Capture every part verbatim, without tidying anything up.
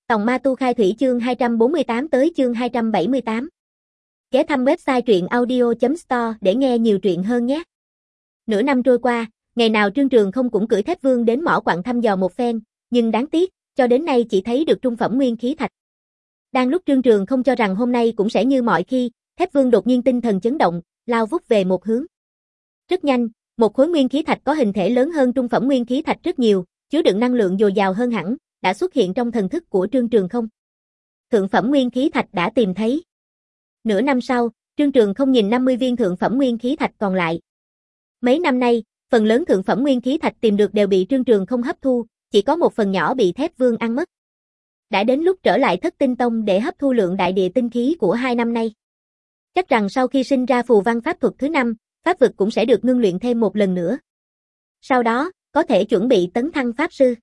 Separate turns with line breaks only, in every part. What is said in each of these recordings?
Tòng Ma Tu Khai Thủy chương hai trăm bốn mươi tám tới chương hai trăm bảy mươi tám. Ghé thăm website truyện audio chấm store để nghe nhiều truyện hơn nhé. Nửa năm trôi qua, ngày nào Trương Trường không cũng cưỡi Thép Vương đến mỏ quặng thăm dò một phen, nhưng đáng tiếc, cho đến nay chỉ thấy được trung phẩm nguyên khí thạch. Đang lúc Trương Trường không cho rằng hôm nay cũng sẽ như mọi khi, Thép Vương đột nhiên tinh thần chấn động, lao vút về một hướng. Rất nhanh, một khối nguyên khí thạch có hình thể lớn hơn trung phẩm nguyên khí thạch rất nhiều, chứa đựng năng lượng dồi dào hơn hẳn, đã xuất hiện trong thần thức của Trương Trường không. Thượng phẩm nguyên khí thạch đã tìm thấy. Nửa năm sau, Trương Trường không nhìn năm mươi viên thượng phẩm nguyên khí thạch còn lại. Mấy năm nay, phần lớn thượng phẩm nguyên khí thạch tìm được đều bị Trương Trường không hấp thu, chỉ có một phần nhỏ bị Thép Vương ăn mất. Đã đến lúc trở lại Thất Tinh Tông để hấp thu lượng đại địa tinh khí của hai năm nay. Chắc rằng sau khi sinh ra phù văn pháp thuật thứ năm, pháp vực cũng sẽ được ngưng luyện thêm một lần nữa. Sau đó, có thể chuẩn bị tấn thăng pháp sư.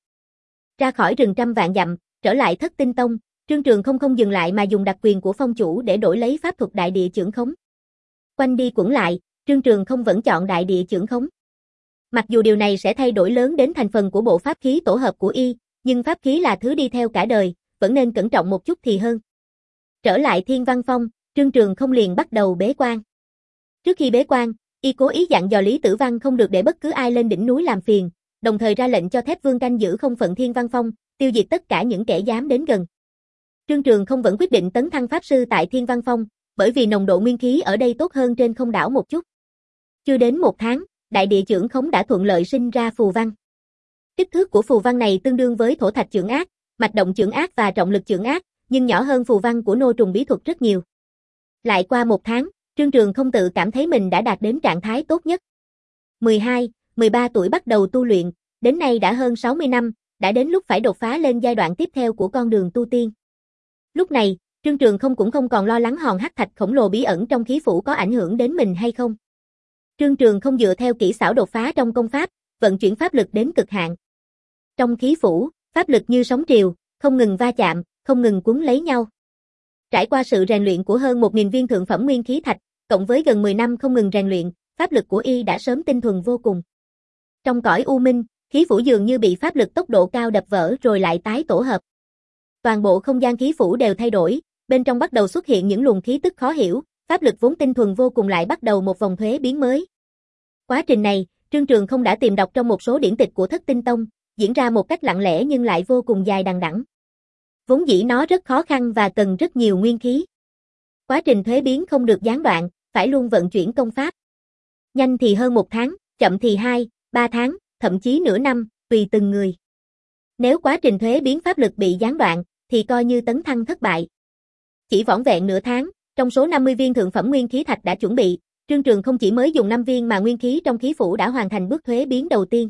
Ra khỏi rừng trăm vạn dặm, trở lại Thất Tinh Tông, Trương Trường không không dừng lại mà dùng đặc quyền của phong chủ để đổi lấy pháp thuật đại địa chưởng khống. Quanh đi quẩn lại, Trương Trường không vẫn chọn đại địa chưởng khống. Mặc dù điều này sẽ thay đổi lớn đến thành phần của bộ pháp khí tổ hợp của y, nhưng pháp khí là thứ đi theo cả đời, vẫn nên cẩn trọng một chút thì hơn. Trở lại Thiên Văn Phong, Trương Trường không liền bắt đầu bế quan. Trước khi bế quan, y cố ý dặn dò Lý Tử Văn không được để bất cứ ai lên đỉnh núi làm phiền, đồng thời ra lệnh cho Thép Vương canh giữ không phận Thiên Văn Phong, tiêu diệt tất cả những kẻ dám đến gần. Trương Trường không vẫn quyết định tấn thăng pháp sư tại Thiên Văn Phong, bởi vì nồng độ nguyên khí ở đây tốt hơn trên không đảo một chút. Chưa đến một tháng, đại địa chưởng khống đã thuận lợi sinh ra phù văn. Kích thước của phù văn này tương đương với thổ thạch chưởng ác, mạch động chưởng ác và trọng lực chưởng ác, nhưng nhỏ hơn phù văn của nô trùng bí thuật rất nhiều. Lại qua một tháng, Trương Trường không tự cảm thấy mình đã đạt đến trạng thái tốt nhất. mười hai, mười ba tuổi bắt đầu tu luyện, đến nay đã hơn sáu mươi năm, đã đến lúc phải đột phá lên giai đoạn tiếp theo của con đường tu tiên. Lúc này, Trương Trường không cũng không còn lo lắng hòn hắc thạch khổng lồ bí ẩn trong khí phủ có ảnh hưởng đến mình hay không. Trương Trường không dựa theo kỹ xảo đột phá trong công pháp, vận chuyển pháp lực đến cực hạn. Trong khí phủ, pháp lực như sóng triều, không ngừng va chạm, không ngừng cuốn lấy nhau. Trải qua sự rèn luyện của hơn một nghìn viên thượng phẩm nguyên khí thạch, cộng với gần mười năm không ngừng rèn luyện, pháp lực của y đã sớm tinh thuần vô cùng. Trong cõi u minh, khí phủ dường như bị pháp lực tốc độ cao đập vỡ rồi lại tái tổ hợp. Toàn bộ không gian khí phủ đều thay đổi, bên trong bắt đầu xuất hiện những luồng khí tức khó hiểu, pháp lực vốn tinh thuần vô cùng lại bắt đầu một vòng thuế biến mới. Quá trình này, Trương Trường không đã tìm đọc trong một số điển tịch của Thất Tinh Tông, diễn ra một cách lặng lẽ nhưng lại vô cùng dài đằng đẵng. Vốn dĩ nó rất khó khăn và cần rất nhiều nguyên khí. Quá trình thuế biến không được gián đoạn, phải luôn vận chuyển công pháp. Nhanh thì hơn một tháng, chậm thì hai, ba tháng, thậm chí nửa năm, tùy từng người. Nếu quá trình thuế biến pháp lực bị gián đoạn, thì coi như tấn thăng thất bại. Chỉ vỏn vẹn nửa tháng, trong số năm mươi viên thượng phẩm nguyên khí thạch đã chuẩn bị, Trương Trường không chỉ mới dùng năm viên mà nguyên khí trong khí phủ đã hoàn thành bước thuế biến đầu tiên.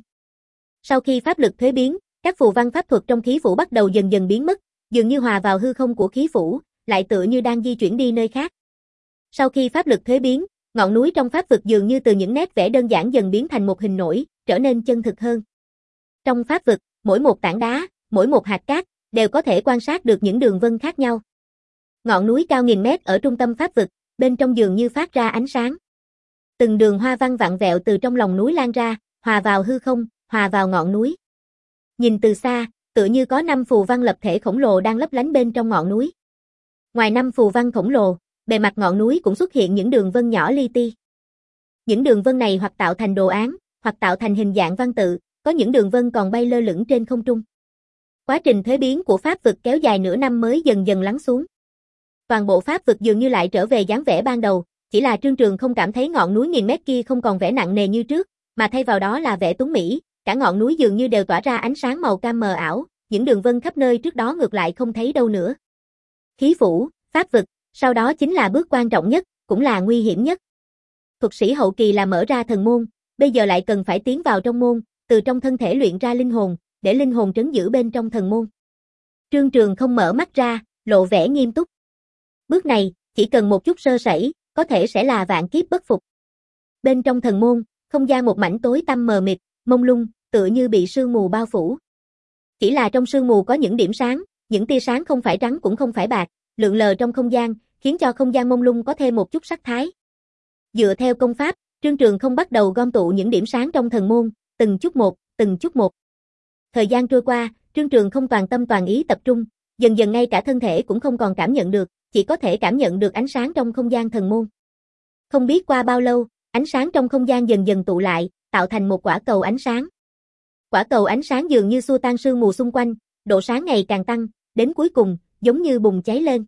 Sau khi pháp lực thuế biến, các phù văn pháp thuật trong khí phủ bắt đầu dần dần biến mất, dường như hòa vào hư không của khí phủ, lại tựa như đang di chuyển đi nơi khác. Sau khi pháp lực thuế biến, ngọn núi trong pháp vực dường như từ những nét vẽ đơn giản dần biến thành một hình nổi, trở nên chân thực hơn. Trong pháp vực, mỗi một tảng đá, mỗi một hạt cát, đều có thể quan sát được những đường vân khác nhau. Ngọn núi cao nghìn mét ở trung tâm pháp vực, bên trong dường như phát ra ánh sáng. Từng đường hoa văn vặn vẹo từ trong lòng núi lan ra, hòa vào hư không, hòa vào ngọn núi. Nhìn từ xa, tựa như có năm phù văn lập thể khổng lồ đang lấp lánh bên trong ngọn núi. Ngoài năm phù văn khổng lồ, bề mặt ngọn núi cũng xuất hiện những đường vân nhỏ li ti. Những đường vân này hoặc tạo thành đồ án, hoặc tạo thành hình dạng văn tự, có những đường vân còn bay lơ lửng trên không trung. Quá trình thuế biến của pháp vực kéo dài nửa năm mới dần dần lắng xuống. Toàn bộ pháp vực dường như lại trở về dáng vẻ ban đầu, chỉ là Trương Trường không cảm thấy ngọn núi nghìn mét kia không còn vẻ nặng nề như trước, mà thay vào đó là vẻ tuấn mỹ, cả ngọn núi dường như đều tỏa ra ánh sáng màu cam mờ ảo, những đường vân khắp nơi trước đó ngược lại không thấy đâu nữa. Khí phủ, pháp vực, sau đó chính là bước quan trọng nhất, cũng là nguy hiểm nhất. Thuật sĩ hậu kỳ là mở ra thần môn, bây giờ lại cần phải tiến vào trong môn, từ trong thân thể luyện ra linh hồn, để linh hồn trấn giữ bên trong thần môn. Trương Trường không mở mắt ra, lộ vẻ nghiêm túc. Bước này, chỉ cần một chút sơ sẩy, có thể sẽ là vạn kiếp bất phục. Bên trong thần môn, không gian một mảnh tối tăm mờ mịt, mông lung, tựa như bị sương mù bao phủ. Chỉ là trong sương mù có những điểm sáng, những tia sáng không phải trắng cũng không phải bạc, lượn lờ trong không gian, khiến cho không gian mông lung có thêm một chút sắc thái. Dựa theo công pháp, Trương Trường không bắt đầu gom tụ những điểm sáng trong thần môn, từng chút một, từng chút một. Thời gian trôi qua, Trương Trường không toàn tâm toàn ý tập trung, dần dần ngay cả thân thể cũng không còn cảm nhận được, chỉ có thể cảm nhận được ánh sáng trong không gian thần môn. Không biết qua bao lâu, ánh sáng trong không gian dần dần tụ lại, tạo thành một quả cầu ánh sáng. Quả cầu ánh sáng dường như xua tan sương mù xung quanh, độ sáng ngày càng tăng, đến cuối cùng, giống như bùng cháy lên.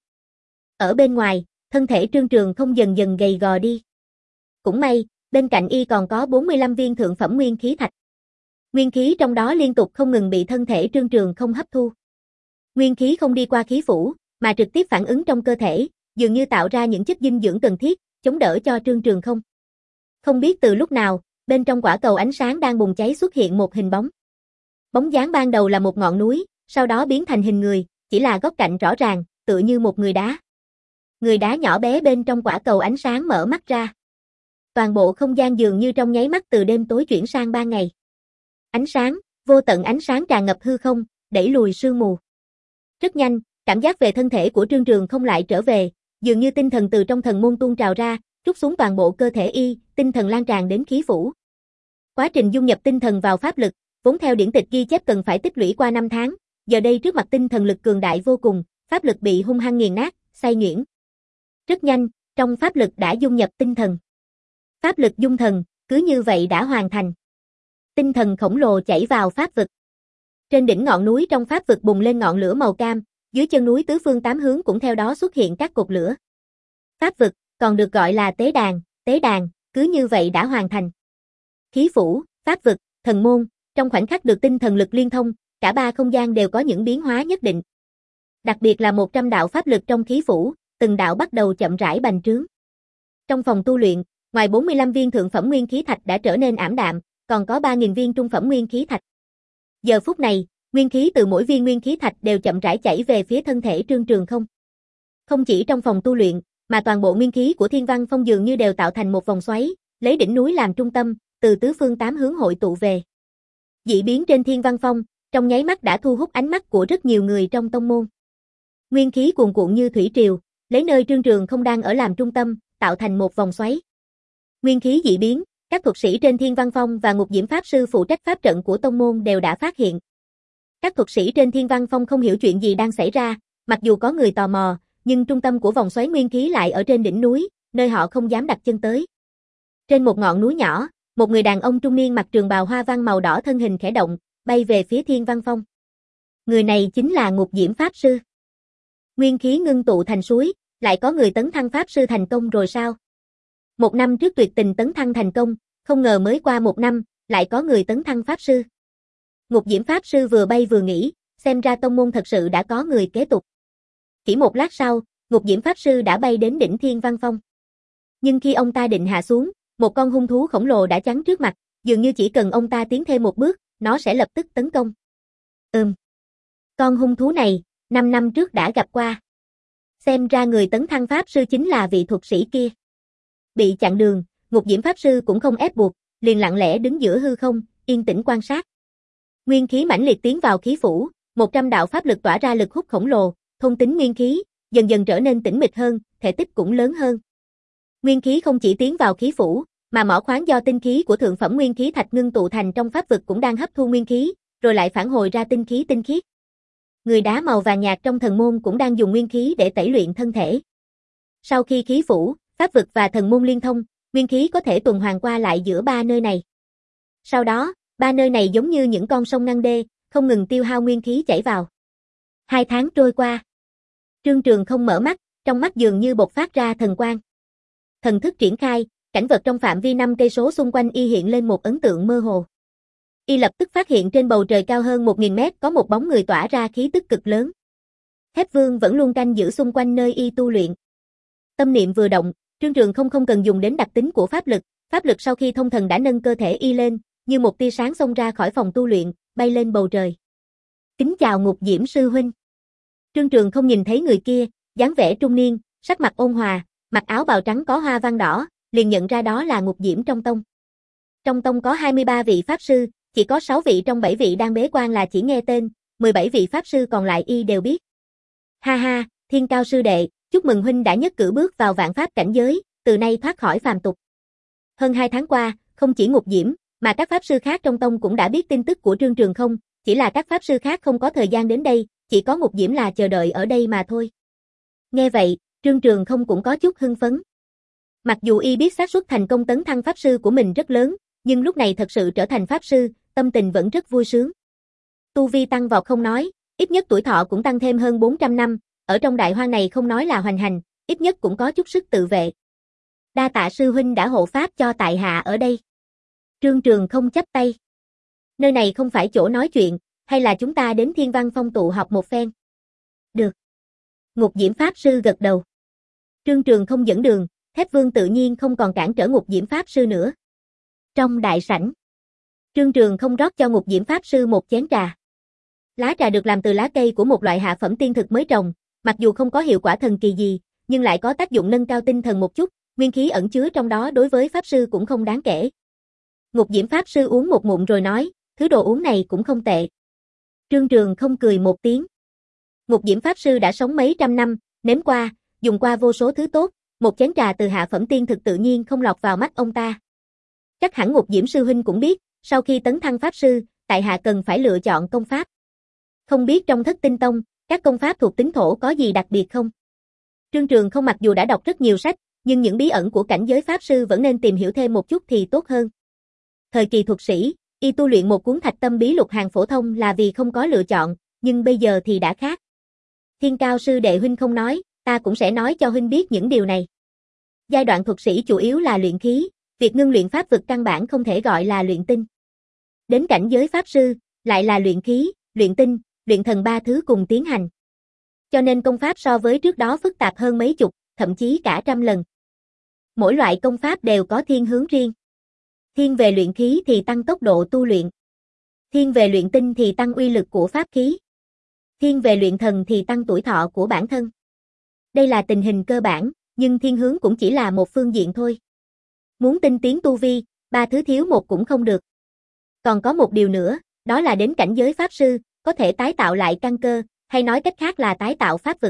Ở bên ngoài, thân thể Trương Trường không dần dần gầy gò đi. Cũng may, bên cạnh y còn có bốn mươi lăm viên thượng phẩm nguyên khí thạch. Nguyên khí trong đó liên tục không ngừng bị thân thể Trương Trường không hấp thu. Nguyên khí không đi qua khí phủ, mà trực tiếp phản ứng trong cơ thể, dường như tạo ra những chất dinh dưỡng cần thiết, chống đỡ cho Trương Trường không. Không biết từ lúc nào, bên trong quả cầu ánh sáng đang bùng cháy xuất hiện một hình bóng. Bóng dáng ban đầu là một ngọn núi, sau đó biến thành hình người, chỉ là góc cạnh rõ ràng, tựa như một người đá. Người đá nhỏ bé bên trong quả cầu ánh sáng mở mắt ra. Toàn bộ không gian dường như trong nháy mắt từ đêm tối chuyển sang ban ngày. Ánh sáng, vô tận ánh sáng tràn ngập hư không, đẩy lùi sương mù. Rất nhanh, cảm giác về thân thể của Trương Trường không lại trở về, dường như tinh thần từ trong thần môn tuôn trào ra, trút xuống toàn bộ cơ thể y, tinh thần lan tràn đến khí phủ. Quá trình dung nhập tinh thần vào pháp lực, vốn theo điển tịch ghi chép cần phải tích lũy qua năm tháng, giờ đây trước mặt tinh thần lực cường đại vô cùng, pháp lực bị hung hăng nghiền nát, xay nhuyễn. Rất nhanh, trong pháp lực đã dung nhập tinh thần. Pháp lực dung thần, cứ như vậy đã hoàn thành. Tinh thần khổng lồ chảy vào pháp vực. Trên đỉnh ngọn núi trong pháp vực bùng lên ngọn lửa màu cam, dưới chân núi tứ phương tám hướng cũng theo đó xuất hiện các cột lửa. Pháp vực, còn được gọi là tế đàn, tế đàn, cứ như vậy đã hoàn thành. Khí phủ, pháp vực, thần môn, trong khoảnh khắc được tinh thần lực liên thông, cả ba không gian đều có những biến hóa nhất định. Đặc biệt là một trăm đạo pháp lực trong khí phủ, từng đạo bắt đầu chậm rãi bành trướng. Trong phòng tu luyện, ngoài bốn mươi lăm viên thượng phẩm nguyên khí thạch đã trở nên ảm đạm, còn có ba nghìn viên trung phẩm nguyên khí thạch. Giờ phút này, nguyên khí từ mỗi viên nguyên khí thạch đều chậm rãi chảy về phía thân thể Trương Trường không. Không chỉ trong phòng tu luyện, mà toàn bộ nguyên khí của Thiên Văn Phong dường như đều tạo thành một vòng xoáy, lấy đỉnh núi làm trung tâm, từ tứ phương tám hướng hội tụ về. Dị biến trên Thiên Văn Phong, trong nháy mắt đã thu hút ánh mắt của rất nhiều người trong tông môn. Nguyên khí cuồn cuộn như thủy triều, lấy nơi Trương Trường không đang ở làm trung tâm, tạo thành một vòng xoáy. Nguyên khí dị biến, các thuật sĩ trên Thiên Văn Phong và Ngục Diễm Pháp Sư phụ trách pháp trận của tông môn đều đã phát hiện. Các thuật sĩ trên Thiên Văn Phong không hiểu chuyện gì đang xảy ra, mặc dù có người tò mò, nhưng trung tâm của vòng xoáy nguyên khí lại ở trên đỉnh núi, nơi họ không dám đặt chân tới. Trên một ngọn núi nhỏ, một người đàn ông trung niên mặc trường bào hoa văn màu đỏ thân hình khẽ động, bay về phía Thiên Văn Phong. Người này chính là Ngục Diễm Pháp Sư. Nguyên khí ngưng tụ thành suối, lại có người tấn thăng Pháp Sư thành công rồi sao? Một năm trước tuyệt tình tấn thăng thành công, không ngờ mới qua một năm, lại có người tấn thăng Pháp Sư. Ngục Diễm Pháp Sư vừa bay vừa nghĩ, xem ra tông môn thật sự đã có người kế tục. Chỉ một lát sau, Ngục Diễm Pháp Sư đã bay đến đỉnh Thiên Văn Phong. Nhưng khi ông ta định hạ xuống, một con hung thú khổng lồ đã chắn trước mặt, dường như chỉ cần ông ta tiến thêm một bước, nó sẽ lập tức tấn công. Ừm. Con hung thú này, năm năm trước đã gặp qua. Xem ra người tấn thăng Pháp Sư chính là vị thuật sĩ kia. Bị chặn đường, Ngục Diễm Pháp Sư cũng không ép buộc, liền lặng lẽ đứng giữa hư không, yên tĩnh quan sát. Nguyên khí mãnh liệt tiến vào khí phủ, một trăm đạo pháp lực tỏa ra lực hút khổng lồ, thôn tính nguyên khí, dần dần trở nên tĩnh mịch hơn, thể tích cũng lớn hơn. Nguyên khí không chỉ tiến vào khí phủ, mà mỏ khoáng do tinh khí của thượng phẩm nguyên khí thạch ngưng tụ thành trong pháp vực cũng đang hấp thu nguyên khí, rồi lại phản hồi ra tinh khí tinh khiết. Người đá màu vàng nhạt trong thần môn cũng đang dùng nguyên khí để tẩy luyện thân thể. Sau khi khí phủ, pháp vực và thần môn liên thông, nguyên khí có thể tuần hoàn qua lại giữa ba nơi này. Sau đó, ba nơi này giống như những con sông ngăn đê, không ngừng tiêu hao nguyên khí chảy vào. Hai tháng trôi qua. Trương Trường không mở mắt, trong mắt dường như bộc phát ra thần quang. Thần thức triển khai, cảnh vật trong phạm vi năm cây số xung quanh y hiện lên một ấn tượng mơ hồ. Y lập tức phát hiện trên bầu trời cao hơn một nghìn mét có một bóng người tỏa ra khí tức cực lớn. Thép Vương vẫn luôn canh giữ xung quanh nơi y tu luyện. Tâm niệm vừa động, Trương Trường không không cần dùng đến đặc tính của pháp lực, pháp lực sau khi thông thần đã nâng cơ thể y lên, như một tia sáng xông ra khỏi phòng tu luyện, bay lên bầu trời. Kính chào Ngục Diễm sư huynh. Trương Trường không nhìn thấy người kia, dáng vẻ trung niên, sắc mặt ôn hòa, mặc áo bào trắng có hoa văn đỏ, liền nhận ra đó là Ngục Diễm trong tông. Trong tông có hai mươi ba vị pháp sư, chỉ có sáu vị trong bảy vị đang bế quan là chỉ nghe tên, mười bảy vị pháp sư còn lại y đều biết. Ha ha, Thiên Cao sư đệ, chúc mừng huynh đã nhất cử bước vào vạn pháp cảnh giới, từ nay thoát khỏi phàm tục. Hơn hai tháng qua, không chỉ Ngục Diễm, mà các pháp sư khác trong tông cũng đã biết tin tức của Trương Trường không, chỉ là các pháp sư khác không có thời gian đến đây, chỉ có Ngục Diễm là chờ đợi ở đây mà thôi. Nghe vậy, Trương Trường không cũng có chút hưng phấn. Mặc dù y biết xác suất thành công tấn thăng pháp sư của mình rất lớn, nhưng lúc này thật sự trở thành pháp sư, tâm tình vẫn rất vui sướng. Tu vi tăng vọt không nói, ít nhất tuổi thọ cũng tăng thêm hơn bốn trăm năm, ở trong đại hoang này không nói là hoành hành, ít nhất cũng có chút sức tự vệ. Đa tạ sư huynh đã hộ pháp cho tại hạ ở đây. Trương Trường không chắp tay. Nơi này không phải chỗ nói chuyện, hay là chúng ta đến Thiên Văn Phong tụ họp một phen? Được. Ngục Diễm Pháp Sư gật đầu. Trương Trường không dẫn đường, Thép Vương tự nhiên không còn cản trở Ngục Diễm Pháp Sư nữa. Trong đại sảnh, Trương Trường không rót cho Ngục Diễm Pháp Sư một chén trà. Lá trà được làm từ lá cây của một loại hạ phẩm tiên thực mới trồng, mặc dù không có hiệu quả thần kỳ gì, nhưng lại có tác dụng nâng cao tinh thần một chút, nguyên khí ẩn chứa trong đó đối với Pháp Sư cũng không đáng kể. Ngục Diễm Pháp Sư uống một ngụm rồi nói, thứ đồ uống này cũng không tệ. Trương Trường không cười một tiếng. Ngục Diễm Pháp Sư đã sống mấy trăm năm, nếm qua, dùng qua vô số thứ tốt, một chén trà từ hạ phẩm tiên thực tự nhiên không lọt vào mắt ông ta. Chắc hẳn Ngục Diễm Sư huynh cũng biết, sau khi tấn thăng Pháp Sư, tại hạ cần phải lựa chọn công pháp. Không biết trong Thất Tinh Tông, các công pháp thuộc tính thổ có gì đặc biệt không? Trương Trường không mặc dù đã đọc rất nhiều sách, nhưng những bí ẩn của cảnh giới Pháp Sư vẫn nên tìm hiểu thêm một chút thì tốt hơn. Thời kỳ thuật sĩ, y tu luyện một cuốn Thạch Tâm Bí Lục hàng phổ thông là vì không có lựa chọn, nhưng bây giờ thì đã khác. Thiên Cao sư đệ huynh không nói, ta cũng sẽ nói cho huynh biết những điều này. Giai đoạn thuật sĩ chủ yếu là luyện khí, việc ngưng luyện pháp vực căn bản không thể gọi là luyện tinh. Đến cảnh giới Pháp Sư, lại là luyện khí, luyện tinh, luyện thần ba thứ cùng tiến hành. Cho nên công pháp so với trước đó phức tạp hơn mấy chục, thậm chí cả trăm lần. Mỗi loại công pháp đều có thiên hướng riêng. Thiên về luyện khí thì tăng tốc độ tu luyện. Thiên về luyện tinh thì tăng uy lực của pháp khí. Thiên về luyện thần thì tăng tuổi thọ của bản thân. Đây là tình hình cơ bản, nhưng thiên hướng cũng chỉ là một phương diện thôi. Muốn tinh tiến tu vi, ba thứ thiếu một cũng không được. Còn có một điều nữa, đó là đến cảnh giới Pháp Sư, có thể tái tạo lại căn cơ, hay nói cách khác là tái tạo pháp vực.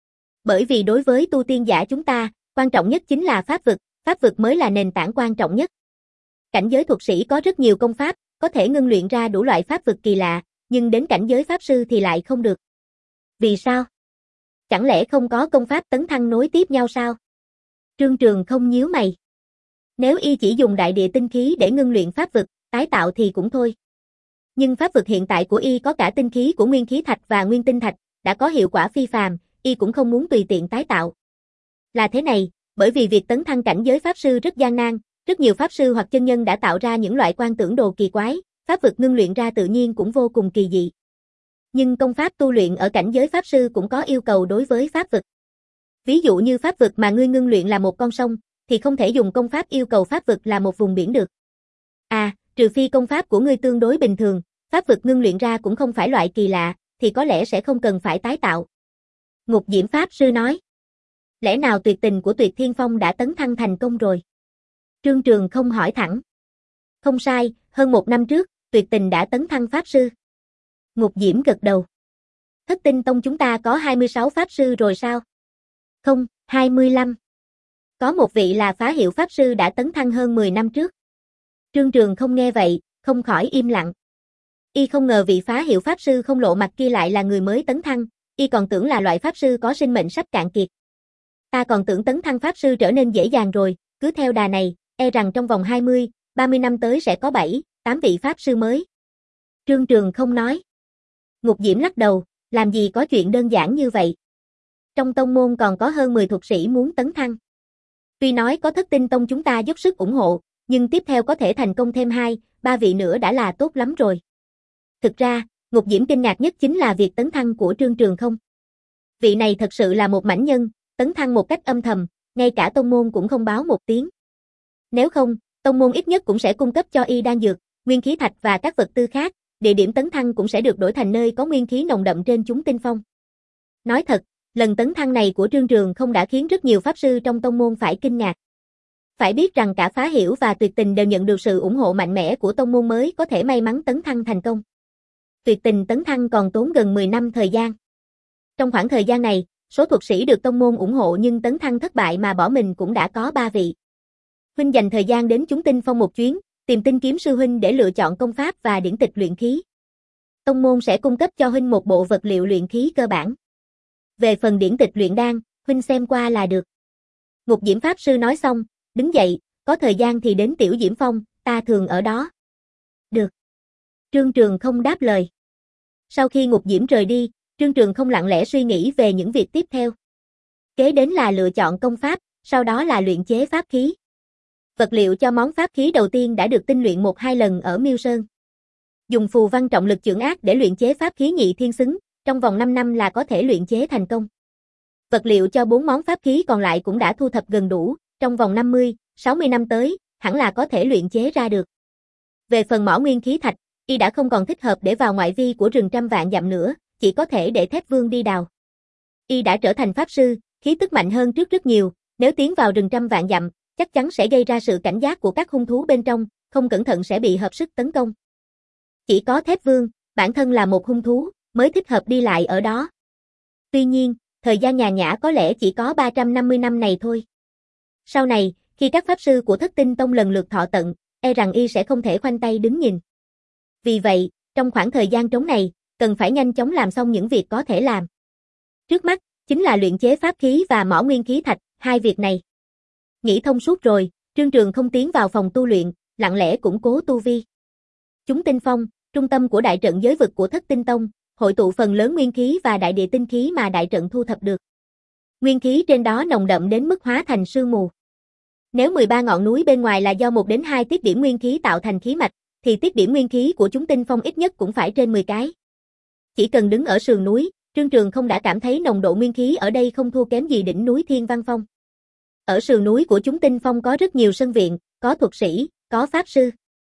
Bởi vì đối với tu tiên giả chúng ta, quan trọng nhất chính là pháp vực, pháp vực mới là nền tảng quan trọng nhất. Cảnh giới thuật sĩ có rất nhiều công pháp, có thể ngưng luyện ra đủ loại pháp vực kỳ lạ, nhưng đến cảnh giới Pháp Sư thì lại không được. Vì sao? Chẳng lẽ không có công pháp tấn thăng nối tiếp nhau sao? Trương Trường không nhíu mày. Nếu y chỉ dùng đại địa tinh khí để ngưng luyện pháp vực, tái tạo thì cũng thôi. Nhưng pháp vực hiện tại của y có cả tinh khí của nguyên khí thạch và nguyên tinh thạch, đã có hiệu quả phi phàm, y cũng không muốn tùy tiện tái tạo. Là thế này, bởi vì việc tấn thăng cảnh giới Pháp Sư rất gian nan, rất nhiều Pháp Sư hoặc chân nhân đã tạo ra những loại quan tưởng đồ kỳ quái, pháp vực ngưng luyện ra tự nhiên cũng vô cùng kỳ dị. Nhưng công pháp tu luyện ở cảnh giới Pháp Sư cũng có yêu cầu đối với pháp vực. Ví dụ như pháp vực mà ngươi ngưng luyện là một con sông, thì không thể dùng công pháp yêu cầu pháp vực là một vùng biển được. À, trừ phi công pháp của ngươi tương đối bình thường, pháp vực ngưng luyện ra cũng không phải loại kỳ lạ, thì có lẽ sẽ không cần phải tái tạo. Ngục Diễm Pháp Sư nói. Lẽ nào tuyệt tình của Tuyệt Thiên Phong đã tấn thăng thành công rồi? Trương Trường không hỏi thẳng. Không sai, hơn một năm trước, tuyệt tình đã tấn thăng Pháp Sư. Ngục Diễm gật đầu. Thất Tinh Tông chúng ta có hai mươi sáu Pháp Sư rồi sao? Không, hai mươi lăm. Có một vị là Phá Hiệu Pháp Sư đã tấn thăng hơn mười năm trước. Trương Trường không nghe vậy, không khỏi im lặng. Y không ngờ vị Phá Hiệu Pháp Sư không lộ mặt kia lại là người mới tấn thăng, y còn tưởng là loại Pháp Sư có sinh mệnh sắp cạn kiệt. Ta còn tưởng tấn thăng Pháp Sư trở nên dễ dàng rồi, cứ theo đà này, e rằng trong vòng hai mươi, ba mươi năm tới sẽ có bảy, tám vị Pháp Sư mới. Trương Trường không nói. Ngục Diễm lắc đầu, làm gì có chuyện đơn giản như vậy. Trong tông môn còn có hơn mười thuật sĩ muốn tấn thăng. Tuy nói có Thất Tinh Tông chúng ta dốc sức ủng hộ, nhưng tiếp theo có thể thành công thêm hai, ba vị nữa đã là tốt lắm rồi. Thực ra, Ngục Diễm kinh ngạc nhất chính là việc tấn thăng của Trương Trường không. Vị này thật sự là một mãnh nhân, tấn thăng một cách âm thầm, ngay cả tông môn cũng không báo một tiếng. Nếu không, tông môn ít nhất cũng sẽ cung cấp cho y đan dược, nguyên khí thạch và các vật tư khác, địa điểm tấn thăng cũng sẽ được đổi thành nơi có nguyên khí nồng đậm trên chúng tinh phong. Nói thật, lần tấn thăng này của Trương Trường không đã khiến rất nhiều Pháp Sư trong tông môn phải kinh ngạc. Phải biết rằng cả Phá Hiểu và Tuyệt Tình đều nhận được sự ủng hộ mạnh mẽ của tông môn mới có thể may mắn tấn thăng thành công. Tuyệt Tình tấn thăng còn tốn gần mười năm thời gian. Trong khoảng thời gian này, số thuật sĩ được tông môn ủng hộ nhưng tấn thăng thất bại mà bỏ mình cũng đã có ba vị. Huynh dành thời gian đến chúng tinh phong một chuyến, tìm Tinh Kiếm sư huynh để lựa chọn công pháp và điển tịch luyện khí. Tông môn sẽ cung cấp cho huynh một bộ vật liệu luyện khí cơ bản. Về phần điển tịch luyện đan, huynh xem qua là được. Ngục Diễm Pháp Sư nói xong, đứng dậy, có thời gian thì đến Tiểu Diễm Phong, ta thường ở đó. Được. Trương Trường không đáp lời. Sau khi Ngục Diễm rời đi, Trương Trường không lặng lẽ suy nghĩ về những việc tiếp theo. Kế đến là lựa chọn công pháp, sau đó là luyện chế pháp khí. Vật liệu cho món pháp khí đầu tiên đã được tinh luyện một hai lần ở Miêu Sơn. Dùng phù văn trọng lực chưởng ác để luyện chế pháp khí nhị thiên xứng, trong vòng năm năm là có thể luyện chế thành công. Vật liệu cho bốn món pháp khí còn lại cũng đã thu thập gần đủ, trong vòng năm mươi, sáu mươi năm tới, hẳn là có thể luyện chế ra được. Về phần mỏ nguyên khí thạch, y đã không còn thích hợp để vào ngoại vi của rừng trăm vạn dặm nữa, chỉ có thể để Thép Vương đi đào. Y đã trở thành pháp sư, khí tức mạnh hơn trước rất nhiều, nếu tiến vào rừng trăm vạn dặm, chắc chắn sẽ gây ra sự cảnh giác của các hung thú bên trong, không cẩn thận sẽ bị hợp sức tấn công. Chỉ có Thép Vương, bản thân là một hung thú, mới thích hợp đi lại ở đó. Tuy nhiên, thời gian nhàn nhã có lẽ chỉ có ba trăm năm mươi năm này thôi. Sau này, khi các pháp sư của Thất Tinh Tông lần lượt thọ tận, e rằng y sẽ không thể khoanh tay đứng nhìn. Vì vậy, trong khoảng thời gian trống này, cần phải nhanh chóng làm xong những việc có thể làm. Trước mắt, chính là luyện chế pháp khí và mỏ nguyên khí thạch, hai việc này. Nghĩ thông suốt rồi, Trương Trường không tiến vào phòng tu luyện, lặng lẽ củng cố tu vi. Chúng Tinh Phong, trung tâm của đại trận giới vực của Thất Tinh Tông, hội tụ phần lớn nguyên khí và đại địa tinh khí mà đại trận thu thập được. Nguyên khí trên đó nồng đậm đến mức hóa thành sương mù. Nếu mười ba ngọn núi bên ngoài là do một đến hai tiết điểm nguyên khí tạo thành khí mạch, thì tiết điểm nguyên khí của chúng Tinh Phong ít nhất cũng phải trên mười cái. Chỉ cần đứng ở sườn núi, Trương Trường không đã cảm thấy nồng độ nguyên khí ở đây không thua kém gì đỉnh núi Thiên Văn Phong. Ở sườn núi của chúng Tinh Phong có rất nhiều sân viện, có thuật sĩ, có pháp sư.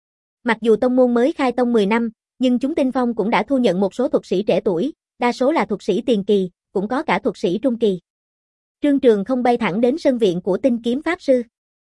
Mặc dù tông môn mới khai tông mười năm, nhưng chúng Tinh Phong cũng đã thu nhận một số thuật sĩ trẻ tuổi, đa số là thuật sĩ tiền kỳ, cũng có cả thuật sĩ trung kỳ. Trương Trường không bay thẳng đến sân viện của Tinh Kiếm Pháp Sư.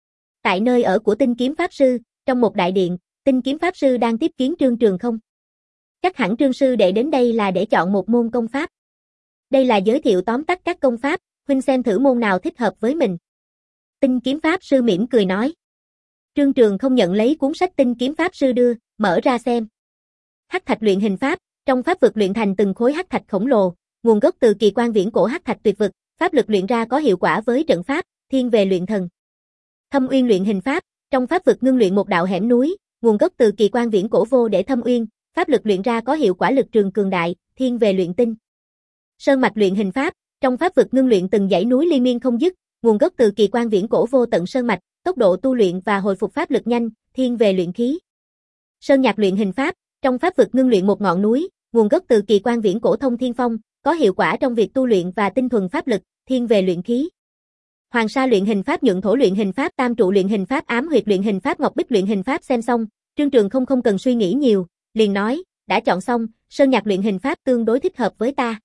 Tại nơi ở của Tinh Kiếm Pháp Sư, trong một đại điện, Tinh Kiếm Pháp Sư đang tiếp kiến Trương Trường không. Chắc hẳn Trương Sư đệ đến đây là để chọn một môn công pháp. Đây là giới thiệu tóm tắt các công pháp, huynh xem thử môn nào thích hợp với mình. Tinh Kiếm Pháp Sư mỉm cười nói. Trương Trường không nhận lấy cuốn sách Tinh Kiếm Pháp Sư đưa, mở ra xem. Hắc thạch luyện hình pháp, trong pháp vực luyện thành từng khối hắc thạch khổng lồ, nguồn gốc từ kỳ quan viễn cổ hắc thạch tuyệt vực, pháp lực luyện ra có hiệu quả với trận pháp, thiên về luyện thần. Thâm uyên luyện hình pháp, trong pháp vực ngưng luyện một đạo hẻm núi, nguồn gốc từ kỳ quan viễn cổ vô để thâm uyên, pháp lực luyện ra có hiệu quả lực trường cường đại, thiên về luyện tinh. Sơn mạch luyện hình pháp, trong pháp vực ngưng luyện từng dãy núi liên miên không dứt, nguồn gốc từ kỳ quan viễn cổ vô tận sơn mạch, tốc độ tu luyện và hồi phục pháp lực nhanh, thiên về luyện khí. Sơn nhạc luyện hình pháp, trong pháp vực ngưng luyện một ngọn núi, nguồn gốc từ kỳ quan viễn cổ thông thiên phong, có hiệu quả trong việc tu luyện và tinh thuần pháp lực, thiên về luyện khí. Hoàng sa luyện hình pháp, nhuận thổ luyện hình pháp, tam trụ luyện hình pháp, ám huyệt luyện hình pháp, ngọc bích luyện hình pháp. Xem xong, Trương Trường không không cần suy nghĩ nhiều, liền nói, đã chọn xong, sơn nhạc luyện hình pháp tương đối thích hợp với ta.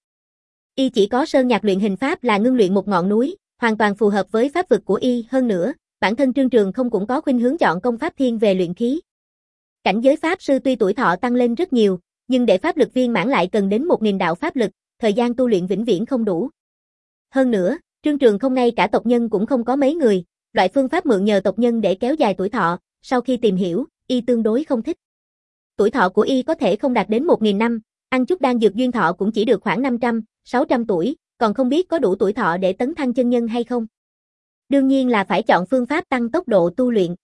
Y chỉ có sơn nhạc luyện hình pháp là ngưng luyện một ngọn núi, hoàn toàn phù hợp với pháp vực của y, hơn nữa, bản thân Trương Trường không cũng có khuynh hướng chọn công pháp thiên về luyện khí. Cảnh giới pháp sư tuy tuổi thọ tăng lên rất nhiều, nhưng để pháp lực viên mãn lại cần đến một nghìn đạo pháp lực, thời gian tu luyện vĩnh viễn không đủ. Hơn nữa, Trương Trường không ngay cả tộc nhân cũng không có mấy người, loại phương pháp mượn nhờ tộc nhân để kéo dài tuổi thọ, sau khi tìm hiểu, y tương đối không thích. Tuổi thọ của y có thể không đạt đến một nghìn năm, ăn chút đan dược duyên thọ cũng chỉ được khoảng năm trăm, sáu trăm tuổi, còn không biết có đủ tuổi thọ để tấn thăng chân nhân hay không. Đương nhiên là phải chọn phương pháp tăng tốc độ tu luyện.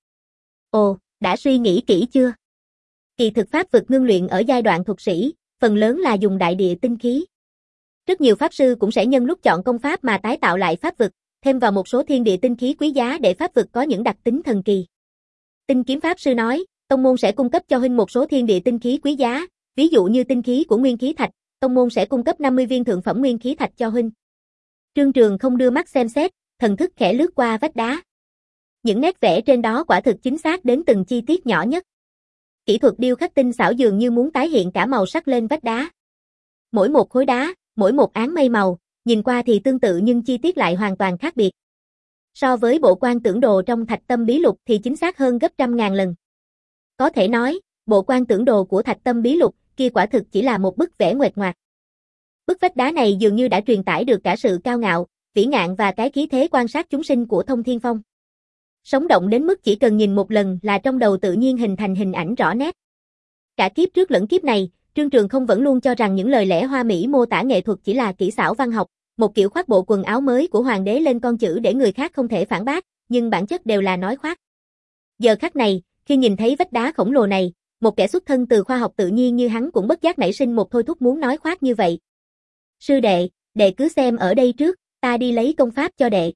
Ồ, đã suy nghĩ kỹ chưa? Kỳ thực pháp vực ngưng luyện ở giai đoạn thuật sĩ, phần lớn là dùng đại địa tinh khí. Rất nhiều pháp sư cũng sẽ nhân lúc chọn công pháp mà tái tạo lại pháp vực, thêm vào một số thiên địa tinh khí quý giá để pháp vực có những đặc tính thần kỳ. Tinh Kiếm Pháp Sư nói, tông môn sẽ cung cấp cho huynh một số thiên địa tinh khí quý giá, ví dụ như tinh khí của nguyên khí thạch, tông môn sẽ cung cấp năm mươi viên thượng phẩm nguyên khí thạch cho huynh. Trương Trường không đưa mắt xem xét, thần thức khẽ lướt qua vách đá. Những nét vẽ trên đó quả thực chính xác đến từng chi tiết nhỏ nhất. Kỹ thuật điêu khắc tinh xảo dường như muốn tái hiện cả màu sắc lên vách đá. Mỗi một khối đá, mỗi một áng mây màu, nhìn qua thì tương tự nhưng chi tiết lại hoàn toàn khác biệt. So với bộ quan tưởng đồ trong Thạch Tâm Bí Lục thì chính xác hơn gấp trăm ngàn lần. Có thể nói, bộ quan tưởng đồ của Thạch Tâm Bí Lục kia quả thực chỉ là một bức vẽ nguệch ngoạc. Bức vách đá này dường như đã truyền tải được cả sự cao ngạo, vĩ ngạn và cái khí thế quan sát chúng sinh của Thông Thiên Phong. Sống động đến mức chỉ cần nhìn một lần là trong đầu tự nhiên hình thành hình ảnh rõ nét. Cả kiếp trước lẫn kiếp này, Trương Trường không vẫn luôn cho rằng những lời lẽ hoa mỹ mô tả nghệ thuật chỉ là kỹ xảo văn học, một kiểu khoác bộ quần áo mới của hoàng đế lên con chữ để người khác không thể phản bác, nhưng bản chất đều là nói khoác. Giờ khắc này, khi nhìn thấy vách đá khổng lồ này, một kẻ xuất thân từ khoa học tự nhiên như hắn cũng bất giác nảy sinh một thôi thúc muốn nói khoác như vậy. Sư đệ, đệ cứ xem ở đây trước, ta đi lấy công pháp cho đệ.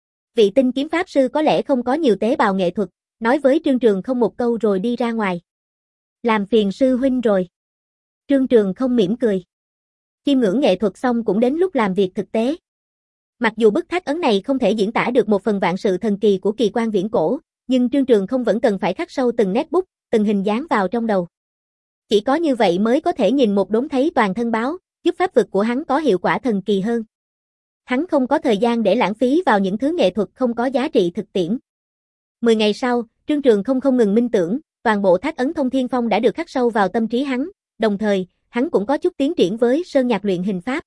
Vị tinh kiếm pháp sư có lẽ không có nhiều tế bào nghệ thuật, nói với Trương Trường không một câu rồi đi ra ngoài. Làm phiền sư huynh rồi. Trương Trường không mỉm cười. Chiêm ngưỡng nghệ thuật xong cũng đến lúc làm việc thực tế. Mặc dù bức thác ấn này không thể diễn tả được một phần vạn sự thần kỳ của kỳ quan viễn cổ, nhưng Trương Trường không vẫn cần phải khắc sâu từng nét bút, từng hình dáng vào trong đầu. Chỉ có như vậy mới có thể nhìn một đốm thấy toàn thân báo, giúp pháp vực của hắn có hiệu quả thần kỳ hơn. Hắn không có thời gian để lãng phí vào những thứ nghệ thuật không có giá trị thực tiễn. Mười ngày sau, Trương Trường không không ngừng minh tưởng, toàn bộ thác ấn thông thiên phong đã được khắc sâu vào tâm trí hắn, đồng thời, hắn cũng có chút tiến triển với sơn nhạc luyện hình pháp.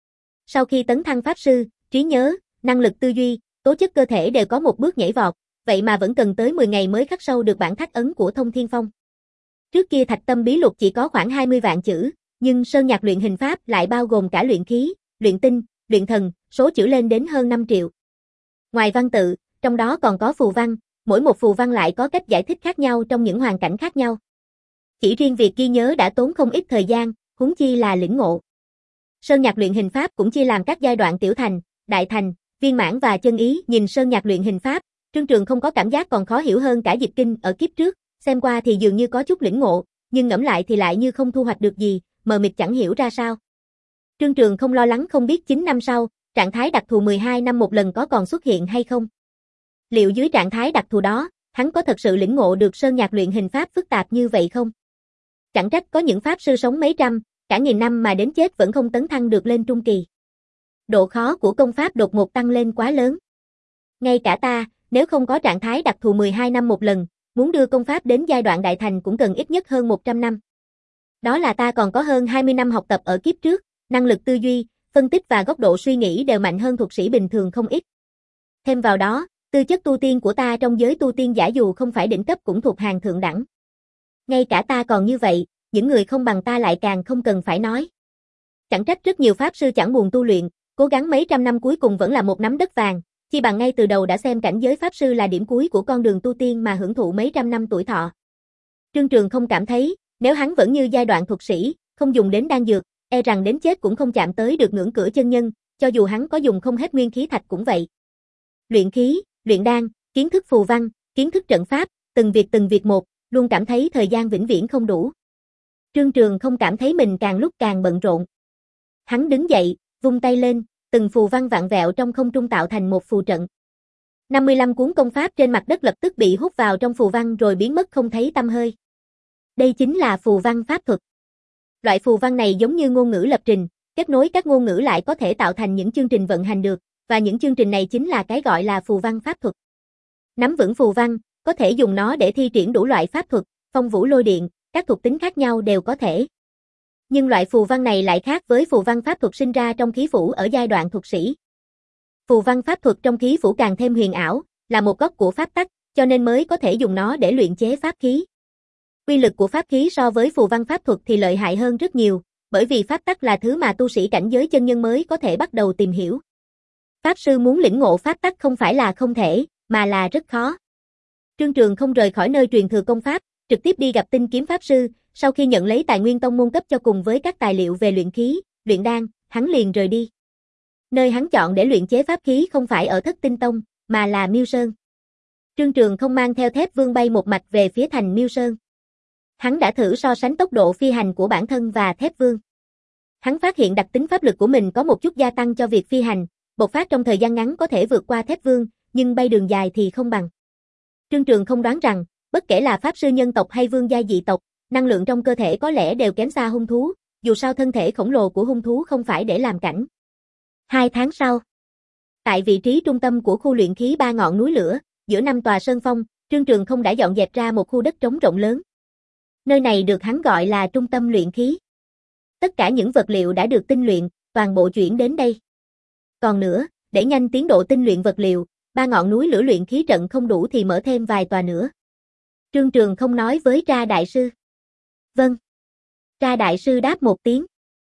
Sau khi tấn thăng pháp sư, trí nhớ, năng lực tư duy, tố chất cơ thể đều có một bước nhảy vọt, vậy mà vẫn cần tới mười ngày mới khắc sâu được bản thác ấn của thông thiên phong. Trước kia Thạch Tâm Bí Lục chỉ có khoảng hai mươi vạn chữ, nhưng sơn nhạc luyện hình pháp lại bao gồm cả luyện khí, luyện tinh, luyện thần, số chữ lên đến hơn năm triệu. Ngoài văn tự, trong đó còn có phù văn, mỗi một phù văn lại có cách giải thích khác nhau trong những hoàn cảnh khác nhau. Chỉ riêng việc ghi nhớ đã tốn không ít thời gian, huống chi là lĩnh ngộ. Sơn nhạc luyện hình pháp cũng chia làm các giai đoạn tiểu thành, đại thành, viên mãn và chân ý. Nhìn sơn nhạc luyện hình pháp, Trương Trường không có cảm giác còn khó hiểu hơn cả dịch kinh ở kiếp trước, xem qua thì dường như có chút lĩnh ngộ, nhưng ngẫm lại thì lại như không thu hoạch được gì, mờ mịt chẳng hiểu ra sao. Trương Trường không lo lắng không biết chín năm sau, trạng thái đặc thù mười hai năm một lần có còn xuất hiện hay không. Liệu dưới trạng thái đặc thù đó, hắn có thật sự lĩnh ngộ được sơn nhạc luyện hình pháp phức tạp như vậy không? Chẳng trách có những pháp sư sống mấy trăm, cả nghìn năm mà đến chết vẫn không tấn thăng được lên trung kỳ. Độ khó của công pháp đột ngột tăng lên quá lớn. Ngay cả ta, nếu không có trạng thái đặc thù mười hai năm một lần, muốn đưa công pháp đến giai đoạn đại thành cũng cần ít nhất hơn một trăm năm. Đó là ta còn có hơn hai mươi năm học tập ở kiếp trước, năng lực tư duy, phân tích và góc độ suy nghĩ đều mạnh hơn thuật sĩ bình thường không ít. Thêm vào đó, tư chất tu tiên của ta trong giới tu tiên giả dù không phải đỉnh cấp cũng thuộc hàng thượng đẳng. Ngay cả ta còn như vậy, những người không bằng ta lại càng không cần phải nói. Chẳng trách rất nhiều pháp sư chẳng buồn tu luyện, cố gắng mấy trăm năm cuối cùng vẫn là một nắm đất vàng, chi bằng ngay từ đầu đã xem cảnh giới pháp sư là điểm cuối của con đường tu tiên mà hưởng thụ mấy trăm năm tuổi thọ. Trương Trường không cảm thấy, nếu hắn vẫn như giai đoạn thuật sĩ, không dùng đến đan dược, e rằng đến chết cũng không chạm tới được ngưỡng cửa chân nhân, cho dù hắn có dùng không hết nguyên khí thạch cũng vậy. Luyện khí, luyện đan, kiến thức phù văn, kiến thức trận pháp, từng việc từng việc một, luôn cảm thấy thời gian vĩnh viễn không đủ. Trương Trường không cảm thấy mình càng lúc càng bận rộn. Hắn đứng dậy, vung tay lên, từng phù văn vạn vẹo trong không trung tạo thành một phù trận. năm mươi lăm cuốn công pháp trên mặt đất lập tức bị hút vào trong phù văn rồi biến mất không thấy tăm hơi. Đây chính là phù văn pháp thuật. Loại phù văn này giống như ngôn ngữ lập trình, kết nối các ngôn ngữ lại có thể tạo thành những chương trình vận hành được, và những chương trình này chính là cái gọi là phù văn pháp thuật. Nắm vững phù văn, có thể dùng nó để thi triển đủ loại pháp thuật, phong vũ lôi điện, các thuộc tính khác nhau đều có thể. Nhưng loại phù văn này lại khác với phù văn pháp thuật sinh ra trong khí phủ ở giai đoạn thuật sĩ. Phù văn pháp thuật trong khí phủ càng thêm huyền ảo, là một gốc của pháp tắc, cho nên mới có thể dùng nó để luyện chế pháp khí. Uy lực của pháp khí so với phù văn pháp thuật thì lợi hại hơn rất nhiều, bởi vì pháp tắc là thứ mà tu sĩ cảnh giới chân nhân mới có thể bắt đầu tìm hiểu. Pháp sư muốn lĩnh ngộ pháp tắc không phải là không thể, mà là rất khó. Trương Trường không rời khỏi nơi truyền thừa công pháp, trực tiếp đi gặp Tinh Kiếm Pháp Sư, sau khi nhận lấy tài nguyên tông môn cấp cho cùng với các tài liệu về luyện khí, luyện đan, hắn liền rời đi. Nơi hắn chọn để luyện chế pháp khí không phải ở Thất Tinh Tông, mà là Miêu Sơn. Trương Trường không mang theo Thép Vương bay một mạch về phía thành Miêu Sơn. Hắn đã thử so sánh tốc độ phi hành của bản thân và Thép Vương. Hắn phát hiện đặc tính pháp lực của mình có một chút gia tăng cho việc phi hành, bộc phát trong thời gian ngắn có thể vượt qua Thép Vương, nhưng bay đường dài thì không bằng. Trương Trường không đoán rằng, bất kể là pháp sư nhân tộc hay vương gia dị tộc, năng lượng trong cơ thể có lẽ đều kém xa hung thú, dù sao thân thể khổng lồ của hung thú không phải để làm cảnh. Hai tháng sau, tại vị trí trung tâm của khu luyện khí ba ngọn núi lửa, giữa năm tòa sơn phong, Trương Trường không đã dọn dẹp ra một khu đất trống rộng lớn. Nơi này được hắn gọi là trung tâm luyện khí. Tất cả những vật liệu đã được tinh luyện, toàn bộ chuyển đến đây. Còn nữa, để nhanh tiến độ tinh luyện vật liệu, ba ngọn núi lửa luyện khí trận không đủ thì mở thêm vài tòa nữa. Trương Trường không nói với Tra đại sư. Vâng. Tra đại sư đáp một tiếng.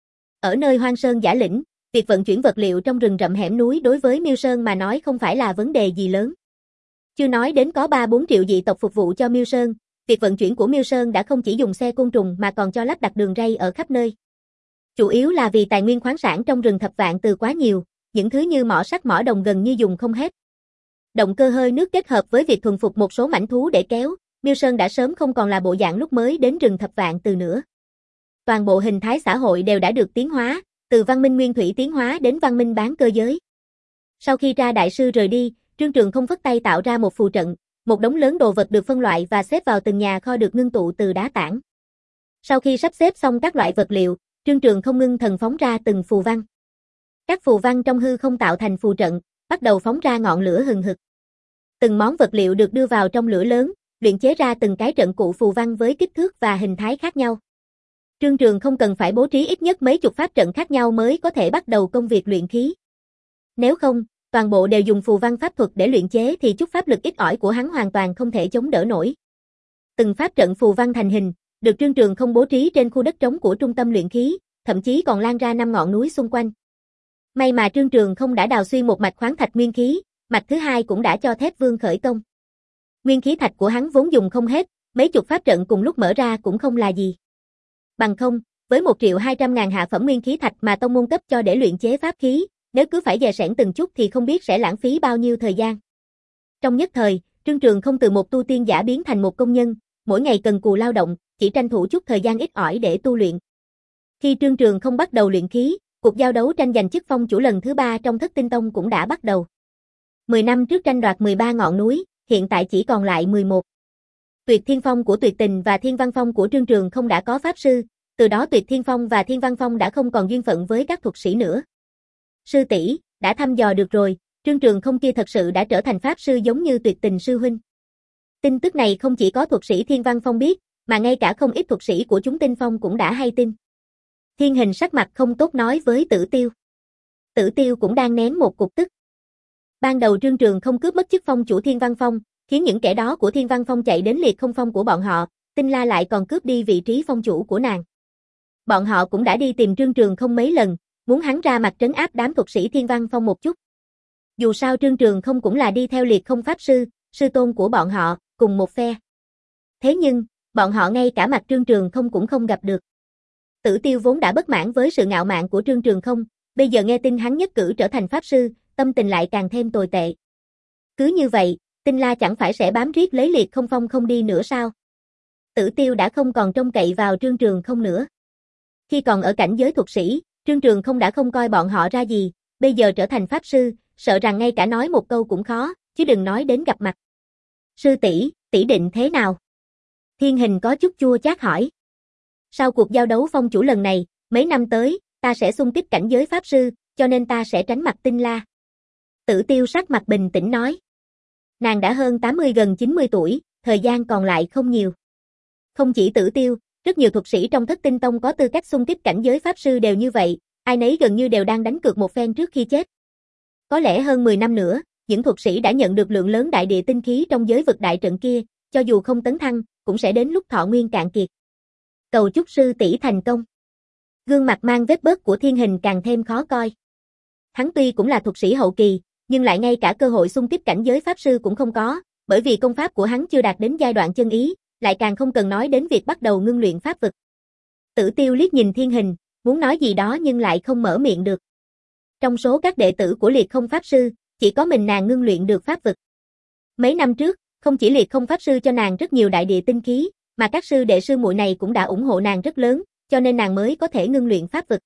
Ở nơi hoang sơn giả lĩnh, việc vận chuyển vật liệu trong rừng rậm hẻm núi đối với Miêu Sơn mà nói không phải là vấn đề gì lớn. Chưa nói đến có ba bốn triệu dị tộc phục vụ cho Miêu Sơn, việc vận chuyển của Miêu Sơn đã không chỉ dùng xe côn trùng mà còn cho lắp đặt đường ray ở khắp nơi. Chủ yếu là vì tài nguyên khoáng sản trong rừng thập vạn từ quá nhiều, những thứ như mỏ sắt mỏ đồng gần như dùng không hết. Động cơ hơi nước kết hợp với việc thuần phục một số mãnh thú để kéo, Miêu Sơn đã sớm không còn là bộ dạng lúc mới đến rừng thập vạn từ nữa. Toàn bộ hình thái xã hội đều đã được tiến hóa, từ văn minh nguyên thủy tiến hóa đến văn minh bán cơ giới. Sau khi Tra đại sư rời đi, Trương Trường không phất tay tạo ra một phù trận, một đống lớn đồ vật được phân loại và xếp vào từng nhà kho được ngưng tụ từ đá tảng. Sau khi sắp xếp xong các loại vật liệu, Trương Trường không ngưng thần phóng ra từng phù văn. Các phù văn trong hư không tạo thành phù trận, bắt đầu phóng ra ngọn lửa hừng hực. Từng món vật liệu được đưa vào trong lửa lớn, luyện chế ra từng cái trận cụ phù văn với kích thước và hình thái khác nhau. Trương Trường không cần phải bố trí ít nhất mấy chục pháp trận khác nhau mới có thể bắt đầu công việc luyện khí. Nếu không, toàn bộ đều dùng phù văn pháp thuật để luyện chế thì chút pháp lực ít ỏi của hắn hoàn toàn không thể chống đỡ nổi. Từng pháp trận phù văn thành hình, được Trương Trường không bố trí trên khu đất trống của trung tâm luyện khí, thậm chí còn lan ra năm ngọn núi xung quanh. May mà Trương Trường không đã đào xuyên một mạch khoáng thạch nguyên khí, mạch thứ hai cũng đã cho Thép Vương khởi công. Nguyên khí thạch của hắn vốn dùng không hết, mấy chục pháp trận cùng lúc mở ra cũng không là gì. Bằng không, với một triệu hai trăm ngàn hạ phẩm nguyên khí thạch mà tông môn cấp cho để luyện chế pháp khí, nếu cứ phải dè sẻn từng chút thì không biết sẽ lãng phí bao nhiêu thời gian. Trong nhất thời, Trương Trường không từ một tu tiên giả biến thành một công nhân, mỗi ngày cần cù lao động, chỉ tranh thủ chút thời gian ít ỏi để tu luyện. Khi Trương Trường không bắt đầu luyện khí, cuộc giao đấu tranh giành chức phong chủ lần thứ ba trong Thất Tinh Tông cũng đã bắt đầu. mười năm trước tranh đoạt mười ba ngọn núi, hiện tại chỉ còn lại mười một. Tuyệt Thiên Phong của Tuyệt Tình và Thiên Văn Phong của Trương Trường không đã có pháp sư, từ đó Tuyệt Thiên Phong và Thiên Văn Phong đã không còn duyên phận với các thuật sĩ nữa. Sư tỷ, đã thăm dò được rồi, Trương Trường không kia thật sự đã trở thành pháp sư giống như Tuyệt Tình sư huynh. Tin tức này không chỉ có thuật sĩ Thiên Văn Phong biết, mà ngay cả không ít thuật sĩ của chúng Tinh Phong cũng đã hay tin. Thiên Hình sắc mặt không tốt nói với Tử Tiêu. Tử Tiêu cũng đang nén một cục tức. Ban đầu Trương Trường không cướp mất chức phong chủ Thiên Văn Phong, khiến những kẻ đó của Thiên Văn Phong chạy đến liệt không phong của bọn họ, Tinh La lại còn cướp đi vị trí phong chủ của nàng. Bọn họ cũng đã đi tìm Trương Trường không mấy lần, muốn hắn ra mặt trấn áp đám thuật sĩ Thiên Văn Phong một chút. Dù sao Trương Trường không cũng là đi theo liệt không pháp sư, sư tôn của bọn họ, cùng một phe. Thế nhưng, bọn họ ngay cả mặt Trương Trường không cũng không gặp được. Tử Tiêu vốn đã bất mãn với sự ngạo mạn của Trương Trường không, bây giờ nghe tin hắn nhất cử trở thành pháp sư, tâm tình lại càng thêm tồi tệ. Cứ như vậy, Tinh La chẳng phải sẽ bám riết lấy liệt không phong không đi nữa sao? Tử Tiêu đã không còn trông cậy vào Trương Trường không nữa. Khi còn ở cảnh giới thuật sĩ, Trương Trường không đã không coi bọn họ ra gì, bây giờ trở thành pháp sư, sợ rằng ngay cả nói một câu cũng khó, chứ đừng nói đến gặp mặt. Sư tỷ, tỷ định thế nào? Thiên Hình có chút chua chát hỏi. Sau cuộc giao đấu phong chủ lần này, mấy năm tới, ta sẽ xung kích cảnh giới pháp sư, cho nên ta sẽ tránh mặt Tinh La. Tử Tiêu sắc mặt bình tĩnh nói. Nàng đã hơn tám mươi gần chín mươi tuổi, thời gian còn lại không nhiều. Không chỉ Tử Tiêu, rất nhiều thuật sĩ trong Thất Tinh Tông có tư cách xung kích cảnh giới pháp sư đều như vậy, ai nấy gần như đều đang đánh cược một phen trước khi chết. Có lẽ hơn mười năm nữa, những thuật sĩ đã nhận được lượng lớn đại địa tinh khí trong giới vực đại trận kia, cho dù không tấn thăng, cũng sẽ đến lúc thọ nguyên cạn kiệt. Cầu chúc sư tỷ thành công. Gương mặt mang vết bớt của Thiên Hình càng thêm khó coi. Hắn tuy cũng là thuật sĩ hậu kỳ, nhưng lại ngay cả cơ hội xung kích cảnh giới pháp sư cũng không có, bởi vì công pháp của hắn chưa đạt đến giai đoạn chân ý, lại càng không cần nói đến việc bắt đầu ngưng luyện pháp vực. Tử Tiêu liếc nhìn Thiên Hình, muốn nói gì đó nhưng lại không mở miệng được. Trong số các đệ tử của liệt không pháp sư, chỉ có mình nàng ngưng luyện được pháp vực. Mấy năm trước, không chỉ liệt không pháp sư cho nàng rất nhiều đại địa tinh khí, mà các sư đệ sư muội này cũng đã ủng hộ nàng rất lớn, cho nên nàng mới có thể ngưng luyện pháp vực.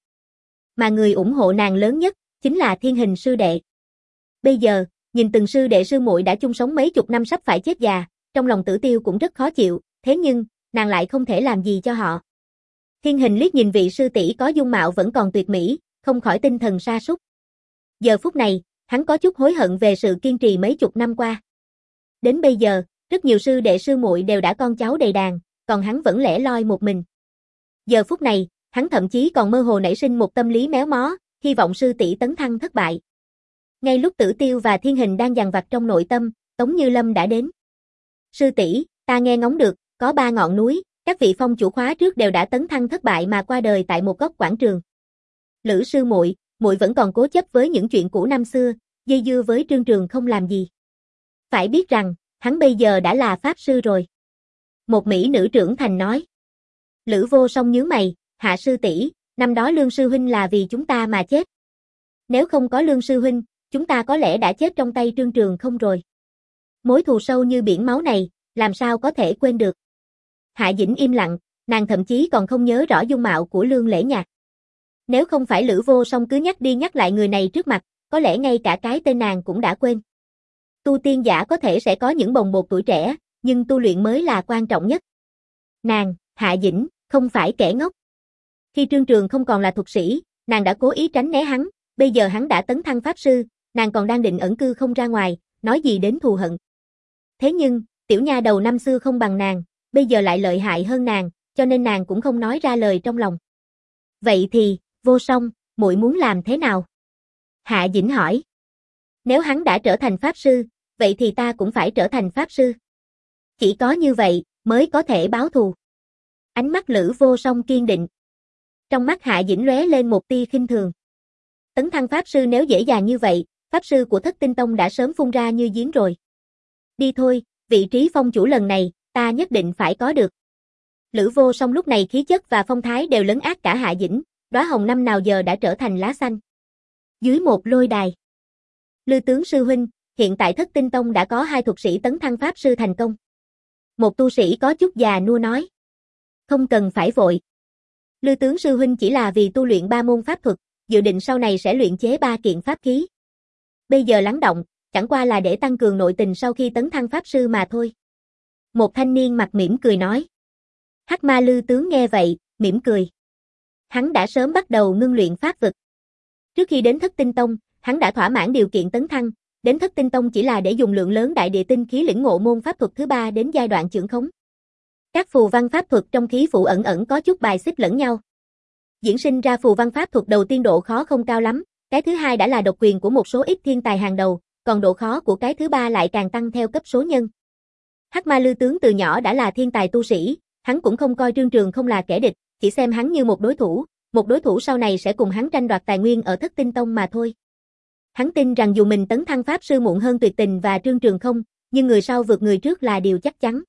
Mà người ủng hộ nàng lớn nhất, chính là Thiên Hình sư đệ. Bây giờ, nhìn từng sư đệ sư muội đã chung sống mấy chục năm sắp phải chết già, trong lòng Tử Tiêu cũng rất khó chịu, thế nhưng, nàng lại không thể làm gì cho họ. Thiên Hình liếc nhìn vị sư tỷ có dung mạo vẫn còn tuyệt mỹ, không khỏi tinh thần sa sút. Giờ phút này, hắn có chút hối hận về sự kiên trì mấy chục năm qua. Đến bây giờ, rất nhiều sư đệ sư muội đều đã con cháu đầy đàn, còn hắn vẫn lẻ loi một mình. Giờ phút này, hắn thậm chí còn mơ hồ nảy sinh một tâm lý méo mó, hy vọng sư tỷ tấn thăng thất bại. Ngay lúc Tử Tiêu và Thiên Hình đang dằn vặt trong nội tâm, Tống Như Lâm đã đến. Sư tỷ, ta nghe ngóng được, có ba ngọn núi, Các vị phong chủ khóa trước đều đã tấn thăng thất bại mà qua đời tại một góc quảng trường. Lữ sư muội, muội vẫn còn cố chấp với những chuyện cũ năm xưa, dây dưa với Trương Trường không làm gì. Phải biết rằng, hắn bây giờ đã là pháp sư rồi. Một mỹ nữ trưởng thành nói. Lữ Vô Song nhướng mày, Hạ sư tỷ, năm đó Lương sư huynh là vì chúng ta mà chết. Nếu không có Lương sư huynh, chúng ta có lẽ đã chết trong tay Trương Trường không rồi. Mối thù sâu như biển máu này, làm sao có thể quên được. Hạ Dĩnh im lặng, nàng thậm chí còn không nhớ rõ dung mạo của Lương Lễ Nhạc. Nếu không phải Lữ Vô Song cứ nhắc đi nhắc lại người này trước mặt, có lẽ ngay cả cái tên nàng cũng đã quên. Tu tiên giả có thể sẽ có những bồng bột tuổi trẻ, nhưng tu luyện mới là quan trọng nhất. Nàng, Hạ Dĩnh, không phải kẻ ngốc. Khi Trương Trường không còn là thuật sĩ, nàng đã cố ý tránh né hắn, bây giờ hắn đã tấn thăng pháp sư, nàng còn đang định ẩn cư không ra ngoài, nói gì đến thù hận. Thế nhưng, tiểu nha đầu năm xưa không bằng nàng, bây giờ lại lợi hại hơn nàng, cho nên nàng cũng không nói ra lời trong lòng. Vậy thì, Vô Song, muội muốn làm thế nào? Hạ Dĩnh hỏi. Nếu hắn đã trở thành pháp sư, vậy thì ta cũng phải trở thành pháp sư. Chỉ có như vậy, mới có thể báo thù. Ánh mắt Lữ Vô Song kiên định. Trong mắt Hạ Dĩnh lóe lên một tia khinh thường. Tấn thăng pháp sư nếu dễ dàng như vậy, pháp sư của Thất Tinh Tông đã sớm phun ra như giếng rồi. Đi thôi, vị trí phong chủ lần này, ta nhất định phải có được. Lữ Vô Song lúc này khí chất và phong thái đều lấn át cả Hạ Dĩnh, đóa hồng năm nào giờ đã trở thành lá xanh. Dưới một lôi đài. Lư tướng sư huynh, hiện tại Thất Tinh Tông đã có hai thuật sĩ tấn thăng pháp sư thành công. Một tu sĩ có chút già nua nói. Không cần phải vội. Lư tướng sư huynh chỉ là vì tu luyện ba môn pháp thuật, dự định sau này sẽ luyện chế ba kiện pháp khí. Bây giờ lắng động, chẳng qua là để tăng cường nội tình sau khi tấn thăng pháp sư mà thôi. Một thanh niên mặt mỉm cười nói. Hắc Ma Lư tướng nghe vậy, mỉm cười. Hắn đã sớm bắt đầu ngưng luyện pháp vực. Trước khi đến Thất Tinh Tông, hắn đã thỏa mãn điều kiện tấn thăng, đến Thất Tinh Tông chỉ là để dùng lượng lớn đại địa tinh khí lĩnh ngộ môn pháp thuật thứ ba đến giai đoạn chưởng khống. Các phù văn pháp thuật trong khí phủ ẩn ẩn có chút bài xích lẫn nhau. Diễn sinh ra phù văn pháp thuật đầu tiên độ khó không cao lắm, cái thứ hai đã là độc quyền của một số ít thiên tài hàng đầu, còn độ khó của cái thứ ba lại càng tăng theo cấp số nhân. Hắc Ma Lư tướng từ nhỏ đã là thiên tài tu sĩ, hắn cũng không coi Trương Trường không là kẻ địch, chỉ xem hắn như một đối thủ, một đối thủ sau này sẽ cùng hắn tranh đoạt tài nguyên ở Thất Tinh Tông mà thôi. Hắn tin rằng dù mình tấn thăng pháp sư muộn hơn Tuyệt Tình và Trương Trường không, nhưng người sau vượt người trước là điều chắc chắn.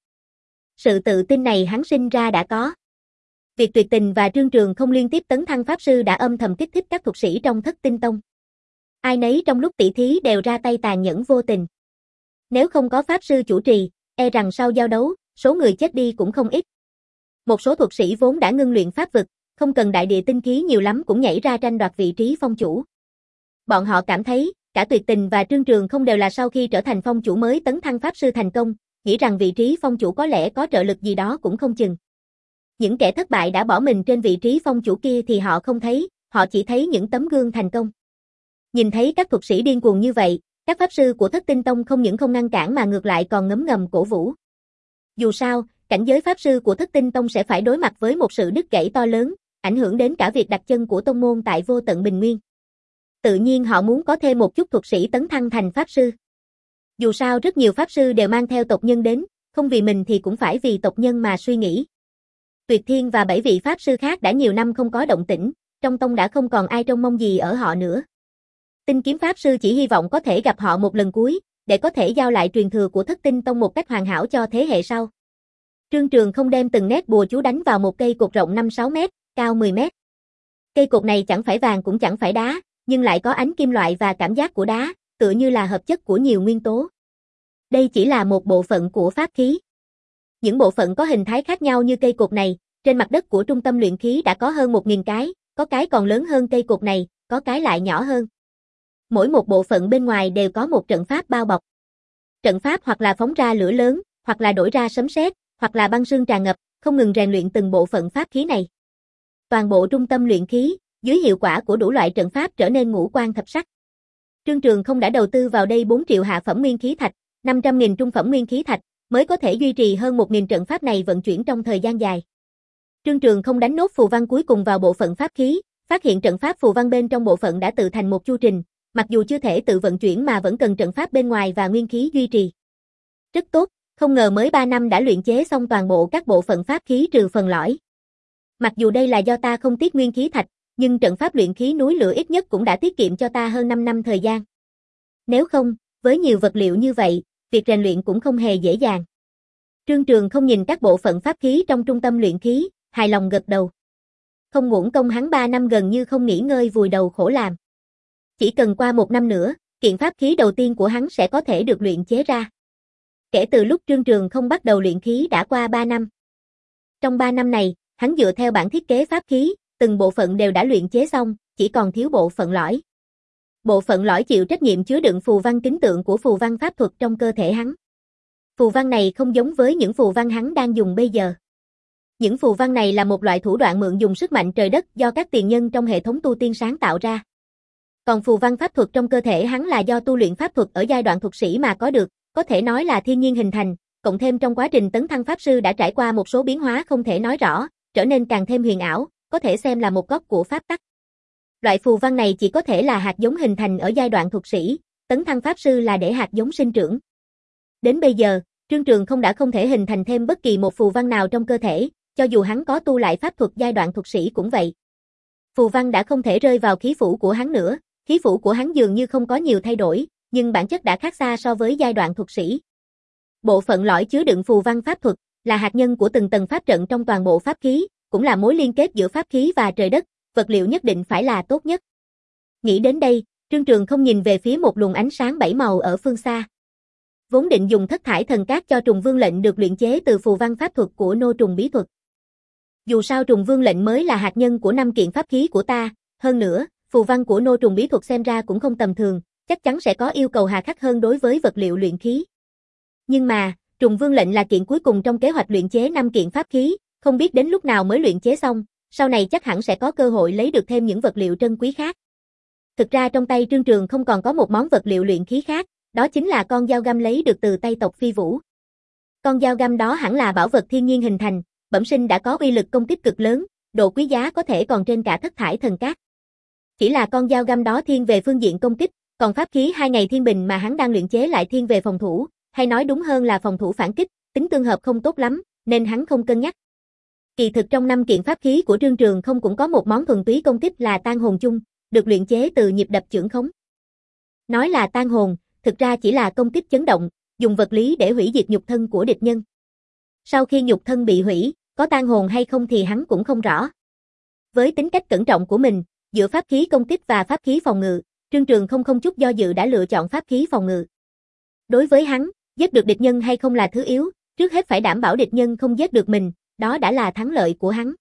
Sự tự tin này hắn sinh ra đã có. Việc Tuyệt Tình và Trương Trường không liên tiếp tấn thăng pháp sư đã âm thầm kích thích các thuật sĩ trong Thất Tinh Tông. Ai nấy trong lúc tỷ thí đều ra tay tàn nhẫn vô tình. Nếu không có pháp sư chủ trì, e rằng sau giao đấu, số người chết đi cũng không ít. Một số thuật sĩ vốn đã ngưng luyện pháp vực, không cần đại địa tinh khí nhiều lắm cũng nhảy ra tranh đoạt vị trí phong chủ. Bọn họ cảm thấy, cả Tuyệt Tình và Trương Trường không đều là sau khi trở thành phong chủ mới tấn thăng pháp sư thành công, nghĩ rằng vị trí phong chủ có lẽ có trợ lực gì đó cũng không chừng. Những kẻ thất bại đã bỏ mình trên vị trí phong chủ kia thì họ không thấy, họ chỉ thấy những tấm gương thành công. Nhìn thấy các thuật sĩ điên cuồng như vậy, các pháp sư của Thất Tinh Tông không những không ngăn cản mà ngược lại còn ngấm ngầm cổ vũ. Dù sao, cảnh giới pháp sư của Thất Tinh Tông sẽ phải đối mặt với một sự đứt gãy to lớn, ảnh hưởng đến cả việc đặt chân của tông môn tại Vô Tận Bình Nguyên. Tự nhiên họ muốn có thêm một chút thuật sĩ tấn thăng thành pháp sư. Dù sao rất nhiều pháp sư đều mang theo tộc nhân đến, không vì mình thì cũng phải vì tộc nhân mà suy nghĩ. Tuyệt Thiên và bảy vị pháp sư khác đã nhiều năm không có động tĩnh, trong tông đã không còn ai trông mong gì ở họ nữa. Tinh Kiếm pháp sư chỉ hy vọng có thể gặp họ một lần cuối, để có thể giao lại truyền thừa của Thất Tinh Tông một cách hoàn hảo cho thế hệ sau. Trương Trường không đem từng nét bùa chú đánh vào một cây cột rộng năm sáu mét, cao mười mét. Cây cột này chẳng phải vàng cũng chẳng phải đá, nhưng lại có ánh kim loại và cảm giác của đá, tựa như là hợp chất của nhiều nguyên tố. Đây chỉ là một bộ phận của pháp khí. Những bộ phận có hình thái khác nhau như cây cột này, trên mặt đất của trung tâm luyện khí đã có hơn một nghìn cái, có cái còn lớn hơn cây cột này, có cái lại nhỏ hơn. Mỗi một bộ phận bên ngoài đều có một trận pháp bao bọc. Trận pháp hoặc là phóng ra lửa lớn, hoặc là đổi ra sấm sét, hoặc là băng sương tràn ngập, không ngừng rèn luyện từng bộ phận pháp khí này. Toàn bộ trung tâm luyện khí, dưới hiệu quả của đủ loại trận pháp trở nên ngũ quan thập sắc. Trương Trường không đã đầu tư vào đây bốn triệu hạ phẩm nguyên khí thạch, năm trăm nghìn trung phẩm nguyên khí thạch, mới có thể duy trì hơn một nghìn trận pháp này vận chuyển trong thời gian dài. Trương Trường không đánh nốt phù văn cuối cùng vào bộ phận pháp khí, phát hiện trận pháp phù văn bên trong bộ phận đã tự thành một chu trình, mặc dù chưa thể tự vận chuyển mà vẫn cần trận pháp bên ngoài và nguyên khí duy trì. Rất tốt, Không ngờ mới ba năm đã luyện chế xong toàn bộ các bộ phận pháp khí trừ phần lõi. Mặc dù đây là do ta không tiếc nguyên khí thạch, nhưng trận pháp luyện khí núi lửa ít nhất cũng đã tiết kiệm cho ta hơn năm năm thời gian. Nếu không, với nhiều vật liệu như vậy, việc rèn luyện cũng không hề dễ dàng. Trương Trường không nhìn các bộ phận pháp khí trong trung tâm luyện khí, hài lòng gật đầu. Không uổng công hắn ba năm gần như không nghỉ ngơi vùi đầu khổ làm. Chỉ cần qua một năm nữa, kiện pháp khí đầu tiên của hắn sẽ có thể được luyện chế ra. Kể từ lúc Trương Trường không bắt đầu luyện khí đã qua ba năm. Trong ba năm này, hắn dựa theo bản thiết kế pháp khí, từng bộ phận đều đã luyện chế xong, chỉ còn thiếu bộ phận lõi. Bộ phận lõi chịu trách nhiệm chứa đựng phù văn kính tượng của phù văn pháp thuật trong cơ thể hắn. Phù văn này không giống với những phù văn hắn đang dùng bây giờ. Những phù văn này là một loại thủ đoạn mượn dùng sức mạnh trời đất do các tiền nhân trong hệ thống tu tiên sáng tạo ra. Còn phù văn pháp thuật trong cơ thể hắn là do tu luyện pháp thuật ở giai đoạn thuật sĩ mà có được, có thể nói là thiên nhiên hình thành, cộng thêm trong quá trình tấn thăng pháp sư đã trải qua một số biến hóa không thể nói rõ, trở nên càng thêm huyền ảo, có thể xem là một góc của pháp tắc. Loại phù văn này chỉ có thể là hạt giống hình thành ở giai đoạn thuật sĩ, tấn thăng pháp sư là để hạt giống sinh trưởng. Đến bây giờ, Trương Trường không đã không thể hình thành thêm bất kỳ một phù văn nào trong cơ thể, cho dù hắn có tu lại pháp thuật giai đoạn thuật sĩ cũng vậy. Phù văn đã không thể rơi vào khí phủ của hắn nữa, khí phủ của hắn dường như không có nhiều thay đổi, nhưng bản chất đã khác xa so với giai đoạn thuật sĩ. Bộ phận lõi chứa đựng phù văn pháp thuật, là hạt nhân của từng tầng pháp trận trong toàn bộ pháp khí, cũng là mối liên kết giữa pháp khí và trời đất, vật liệu nhất định phải là tốt nhất. Nghĩ đến đây, Trương Trường không nhìn về phía một luồng ánh sáng bảy màu ở phương xa. Vốn định dùng thất thải thần cát cho trùng vương lệnh được luyện chế từ phù văn pháp thuật của nô trùng bí thuật. Dù sao trùng vương lệnh mới là hạt nhân của năm kiện pháp khí của ta, hơn nữa, phù văn của nô trùng bí thuật xem ra cũng không tầm thường, chắc chắn sẽ có yêu cầu hà khắc hơn đối với vật liệu luyện khí. Nhưng mà, trùng vương lệnh là kiện cuối cùng trong kế hoạch luyện chế năm kiện pháp khí, không biết đến lúc nào mới luyện chế xong, sau này chắc hẳn sẽ có cơ hội lấy được thêm những vật liệu trân quý khác. Thực ra trong tay Trương Trường không còn có một món vật liệu luyện khí khác, đó chính là con dao găm lấy được từ tay tộc Phi Vũ. Con dao găm đó hẳn là bảo vật thiên nhiên hình thành, bẩm sinh đã có uy lực công kích cực lớn, độ quý giá có thể còn trên cả thất thải thần cát. Chỉ là con dao găm đó thiên về phương diện công kích, còn pháp khí hai ngày thiên bình mà hắn đang luyện chế lại thiên về phòng thủ, hay nói đúng hơn là phòng thủ phản kích, tính tương hợp không tốt lắm, nên hắn không cân nhắc. Kỳ thực trong năm kiện pháp khí của Trương Trường không cũng có một món thuần túy công kích là Tang Hồn Chung, được luyện chế từ nhịp đập chưởng khống. Nói là tang hồn, thực ra chỉ là công kích chấn động, dùng vật lý để hủy diệt nhục thân của địch nhân. Sau khi nhục thân bị hủy, có tang hồn hay không thì hắn cũng không rõ. Với tính cách cẩn trọng của mình, giữa pháp khí công kích và pháp khí phòng ngự, Trương Trường không không chút do dự đã lựa chọn pháp khí phòng ngự. Đối với hắn, giết được địch nhân hay không là thứ yếu, trước hết phải đảm bảo địch nhân không giết được mình, đó đã là thắng lợi của hắn.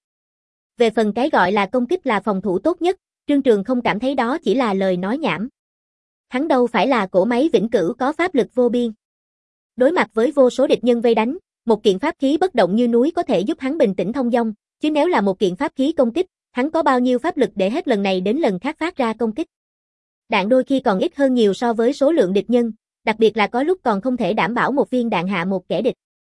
Về phần cái gọi là công kích là phòng thủ tốt nhất, Trương Trường không cảm thấy đó chỉ là lời nói nhảm. Hắn đâu phải là cỗ máy vĩnh cửu có pháp lực vô biên. Đối mặt với vô số địch nhân vây đánh, một kiện pháp khí bất động như núi có thể giúp hắn bình tĩnh thông dong, chứ nếu là một kiện pháp khí công kích, hắn có bao nhiêu pháp lực để hết lần này đến lần khác phát ra công kích. Đạn đôi khi còn ít hơn nhiều so với số lượng địch nhân, đặc biệt là có lúc còn không thể đảm bảo một viên đạn hạ một kẻ địch.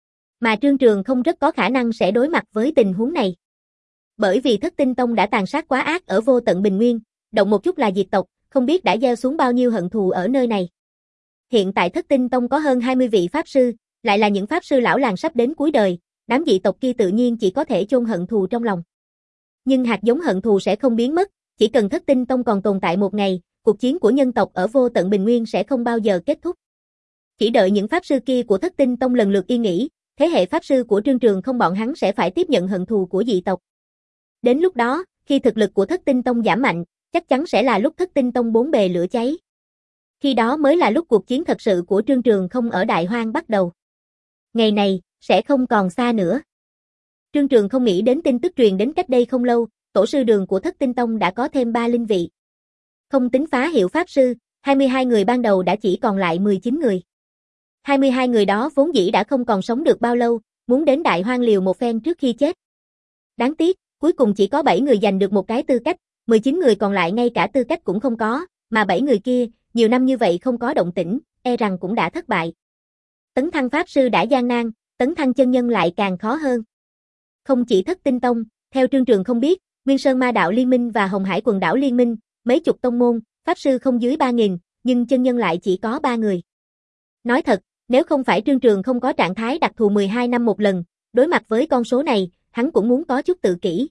Mà Trương Trường không rất có khả năng sẽ đối mặt với tình huống này. Bởi vì Thất Tinh Tông đã tàn sát quá ác ở Vô Tận Bình Nguyên, động một chút là diệt tộc, không biết đã gieo xuống bao nhiêu hận thù ở nơi này. Hiện tại Thất Tinh Tông có hơn hai mươi vị pháp sư, lại là những pháp sư lão làng sắp đến cuối đời, đám dị tộc kia tự nhiên chỉ có thể chôn hận thù trong lòng. Nhưng hạt giống hận thù sẽ không biến mất, chỉ cần Thất Tinh Tông còn tồn tại một ngày, cuộc chiến của nhân tộc ở Vô Tận Bình Nguyên sẽ không bao giờ kết thúc. Chỉ đợi những pháp sư kia của Thất Tinh Tông lần lượt yên nghỉ, thế hệ pháp sư của Trương Trường không bọn hắn sẽ phải tiếp nhận hận thù của dị tộc. Đến lúc đó, khi thực lực của Thất Tinh Tông giảm mạnh, chắc chắn sẽ là lúc Thất Tinh Tông bốn bề lửa cháy. Khi đó mới là lúc cuộc chiến thật sự của Trương Trường không ở Đại Hoang bắt đầu. Ngày này, sẽ không còn xa nữa. Trương Trường không nghĩ đến tin tức truyền đến cách đây không lâu, tổ sư đường của Thất Tinh Tông đã có thêm ba linh vị. Không tính phá hiệu pháp sư, hai mươi hai người ban đầu đã chỉ còn lại mười chín người. hai mươi hai người đó vốn dĩ đã không còn sống được bao lâu, muốn đến Đại Hoang liều một phen trước khi chết. Đáng tiếc, cuối cùng chỉ có bảy người giành được một cái tư cách, mười chín người còn lại ngay cả tư cách cũng không có, mà bảy người kia, nhiều năm như vậy không có động tĩnh, e rằng cũng đã thất bại. Tấn thăng pháp sư đã gian nan, tấn thăng chân nhân lại càng khó hơn. Không chỉ Thất Tinh Tông, theo Trương Trường không biết, Nguyên Sơn Ma Đạo Liên Minh và Hồng Hải Quần Đảo Liên Minh, mấy chục tông môn, pháp sư không dưới ba nghìn, nhưng chân nhân lại chỉ có ba người. Nói thật, Nếu không phải Trương Trường không có trạng thái đặc thù mười hai năm một lần, đối mặt với con số này, hắn cũng muốn có chút tự kỷ.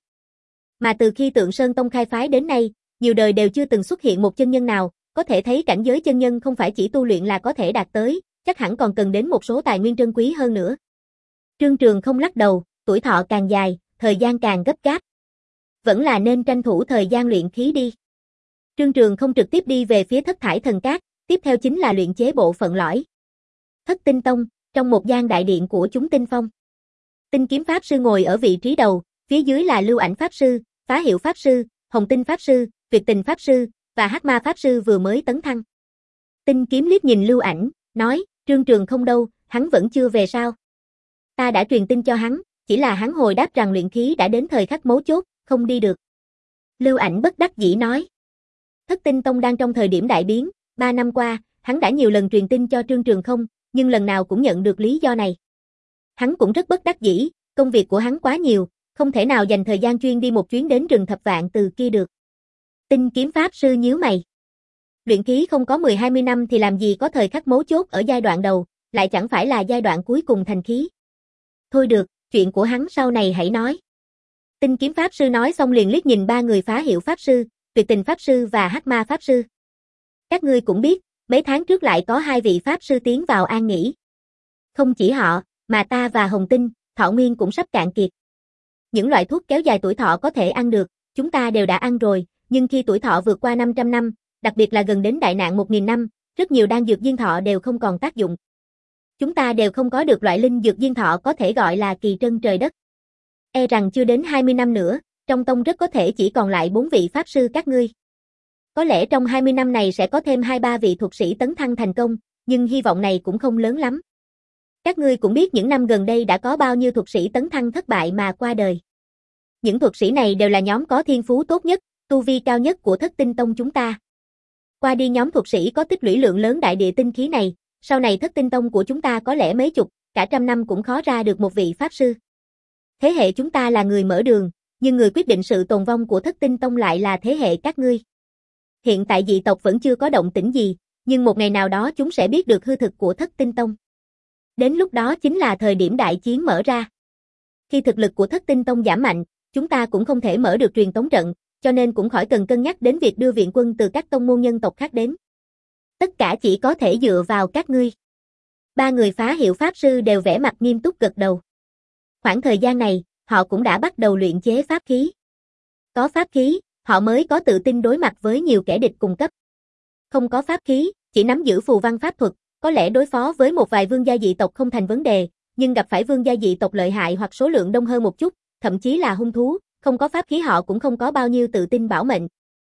Mà từ khi Tượng Sơn Tông khai phái đến nay, nhiều đời đều chưa từng xuất hiện một chân nhân nào, có thể thấy cảnh giới chân nhân không phải chỉ tu luyện là có thể đạt tới, chắc hẳn còn cần đến một số tài nguyên trân quý hơn nữa. Trương Trường không lắc đầu, tuổi thọ càng dài, thời gian càng gấp gáp. Vẫn là nên tranh thủ thời gian luyện khí đi. Trương Trường không trực tiếp đi về phía Thất Thải Thần Cát, tiếp theo chính là luyện chế bộ phận lõi. Thất Tinh Tông, trong một gian đại điện của chúng Tinh Phong. Tinh Kiếm Pháp Sư ngồi ở vị trí đầu, phía dưới là Lưu Ảnh Pháp Sư, Phá Hiệu Pháp Sư, Hồng Tinh Pháp Sư, Tuyệt Tình Pháp Sư, và Hắc Ma Pháp Sư vừa mới tấn thăng. Tinh Kiếm liếc nhìn Lưu Ảnh, nói, Trương Trường không đâu, hắn vẫn chưa về sao? Ta đã truyền tin cho hắn, chỉ là hắn hồi đáp rằng luyện khí đã đến thời khắc mấu chốt, không đi được. Lưu Ảnh bất đắc dĩ nói. Thất Tinh Tông đang trong thời điểm đại biến, ba năm qua, hắn đã nhiều lần truyền tin cho Trương Trường không, nhưng lần nào cũng nhận được lý do này. Hắn cũng rất bất đắc dĩ, công việc của hắn quá nhiều, không thể nào dành thời gian chuyên đi một chuyến đến rừng Thập Vạn Từ kia được. Tinh Kiếm Pháp Sư nhíu mày. Luyện khí không có mười hai mươi năm thì làm gì có thời khắc mấu chốt ở giai đoạn đầu, lại chẳng phải là giai đoạn cuối cùng thành khí. Thôi được, chuyện của hắn sau này hãy nói. Tinh Kiếm Pháp Sư nói xong liền liếc nhìn ba người Phá Hiệu Pháp Sư, Tuyệt Tình Pháp Sư và Hắc Ma Pháp Sư. Các ngươi cũng biết, mấy tháng trước lại có hai vị Pháp Sư tiến vào an nghỉ. Không chỉ họ, mà ta và Hồng Tinh, thọ nguyên cũng sắp cạn kiệt. Những loại thuốc kéo dài tuổi thọ có thể ăn được, chúng ta đều đã ăn rồi, nhưng khi tuổi thọ vượt qua năm trăm năm, đặc biệt là gần đến đại nạn một nghìn năm, rất nhiều đan dược diên thọ đều không còn tác dụng. Chúng ta đều không có được loại linh dược diên thọ có thể gọi là kỳ trân trời đất. E rằng chưa đến hai mươi năm nữa, trong tông rất có thể chỉ còn lại bốn vị Pháp Sư các ngươi. Có lẽ trong hai mươi năm này sẽ có thêm hai ba vị thuật sĩ tấn thăng thành công, nhưng hy vọng này cũng không lớn lắm. Các ngươi cũng biết những năm gần đây đã có bao nhiêu thuật sĩ tấn thăng thất bại mà qua đời. Những thuật sĩ này đều là nhóm có thiên phú tốt nhất, tu vi cao nhất của Thất Tinh Tông chúng ta. Qua đi nhóm thuật sĩ có tích lũy lượng lớn đại địa tinh khí này, sau này Thất Tinh Tông của chúng ta có lẽ mấy chục, cả trăm năm cũng khó ra được một vị Pháp Sư. Thế hệ chúng ta là người mở đường, nhưng người quyết định sự tồn vong của Thất Tinh Tông lại là thế hệ các ngươi. Hiện tại dị tộc vẫn chưa có động tĩnh gì, nhưng một ngày nào đó chúng sẽ biết được hư thực của Thất Tinh Tông. Đến lúc đó chính là thời điểm đại chiến mở ra. Khi thực lực của Thất Tinh Tông giảm mạnh, chúng ta cũng không thể mở được truyền tống trận, cho nên cũng khỏi cần cân nhắc đến việc đưa viện quân từ các tông môn nhân tộc khác đến. Tất cả chỉ có thể dựa vào các ngươi. Ba người Phá Hiệu Pháp Sư đều vẻ mặt nghiêm túc gật đầu. Khoảng thời gian này, họ cũng đã bắt đầu luyện chế pháp khí. Có pháp khí, họ mới có tự tin đối mặt với nhiều kẻ địch cùng cấp. Không có pháp khí, chỉ nắm giữ phù văn pháp thuật, có lẽ đối phó với một vài vương gia dị tộc không thành vấn đề, nhưng gặp phải vương gia dị tộc lợi hại hoặc số lượng đông hơn một chút, thậm chí là hung thú, không có pháp khí họ cũng không có bao nhiêu tự tin bảo mệnh.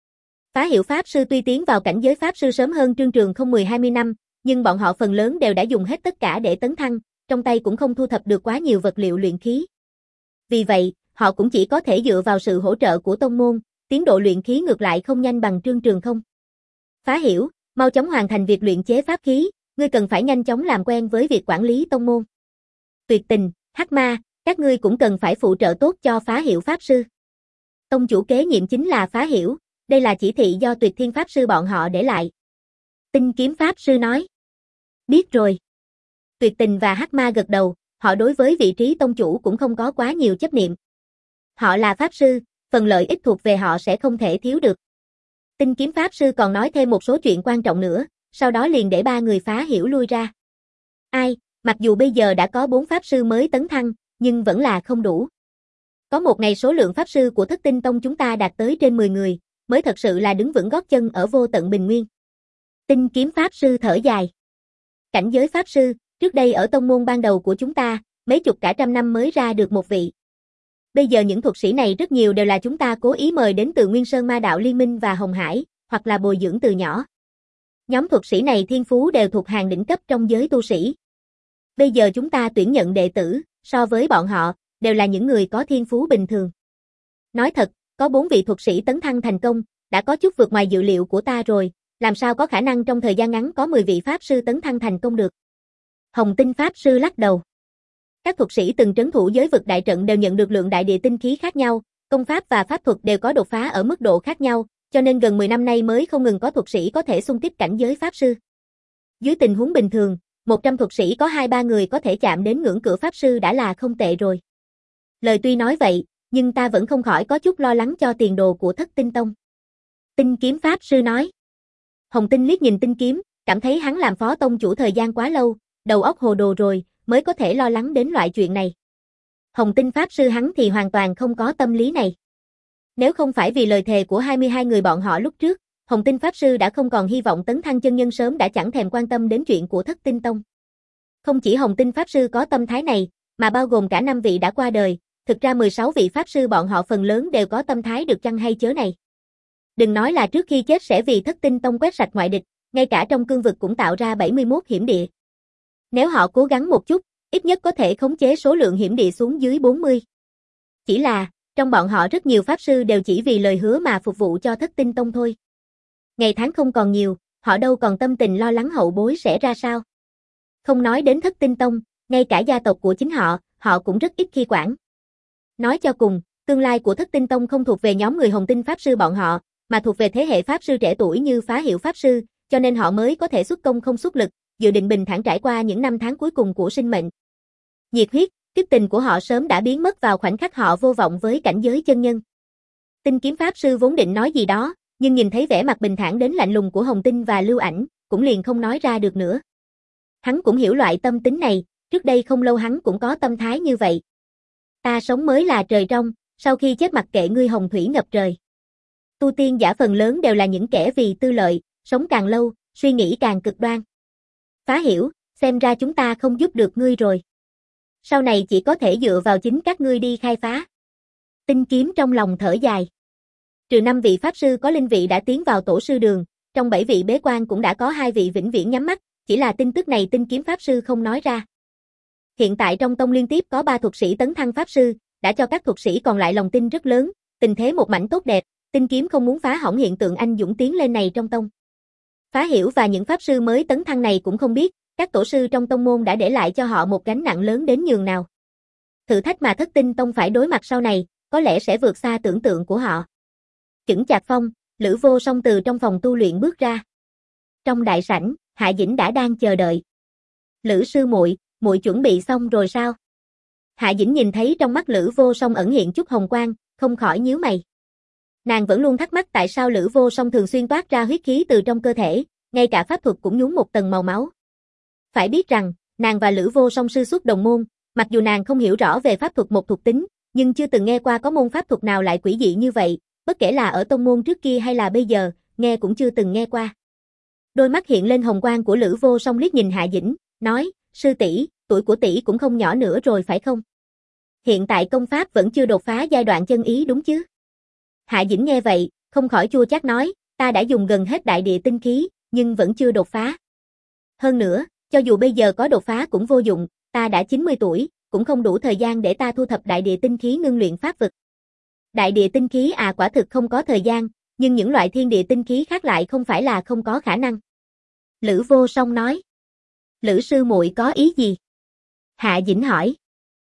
Phá Hiệu Pháp Sư tuy tiến vào cảnh giới Pháp Sư sớm hơn Trương Trường không mười hai mươi năm, nhưng bọn họ phần lớn đều đã dùng hết tất cả để tấn thăng, trong tay cũng không thu thập được quá nhiều vật liệu luyện khí. Vì vậy, họ cũng chỉ có thể dựa vào sự hỗ trợ của tông môn, tiến độ luyện khí ngược lại không nhanh bằng Trương Trường không. Phá Hiểu, mau chóng hoàn thành việc luyện chế pháp khí, ngươi cần phải nhanh chóng làm quen với việc quản lý tông môn. Tuyệt Tình, Hắc Ma, các ngươi cũng cần phải phụ trợ tốt cho Phá Hiệu Pháp Sư. Tông chủ kế nhiệm chính là Phá Hiểu, đây là chỉ thị do Tuyệt Thiên Pháp Sư bọn họ để lại. Tinh Kiếm Pháp Sư nói. Biết rồi. Tuyệt Tình và Hắc Ma gật đầu, họ đối với vị trí tông chủ cũng không có quá nhiều chấp niệm. Họ là Pháp Sư, phần lợi ích thuộc về họ sẽ không thể thiếu được. Tinh Kiếm Pháp Sư còn nói thêm một số chuyện quan trọng nữa, sau đó liền để ba người Phá Hiểu lui ra. Ai, mặc dù bây giờ đã có bốn Pháp Sư mới tấn thăng, nhưng vẫn là không đủ. Có một ngày số lượng Pháp Sư của Thất Tinh Tông chúng ta đạt tới trên mười người, mới thật sự là đứng vững gót chân ở vô tận bình nguyên. Tinh Kiếm Pháp Sư thở dài. Cảnh giới Pháp Sư, trước đây ở tông môn ban đầu của chúng ta, mấy chục cả trăm năm mới ra được một vị. Bây giờ những thuật sĩ này rất nhiều đều là chúng ta cố ý mời đến từ Nguyên Sơn Ma Đạo Liên Minh và Hồng Hải, hoặc là bồi dưỡng từ nhỏ. Nhóm thuật sĩ này thiên phú đều thuộc hàng đỉnh cấp trong giới tu sĩ. Bây giờ chúng ta tuyển nhận đệ tử, so với bọn họ, đều là những người có thiên phú bình thường. Nói thật, có bốn vị thuật sĩ tấn thăng thành công, đã có chút vượt ngoài dự liệu của ta rồi, làm sao có khả năng trong thời gian ngắn có mười vị Pháp Sư tấn thăng thành công được. Hồng Tinh Pháp Sư lắc đầu. Các thuật sĩ từng trấn thủ giới vực đại trận đều nhận được lượng đại địa tinh khí khác nhau, công pháp và pháp thuật đều có đột phá ở mức độ khác nhau, cho nên gần mười năm nay mới không ngừng có thuật sĩ có thể xung kích cảnh giới Pháp Sư. Dưới tình huống bình thường, một trăm thuật sĩ có hai ba người có thể chạm đến ngưỡng cửa pháp sư đã là không tệ rồi. Lời tuy nói vậy, nhưng ta vẫn không khỏi có chút lo lắng cho tiền đồ của Thất Tinh Tông. Tinh kiếm pháp sư nói. Hồng Tinh liếc nhìn Tinh kiếm, cảm thấy hắn làm phó tông chủ thời gian quá lâu, đầu óc hồ đồ rồi, mới có thể lo lắng đến loại chuyện này. Hồng Tinh pháp sư hắn thì hoàn toàn không có tâm lý này. Nếu không phải vì lời thề của hai mươi hai người bọn họ lúc trước, Hồng Tinh pháp sư đã không còn hy vọng tấn thăng chân nhân, sớm đã chẳng thèm quan tâm đến chuyện của Thất Tinh Tông. Không chỉ Hồng Tinh pháp sư có tâm thái này, mà bao gồm cả năm vị đã qua đời, thực ra mười sáu vị pháp sư bọn họ phần lớn đều có tâm thái được chăng hay chớ này. Đừng nói là trước khi chết sẽ vì Thất Tinh Tông quét sạch ngoại địch, ngay cả trong cương vực cũng tạo ra bảy mươi mốt hiểm địa. Nếu họ cố gắng một chút, ít nhất có thể khống chế số lượng hiểm địa xuống dưới bốn mươi. Chỉ là, trong bọn họ rất nhiều pháp sư đều chỉ vì lời hứa mà phục vụ cho Thất Tinh Tông thôi. Ngày tháng không còn nhiều, họ đâu còn tâm tình lo lắng hậu bối sẽ ra sao. Không nói đến Thất Tinh Tông, ngay cả gia tộc của chính họ, họ cũng rất ít khi quản. Nói cho cùng, tương lai của Thất Tinh Tông không thuộc về nhóm người Hồng Tinh pháp sư bọn họ, mà thuộc về thế hệ pháp sư trẻ tuổi như Phá Hiểu pháp sư, cho nên họ mới có thể xuất công không xuất lực, dự định bình thản trải qua những năm tháng cuối cùng của sinh mệnh. Nhiệt huyết, kích tình của họ sớm đã biến mất vào khoảnh khắc họ vô vọng với cảnh giới chân nhân. Tinh kiếm pháp sư vốn định nói gì đó, nhưng nhìn thấy vẻ mặt bình thản đến lạnh lùng của Hồng Tinh và Lưu Ảnh, cũng liền không nói ra được nữa. Hắn cũng hiểu loại tâm tính này, trước đây không lâu hắn cũng có tâm thái như vậy. Ta sống mới là trời trong, sau khi chết mặc kệ ngươi hồng thủy ngập trời. Tu tiên giả phần lớn đều là những kẻ vì tư lợi, sống càng lâu, suy nghĩ càng cực đoan. Phá Hiểu, xem ra chúng ta không giúp được ngươi rồi. Sau này chỉ có thể dựa vào chính các ngươi đi khai phá. Tinh kiếm trong lòng thở dài. Trừ năm vị pháp sư có linh vị đã tiến vào tổ sư đường, trong bảy vị bế quan cũng đã có hai vị vĩnh viễn nhắm mắt, chỉ là tin tức này tinh kiếm pháp sư không nói ra. Hiện tại trong tông liên tiếp có ba thuật sĩ tấn thăng pháp sư, đã cho các thuật sĩ còn lại lòng tin rất lớn, tình thế một mảnh tốt đẹp, tinh kiếm không muốn phá hỏng hiện tượng anh dũng tiến lên này trong tông. Phá Hiểu và những pháp sư mới tấn thăng này cũng không biết, các tổ sư trong tông môn đã để lại cho họ một gánh nặng lớn đến nhường nào. Thử thách mà Thất Tinh Tông phải đối mặt sau này, có lẽ sẽ vượt xa tưởng tượng của họ. Chững chạc phong, Lữ Vô Song từ trong phòng tu luyện bước ra. Trong đại sảnh, Hạ Dĩnh đã đang chờ đợi. Lữ sư muội, muội chuẩn bị xong rồi sao? Hạ Dĩnh nhìn thấy trong mắt Lữ Vô Song ẩn hiện chút hồng quang, không khỏi nhíu mày. Nàng vẫn luôn thắc mắc tại sao Lữ Vô Song thường xuyên toát ra huyết khí từ trong cơ thể, ngay cả pháp thuật cũng nhuốm một tầng màu máu. Phải biết rằng, nàng và Lữ Vô Song sư xuất đồng môn, mặc dù nàng không hiểu rõ về pháp thuật một thuộc tính, nhưng chưa từng nghe qua có môn pháp thuật nào lại quỷ dị như vậy, bất kể là ở tông môn trước kia hay là bây giờ, nghe cũng chưa từng nghe qua. Đôi mắt hiện lên hồng quang của Lữ Vô Song liếc nhìn Hạ Dĩnh, nói, sư tỷ, tuổi của tỷ cũng không nhỏ nữa rồi phải không? Hiện tại công pháp vẫn chưa đột phá giai đoạn chân ý đúng chứ? Hạ Dĩnh nghe vậy, không khỏi chua chát nói, ta đã dùng gần hết đại địa tinh khí, nhưng vẫn chưa đột phá. Hơn nữa, cho dù bây giờ có đột phá cũng vô dụng, ta đã chín mươi tuổi, cũng không đủ thời gian để ta thu thập đại địa tinh khí ngưng luyện pháp vực. Đại địa tinh khí à, quả thực không có thời gian, nhưng những loại thiên địa tinh khí khác lại không phải là không có khả năng. Lữ Vô Song nói. Lữ sư muội có ý gì? Hạ Dĩnh hỏi.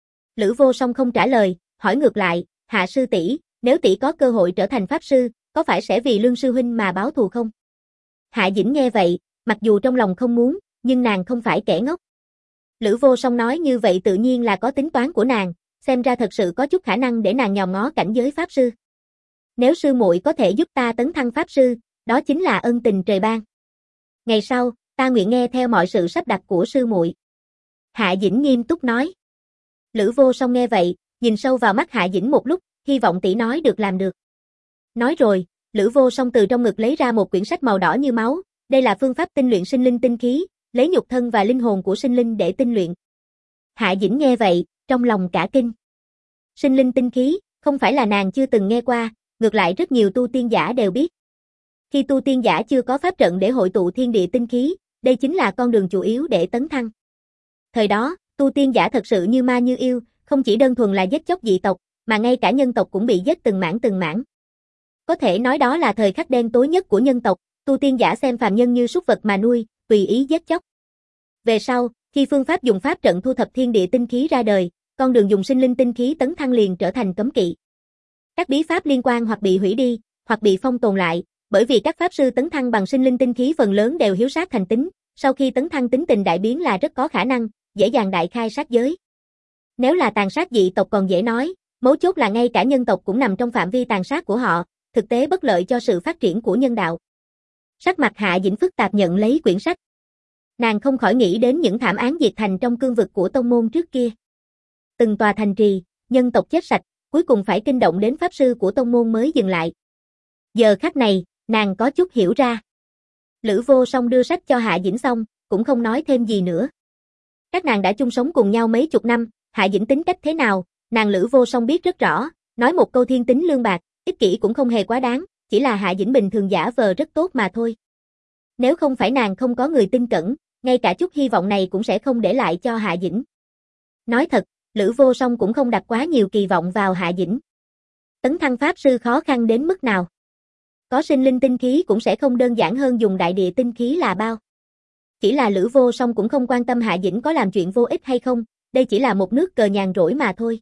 Lữ Vô Song không trả lời, hỏi ngược lại, Hạ sư tỷ, nếu tỷ có cơ hội trở thành pháp sư, có phải sẽ vì Lương sư huynh mà báo thù không? Hạ Dĩnh nghe vậy, mặc dù trong lòng không muốn, nhưng nàng không phải kẻ ngốc. Lữ Vô Song nói như vậy tự nhiên là có tính toán của nàng, xem ra thật sự có chút khả năng để nàng nhòm ngó cảnh giới pháp sư. Nếu sư muội có thể giúp ta tấn thăng pháp sư, đó chính là ân tình trời ban. Ngày sau, ta nguyện nghe theo mọi sự sắp đặt của sư muội. Hạ Dĩnh nghiêm túc nói. Lữ Vô Song nghe vậy, nhìn sâu vào mắt Hạ Dĩnh một lúc, hy vọng tỷ nói được làm được. Nói rồi, Lữ Vô Song từ trong ngực lấy ra một quyển sách màu đỏ như máu, đây là phương pháp tinh luyện sinh linh tinh khí, lấy nhục thân và linh hồn của sinh linh để tinh luyện. Hạ Dĩnh nghe vậy, trong lòng cả kinh. Sinh linh tinh khí, không phải là nàng chưa từng nghe qua, ngược lại rất nhiều tu tiên giả đều biết. Khi tu tiên giả chưa có pháp trận để hội tụ thiên địa tinh khí, đây chính là con đường chủ yếu để tấn thăng. Thời đó, tu tiên giả thật sự như ma như yêu, không chỉ đơn thuần là giết chóc dị tộc, mà ngay cả nhân tộc cũng bị giết từng mảng từng mảng. Có thể nói đó là thời khắc đen tối nhất của nhân tộc, tu tiên giả xem phàm nhân như súc vật mà nuôi, tùy ý giết chóc. Về sau, khi phương pháp dùng pháp trận thu thập thiên địa tinh khí ra đời, con đường dùng sinh linh tinh khí tấn thăng liền trở thành cấm kỵ. Các bí pháp liên quan hoặc bị hủy đi, hoặc bị phong tồn lại, bởi vì các pháp sư tấn thăng bằng sinh linh tinh khí phần lớn đều hiếu sát thành tính, sau khi tấn thăng tính tình đại biến là rất có khả năng, dễ dàng đại khai sát giới. Nếu là tàn sát dị tộc còn dễ nói, mấu chốt là ngay cả nhân tộc cũng nằm trong phạm vi tàn sát của họ, thực tế bất lợi cho sự phát triển của nhân đạo. Sắc mặt Hạ Dĩnh phức tạp nhận lấy quyển sách. Nàng không khỏi nghĩ đến những thảm án diệt thành trong cương vực của tông môn trước kia. Từng tòa thành trì, nhân tộc chết sạch, cuối cùng phải kinh động đến pháp sư của tông môn mới dừng lại. Giờ khắc này, nàng có chút hiểu ra. Lữ Vô Song đưa sách cho Hạ Dĩnh xong, cũng không nói thêm gì nữa. Các nàng đã chung sống cùng nhau mấy chục năm, Hạ Dĩnh tính cách thế nào, nàng Lữ Vô Song biết rất rõ, nói một câu thiên tính lương bạc, ích kỷ cũng không hề quá đáng, chỉ là Hạ Dĩnh bình thường giả vờ rất tốt mà thôi. Nếu không phải nàng không có người tin cẩn, ngay cả chút hy vọng này cũng sẽ không để lại cho Hạ Dĩnh. Nói thật, Lữ Vô Song cũng không đặt quá nhiều kỳ vọng vào Hạ Dĩnh. Tấn thăng pháp sư khó khăn đến mức nào? Có sinh linh tinh khí cũng sẽ không đơn giản hơn dùng đại địa tinh khí là bao. Chỉ là Lữ Vô Song cũng không quan tâm Hạ Dĩnh có làm chuyện vô ích hay không, đây chỉ là một nước cờ nhàn rỗi mà thôi.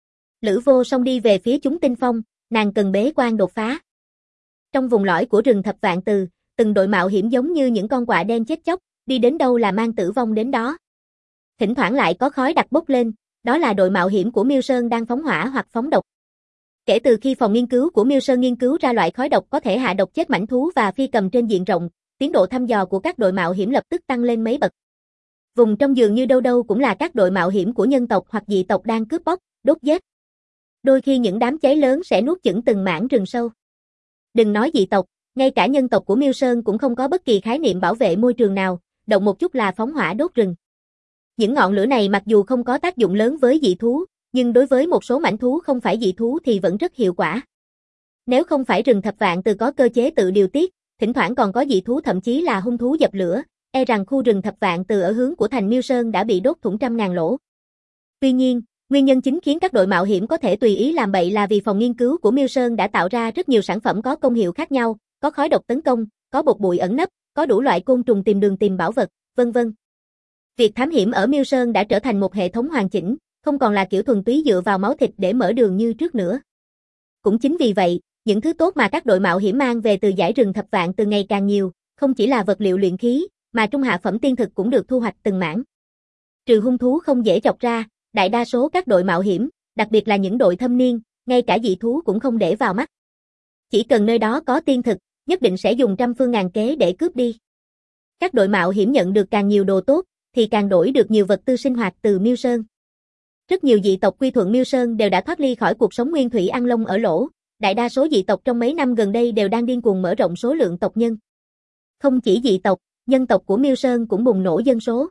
Lữ Vô Song đi về phía chúng tinh phong, nàng cần bế quan đột phá. Trong vùng lõi của rừng Thập Vạn Từ, từng đội mạo hiểm giống như những con quạ đen chết chóc, đi đến đâu là mang tử vong đến đó. Thỉnh thoảng lại có khói đặc bốc lên, đó là đội mạo hiểm của Miêu Sơn đang phóng hỏa hoặc phóng độc. Kể từ khi phòng nghiên cứu của Miêu Sơn nghiên cứu ra loại khói độc có thể hạ độc chết mãnh thú và phi cầm trên diện rộng, tiến độ thăm dò của các đội mạo hiểm lập tức tăng lên mấy bậc. Vùng trong dường như đâu đâu cũng là các đội mạo hiểm của nhân tộc hoặc dị tộc đang cướp bóc, đốt giết. Đôi khi những đám cháy lớn sẽ nuốt chửng từng mảng rừng sâu. Đừng nói dị tộc, ngay cả nhân tộc của Miêu Sơn cũng không có bất kỳ khái niệm bảo vệ môi trường nào, động một chút là phóng hỏa đốt rừng. Những ngọn lửa này mặc dù không có tác dụng lớn với dị thú, nhưng đối với một số mãnh thú không phải dị thú thì vẫn rất hiệu quả. Nếu không phải rừng Thập Vạn Từ có cơ chế tự điều tiết, thỉnh thoảng còn có dị thú thậm chí là hung thú dập lửa, e rằng khu rừng Thập Vạn Từ ở hướng của thành Miêu Sơn đã bị đốt thủng trăm ngàn lỗ. Tuy nhiên, nguyên nhân chính khiến các đội mạo hiểm có thể tùy ý làm bậy là vì phòng nghiên cứu của Miêu Sơn đã tạo ra rất nhiều sản phẩm có công hiệu khác nhau, có khói độc tấn công, có bột bụi ẩn nấp, có đủ loại côn trùng tìm đường tìm bảo vật, vân vân. Việc thám hiểm ở Miêu Sơn đã trở thành một hệ thống hoàn chỉnh, không còn là kiểu thuần túy dựa vào máu thịt để mở đường như trước nữa. Cũng chính vì vậy, những thứ tốt mà các đội mạo hiểm mang về từ dải rừng Thập Vạn Từ ngày càng nhiều, không chỉ là vật liệu luyện khí, mà trung hạ phẩm tiên thực cũng được thu hoạch từng mảng. Trừ hung thú không dễ chọc ra, đại đa số các đội mạo hiểm, đặc biệt là những đội thâm niên, ngay cả dị thú cũng không để vào mắt. Chỉ cần nơi đó có tiên thực, nhất định sẽ dùng trăm phương ngàn kế để cướp đi. Các đội mạo hiểm nhận được càng nhiều đồ tốt, thì càng đổi được nhiều vật tư sinh hoạt từ Miêu Sơn. Rất nhiều dị tộc quy thuận Miêu Sơn đều đã thoát ly khỏi cuộc sống nguyên thủy ăn lông ở lỗ, đại đa số dị tộc trong mấy năm gần đây đều đang điên cuồng mở rộng số lượng tộc nhân. Không chỉ dị tộc, nhân tộc của Miêu Sơn cũng bùng nổ dân số.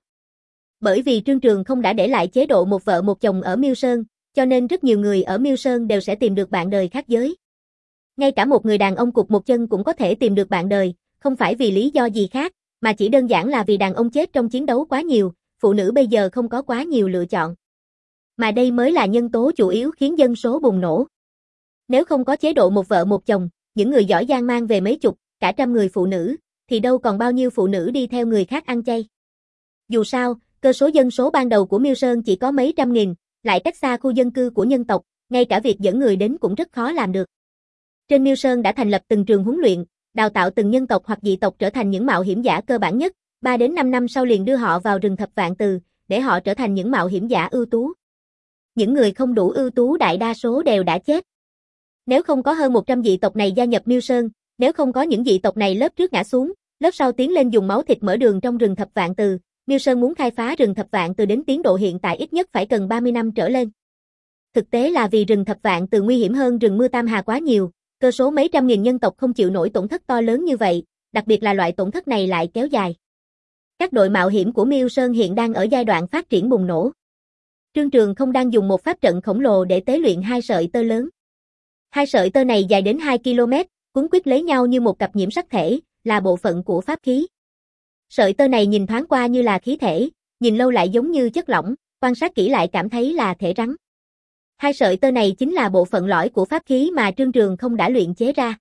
Bởi vì Trương Trường không đã để lại chế độ một vợ một chồng ở Miêu Sơn, cho nên rất nhiều người ở Miêu Sơn đều sẽ tìm được bạn đời khác giới. Ngay cả một người đàn ông cụt một chân cũng có thể tìm được bạn đời, không phải vì lý do gì khác, mà chỉ đơn giản là vì đàn ông chết trong chiến đấu quá nhiều, phụ nữ bây giờ không có quá nhiều lựa chọn. Mà đây mới là nhân tố chủ yếu khiến dân số bùng nổ. Nếu không có chế độ một vợ một chồng, những người giỏi giang mang về mấy chục, cả trăm người phụ nữ, thì đâu còn bao nhiêu phụ nữ đi theo người khác ăn chay. Dù sao, cơ số dân số ban đầu của Miêu Sơn chỉ có mấy trăm nghìn, lại cách xa khu dân cư của nhân tộc, ngay cả việc dẫn người đến cũng rất khó làm được. Trên Miêu Sơn đã thành lập từng trường huấn luyện, đào tạo từng nhân tộc hoặc dị tộc trở thành những mạo hiểm giả cơ bản nhất, ba đến năm năm sau liền đưa họ vào rừng Thập Vạn Từ, để họ trở thành những mạo hiểm giả ưu tú. Những người không đủ ưu tú đại đa số đều đã chết. Nếu không có hơn một trăm dị tộc này gia nhập Miêu Sơn, nếu không có những dị tộc này lớp trước ngã xuống, lớp sau tiến lên dùng máu thịt mở đường trong rừng Thập Vạn Từ, Miêu Sơn muốn khai phá rừng Thập Vạn Từ đến tiến độ hiện tại ít nhất phải cần ba mươi năm trở lên. Thực tế là vì rừng Thập Vạn Từ nguy hiểm hơn rừng Mưa Tam Hà quá nhiều, cơ số mấy trăm nghìn nhân tộc không chịu nổi tổn thất to lớn như vậy, đặc biệt là loại tổn thất này lại kéo dài. Các đội mạo hiểm của Miêu Sơn hiện đang ở giai đoạn phát triển bùng nổ. Trương Trường không đang dùng một pháp trận khổng lồ để tế luyện hai sợi tơ lớn. Hai sợi tơ này dài đến hai ki lô mét, quấn quýt lấy nhau như một cặp nhiễm sắc thể, là bộ phận của pháp khí. Sợi tơ này nhìn thoáng qua như là khí thể, nhìn lâu lại giống như chất lỏng, quan sát kỹ lại cảm thấy là thể rắn. Hai sợi tơ này chính là bộ phận lõi của pháp khí mà Trương Trường không đã luyện chế ra.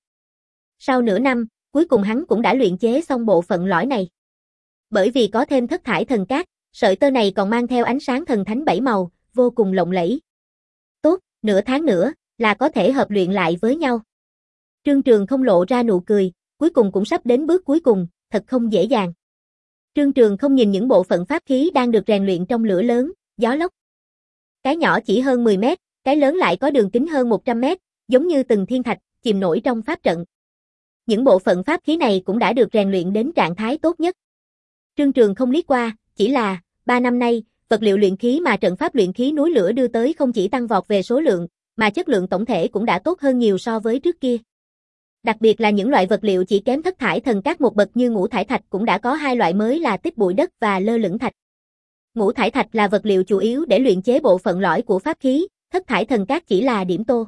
Sau nửa năm, cuối cùng hắn cũng đã luyện chế xong bộ phận lõi này. Bởi vì có thêm thất thải thần cát, sợi tơ này còn mang theo ánh sáng thần thánh bảy màu, vô cùng lộng lẫy. Tốt, nửa tháng nữa, là có thể hợp luyện lại với nhau. Trương Trường không lộ ra nụ cười, cuối cùng cũng sắp đến bước cuối cùng, thật không dễ dàng. Trương Trường không nhìn những bộ phận pháp khí đang được rèn luyện trong lửa lớn, gió lốc. Cái nhỏ chỉ hơn mười mét, cái lớn lại có đường kính hơn một trăm mét, giống như từng thiên thạch, chìm nổi trong pháp trận. Những bộ phận pháp khí này cũng đã được rèn luyện đến trạng thái tốt nhất. Trương Trường không liếc qua, chỉ là, ba năm nay, vật liệu luyện khí mà trận pháp luyện khí núi lửa đưa tới không chỉ tăng vọt về số lượng, mà chất lượng tổng thể cũng đã tốt hơn nhiều so với trước kia. Đặc biệt là những loại vật liệu chỉ kém thất thải thần cát một bậc như ngũ thải thạch cũng đã có hai loại mới là tích bụi đất và lơ lửng thạch. Ngũ thải thạch là vật liệu chủ yếu để luyện chế bộ phận lõi của pháp khí, thất thải thần cát chỉ là điểm tô.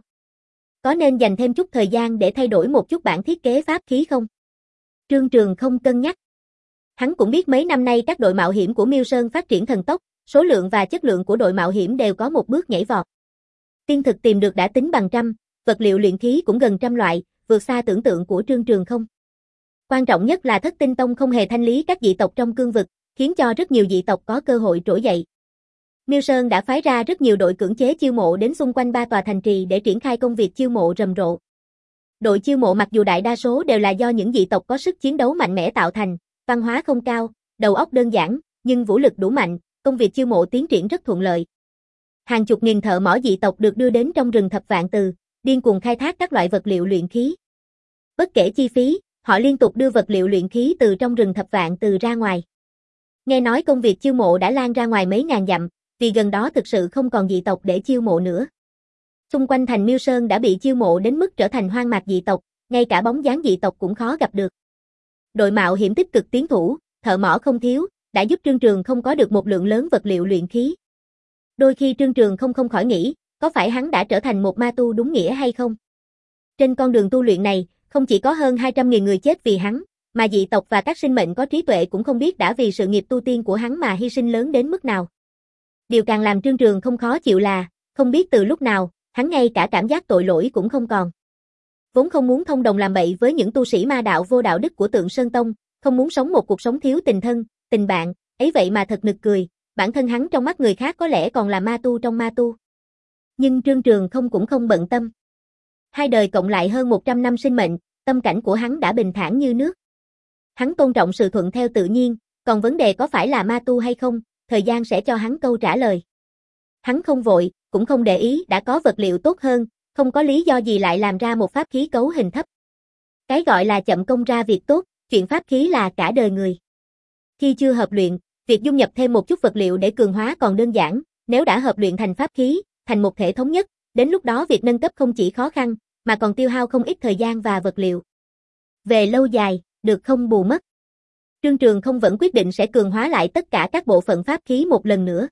Có nên dành thêm chút thời gian để thay đổi một chút bản thiết kế pháp khí không? Trương Trường không cân nhắc. Hắn cũng biết mấy năm nay các đội mạo hiểm của Miêu Sơn phát triển thần tốc, số lượng và chất lượng của đội mạo hiểm đều có một bước nhảy vọt. Tiên thực tìm được đã tính bằng trăm, vật liệu luyện khí cũng gần trăm loại, vượt xa tưởng tượng của Trương Trường không. Quan trọng nhất là Thất Tinh Tông không hề thanh lý các dị tộc trong cương vực, khiến cho rất nhiều dị tộc có cơ hội trỗi dậy. Miêu Sơn đã phái ra rất nhiều đội cưỡng chế chiêu mộ đến xung quanh ba tòa thành trì để triển khai công việc chiêu mộ rầm rộ. Đội chiêu mộ mặc dù đại đa số đều là do những dị tộc có sức chiến đấu mạnh mẽ tạo thành, văn hóa không cao, đầu óc đơn giản, nhưng vũ lực đủ mạnh, công việc chiêu mộ tiến triển rất thuận lợi. Hàng chục nghìn thợ mỏ dị tộc được đưa đến trong rừng thập vạn từ, điên cuồng khai thác các loại vật liệu luyện khí. Bất kể chi phí, họ liên tục đưa vật liệu luyện khí từ trong rừng thập vạn từ ra ngoài. Nghe nói công việc chiêu mộ đã lan ra ngoài mấy ngàn dặm, vì gần đó thực sự không còn dị tộc để chiêu mộ nữa. Xung quanh thành Miêu Sơn đã bị chiêu mộ đến mức trở thành hoang mạc dị tộc, ngay cả bóng dáng dị tộc cũng khó gặp được. Đội mạo hiểm tích cực tiến thủ, thợ mỏ không thiếu, đã giúp Trương Trường không có được một lượng lớn vật liệu luyện khí. Đôi khi Trương Trường không không khỏi nghĩ, có phải hắn đã trở thành một ma tu đúng nghĩa hay không? Trên con đường tu luyện này, không chỉ có hơn hai trăm nghìn người chết vì hắn, mà dị tộc và các sinh mệnh có trí tuệ cũng không biết đã vì sự nghiệp tu tiên của hắn mà hy sinh lớn đến mức nào. Điều càng làm Trương Trường không khó chịu là, không biết từ lúc nào, hắn ngay cả cảm giác tội lỗi cũng không còn. Vốn không muốn thông đồng làm bậy với những tu sĩ ma đạo vô đạo đức của Tượng Sơn Tông, không muốn sống một cuộc sống thiếu tình thân, tình bạn, ấy vậy mà thật nực cười, bản thân hắn trong mắt người khác có lẽ còn là ma tu trong ma tu. Nhưng Trương Trường không cũng không bận tâm. Hai đời cộng lại hơn một trăm năm sinh mệnh, tâm cảnh của hắn đã bình thản như nước. Hắn tôn trọng sự thuận theo tự nhiên, còn vấn đề có phải là ma tu hay không, thời gian sẽ cho hắn câu trả lời. Hắn không vội, cũng không để ý đã có vật liệu tốt hơn, không có lý do gì lại làm ra một pháp khí cấu hình thấp. Cái gọi là chậm công ra việc tốt, chuyện pháp khí là cả đời người. Khi chưa hợp luyện, việc dung nhập thêm một chút vật liệu để cường hóa còn đơn giản, nếu đã hợp luyện thành pháp khí, thành một thể thống nhất, đến lúc đó việc nâng cấp không chỉ khó khăn, mà còn tiêu hao không ít thời gian và vật liệu. Về lâu dài, được không bù mất. Trương Trường không vẫn quyết định sẽ cường hóa lại tất cả các bộ phận pháp khí một lần nữa.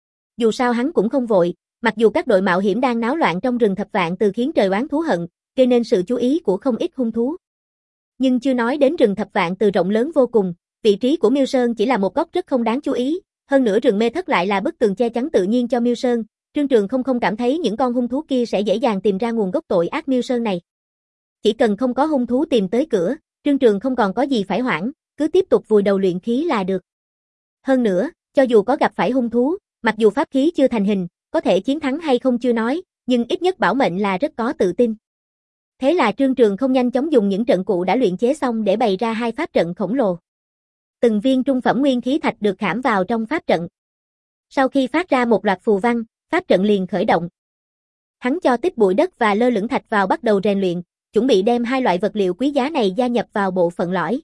Dù sao hắn cũng không vội, mặc dù các đội mạo hiểm đang náo loạn trong rừng thập vạn từ khiến trời oán thú hận, gây nên sự chú ý của không ít hung thú. Nhưng chưa nói đến rừng thập vạn từ rộng lớn vô cùng, vị trí của Miêu Sơn chỉ là một góc rất không đáng chú ý, hơn nữa rừng mê thất lại là bức tường che chắn tự nhiên cho Miêu Sơn, Trương Trường không không cảm thấy những con hung thú kia sẽ dễ dàng tìm ra nguồn gốc tội ác Miêu Sơn này. Chỉ cần không có hung thú tìm tới cửa, Trương Trường không còn có gì phải hoảng, cứ tiếp tục vùi đầu luyện khí là được. Hơn nữa, cho dù có gặp phải hung thú, mặc dù pháp khí chưa thành hình, có thể chiến thắng hay không chưa nói, nhưng ít nhất bảo mệnh là rất có tự tin. Thế là Trương Trường không nhanh chóng dùng những trận cụ đã luyện chế xong để bày ra hai pháp trận khổng lồ. Từng viên trung phẩm nguyên khí thạch được khảm vào trong pháp trận. Sau khi phát ra một loạt phù văn, pháp trận liền khởi động. Hắn cho tích bụi đất và lơ lửng thạch vào bắt đầu rèn luyện, chuẩn bị đem hai loại vật liệu quý giá này gia nhập vào bộ phận lõi.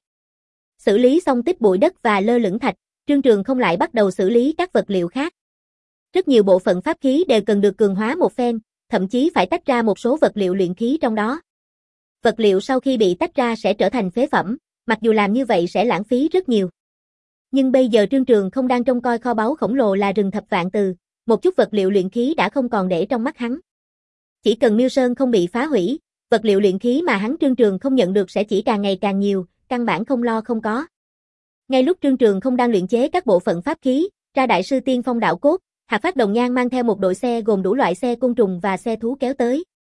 Xử lý xong tích bụi đất và lơ lửng thạch, Trương Trường không lại bắt đầu xử lý các vật liệu khác. Rất nhiều bộ phận pháp khí đều cần được cường hóa một phen, thậm chí phải tách ra một số vật liệu luyện khí trong đó. Vật liệu sau khi bị tách ra sẽ trở thành phế phẩm, mặc dù làm như vậy sẽ lãng phí rất nhiều. Nhưng bây giờ Trương Trường không đang trông coi kho báu khổng lồ là rừng thập vạn từ, một chút vật liệu luyện khí đã không còn để trong mắt hắn. Chỉ cần Miêu Sơn không bị phá hủy, vật liệu luyện khí mà hắn Trương Trường không nhận được sẽ chỉ càng ngày càng nhiều, căn bản không lo không có. Ngay lúc Trương Trường không đang luyện chế các bộ phận pháp khí, ra đại sư Tiên Phong đạo cốt, Hạc Phát Đồng Nhan mang theo một đội xe gồm đủ loại xe côn trùng và xe thú kéo tới.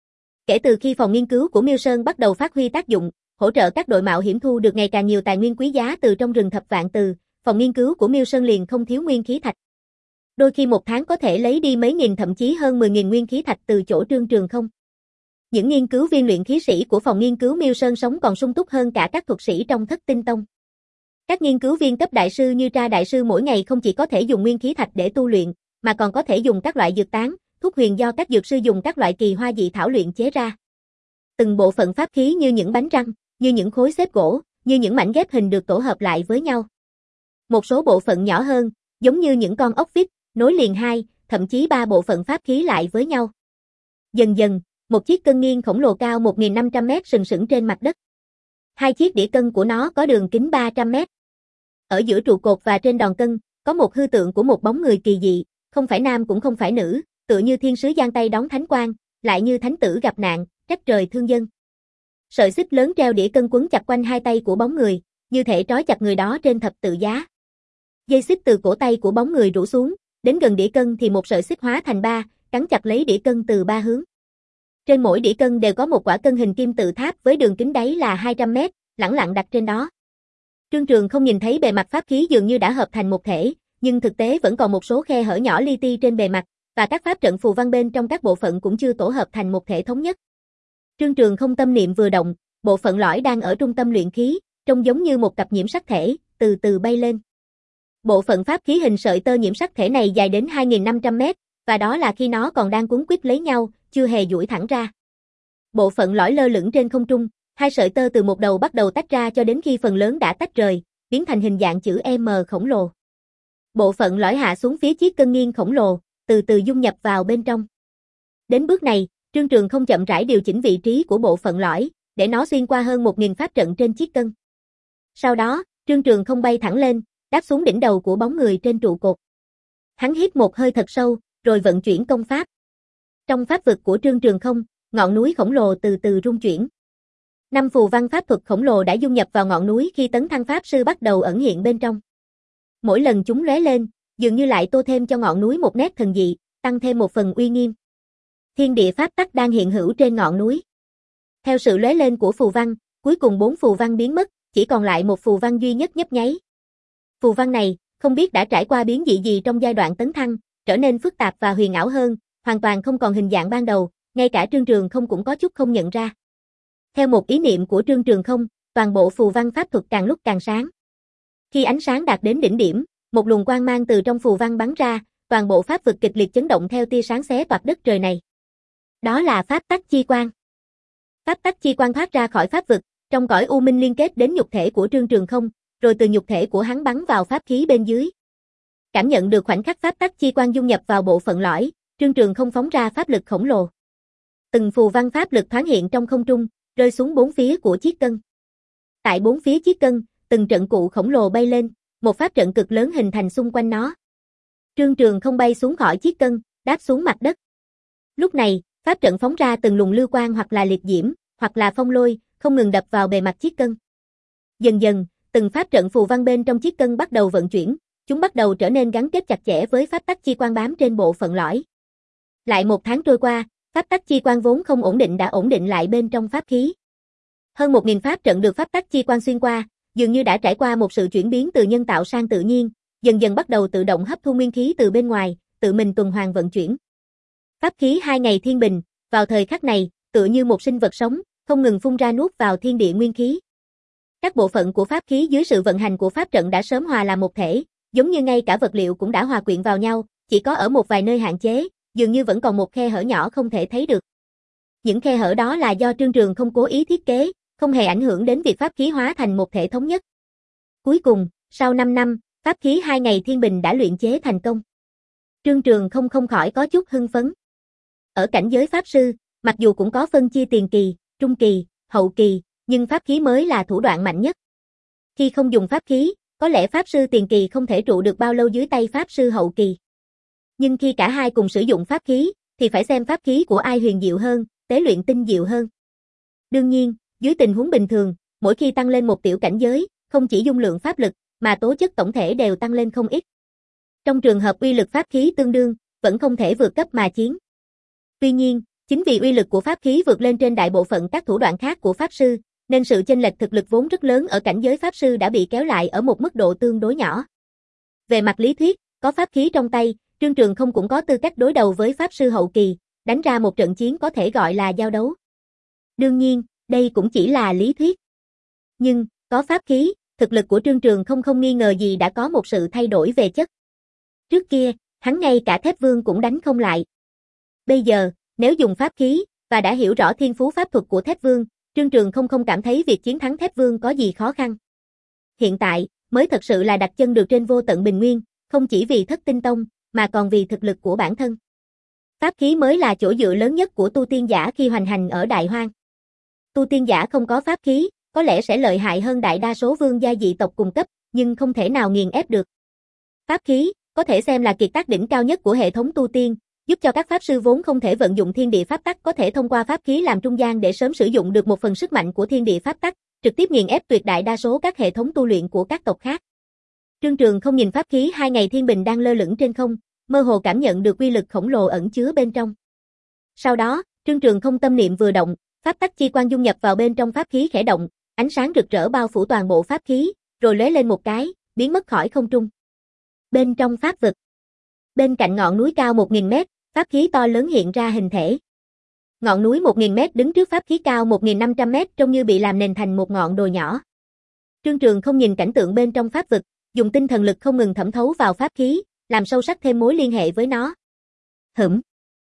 Kể từ khi phòng nghiên cứu của Miêu Sơn bắt đầu phát huy tác dụng, hỗ trợ các đội mạo hiểm thu được ngày càng nhiều tài nguyên quý giá từ trong rừng thập vạn từ, phòng nghiên cứu của Miêu Sơn liền không thiếu nguyên khí thạch. Đôi khi một tháng có thể lấy đi mấy nghìn thậm chí hơn mười nghìn nguyên khí thạch từ chỗ Trương Trường không. Những nghiên cứu viên luyện khí sĩ của phòng nghiên cứu Miêu Sơn sống còn sung túc hơn cả các thuật sĩ trong Thất Tinh Tông. Các nghiên cứu viên cấp đại sư như Tra đại sư mỗi ngày không chỉ có thể dùng nguyên khí thạch để tu luyện, mà còn có thể dùng các loại dược tán, thuốc huyền do các dược sư dùng các loại kỳ hoa dị thảo luyện chế ra. Từng bộ phận pháp khí như những bánh răng, như những khối xếp gỗ, như những mảnh ghép hình được tổ hợp lại với nhau. Một số bộ phận nhỏ hơn, giống như những con ốc vít, nối liền hai, thậm chí ba bộ phận pháp khí lại với nhau. Dần dần, một chiếc cân nghiêng khổng lồ cao một nghìn năm trăm mét sừng sững trên mặt đất. Hai chiếc đĩa cân của nó có đường kính ba trăm mét. Ở giữa trụ cột và trên đòn cân, có một hư tượng của một bóng người kỳ dị, không phải nam cũng không phải nữ, tựa như thiên sứ giang tay đón thánh quang, lại như thánh tử gặp nạn, trách trời thương dân. Sợi xích lớn treo đĩa cân quấn chặt quanh hai tay của bóng người, như thể trói chặt người đó trên thập tự giá. Dây xích từ cổ tay của bóng người rủ xuống, đến gần đĩa cân thì một sợi xích hóa thành ba, cắn chặt lấy đĩa cân từ ba hướng. Trên mỗi đĩa cân đều có một quả cân hình kim tự tháp với đường kính đáy là hai trăm mét, lẳng lặng đặt trên đó. Trương Trường không nhìn thấy bề mặt pháp khí dường như đã hợp thành một thể, nhưng thực tế vẫn còn một số khe hở nhỏ li ti trên bề mặt, và các pháp trận phù văn bên trong các bộ phận cũng chưa tổ hợp thành một thể thống nhất. Trương Trường không tâm niệm vừa động, bộ phận lõi đang ở trung tâm luyện khí, trông giống như một cặp nhiễm sắc thể, từ từ bay lên. Bộ phận pháp khí hình sợi tơ nhiễm sắc thể này dài đến hai nghìn năm trăm mét, và đó là khi nó còn đang quấn quýt lấy nhau, chưa hề duỗi thẳng ra. Bộ phận lõi lơ lửng trên không trung, hai sợi tơ từ một đầu bắt đầu tách ra cho đến khi phần lớn đã tách rời, biến thành hình dạng chữ M khổng lồ. Bộ phận lõi hạ xuống phía chiếc cân nghiêng khổng lồ, từ từ dung nhập vào bên trong. Đến bước này, Trương Trường không chậm rãi điều chỉnh vị trí của bộ phận lõi, để nó xuyên qua hơn một nghìn pháp trận trên chiếc cân. Sau đó, Trương Trường không bay thẳng lên, đáp xuống đỉnh đầu của bóng người trên trụ cột. Hắn hít một hơi thật sâu, rồi vận chuyển công pháp. Trong pháp vực của Trương Trường không, ngọn núi khổng lồ từ từ rung chuyển. Năm phù văn pháp thuật khổng lồ đã dung nhập vào ngọn núi khi tấn thăng pháp sư bắt đầu ẩn hiện bên trong. Mỗi lần chúng lóe lên, dường như lại tô thêm cho ngọn núi một nét thần dị, tăng thêm một phần uy nghiêm. Thiên địa pháp tắc đang hiện hữu trên ngọn núi. Theo sự lóe lên của phù văn, cuối cùng bốn phù văn biến mất, chỉ còn lại một phù văn duy nhất nhấp nháy. Phù văn này, không biết đã trải qua biến dị gì trong giai đoạn tấn thăng, trở nên phức tạp và huyền ảo hơn, hoàn toàn không còn hình dạng ban đầu, ngay cả Trương Trường không cũng có chút không nhận ra. Theo một ý niệm của Trương Trường không, toàn bộ phù văn pháp thuật càng lúc càng sáng. Khi ánh sáng đạt đến đỉnh điểm, một luồng quang mang từ trong phù văn bắn ra, toàn bộ pháp vực kịch liệt chấn động theo tia sáng xé toạc đất trời này. Đó là pháp tắc chi quang. Pháp tắc chi quang thoát ra khỏi pháp vực, trong cõi u minh liên kết đến nhục thể của Trương Trường không, rồi từ nhục thể của hắn bắn vào pháp khí bên dưới. Cảm nhận được khoảnh khắc pháp tắc chi quang dung nhập vào bộ phận lõi, Trương Trường không phóng ra pháp lực khổng lồ. Từng phù văn pháp lực thoáng hiện trong không trung, rơi xuống bốn phía của chiếc cân. Tại bốn phía chiếc cân, từng trận cụ khổng lồ bay lên, một pháp trận cực lớn hình thành xung quanh nó. Trương Trường không bay xuống khỏi chiếc cân, đáp xuống mặt đất. Lúc này, pháp trận phóng ra từng luồng lưu quang hoặc là liệt diễm, hoặc là phong lôi, không ngừng đập vào bề mặt chiếc cân. Dần dần, từng pháp trận phù văn bên trong chiếc cân bắt đầu vận chuyển, chúng bắt đầu trở nên gắn kết chặt chẽ với pháp tắc chi quang bám trên bộ phận lõi. Lại một tháng trôi qua, pháp tắc chi quang vốn không ổn định đã ổn định lại bên trong pháp khí. Hơn một nghìn pháp trận được pháp tắc chi quang xuyên qua, dường như đã trải qua một sự chuyển biến từ nhân tạo sang tự nhiên, dần dần bắt đầu tự động hấp thu nguyên khí từ bên ngoài, tự mình tuần hoàn vận chuyển. Pháp khí hai ngày thiên bình, vào thời khắc này, tựa như một sinh vật sống, không ngừng phun ra nuốt vào thiên địa nguyên khí. Các bộ phận của pháp khí dưới sự vận hành của pháp trận đã sớm hòa làm một thể, giống như ngay cả vật liệu cũng đã hòa quyện vào nhau, chỉ có ở một vài nơi hạn chế, dường như vẫn còn một khe hở nhỏ không thể thấy được. Những khe hở đó là do Trương Trường không cố ý thiết kế, không hề ảnh hưởng đến việc pháp khí hóa thành một thể thống nhất. Cuối cùng, sau năm năm, pháp khí hai ngày thiên bình đã luyện chế thành công. Trương Trường không không khỏi có chút hưng phấn. Ở cảnh giới pháp sư, mặc dù cũng có phân chia tiền kỳ, trung kỳ, hậu kỳ, nhưng pháp khí mới là thủ đoạn mạnh nhất. Khi không dùng pháp khí, có lẽ pháp sư tiền kỳ không thể trụ được bao lâu dưới tay pháp sư hậu kỳ. Nhưng khi cả hai cùng sử dụng pháp khí, thì phải xem pháp khí của ai huyền diệu hơn, tế luyện tinh diệu hơn. Đương nhiên, dưới tình huống bình thường, mỗi khi tăng lên một tiểu cảnh giới, không chỉ dung lượng pháp lực, mà tố chất tổng thể đều tăng lên không ít. Trong trường hợp uy lực pháp khí tương đương, vẫn không thể vượt cấp mà chiến. Tuy nhiên, chính vì uy lực của pháp khí vượt lên trên đại bộ phận các thủ đoạn khác của pháp sư, nên sự chênh lệch thực lực vốn rất lớn ở cảnh giới pháp sư đã bị kéo lại ở một mức độ tương đối nhỏ. Về mặt lý thuyết, có pháp khí trong tay, Trương Trường không cũng có tư cách đối đầu với pháp sư hậu kỳ, đánh ra một trận chiến có thể gọi là giao đấu. Đương nhiên, đây cũng chỉ là lý thuyết. Nhưng, có pháp khí, thực lực của Trương Trường không không nghi ngờ gì đã có một sự thay đổi về chất. Trước kia, hắn ngay cả Thép Vương cũng đánh không lại. Bây giờ, nếu dùng pháp khí, và đã hiểu rõ thiên phú pháp thuật của Thép Vương, Trương Trường không không cảm thấy việc chiến thắng Thép Vương có gì khó khăn. Hiện tại, mới thật sự là đặt chân được trên vô tận bình nguyên, không chỉ vì Thất Tinh Tông, mà còn vì thực lực của bản thân. Pháp khí mới là chỗ dựa lớn nhất của tu tiên giả khi hoành hành ở Đại Hoang. Tu tiên giả không có pháp khí, có lẽ sẽ lợi hại hơn đại đa số vương gia dị tộc cùng cấp, nhưng không thể nào nghiền ép được. Pháp khí, có thể xem là kiệt tác đỉnh cao nhất của hệ thống tu tiên, giúp cho các pháp sư vốn không thể vận dụng thiên địa pháp tắc có thể thông qua pháp khí làm trung gian để sớm sử dụng được một phần sức mạnh của thiên địa pháp tắc, trực tiếp nghiền ép tuyệt đại đa số các hệ thống tu luyện của các tộc khác. Trương Trường không nhìn pháp khí hai ngày thiên bình đang lơ lửng trên không, mơ hồ cảm nhận được uy lực khổng lồ ẩn chứa bên trong. Sau đó, Trương Trường không tâm niệm vừa động, pháp tắc chi quang dung nhập vào bên trong pháp khí khẽ động, ánh sáng rực rỡ bao phủ toàn bộ pháp khí, rồi lóe lên một cái, biến mất khỏi không trung. Bên trong pháp vực, bên cạnh ngọn núi cao một nghìn mét, pháp khí to lớn hiện ra hình thể. Ngọn núi một nghìn mét đứng trước pháp khí cao một nghìn năm trăm mét trông như bị làm nền thành một ngọn đồi nhỏ. Trương Trường không nhìn cảnh tượng bên trong pháp vực, dùng tinh thần lực không ngừng thẩm thấu vào pháp khí, làm sâu sắc thêm mối liên hệ với nó. Hửm.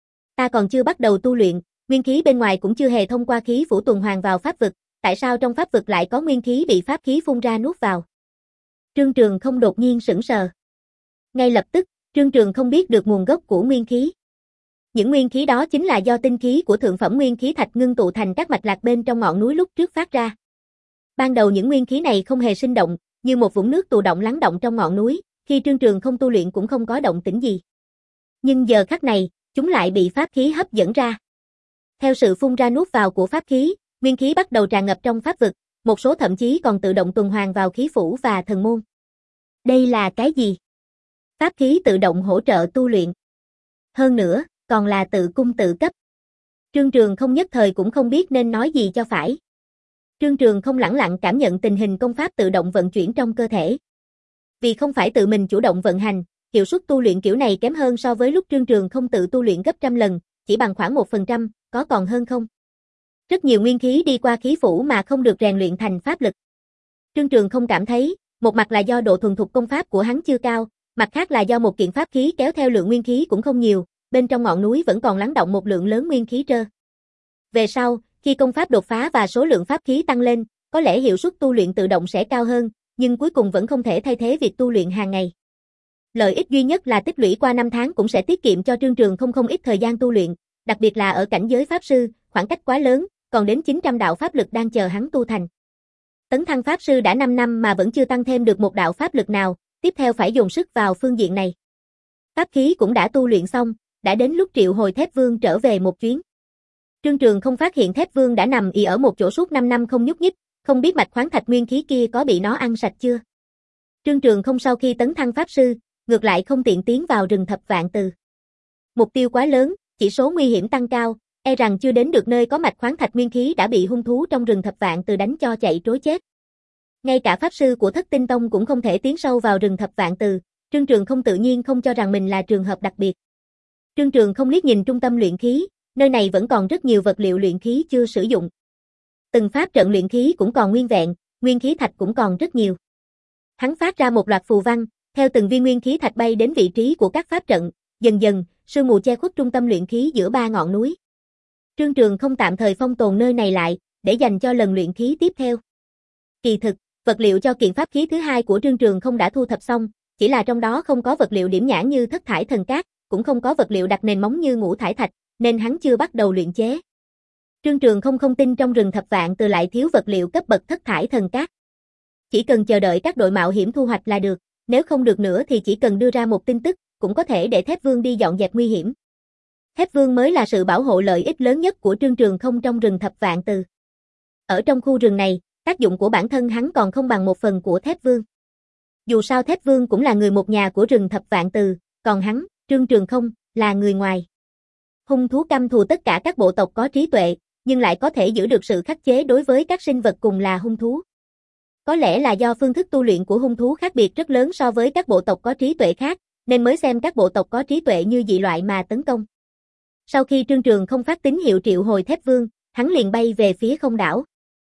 Ta còn chưa bắt đầu tu luyện, nguyên khí bên ngoài cũng chưa hề thông qua khí phủ tuần hoàn vào pháp vực, tại sao trong pháp vực lại có nguyên khí bị pháp khí phun ra nuốt vào? Trương Trường không đột nhiên sững sờ. Ngay lập tức, Trương Trường không biết được nguồn gốc của nguyên khí. Những nguyên khí đó chính là do tinh khí của thượng phẩm nguyên khí thạch ngưng tụ thành các mạch lạc bên trong ngọn núi lúc trước phát ra. Ban đầu những nguyên khí này không hề sinh động, như một vũng nước tù động lắng động trong ngọn núi, khi Trương Trường không tu luyện cũng không có động tĩnh gì. Nhưng giờ khắc này, chúng lại bị pháp khí hấp dẫn ra. Theo sự phun ra nuốt vào của pháp khí, nguyên khí bắt đầu tràn ngập trong pháp vực, một số thậm chí còn tự động tuần hoàn vào khí phủ và thần môn. Đây là cái gì? Pháp khí tự động hỗ trợ tu luyện. Hơn nữa, còn là tự cung tự cấp. Trương Trường không nhất thời cũng không biết nên nói gì cho phải. Trương Trường không lẳng lặng cảm nhận tình hình công pháp tự động vận chuyển trong cơ thể. Vì không phải tự mình chủ động vận hành, hiệu suất tu luyện kiểu này kém hơn so với lúc Trương Trường không tự tu luyện gấp trăm lần, chỉ bằng khoảng một phần trăm, có còn hơn không? Rất nhiều nguyên khí đi qua khí phủ mà không được rèn luyện thành pháp lực. Trương Trường không cảm thấy, một mặt là do độ thuần thục công pháp của hắn chưa cao, mặt khác là do một kiện pháp khí kéo theo lượng nguyên khí cũng không nhiều, bên trong ngọn núi vẫn còn lắng động một lượng lớn nguyên khí trơ. Về sau, khi công pháp đột phá và số lượng pháp khí tăng lên, có lẽ hiệu suất tu luyện tự động sẽ cao hơn, nhưng cuối cùng vẫn không thể thay thế việc tu luyện hàng ngày. Lợi ích duy nhất là tích lũy qua năm tháng cũng sẽ tiết kiệm cho Trương Trường không không ít thời gian tu luyện, đặc biệt là ở cảnh giới pháp sư, khoảng cách quá lớn, còn đến chín trăm đạo pháp lực đang chờ hắn tu thành. Tấn thăng pháp sư đã năm năm mà vẫn chưa tăng thêm được một đạo pháp lực nào, tiếp theo phải dồn sức vào phương diện này. Pháp khí cũng đã tu luyện xong, đã đến lúc triệu hồi Thép Vương trở về một chuyến. Trương Trường không phát hiện Thép Vương đã nằm ì ở một chỗ suốt năm năm không nhúc nhích, không biết mạch khoáng thạch nguyên khí kia có bị nó ăn sạch chưa. Trương Trường không sau khi tấn thăng pháp sư, ngược lại không tiện tiến vào rừng Thập Vạn Từ. Mục tiêu quá lớn, chỉ số nguy hiểm tăng cao, e rằng chưa đến được nơi có mạch khoáng thạch nguyên khí đã bị hung thú trong rừng Thập Vạn Từ đánh cho chạy trối chết. Ngay cả pháp sư của Thất Tinh Tông cũng không thể tiến sâu vào rừng Thập Vạn Từ, Trương Trường không tự nhiên không cho rằng mình là trường hợp đặc biệt. Trương Trường không liếc nhìn trung tâm luyện khí, nơi này vẫn còn rất nhiều vật liệu luyện khí chưa sử dụng. Từng pháp trận luyện khí cũng còn nguyên vẹn, nguyên khí thạch cũng còn rất nhiều. Hắn phát ra một loạt phù văn, theo từng viên nguyên khí thạch bay đến vị trí của các pháp trận, dần dần, sương mù che khuất trung tâm luyện khí giữa ba ngọn núi. Trương Trường không tạm thời phong tồn nơi này lại, để dành cho lần luyện khí tiếp theo. Kỳ thực, vật liệu cho kiện pháp khí thứ hai của Trương Trường không đã thu thập xong, chỉ là trong đó không có vật liệu điểm nhãn như thất thải thần cát, cũng không có vật liệu đặt nền móng như ngũ thải thạch, nên hắn chưa bắt đầu luyện chế. Trương Trường không không tin trong rừng Thập Vạn Từ lại thiếu vật liệu cấp bậc thất thải thần cát. Chỉ cần chờ đợi các đội mạo hiểm thu hoạch là được, nếu không được nữa thì chỉ cần đưa ra một tin tức, cũng có thể để Thép Vương đi dọn dẹp nguy hiểm. Thép Vương mới là sự bảo hộ lợi ích lớn nhất của Trương Trường không trong rừng Thập Vạn Từ. Ở trong khu rừng này, tác dụng của bản thân hắn còn không bằng một phần của Thép Vương. Dù sao Thép Vương cũng là người một nhà của rừng Thập Vạn Từ, còn hắn, Trương Trường không, là người ngoài. Hung thú căm thù tất cả các bộ tộc có trí tuệ, nhưng lại có thể giữ được sự khắc chế đối với các sinh vật cùng là hung thú. Có lẽ là do phương thức tu luyện của hung thú khác biệt rất lớn so với các bộ tộc có trí tuệ khác, nên mới xem các bộ tộc có trí tuệ như dị loại mà tấn công. Sau khi Trương Trường không phát tín hiệu triệu hồi Thép Vương, hắn liền bay về phía không đảo.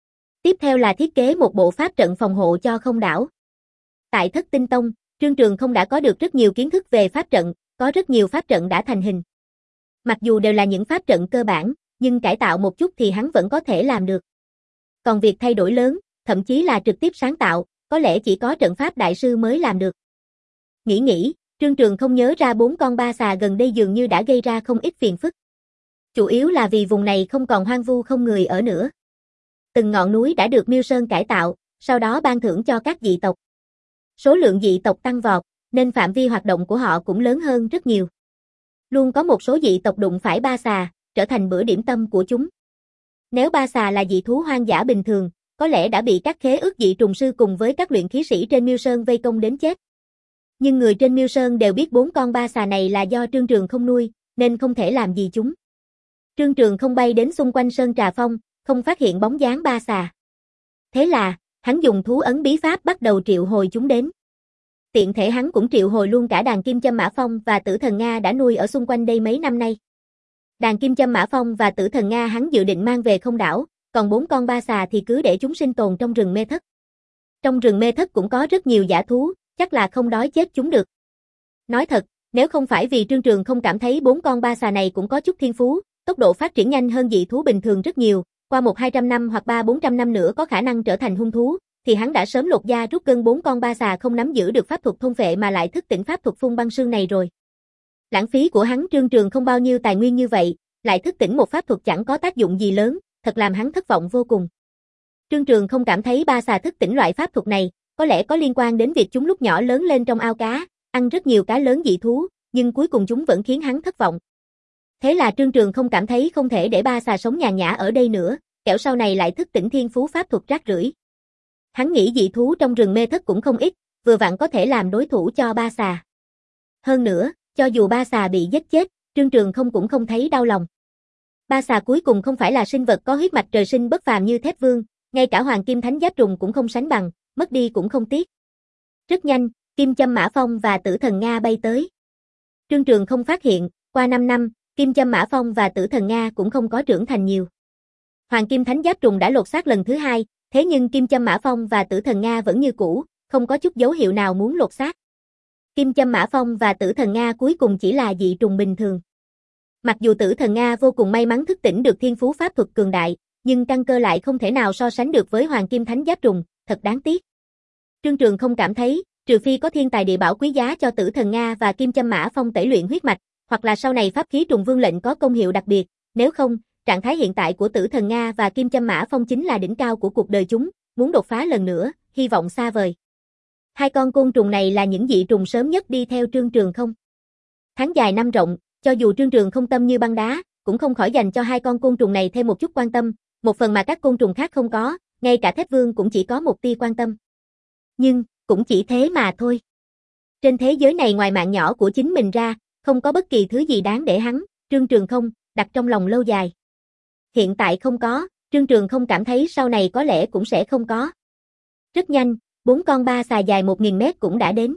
Tiếp theo là thiết kế một bộ pháp trận phòng hộ cho không đảo. Tại Thất Tinh Tông, Trương Trường không đã có được rất nhiều kiến thức về pháp trận, có rất nhiều pháp trận đã thành hình. Mặc dù đều là những pháp trận cơ bản, nhưng cải tạo một chút thì hắn vẫn có thể làm được. Còn việc thay đổi lớn, thậm chí là trực tiếp sáng tạo, có lẽ chỉ có trận pháp đại sư mới làm được. Nghĩ nghĩ, Trương Trường không nhớ ra bốn con ba xà gần đây dường như đã gây ra không ít phiền phức. Chủ yếu là vì vùng này không còn hoang vu không người ở nữa. Từng ngọn núi đã được Miêu Sơn cải tạo, sau đó ban thưởng cho các dị tộc. Số lượng dị tộc tăng vọt, nên phạm vi hoạt động của họ cũng lớn hơn rất nhiều. Luôn có một số dị tộc đụng phải ba xà, trở thành bữa điểm tâm của chúng. Nếu ba xà là dị thú hoang dã bình thường, có lẽ đã bị các khế ước dị trùng sư cùng với các luyện khí sĩ trên Miêu Sơn vây công đến chết. Nhưng người trên Miêu Sơn đều biết bốn con ba xà này là do Trương Trường không nuôi, nên không thể làm gì chúng. Trương Trường không bay đến xung quanh Sơn Trà Phong, không phát hiện bóng dáng ba xà. Thế là, hắn dùng thú ấn bí pháp bắt đầu triệu hồi chúng đến. Tiện thể hắn cũng triệu hồi luôn cả đàn Kim Châm Mã Phong và Tử Thần Nga đã nuôi ở xung quanh đây mấy năm nay. Đàn Kim Châm Mã Phong và Tử Thần Nga hắn dự định mang về không đảo, còn bốn con ba xà thì cứ để chúng sinh tồn trong rừng mê thất. Trong rừng mê thất cũng có rất nhiều dã thú, chắc là không đói chết chúng được. Nói thật, nếu không phải vì Trương Trường không cảm thấy bốn con ba xà này cũng có chút thiên phú, tốc độ phát triển nhanh hơn dị thú bình thường rất nhiều, qua một hai trăm năm hoặc ba bốn trăm năm nữa có khả năng trở thành hung thú, thì hắn đã sớm lột da rút gân bốn con ba xà không nắm giữ được pháp thuật thôn phệ mà lại thức tỉnh pháp thuật phun băng sương này rồi. Lãng phí của hắn Trương Trường không bao nhiêu tài nguyên như vậy, lại thức tỉnh một pháp thuật chẳng có tác dụng gì lớn, thật làm hắn thất vọng vô cùng. Trương Trường không cảm thấy ba xà thức tỉnh loại pháp thuật này, có lẽ có liên quan đến việc chúng lúc nhỏ lớn lên trong ao cá, ăn rất nhiều cá lớn dị thú, nhưng cuối cùng chúng vẫn khiến hắn thất vọng. Thế là Trương Trường không cảm thấy không thể để ba xà sống nhàn nhã ở đây nữa, kẻo sau này lại thức tỉnh thiên phú pháp thuật rác rưởi. Hắn nghĩ dị thú trong rừng mê thất cũng không ít, vừa vặn có thể làm đối thủ cho ba xà. Hơn nữa, cho dù ba xà bị giết chết, Trương Trường không cũng không thấy đau lòng. Ba xà cuối cùng không phải là sinh vật có huyết mạch trời sinh bất phàm như Thép Vương, ngay cả Hoàng Kim Thánh Giáp Trùng cũng không sánh bằng, mất đi cũng không tiếc. Rất nhanh, Kim Châm Mã Phong và Tử Thần Nga bay tới. Trương Trường không phát hiện, qua năm năm, Kim Châm Mã Phong và Tử Thần Nga cũng không có trưởng thành nhiều. Hoàng Kim Thánh Giáp Trùng đã lột xác lần thứ hai, thế nhưng Kim Châm Mã Phong và Tử Thần Nga vẫn như cũ, không có chút dấu hiệu nào muốn lột xác. Kim Châm Mã Phong và Tử Thần Nga cuối cùng chỉ là dị trùng bình thường. Mặc dù Tử Thần Nga vô cùng may mắn thức tỉnh được thiên phú pháp thuật cường đại, nhưng căn cơ lại không thể nào so sánh được với Hoàng Kim Thánh Giáp Trùng, thật đáng tiếc. Trương Trường không cảm thấy, trừ phi có thiên tài địa bảo quý giá cho Tử Thần Nga và Kim Châm Mã Phong tẩy luyện huyết mạch, hoặc là sau này pháp khí trùng vương lệnh có công hiệu đặc biệt, nếu không, trạng thái hiện tại của Tử Thần Nga và Kim Châm Mã Phong chính là đỉnh cao của cuộc đời chúng, muốn đột phá lần nữa, hy vọng xa vời. Hai con côn trùng này là những dị trùng sớm nhất đi theo Trương Trường không. Tháng dài năm rộng, cho dù Trương Trường không tâm như băng đá, cũng không khỏi dành cho hai con côn trùng này thêm một chút quan tâm, một phần mà các côn trùng khác không có, ngay cả Thép Vương cũng chỉ có một tia quan tâm. Nhưng, cũng chỉ thế mà thôi. Trên thế giới này ngoài mạng nhỏ của chính mình ra, không có bất kỳ thứ gì đáng để hắn, Trương Trường không, đặt trong lòng lâu dài. Hiện tại không có, Trương Trường không cảm thấy sau này có lẽ cũng sẽ không có. Rất nhanh, bốn con ba xà dài một nghìn mét cũng đã đến.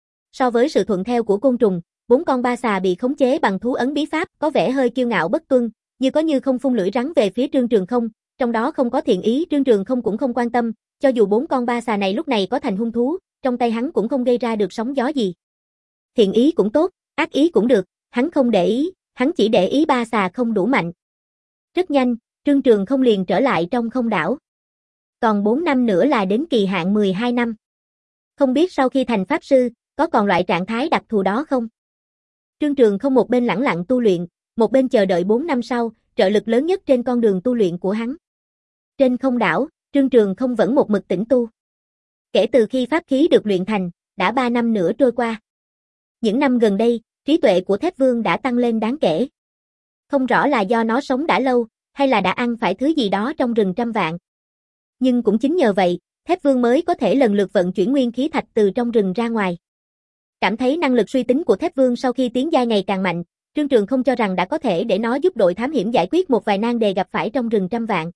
So với sự thuận theo của côn trùng, bốn con ba xà bị khống chế bằng thú ấn bí pháp có vẻ hơi kiêu ngạo bất tuân, như có như không phun lưỡi rắn về phía Trương Trường không, trong đó không có thiện ý Trương Trường không cũng không quan tâm, cho dù bốn con ba xà này lúc này có thành hung thú, trong tay hắn cũng không gây ra được sóng gió gì. Thiện ý cũng tốt, ác ý cũng được, hắn không để ý, hắn chỉ để ý ba xà không đủ mạnh. Rất nhanh, Trương Trường không liền trở lại trong không đảo. Còn bốn năm nữa là đến kỳ hạn mười hai năm. Không biết sau khi thành pháp sư, có còn loại trạng thái đặc thù đó không? Trương Trường không một bên lẳng lặng tu luyện, một bên chờ đợi bốn năm sau, trợ lực lớn nhất trên con đường tu luyện của hắn. Trên không đảo, Trương Trường không vẫn một mực tĩnh tu. Kể từ khi pháp khí được luyện thành, đã ba năm nữa trôi qua. Những năm gần đây, trí tuệ của Thép Vương đã tăng lên đáng kể. Không rõ là do nó sống đã lâu, hay là đã ăn phải thứ gì đó trong rừng trăm vạn. Nhưng cũng chính nhờ vậy, Thép Vương mới có thể lần lượt vận chuyển nguyên khí thạch từ trong rừng ra ngoài. Cảm thấy năng lực suy tính của Thép Vương sau khi tiến giai ngày càng mạnh, Trương Trường không cho rằng đã có thể để nó giúp đội thám hiểm giải quyết một vài nan đề gặp phải trong rừng trăm vạn.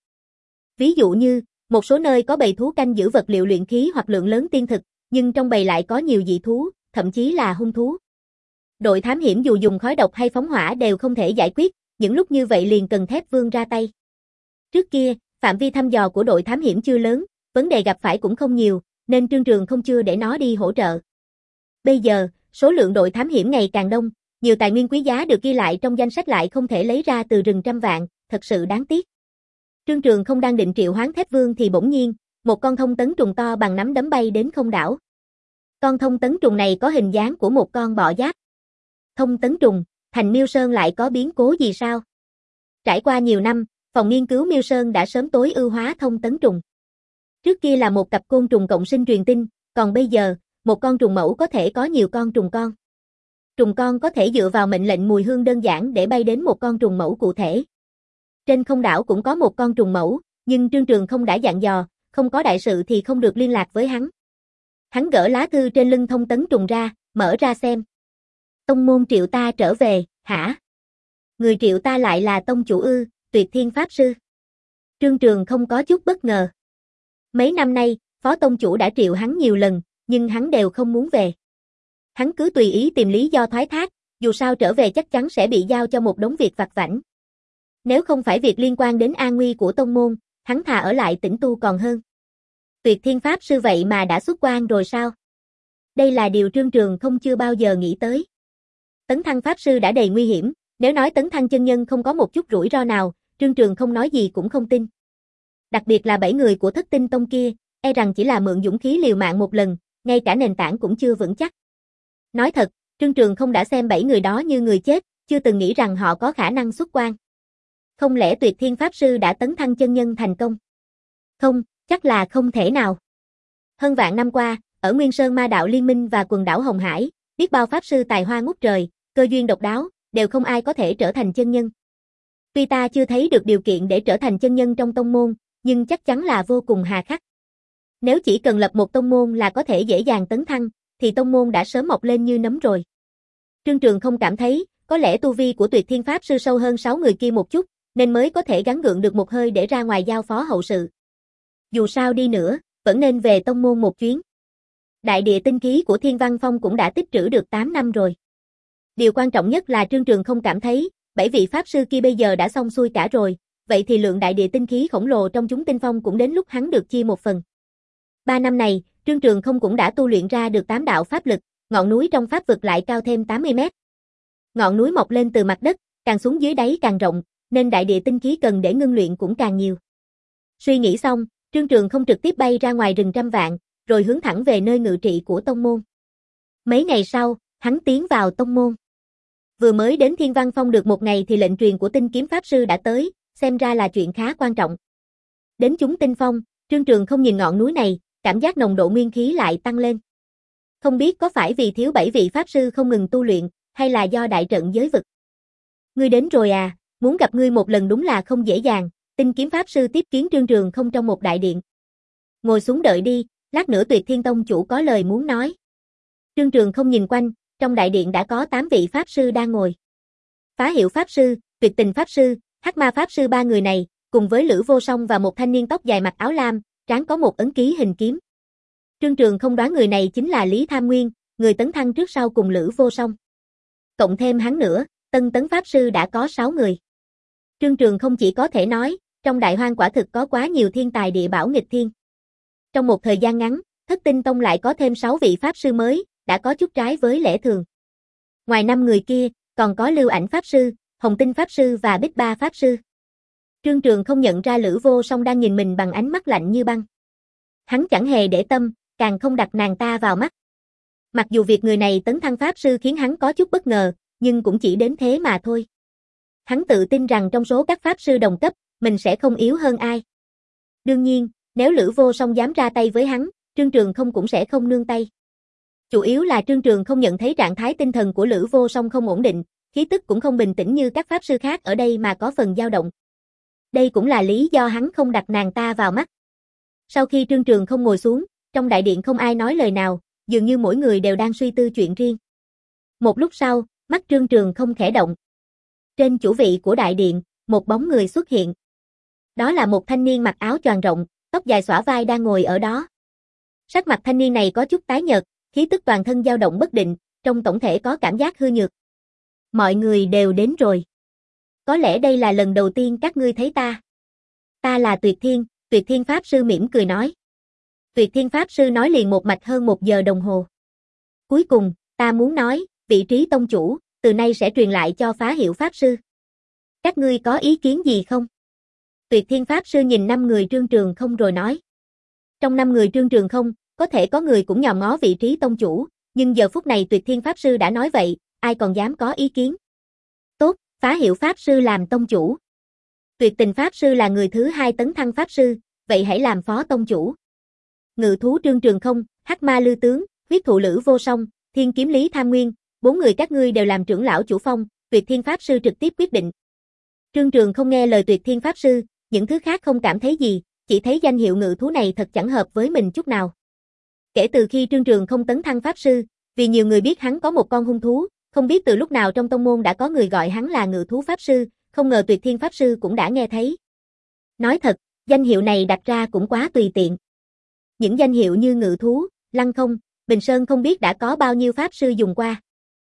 Ví dụ như, một số nơi có bầy thú canh giữ vật liệu luyện khí hoặc lượng lớn tiên thực, nhưng trong bầy lại có nhiều dị thú, thậm chí là hung thú. Đội thám hiểm dù dùng khói độc hay phóng hỏa đều không thể giải quyết, những lúc như vậy liền cần Thép Vương ra tay. Trước kia, Phạm vi thăm dò của đội thám hiểm chưa lớn, vấn đề gặp phải cũng không nhiều, nên Trương Trường không chưa để nó đi hỗ trợ. Bây giờ, số lượng đội thám hiểm ngày càng đông, nhiều tài nguyên quý giá được ghi lại trong danh sách lại không thể lấy ra từ rừng trăm vạn, thật sự đáng tiếc. Trương Trường không đang định triệu hoán Thép Vương thì bỗng nhiên, một con thông tấn trùng to bằng nắm đấm bay đến không đảo. Con thông tấn trùng này có hình dáng của một con bọ giáp. Thông tấn trùng, thành Miêu Sơn lại có biến cố gì sao? Trải qua nhiều năm, phòng nghiên cứu Miêu Sơn đã sớm tối ưu hóa thông tấn trùng. Trước kia là một cặp côn trùng cộng sinh truyền tin, còn bây giờ, một con trùng mẫu có thể có nhiều con trùng con. Trùng con có thể dựa vào mệnh lệnh mùi hương đơn giản để bay đến một con trùng mẫu cụ thể. Trên không đảo cũng có một con trùng mẫu, nhưng Trương Trường không đã dặn dò, không có đại sự thì không được liên lạc với hắn. Hắn gỡ lá thư trên lưng thông tấn trùng ra, mở ra xem. Tông môn triệu ta trở về, hả? Người triệu ta lại là tông chủ ư, Tuyệt Thiên Pháp Sư. Trương Trường không có chút bất ngờ. Mấy năm nay, phó tông chủ đã triệu hắn nhiều lần, nhưng hắn đều không muốn về. Hắn cứ tùy ý tìm lý do thoái thác, dù sao trở về chắc chắn sẽ bị giao cho một đống việc vặt vãnh. Nếu không phải việc liên quan đến an nguy của tông môn, hắn thà ở lại tĩnh tu còn hơn. Tuyệt Thiên Pháp Sư vậy mà đã xuất quan rồi sao? Đây là điều Trương Trường không chưa bao giờ nghĩ tới. Tấn Thăng Pháp Sư đã đầy nguy hiểm, nếu nói Tấn Thăng chân nhân không có một chút rủi ro nào, Trương Trường không nói gì cũng không tin. Đặc biệt là bảy người của Thất Tinh Tông kia, e rằng chỉ là mượn dũng khí liều mạng một lần, ngay cả nền tảng cũng chưa vững chắc. Nói thật, Trương Trường không đã xem bảy người đó như người chết, chưa từng nghĩ rằng họ có khả năng xuất quan. Không lẽ Tuyệt Thiên Pháp Sư đã tấn thăng chân nhân thành công? Không, chắc là không thể nào. Hơn vạn năm qua, ở Nguyên Sơn Ma Đạo Liên Minh và quần đảo Hồng Hải, biết bao Pháp Sư tài hoa ngút trời, cơ duyên độc đáo, đều không ai có thể trở thành chân nhân. Tuy ta chưa thấy được điều kiện để trở thành chân nhân trong tông môn, nhưng chắc chắn là vô cùng hà khắc. Nếu chỉ cần lập một tông môn là có thể dễ dàng tấn thăng, thì tông môn đã sớm mọc lên như nấm rồi. Trương Trường không cảm thấy, có lẽ tu vi của Tuyệt Thiên Pháp Sư sâu hơn sáu người kia một chút, nên mới có thể gắng gượng được một hơi để ra ngoài giao phó hậu sự. Dù sao đi nữa, vẫn nên về tông môn một chuyến. Đại địa tinh khí của Thiên Văn Phong cũng đã tích trữ được tám năm rồi. Điều quan trọng nhất là Trương Trường không cảm thấy, bảy vị Pháp Sư kia bây giờ đã xong xuôi cả rồi, vậy thì lượng đại địa tinh khí khổng lồ trong chúng tinh phong cũng đến lúc hắn được chia một phần. Ba năm này, Trương Trường không cũng đã tu luyện ra được tám đạo pháp lực, ngọn núi trong pháp vực lại cao thêm tám mươi mét. Ngọn núi mọc lên từ mặt đất, càng xuống dưới đáy càng rộng, nên đại địa tinh khí cần để ngưng luyện cũng càng nhiều. Suy nghĩ xong, Trương Trường không trực tiếp bay ra ngoài rừng trăm vạn, rồi hướng thẳng về nơi ngự trị của tông môn. Mấy ngày sau, hắn tiến vào tông môn. Vừa mới đến Thiên Văn Phong được một ngày thì lệnh truyền của Tinh Kiếm Pháp Sư đã tới, xem ra là chuyện khá quan trọng. Đến chúng tinh phong, Trương Trường không nhìn ngọn núi này, cảm giác nồng độ nguyên khí lại tăng lên. Không biết có phải vì thiếu bảy vị Pháp Sư không ngừng tu luyện, hay là do đại trận giới vực. Ngươi đến rồi à, muốn gặp ngươi một lần đúng là không dễ dàng, Tinh Kiếm Pháp Sư tiếp kiến Trương Trường không trong một đại điện. Ngồi xuống đợi đi, lát nữa Tuyệt Thiên Tông chủ có lời muốn nói. Trương Trường không nhìn quanh, trong đại điện đã có tám vị Pháp Sư đang ngồi. Phá Hiệu Pháp Sư, Tuyệt Tình Pháp Sư, Hắc Ma Pháp Sư ba người này, cùng với Lữ Vô Song và một thanh niên tóc dài mặc áo lam, trán có một ấn ký hình kiếm. Trương Trường không đoán người này chính là Lý Tham Nguyên, người tấn thăng trước sau cùng Lữ Vô Song. Cộng thêm hắn nữa, Tân Tấn Pháp Sư đã có sáu người. Trương Trường không chỉ có thể nói, trong đại hoang quả thực có quá nhiều thiên tài địa bảo nghịch thiên. Trong một thời gian ngắn, Thất Tinh Tông lại có thêm sáu vị Pháp Sư mới, đã có chút trái với lẽ thường. Ngoài năm người kia, còn có Lưu Ảnh Pháp Sư, Hồng Tinh Pháp Sư và Bích Ba Pháp Sư. Trương Trường không nhận ra Lữ Vô Song đang nhìn mình bằng ánh mắt lạnh như băng. Hắn chẳng hề để tâm, càng không đặt nàng ta vào mắt. Mặc dù việc người này tấn thăng Pháp Sư khiến hắn có chút bất ngờ, nhưng cũng chỉ đến thế mà thôi. Hắn tự tin rằng trong số các Pháp Sư đồng cấp, mình sẽ không yếu hơn ai. Đương nhiên, nếu Lữ Vô Song dám ra tay với hắn, Trương Trường không cũng sẽ không nương tay. Chủ yếu là Trương Trường không nhận thấy trạng thái tinh thần của Lữ Vô Song không ổn định, khí tức cũng không bình tĩnh như các Pháp Sư khác ở đây mà có phần dao động. Đây cũng là lý do hắn không đặt nàng ta vào mắt. Sau khi Trương Trường không ngồi xuống, trong đại điện không ai nói lời nào, dường như mỗi người đều đang suy tư chuyện riêng. Một lúc sau, mắt Trương Trường không khẽ động. Trên chủ vị của đại điện, một bóng người xuất hiện. Đó là một thanh niên mặc áo choàng rộng, tóc dài xõa vai đang ngồi ở đó. Sắc mặt thanh niên này có chút tái nhợt, khí tức toàn thân dao động bất định, trong tổng thể có cảm giác hư nhược. Mọi người đều đến rồi. Có lẽ đây là lần đầu tiên các ngươi thấy ta. Ta là Tuyệt Thiên, Tuyệt Thiên Pháp Sư mỉm cười nói. Tuyệt Thiên Pháp Sư nói liền một mạch hơn một giờ đồng hồ. Cuối cùng, ta muốn nói, vị trí tông chủ, từ nay sẽ truyền lại cho Phá Hiệu Pháp Sư. Các ngươi có ý kiến gì không? Tuyệt Thiên Pháp Sư nhìn năm người Trương Trường Không rồi nói. Trong năm người Trương Trường Không, có thể có người cũng nhòm ngó vị trí tông chủ, nhưng giờ phút này Tuyệt Thiên Pháp Sư đã nói vậy, ai còn dám có ý kiến? Tốt, Phá Hiệu Pháp Sư làm tông chủ. Tuyệt Tình Pháp Sư là người thứ hai tấn thăng Pháp Sư, vậy hãy làm phó tông chủ. Ngự thú Trương Trường Không, Hắc Ma Lư Tướng, Huyết Thụ Lữ Vô Song, Thiên Kiếm Lý Tham Nguyên, bốn người các ngươi đều làm trưởng lão chủ phong, Tuyệt Thiên Pháp Sư trực tiếp quyết định. Trương Trường Không nghe lời Tuyệt Thiên Pháp Sư, những thứ khác không cảm thấy gì, chỉ thấy danh hiệu ngự thú này thật chẳng hợp với mình chút nào. Kể từ khi Trương Trường Không tấn thăng Pháp Sư, vì nhiều người biết hắn có một con hung thú, không biết từ lúc nào trong tông môn đã có người gọi hắn là ngự thú Pháp Sư, không ngờ Tuyệt Thiên Pháp Sư cũng đã nghe thấy. Nói thật, danh hiệu này đặt ra cũng quá tùy tiện. Những danh hiệu như ngự thú, lăng không, Bình Sơn không biết đã có bao nhiêu Pháp Sư dùng qua.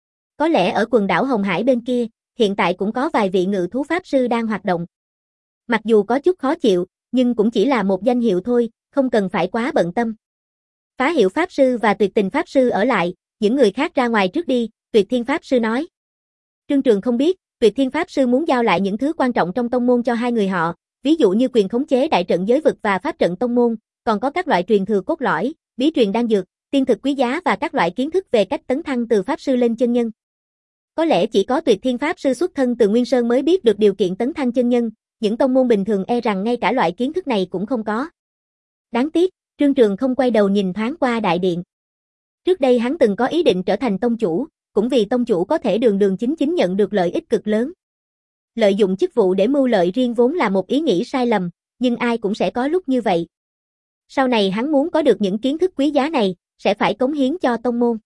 Có lẽ ở quần đảo Hồng Hải bên kia, hiện tại cũng có vài vị ngự thú Pháp Sư đang hoạt động. Mặc dù có chút khó chịu, nhưng cũng chỉ là một danh hiệu thôi, không cần phải quá bận tâm. Phá Hiệu Pháp Sư và Tuyệt Tình Pháp Sư ở lại, những người khác ra ngoài trước đi, Tuyệt Thiên Pháp Sư nói. Trương Trường không biết, Tuyệt Thiên Pháp Sư muốn giao lại những thứ quan trọng trong tông môn cho hai người họ, ví dụ như quyền khống chế đại trận giới vực và pháp trận tông môn, còn có các loại truyền thừa cốt lõi, bí truyền đan dược, tiên thực quý giá và các loại kiến thức về cách tấn thăng từ Pháp Sư lên chân nhân. Có lẽ chỉ có Tuyệt Thiên Pháp Sư xuất thân từ Nguyên Sơn mới biết được điều kiện tấn thăng chân nhân, những tông môn bình thường e rằng ngay cả loại kiến thức này cũng không có. Đáng tiếc, Trương Trường không quay đầu nhìn thoáng qua đại điện. Trước đây hắn từng có ý định trở thành tông chủ, cũng vì tông chủ có thể đường đường chính chính nhận được lợi ích cực lớn. Lợi dụng chức vụ để mưu lợi riêng vốn là một ý nghĩ sai lầm, nhưng ai cũng sẽ có lúc như vậy. Sau này hắn muốn có được những kiến thức quý giá này, sẽ phải cống hiến cho tông môn.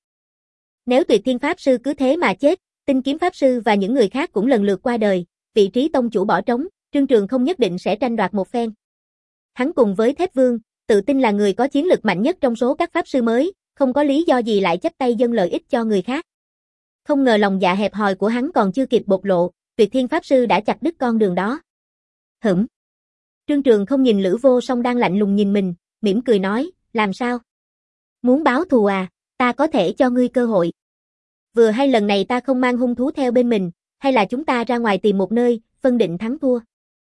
Nếu Tuyệt Thiên Pháp Sư cứ thế mà chết, Tinh Kiếm Pháp Sư và những người khác cũng lần lượt qua đời, vị trí tông chủ bỏ trống, Trương Trường không nhất định sẽ tranh đoạt một phen. Hắn cùng với Thép Vương, tự tin là người có chiến lực mạnh nhất trong số các Pháp Sư mới, không có lý do gì lại chấp tay dâng lợi ích cho người khác. Không ngờ lòng dạ hẹp hòi của hắn còn chưa kịp bộc lộ, Tuyệt Thiên Pháp Sư đã chặt đứt con đường đó. Hửm. Trương Trường không nhìn Lữ Vô Song đang lạnh lùng nhìn mình, mỉm cười nói, làm sao? Muốn báo thù à, ta có thể cho ngươi cơ hội. Vừa hay lần này ta không mang hung thú theo bên mình, hay là chúng ta ra ngoài tìm một nơi, phân định thắng thua.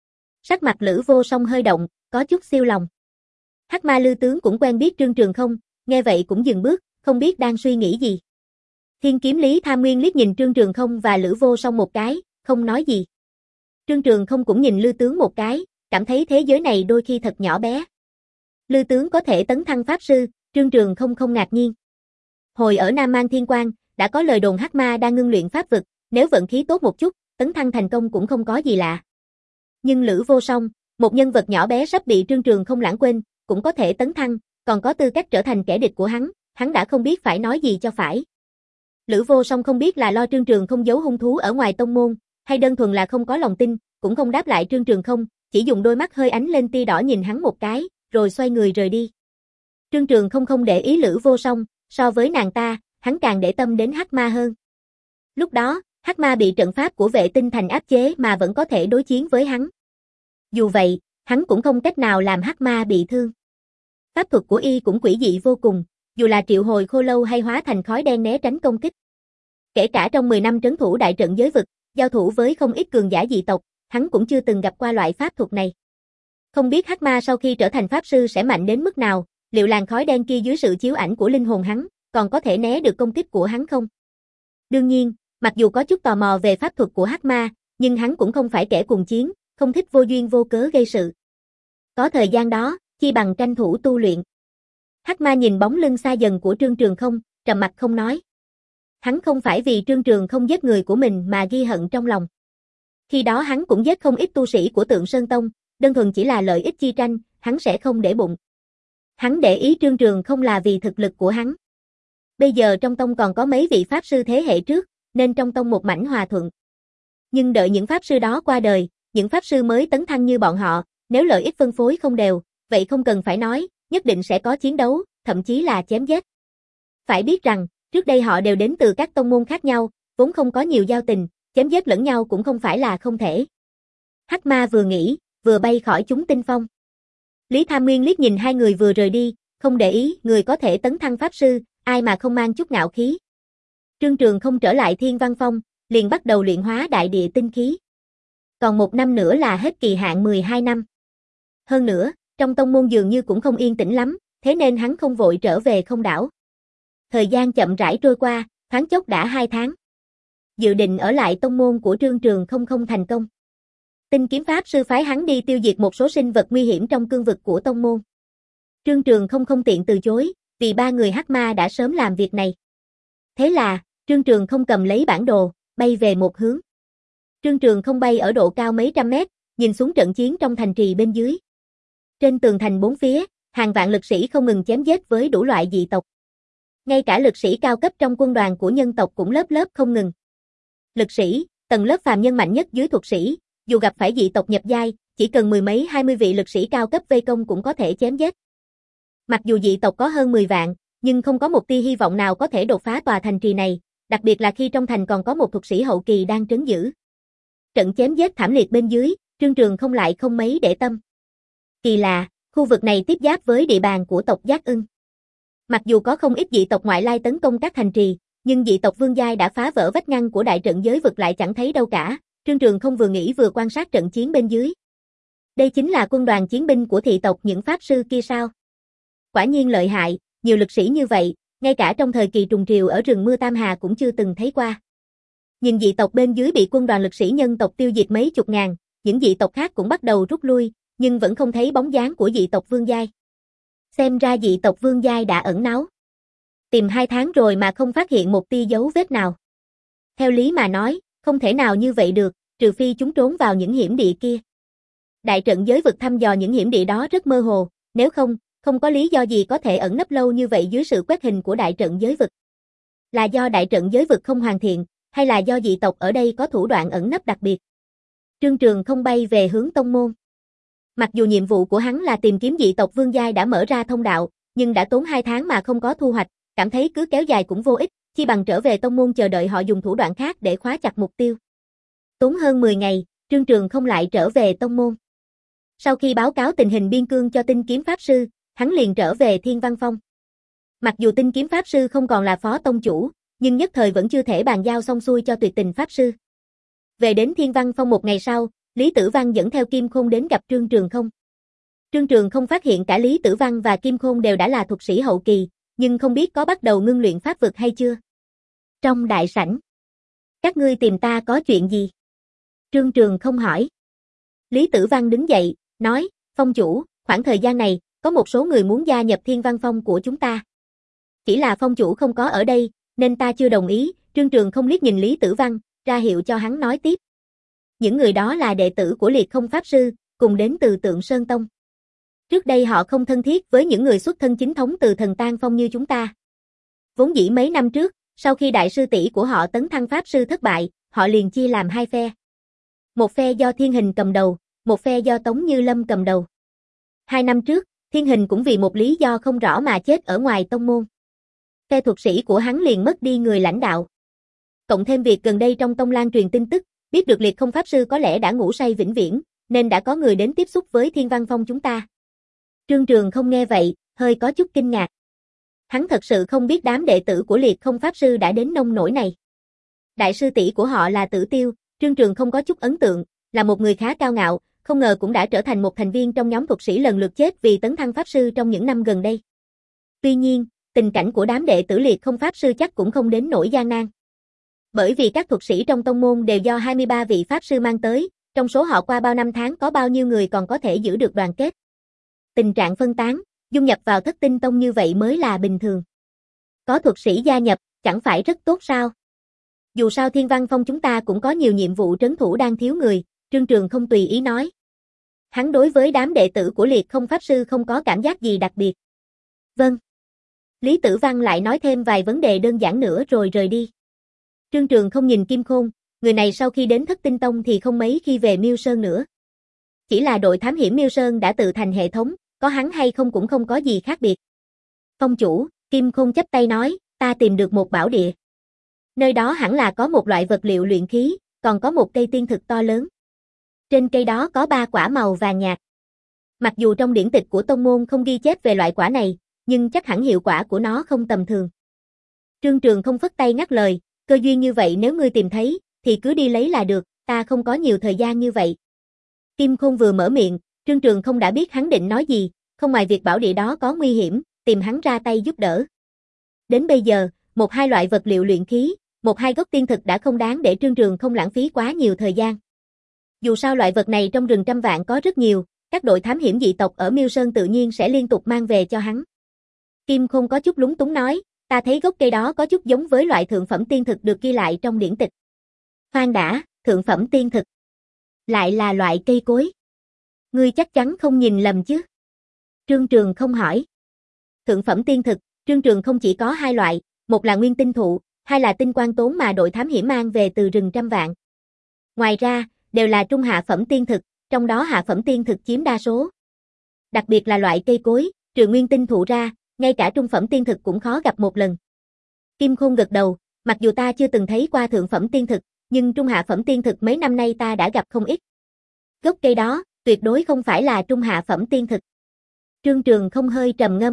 Sắc mặt Lữ Vô Song hơi động, có chút siêu lòng. Hắc Ma Lư Tướng cũng quen biết Trương Trường không, nghe vậy cũng dừng bước, không biết đang suy nghĩ gì. Thiên Kiếm Lý Tham Nguyên liếc nhìn Trương Trường không và Lữ Vô Song một cái, không nói gì. Trương Trường không cũng nhìn Lư Tướng một cái, cảm thấy thế giới này đôi khi thật nhỏ bé. Lư Tướng có thể tấn thăng Pháp Sư, Trương Trường không không ngạc nhiên. Hồi ở Nam Mang Thiên Quang, đã có lời đồn Hắc Ma đang ngưng luyện pháp vực, nếu vận khí tốt một chút, tấn thăng thành công cũng không có gì lạ. Nhưng Lữ Vô Song, một nhân vật nhỏ bé sắp bị Trương Trường không lãng quên, cũng có thể tấn thăng, còn có tư cách trở thành kẻ địch của hắn, hắn đã không biết phải nói gì cho phải. Lữ Vô Song không biết là lo Trương Trường không giấu hung thú ở ngoài tông môn, hay đơn thuần là không có lòng tin, cũng không đáp lại Trương Trường không, chỉ dùng đôi mắt hơi ánh lên tia đỏ nhìn hắn một cái, rồi xoay người rời đi. Trương Trường không không để ý Lữ Vô Song, so với nàng ta, hắn càng để tâm đến Hắc Ma hơn. Lúc đó, Hắc Ma bị trận pháp của Vệ Tinh Thành áp chế mà vẫn có thể đối chiến với hắn. Dù vậy, hắn cũng không cách nào làm Hắc Ma bị thương. Pháp thuật của y cũng quỷ dị vô cùng, dù là triệu hồi khô lâu hay hóa thành khói đen né tránh công kích. Kể cả trong mười năm trấn thủ đại trận giới vực, giao thủ với không ít cường giả dị tộc, hắn cũng chưa từng gặp qua loại pháp thuật này. Không biết Hắc Ma sau khi trở thành Pháp Sư sẽ mạnh đến mức nào, liệu làn khói đen kia dưới sự chiếu ảnh của linh hồn hắn, còn có thể né được công kích của hắn không? Đương nhiên, mặc dù có chút tò mò về pháp thuật của Hắc Ma, nhưng hắn cũng không phải kẻ cùng chiến, không thích vô duyên vô cớ gây sự. Có thời gian đó, chi bằng tranh thủ tu luyện. Hắc Ma nhìn bóng lưng xa dần của Trương Trường không, trầm mặc không nói. Hắn không phải vì Trương Trường không giết người của mình mà ghi hận trong lòng. Khi đó hắn cũng giết không ít tu sĩ của Tượng Sơn Tông, đơn thuần chỉ là lợi ích chi tranh, hắn sẽ không để bụng. Hắn để ý Trương Trường không là vì thực lực của hắn. Bây giờ trong tông còn có mấy vị Pháp Sư thế hệ trước, nên trong tông một mảnh hòa thuận. Nhưng đợi những Pháp Sư đó qua đời, những Pháp Sư mới tấn thăng như bọn họ, nếu lợi ích phân phối không đều, vậy không cần phải nói, nhất định sẽ có chiến đấu, thậm chí là chém giết. Phải biết rằng, trước đây họ đều đến từ các tông môn khác nhau, vốn không có nhiều giao tình, chém giết lẫn nhau cũng không phải là không thể. Hắc Ma vừa nghĩ, vừa bay khỏi chúng tinh phong. Lý Tham Nguyên liếc nhìn hai người vừa rời đi, không để ý, người có thể tấn thăng pháp sư, ai mà không mang chút ngạo khí. Trương Trường không trở lại Thiên Văn Phong, liền bắt đầu luyện hóa đại địa tinh khí. Còn một năm nữa là hết kỳ hạn mười hai năm. Hơn nữa, trong tông môn dường như cũng không yên tĩnh lắm, thế nên hắn không vội trở về Không Đảo. Thời gian chậm rãi trôi qua, thoáng chốc đã hai tháng. Dự định ở lại tông môn của Trương Trường không không thành công. Tinh kiếm pháp sư phái hắn đi tiêu diệt một số sinh vật nguy hiểm trong cương vực của tông môn. Trương Trường không không tiện từ chối, vì ba người hắc ma đã sớm làm việc này. Thế là, Trương Trường không cầm lấy bản đồ, bay về một hướng. Trương Trường không bay ở độ cao mấy trăm mét, nhìn xuống trận chiến trong thành trì bên dưới. Trên tường thành bốn phía, hàng vạn lực sĩ không ngừng chém giết với đủ loại dị tộc. Ngay cả lực sĩ cao cấp trong quân đoàn của nhân tộc cũng lớp lớp không ngừng. Lực sĩ, tầng lớp phàm nhân mạnh nhất dưới thuật sĩ, dù gặp phải dị tộc nhập giai, chỉ cần mười mấy hai mươi vị lực sĩ cao cấp vây công cũng có thể chém giết. Mặc dù dị tộc có hơn mười vạn, nhưng không có một tia hy vọng nào có thể đột phá tòa thành trì này, đặc biệt là khi trong thành còn có một thuật sĩ hậu kỳ đang trấn giữ. Trận chém giết thảm liệt bên dưới, Trương Trường không lại không mấy để tâm. Kỳ lạ, khu vực này tiếp giáp với địa bàn của tộc Giác Ưng. Mặc dù có không ít dị tộc ngoại lai tấn công các thành trì, nhưng dị tộc Vương giai đã phá vỡ vách ngăn của đại trận giới vực lại chẳng thấy đâu cả. Trương Trường không vừa nghĩ vừa quan sát trận chiến bên dưới. Đây chính là quân đoàn chiến binh của thị tộc những pháp sư kia sao? Quả nhiên lợi hại, nhiều lực sĩ như vậy, ngay cả trong thời kỳ trùng triều ở rừng mưa Tam Hà cũng chưa từng thấy qua. Nhìn dị tộc bên dưới bị quân đoàn lực sĩ nhân tộc tiêu diệt mấy chục ngàn, những dị tộc khác cũng bắt đầu rút lui, nhưng vẫn không thấy bóng dáng của dị tộc Vương giai. Xem ra dị tộc Vương giai đã ẩn náu. Tìm hai tháng rồi mà không phát hiện một tia dấu vết nào. Theo lý mà nói, không thể nào như vậy được, trừ phi chúng trốn vào những hiểm địa kia. Đại trận giới vực thăm dò những hiểm địa đó rất mơ hồ, nếu không, không có lý do gì có thể ẩn nấp lâu như vậy dưới sự quét hình của đại trận giới vực. Là do đại trận giới vực không hoàn thiện, hay là do dị tộc ở đây có thủ đoạn ẩn nấp đặc biệt? Trương Trường không bay về hướng tông môn. Mặc dù nhiệm vụ của hắn là tìm kiếm dị tộc Vương giai đã mở ra thông đạo, nhưng đã tốn hai tháng mà không có thu hoạch, cảm thấy cứ kéo dài cũng vô ích, chi bằng trở về tông môn chờ đợi họ dùng thủ đoạn khác để khóa chặt mục tiêu. Tốn hơn mười ngày, Trương Trường không lại trở về tông môn. Sau khi báo cáo tình hình biên cương cho Tinh kiếm pháp sư, hắn liền trở về Thiên Văn Phong. Mặc dù Tinh kiếm pháp sư không còn là phó tông chủ, nhưng nhất thời vẫn chưa thể bàn giao xong xuôi cho Tuyệt Tình pháp sư. Về đến Thiên Văn Phong một ngày sau, Lý Tử Văn dẫn theo Kim Khôn đến gặp Trương Trường không. Trương Trường không phát hiện cả Lý Tử Văn và Kim Khôn đều đã là thuật sĩ hậu kỳ, nhưng không biết có bắt đầu ngưng luyện pháp vực hay chưa. Trong đại sảnh, các ngươi tìm ta có chuyện gì? Trương Trường không hỏi. Lý Tử Văn đứng dậy, nói, Phong chủ, khoảng thời gian này, có một số người muốn gia nhập Thiên Văn Phong của chúng ta. Chỉ là Phong chủ không có ở đây, nên ta chưa đồng ý. Trương Trường không liếc nhìn Lý Tử Văn, ra hiệu cho hắn nói tiếp. Những người đó là đệ tử của Liệt Không Pháp Sư, cùng đến từ Tượng Sơn Tông. Trước đây họ không thân thiết với những người xuất thân chính thống từ Thần Tang Phong như chúng ta. Vốn dĩ mấy năm trước, sau khi đại sư tỷ của họ tấn thăng Pháp Sư thất bại, họ liền chia làm hai phe. Một phe do Thiên Hình cầm đầu, một phe do Tống Như Lâm cầm đầu. Hai năm trước, Thiên Hình cũng vì một lý do không rõ mà chết ở ngoài tông môn. Phe thuật sĩ của hắn liền mất đi người lãnh đạo. Cộng thêm việc gần đây trong tông lan truyền tin tức, biết được Liệt Không Pháp Sư có lẽ đã ngủ say vĩnh viễn, nên đã có người đến tiếp xúc với Thiên Văn Phong chúng ta. Trương Trường không nghe vậy, hơi có chút kinh ngạc. Hắn thật sự không biết đám đệ tử của Liệt Không Pháp Sư đã đến nông nỗi này. Đại sư tỷ của họ là Tử Tiêu, Trương Trường không có chút ấn tượng, là một người khá cao ngạo, không ngờ cũng đã trở thành một thành viên trong nhóm thuật sĩ lần lượt chết vì tấn thăng Pháp Sư trong những năm gần đây. Tuy nhiên, tình cảnh của đám đệ tử Liệt Không Pháp Sư chắc cũng không đến nỗi gian nan. Bởi vì các thuật sĩ trong tông môn đều do hai mươi ba vị Pháp Sư mang tới, trong số họ qua bao năm tháng có bao nhiêu người còn có thể giữ được đoàn kết. Tình trạng phân tán, dung nhập vào Thất Tinh Tông như vậy mới là bình thường. Có thuật sĩ gia nhập, chẳng phải rất tốt sao? Dù sao Thiên Văn Phong chúng ta cũng có nhiều nhiệm vụ trấn thủ đang thiếu người, Trương Trường không tùy ý nói. Hắn đối với đám đệ tử của Liệt Không Pháp Sư không có cảm giác gì đặc biệt. Vâng. Lý Tử Văn lại nói thêm vài vấn đề đơn giản nữa rồi rời đi. Trương Trường không nhìn Kim Khôn, người này sau khi đến Thất Tinh Tông thì không mấy khi về Miêu Sơn nữa. Chỉ là đội thám hiểm Miêu Sơn đã tự thành hệ thống, có hắn hay không cũng không có gì khác biệt. Phong chủ, Kim Khôn chắp tay nói, ta tìm được một bảo địa. Nơi đó hẳn là có một loại vật liệu luyện khí, còn có một cây tiên thực to lớn. Trên cây đó có ba quả màu vàng nhạt. Mặc dù trong điển tịch của tông môn không ghi chép về loại quả này, nhưng chắc hẳn hiệu quả của nó không tầm thường. Trương Trường không phất tay ngắt lời, cơ duyên như vậy nếu ngươi tìm thấy, thì cứ đi lấy là được, ta không có nhiều thời gian như vậy. Kim Khôn vừa mở miệng, Trương Trường không đã biết hắn định nói gì, không ngoài việc bảo địa đó có nguy hiểm, tìm hắn ra tay giúp đỡ. Đến bây giờ, một hai loại vật liệu luyện khí, một hai gốc tiên thực đã không đáng để Trương Trường không lãng phí quá nhiều thời gian. Dù sao loại vật này trong rừng trăm vạn có rất nhiều, các đội thám hiểm dị tộc ở Miêu Sơn tự nhiên sẽ liên tục mang về cho hắn. Kim Khôn có chút lúng túng nói, ta thấy gốc cây đó có chút giống với loại thượng phẩm tiên thực được ghi lại trong điển tịch. Khoan đã, thượng phẩm tiên thực. Lại là loại cây cối. Ngươi chắc chắn không nhìn lầm chứ? Trương Trường không hỏi. Thượng phẩm tiên thực, Trương Trường không chỉ có hai loại, một là nguyên tinh thụ, hai là tinh quang tốn mà đội thám hiểm mang về từ rừng trăm vạn. Ngoài ra, đều là trung hạ phẩm tiên thực, trong đó hạ phẩm tiên thực chiếm đa số. Đặc biệt là loại cây cối, trừ nguyên tinh thụ ra, ngay cả trung phẩm tiên thực cũng khó gặp một lần. Kim Khôn gật đầu, mặc dù ta chưa từng thấy qua thượng phẩm tiên thực, nhưng trung hạ phẩm tiên thực mấy năm nay ta đã gặp không ít. Gốc cây đó, tuyệt đối không phải là trung hạ phẩm tiên thực. Trương Trường không hơi trầm ngâm.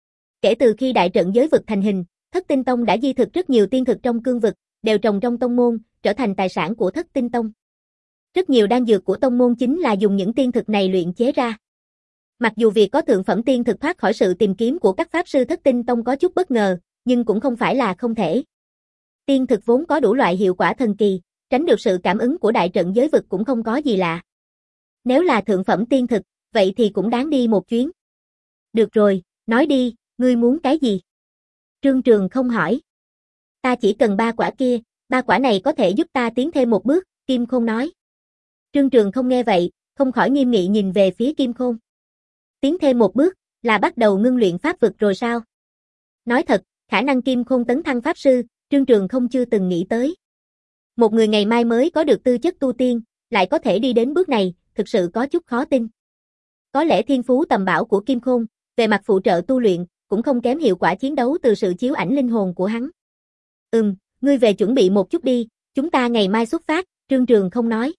Kể từ khi đại trận giới vực thành hình, Thất Tinh Tông đã di thực rất nhiều tiên thực trong cương vực, đều trồng trong tông môn, trở thành tài sản của Thất Tinh Tông. Rất nhiều đan dược của tông môn chính là dùng những tiên thực này luyện chế ra. Mặc dù việc có thượng phẩm tiên thực thoát khỏi sự tìm kiếm của các pháp sư Thất Tinh Tông có chút bất ngờ, nhưng cũng không phải là không thể. Tiên thực vốn có đủ loại hiệu quả thần kỳ, tránh được sự cảm ứng của đại trận giới vực cũng không có gì lạ. Nếu là thượng phẩm tiên thực, vậy thì cũng đáng đi một chuyến. Được rồi, nói đi, ngươi muốn cái gì? Trương Trường không hỏi. Ta chỉ cần ba quả kia, ba quả này có thể giúp ta tiến thêm một bước, Kim Khôn nói. Trương Trường không nghe vậy, không khỏi nghiêm nghị nhìn về phía Kim Khôn. Tiến thêm một bước, là bắt đầu ngưng luyện pháp vực rồi sao? Nói thật, khả năng Kim Khôn tấn thăng pháp sư, Trương Trường không chưa từng nghĩ tới. Một người ngày mai mới có được tư chất tu tiên, lại có thể đi đến bước này, thực sự có chút khó tin. Có lẽ thiên phú tầm bảo của Kim Khôn, về mặt phụ trợ tu luyện, cũng không kém hiệu quả chiến đấu từ sự chiếu ảnh linh hồn của hắn. Ừm, ngươi về chuẩn bị một chút đi, chúng ta ngày mai xuất phát, Trương Trường không nói.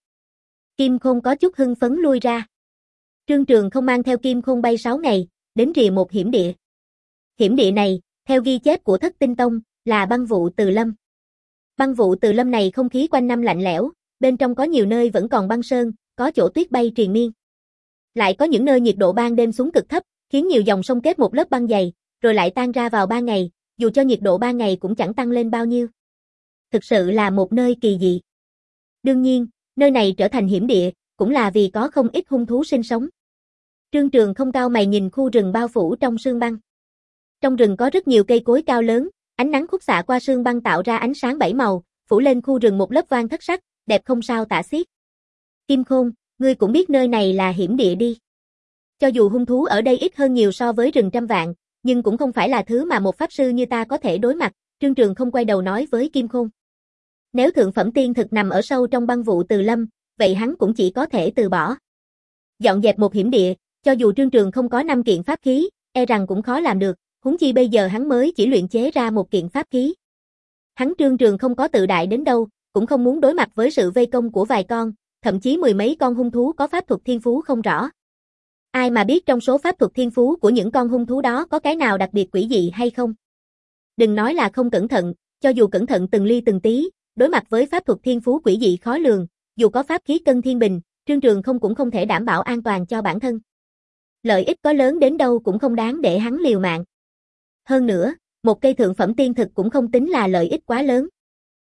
Kim Khôn có chút hưng phấn lui ra. Trương Trường không mang theo Kim Khôn bay sáu ngày, đến rìa một hiểm địa. Hiểm địa này, theo ghi chép của Thất Tinh Tông, là băng vụ từ lâm. Băng vụ từ lâm này không khí quanh năm lạnh lẽo, bên trong có nhiều nơi vẫn còn băng sơn, có chỗ tuyết bay triền miên. Lại có những nơi nhiệt độ ban đêm xuống cực thấp, khiến nhiều dòng sông kết một lớp băng dày, rồi lại tan ra vào ban ngày, dù cho nhiệt độ ban ngày cũng chẳng tăng lên bao nhiêu. Thực sự là một nơi kỳ dị. Đương nhiên, nơi này trở thành hiểm địa, cũng là vì có không ít hung thú sinh sống. Trương Trường không cao mày nhìn khu rừng bao phủ trong sương băng. Trong rừng có rất nhiều cây cối cao lớn, ánh nắng khúc xạ qua sương băng tạo ra ánh sáng bảy màu, phủ lên khu rừng một lớp vang thất sắc, đẹp không sao tả xiết. Kim Khôn, ngươi cũng biết nơi này là hiểm địa đi. Cho dù hung thú ở đây ít hơn nhiều so với rừng trăm vạn, nhưng cũng không phải là thứ mà một pháp sư như ta có thể đối mặt, Trương Trường không quay đầu nói với Kim Khôn. Nếu thượng phẩm tiên thực nằm ở sâu trong băng vụ từ lâm, vậy hắn cũng chỉ có thể từ bỏ. Dọn dẹp một hiểm địa, cho dù Trương Trường không có năm kiện pháp khí, e rằng cũng khó làm được, huống chi bây giờ hắn mới chỉ luyện chế ra một kiện pháp khí. Hắn Trương Trường không có tự đại đến đâu, cũng không muốn đối mặt với sự vây công của vài con, thậm chí mười mấy con hung thú có pháp thuật thiên phú không rõ. Ai mà biết trong số pháp thuật thiên phú của những con hung thú đó có cái nào đặc biệt quỷ dị hay không? Đừng nói là không cẩn thận, cho dù cẩn thận từng ly từng tí, đối mặt với pháp thuật thiên phú quỷ dị khó lường, dù có pháp khí cân thiên bình, Trương Trường không cũng không thể đảm bảo an toàn cho bản thân. Lợi ích có lớn đến đâu cũng không đáng để hắn liều mạng. Hơn nữa, một cây thượng phẩm tiên thực cũng không tính là lợi ích quá lớn.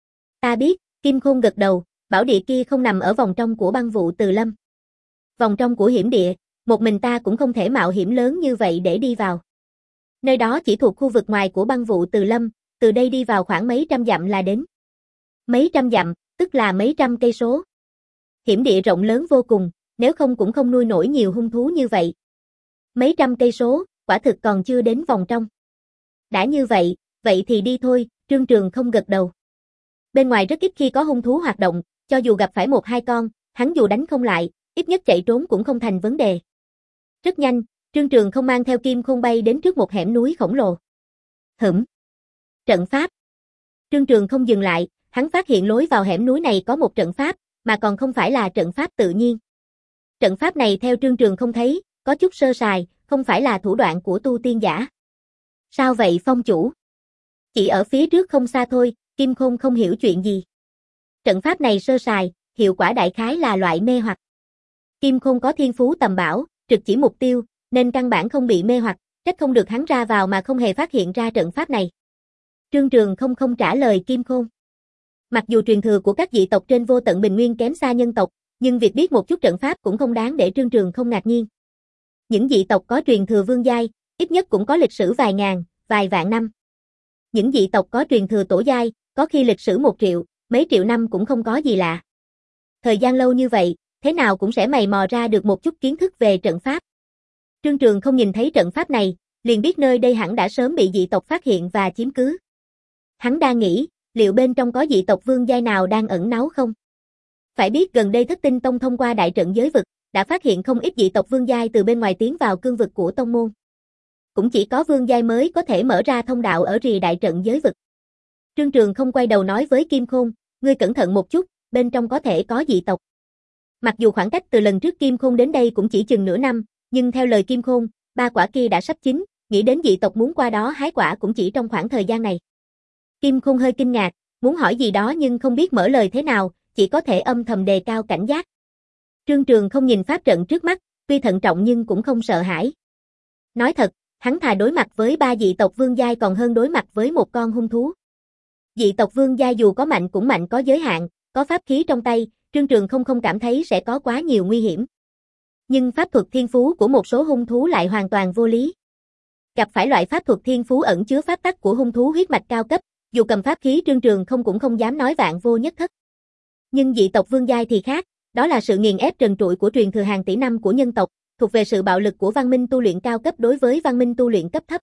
Ta biết, Kim Khôn gật đầu, bảo địa kia không nằm ở vòng trong của băng vụ từ lâm. Vòng trong của hiểm địa, một mình ta cũng không thể mạo hiểm lớn như vậy để đi vào. Nơi đó chỉ thuộc khu vực ngoài của băng vụ từ lâm, từ đây đi vào khoảng mấy trăm dặm là đến. Mấy trăm dặm, tức là mấy trăm cây số. Hiểm địa rộng lớn vô cùng, nếu không cũng không nuôi nổi nhiều hung thú như vậy. Mấy trăm cây số, quả thực còn chưa đến vòng trong. Đã như vậy, vậy thì đi thôi, Trương Trường không gật đầu. Bên ngoài rất ít khi có hung thú hoạt động, cho dù gặp phải một hai con, hắn dù đánh không lại, ít nhất chạy trốn cũng không thành vấn đề. Rất nhanh, Trương Trường không mang theo Kim Khôn bay đến trước một hẻm núi khổng lồ. Hửm. Trận pháp. Trương Trường không dừng lại, hắn phát hiện lối vào hẻm núi này có một trận pháp, mà còn không phải là trận pháp tự nhiên. Trận pháp này theo Trương Trường không thấy, có chút sơ sài, không phải là thủ đoạn của tu tiên giả. Sao vậy Phong chủ? Chỉ ở phía trước không xa thôi, Kim Khôn không hiểu chuyện gì. Trận pháp này sơ sài, hiệu quả đại khái là loại mê hoặc. Kim Khôn có thiên phú tầm bảo, trực chỉ mục tiêu, nên căn bản không bị mê hoặc, trách không được hắn ra vào mà không hề phát hiện ra trận pháp này. Trương Trường không không trả lời Kim Khôn. Mặc dù truyền thừa của các dị tộc trên vô tận bình nguyên kém xa nhân tộc, nhưng việc biết một chút trận pháp cũng không đáng để Trương Trường không ngạc nhiên. Những dị tộc có truyền thừa vương giai, ít nhất cũng có lịch sử vài ngàn, vài vạn năm. Những dị tộc có truyền thừa tổ giai, có khi lịch sử một triệu, mấy triệu năm cũng không có gì lạ. Thời gian lâu như vậy, thế nào cũng sẽ mày mò ra được một chút kiến thức về trận pháp. Trương Trường không nhìn thấy trận pháp này, liền biết nơi đây hẳn đã sớm bị dị tộc phát hiện và chiếm cứ. Hắn đang nghĩ, liệu bên trong có dị tộc vương giai nào đang ẩn náu không? Phải biết gần đây Thất Tinh Tông thông qua đại trận giới vực, đã phát hiện không ít dị tộc vương giai từ bên ngoài tiến vào cương vực của tông môn. Cũng chỉ có vương giai mới có thể mở ra thông đạo ở rìa đại trận giới vực. Trương Trường không quay đầu nói với Kim Khôn, ngươi cẩn thận một chút, bên trong có thể có dị tộc. Mặc dù khoảng cách từ lần trước Kim Khôn đến đây cũng chỉ chừng nửa năm, nhưng theo lời Kim Khôn, ba quả kia đã sắp chín, nghĩ đến dị tộc muốn qua đó hái quả cũng chỉ trong khoảng thời gian này. Kim Khôn hơi kinh ngạc, muốn hỏi gì đó nhưng không biết mở lời thế nào, chỉ có thể âm thầm đề cao cảnh giác. Trương Trường không nhìn pháp trận trước mắt, tuy thận trọng nhưng cũng không sợ hãi. Nói thật, hắn thà đối mặt với ba dị tộc vương giai còn hơn đối mặt với một con hung thú. Dị tộc vương giai dù có mạnh cũng mạnh có giới hạn, có pháp khí trong tay, Trương Trường không không cảm thấy sẽ có quá nhiều nguy hiểm. Nhưng pháp thuật thiên phú của một số hung thú lại hoàn toàn vô lý. Gặp phải loại pháp thuật thiên phú ẩn chứa pháp tắc của hung thú huyết mạch cao cấp, dù cầm pháp khí Trương Trường không cũng không dám nói vạn vô nhất thất. Nhưng dị tộc vương giai thì khác, đó là sự nghiền ép trần trụi của truyền thừa hàng tỷ năm của nhân tộc, thuộc về sự bạo lực của văn minh tu luyện cao cấp đối với văn minh tu luyện cấp thấp.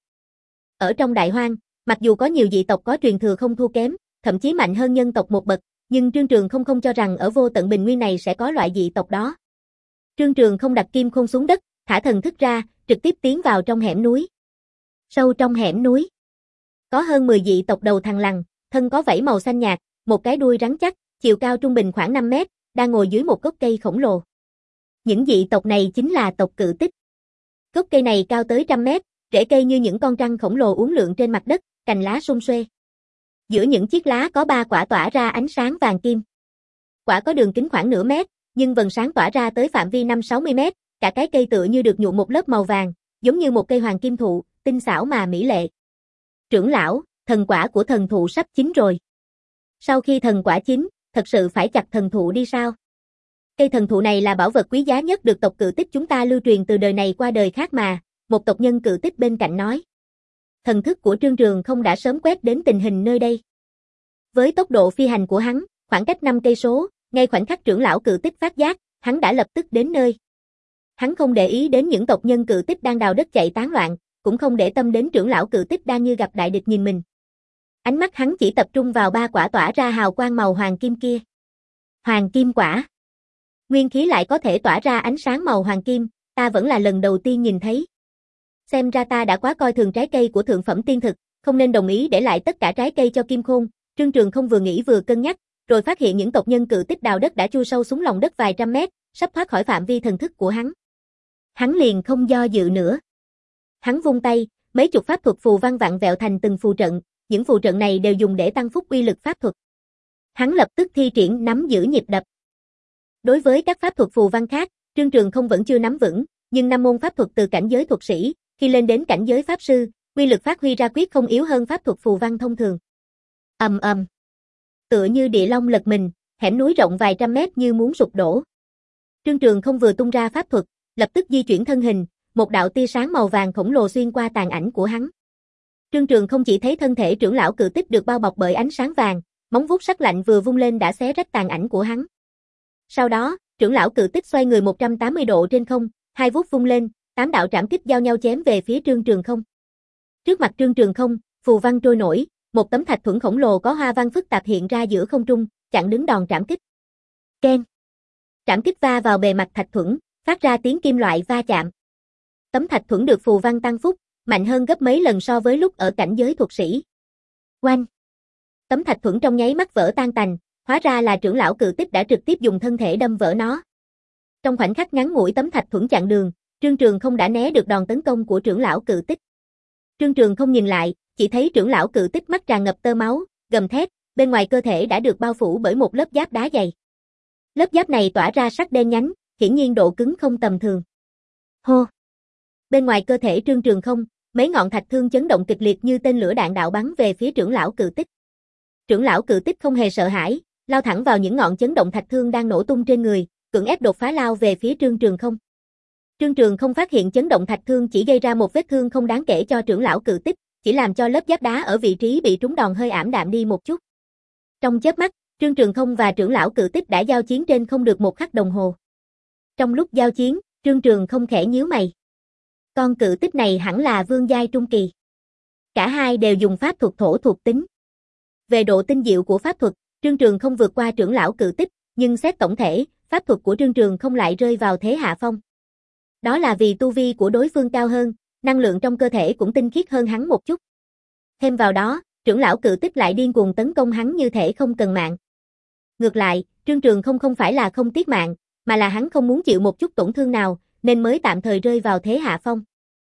Ở trong Đại Hoang, mặc dù có nhiều dị tộc có truyền thừa không thua kém, thậm chí mạnh hơn nhân tộc một bậc, nhưng Trương Trường không không cho rằng ở vô tận bình nguyên này sẽ có loại dị tộc đó. Trương Trường không đặt Kim Khôn xuống đất, thả thần thức ra, trực tiếp tiến vào trong hẻm núi. Sâu trong hẻm núi, có hơn mười dị tộc đầu thằn lằn, thân có vảy màu xanh nhạt, một cái đuôi rắn chắc, chiều cao trung bình khoảng năm mét, đang ngồi dưới một gốc cây khổng lồ. Những dị tộc này chính là tộc Cự Tích. Gốc cây này cao tới trăm mét, rễ cây như những con trăng khổng lồ uốn lượn trên mặt đất, cành lá sum xuê. Giữa những chiếc lá có ba quả tỏa ra ánh sáng vàng kim. Quả có đường kính khoảng nửa mét, nhưng vầng sáng tỏa ra tới phạm vi năm sáu mươi mét, cả cái cây tựa như được nhuộm một lớp màu vàng, giống như một cây hoàng kim thụ, tinh xảo mà mỹ lệ. Trưởng lão, thần quả của thần thụ sắp chín rồi. Sau khi thần quả chín, thật sự phải chặt thần thụ đi sao? Cây thần thụ này là bảo vật quý giá nhất được tộc Cự Tích chúng ta lưu truyền từ đời này qua đời khác mà, một tộc nhân Cự Tích bên cạnh nói. Thần thức của Trương Trường không đã sớm quét đến tình hình nơi đây. Với tốc độ phi hành của hắn, khoảng cách năm cây số, ngay khoảnh khắc trưởng lão Cự Tích phát giác, hắn đã lập tức đến nơi. Hắn không để ý đến những tộc nhân Cự Tích đang đào đất chạy tán loạn, cũng không để tâm đến trưởng lão Cự Tích đang như gặp đại địch nhìn mình. Ánh mắt hắn chỉ tập trung vào ba quả tỏa ra hào quang màu hoàng kim kia. Hoàng kim quả. Nguyên khí lại có thể tỏa ra ánh sáng màu hoàng kim, ta vẫn là lần đầu tiên nhìn thấy. Xem ra ta đã quá coi thường trái cây của thượng phẩm tiên thực, không nên đồng ý để lại tất cả trái cây cho Kim Khôn. Trương Trường không vừa nghĩ vừa cân nhắc, rồi phát hiện những tộc nhân Cự Tích đào đất đã chui sâu xuống lòng đất vài trăm mét, sắp thoát khỏi phạm vi thần thức của hắn. Hắn liền không do dự nữa. Hắn vung tay, mấy chục pháp thuật phù văn vặn vẹo thành từng phù trận, những phù trận này đều dùng để tăng phúc uy lực pháp thuật. Hắn lập tức thi triển nắm giữ nhịp đập. Đối với các pháp thuật phù văn khác, Trương Trường không vẫn chưa nắm vững, nhưng năm môn pháp thuật từ cảnh giới thuật sĩ, khi lên đến cảnh giới pháp sư, uy lực phát huy ra quyết không yếu hơn pháp thuật phù văn thông thường. Ầm ầm. Tựa như địa long lật mình, hẻm núi rộng vài trăm mét như muốn sụp đổ. Trương Trường không vừa tung ra pháp thuật, lập tức di chuyển thân hình, một đạo tia sáng màu vàng khổng lồ xuyên qua tàn ảnh của hắn. Trương Trường không chỉ thấy thân thể trưởng lão Cự Tích được bao bọc bởi ánh sáng vàng, móng vuốt sắc lạnh vừa vung lên đã xé rách tàn ảnh của hắn. Sau đó, trưởng lão Cự Tích xoay người một trăm tám mươi độ trên không, hai vuốt vung lên, tám đạo trảm kích giao nhau chém về phía Trương Trường không. Trước mặt Trương Trường không, phù văn trôi nổi, một tấm thạch thuẫn khổng lồ có hoa văn phức tạp hiện ra giữa không trung, chặn đứng đòn trảm kích. Keng. Trảm kích va vào bề mặt thạch thuẫn, phát ra tiếng kim loại va chạm. Tấm thạch thuẫn được phù văn tăng phúc, mạnh hơn gấp mấy lần so với lúc ở cảnh giới thuật sĩ. Oanh. Tấm thạch thuẫn trong nháy mắt vỡ tan tành, hóa ra là trưởng lão Cự Tích đã trực tiếp dùng thân thể đâm vỡ nó. Trong khoảnh khắc ngắn ngủi tấm thạch thuẫn chặn đường, Trương Trường không đã né được đòn tấn công của trưởng lão Cự Tích. Trương Trường không nhìn lại, chỉ thấy trưởng lão Cự Tích mắt tràn ngập tơ máu, gầm thét, bên ngoài cơ thể đã được bao phủ bởi một lớp giáp đá dày. Lớp giáp này tỏa ra sắc đen nhánh, hiển nhiên độ cứng không tầm thường. Hô! Bên ngoài cơ thể Trương Trường không, mấy ngọn thạch thương chấn động kịch liệt như tên lửa đạn đạo bắn về phía trưởng lão Cự Tích. Trưởng lão Cự Tích không hề sợ hãi, lao thẳng vào những ngọn chấn động thạch thương đang nổ tung trên người, cưỡng ép đột phá lao về phía Trương Trường không. Trương Trường không phát hiện chấn động thạch thương chỉ gây ra một vết thương không đáng kể cho trưởng lão Cự Tích, chỉ làm cho lớp giáp đá ở vị trí bị trúng đòn hơi ảm đạm đi một chút. Trong chớp mắt, Trương Trường không và trưởng lão Cự Tích đã giao chiến trên không được một khắc đồng hồ. Trong lúc giao chiến, Trương Trường không khẽ nhíu mày. Con Cự Tích này hẳn là vương giai trung kỳ. Cả hai đều dùng pháp thuật thổ thuộc tính. Về độ tinh diệu của pháp thuật, Trương Trường không vượt qua trưởng lão Cự Tích, nhưng xét tổng thể, pháp thuật của Trương Trường không lại rơi vào thế hạ phong. Đó là vì tu vi của đối phương cao hơn, năng lượng trong cơ thể cũng tinh khiết hơn hắn một chút. Thêm vào đó, trưởng lão Cự Tích lại điên cuồng tấn công hắn như thể không cần mạng. Ngược lại, Trương Trường không không phải là không tiếc mạng, mà là hắn không muốn chịu một chút tổn thương nào, nên mới tạm thời rơi vào thế hạ phong.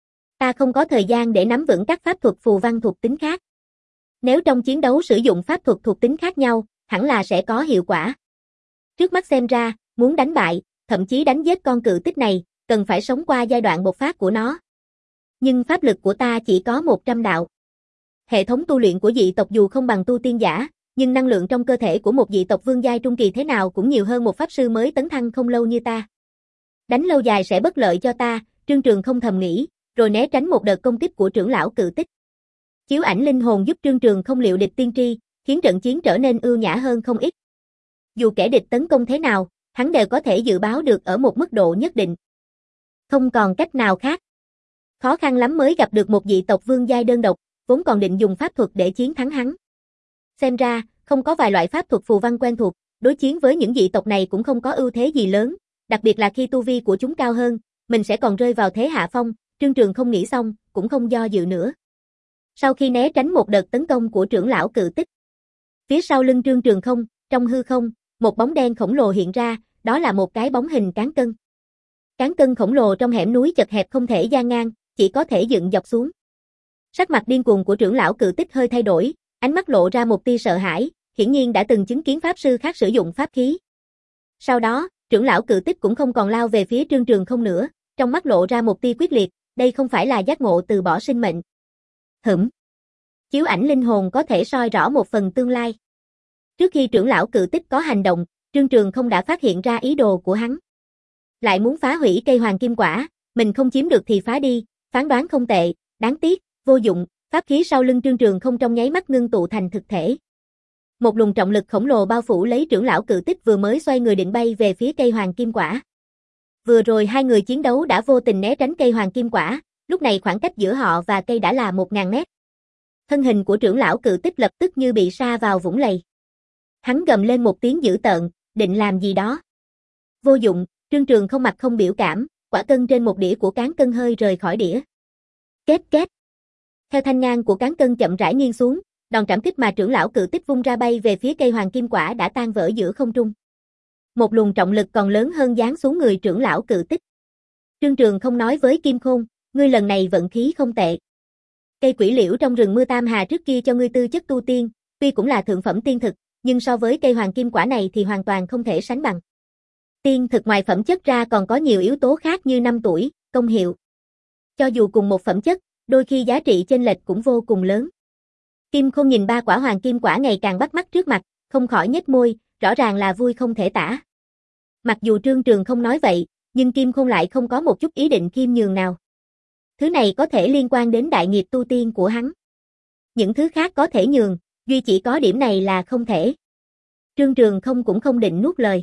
Ta không có thời gian để nắm vững các pháp thuật phù văn thuộc tính khác. Nếu trong chiến đấu sử dụng pháp thuật thuộc tính khác nhau, hẳn là sẽ có hiệu quả. Trước mắt xem ra, muốn đánh bại, thậm chí đánh giết con Cự Tích này, cần phải sống qua giai đoạn bộc phát của nó. Nhưng pháp lực của ta chỉ có một trăm đạo. Hệ thống tu luyện của dị tộc dù không bằng tu tiên giả, nhưng năng lượng trong cơ thể của một dị tộc vương giai trung kỳ thế nào cũng nhiều hơn một pháp sư mới tấn thăng không lâu như ta. Đánh lâu dài sẽ bất lợi cho ta, Trương Trường không thầm nghĩ, rồi né tránh một đợt công kích của trưởng lão Cự Tích. Chiếu ảnh linh hồn giúp Trương Trường không liệu địch tiên tri, khiến trận chiến trở nên ưu nhã hơn không ít. Dù kẻ địch tấn công thế nào, hắn đều có thể dự báo được ở một mức độ nhất định. Không còn cách nào khác. Khó khăn lắm mới gặp được một dị tộc vương giai đơn độc, vốn còn định dùng pháp thuật để chiến thắng hắn. Xem ra, không có vài loại pháp thuật phù văn quen thuộc, đối chiến với những dị tộc này cũng không có ưu thế gì lớn, đặc biệt là khi tu vi của chúng cao hơn, mình sẽ còn rơi vào thế hạ phong. Trương Trường không nghĩ xong, cũng không do dự nữa. Sau khi né tránh một đợt tấn công của trưởng lão Cự Tích, phía sau lưng Trương Trường không, trong hư không, một bóng đen khổng lồ hiện ra, đó là một cái bóng hình cán cân. Cán cân khổng lồ trong hẻm núi chật hẹp không thể dang ngang, chỉ có thể dựng dọc xuống. Sắc mặt điên cuồng của trưởng lão Cự Tích hơi thay đổi, ánh mắt lộ ra một tia sợ hãi, hiển nhiên đã từng chứng kiến pháp sư khác sử dụng pháp khí. Sau đó, trưởng lão Cự Tích cũng không còn lao về phía Trương Trường không nữa, trong mắt lộ ra một tia quyết liệt, đây không phải là giác ngộ từ bỏ sinh mệnh. Hửm. Chiếu ảnh linh hồn có thể soi rõ một phần tương lai. Trước khi trưởng lão Cự Tích có hành động, Trương Trường không đã phát hiện ra ý đồ của hắn. Lại muốn phá hủy cây hoàng kim quả, mình không chiếm được thì phá đi, phán đoán không tệ, đáng tiếc, vô dụng, pháp khí sau lưng Trương Trường không trong nháy mắt ngưng tụ thành thực thể. Một luồng trọng lực khổng lồ bao phủ lấy trưởng lão Cự Tích vừa mới xoay người định bay về phía cây hoàng kim quả. Vừa rồi hai người chiến đấu đã vô tình né tránh cây hoàng kim quả, lúc này khoảng cách giữa họ và cây đã là một ngàn mét. Thân hình của trưởng lão Cự Tích lập tức như bị sa vào vũng lầy. Hắn gầm lên một tiếng dữ tợn, định làm gì đó. Vô dụng, Trương Trường không mặt không biểu cảm, quả cân trên một đĩa của cán cân hơi rời khỏi đĩa. Két két. Theo thanh ngang của cán cân chậm rãi nghiêng xuống, đòn trảm kích mà trưởng lão Cự Tích vung ra bay về phía cây hoàng kim quả đã tan vỡ giữa không trung. Một luồng trọng lực còn lớn hơn giáng xuống người trưởng lão Cự Tích. Trương Trường không nói với Kim Khôn, ngươi lần này vận khí không tệ. Cây quỷ liễu trong rừng mưa Tam Hà trước kia cho ngươi tư chất tu tiên, tuy cũng là thượng phẩm tiên thực, nhưng so với cây hoàng kim quả này thì hoàn toàn không thể sánh bằng. Tiên thực ngoài phẩm chất ra còn có nhiều yếu tố khác như năm tuổi, công hiệu. Cho dù cùng một phẩm chất, đôi khi giá trị chênh lệch cũng vô cùng lớn. Kim Khôn nhìn ba quả hoàng kim quả ngày càng bắt mắt trước mặt, không khỏi nhếch môi, rõ ràng là vui không thể tả. Mặc dù Trương Trường không nói vậy, nhưng Kim Khôn lại không có một chút ý định khiêm nhường nào. Thứ này có thể liên quan đến đại nghiệp tu tiên của hắn. Những thứ khác có thể nhường, duy chỉ có điểm này là không thể. Trương Trường không cũng không định nuốt lời.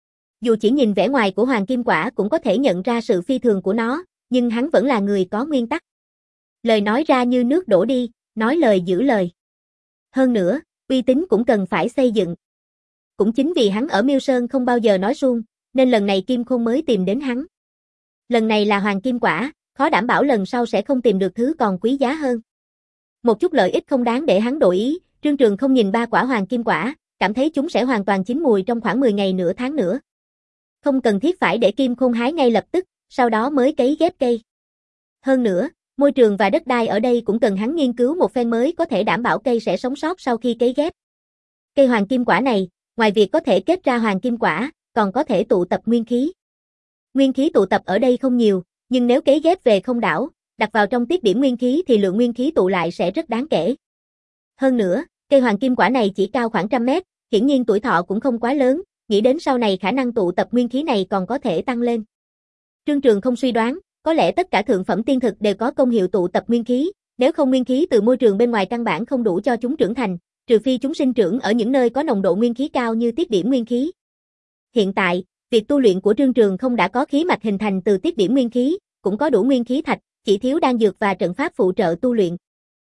Dù chỉ nhìn vẻ ngoài của hoàng kim quả cũng có thể nhận ra sự phi thường của nó, nhưng hắn vẫn là người có nguyên tắc. Lời nói ra như nước đổ đi, nói lời giữ lời. Hơn nữa, uy tín cũng cần phải xây dựng. Cũng chính vì hắn ở Miêu Sơn không bao giờ nói suông, nên lần này Kim Khôn mới tìm đến hắn. Lần này là hoàng kim quả, khó đảm bảo lần sau sẽ không tìm được thứ còn quý giá hơn. Một chút lợi ích không đáng để hắn đổi ý, Trương Trường không nhìn ba quả hoàng kim quả, cảm thấy chúng sẽ hoàn toàn chín mùi trong khoảng mười ngày nửa tháng nữa. Không cần thiết phải để Kim Khôn hái ngay lập tức, sau đó mới cấy ghép cây. Hơn nữa, môi trường và đất đai ở đây cũng cần hắn nghiên cứu một phen mới có thể đảm bảo cây sẽ sống sót sau khi cấy ghép. Cây hoàng kim quả này, ngoài việc có thể kết ra hoàng kim quả, còn có thể tụ tập nguyên khí. Nguyên khí tụ tập ở đây không nhiều, nhưng nếu cấy ghép về không đảo, đặt vào trong tiết điểm nguyên khí thì lượng nguyên khí tụ lại sẽ rất đáng kể. Hơn nữa, cây hoàng kim quả này chỉ cao khoảng trăm mét, hiển nhiên tuổi thọ cũng không quá lớn, nghĩ đến sau này khả năng tụ tập nguyên khí này còn có thể tăng lên. Trương Trường không suy đoán, có lẽ tất cả thượng phẩm tiên thực đều có công hiệu tụ tập nguyên khí, nếu không nguyên khí từ môi trường bên ngoài căn bản không đủ cho chúng trưởng thành, trừ phi chúng sinh trưởng ở những nơi có nồng độ nguyên khí cao như tiết điểm nguyên khí. Hiện tại, việc tu luyện của Trương Trường không đã có khí mạch hình thành từ tiết điểm nguyên khí, cũng có đủ nguyên khí thạch, chỉ thiếu đan dược và trận pháp phụ trợ tu luyện.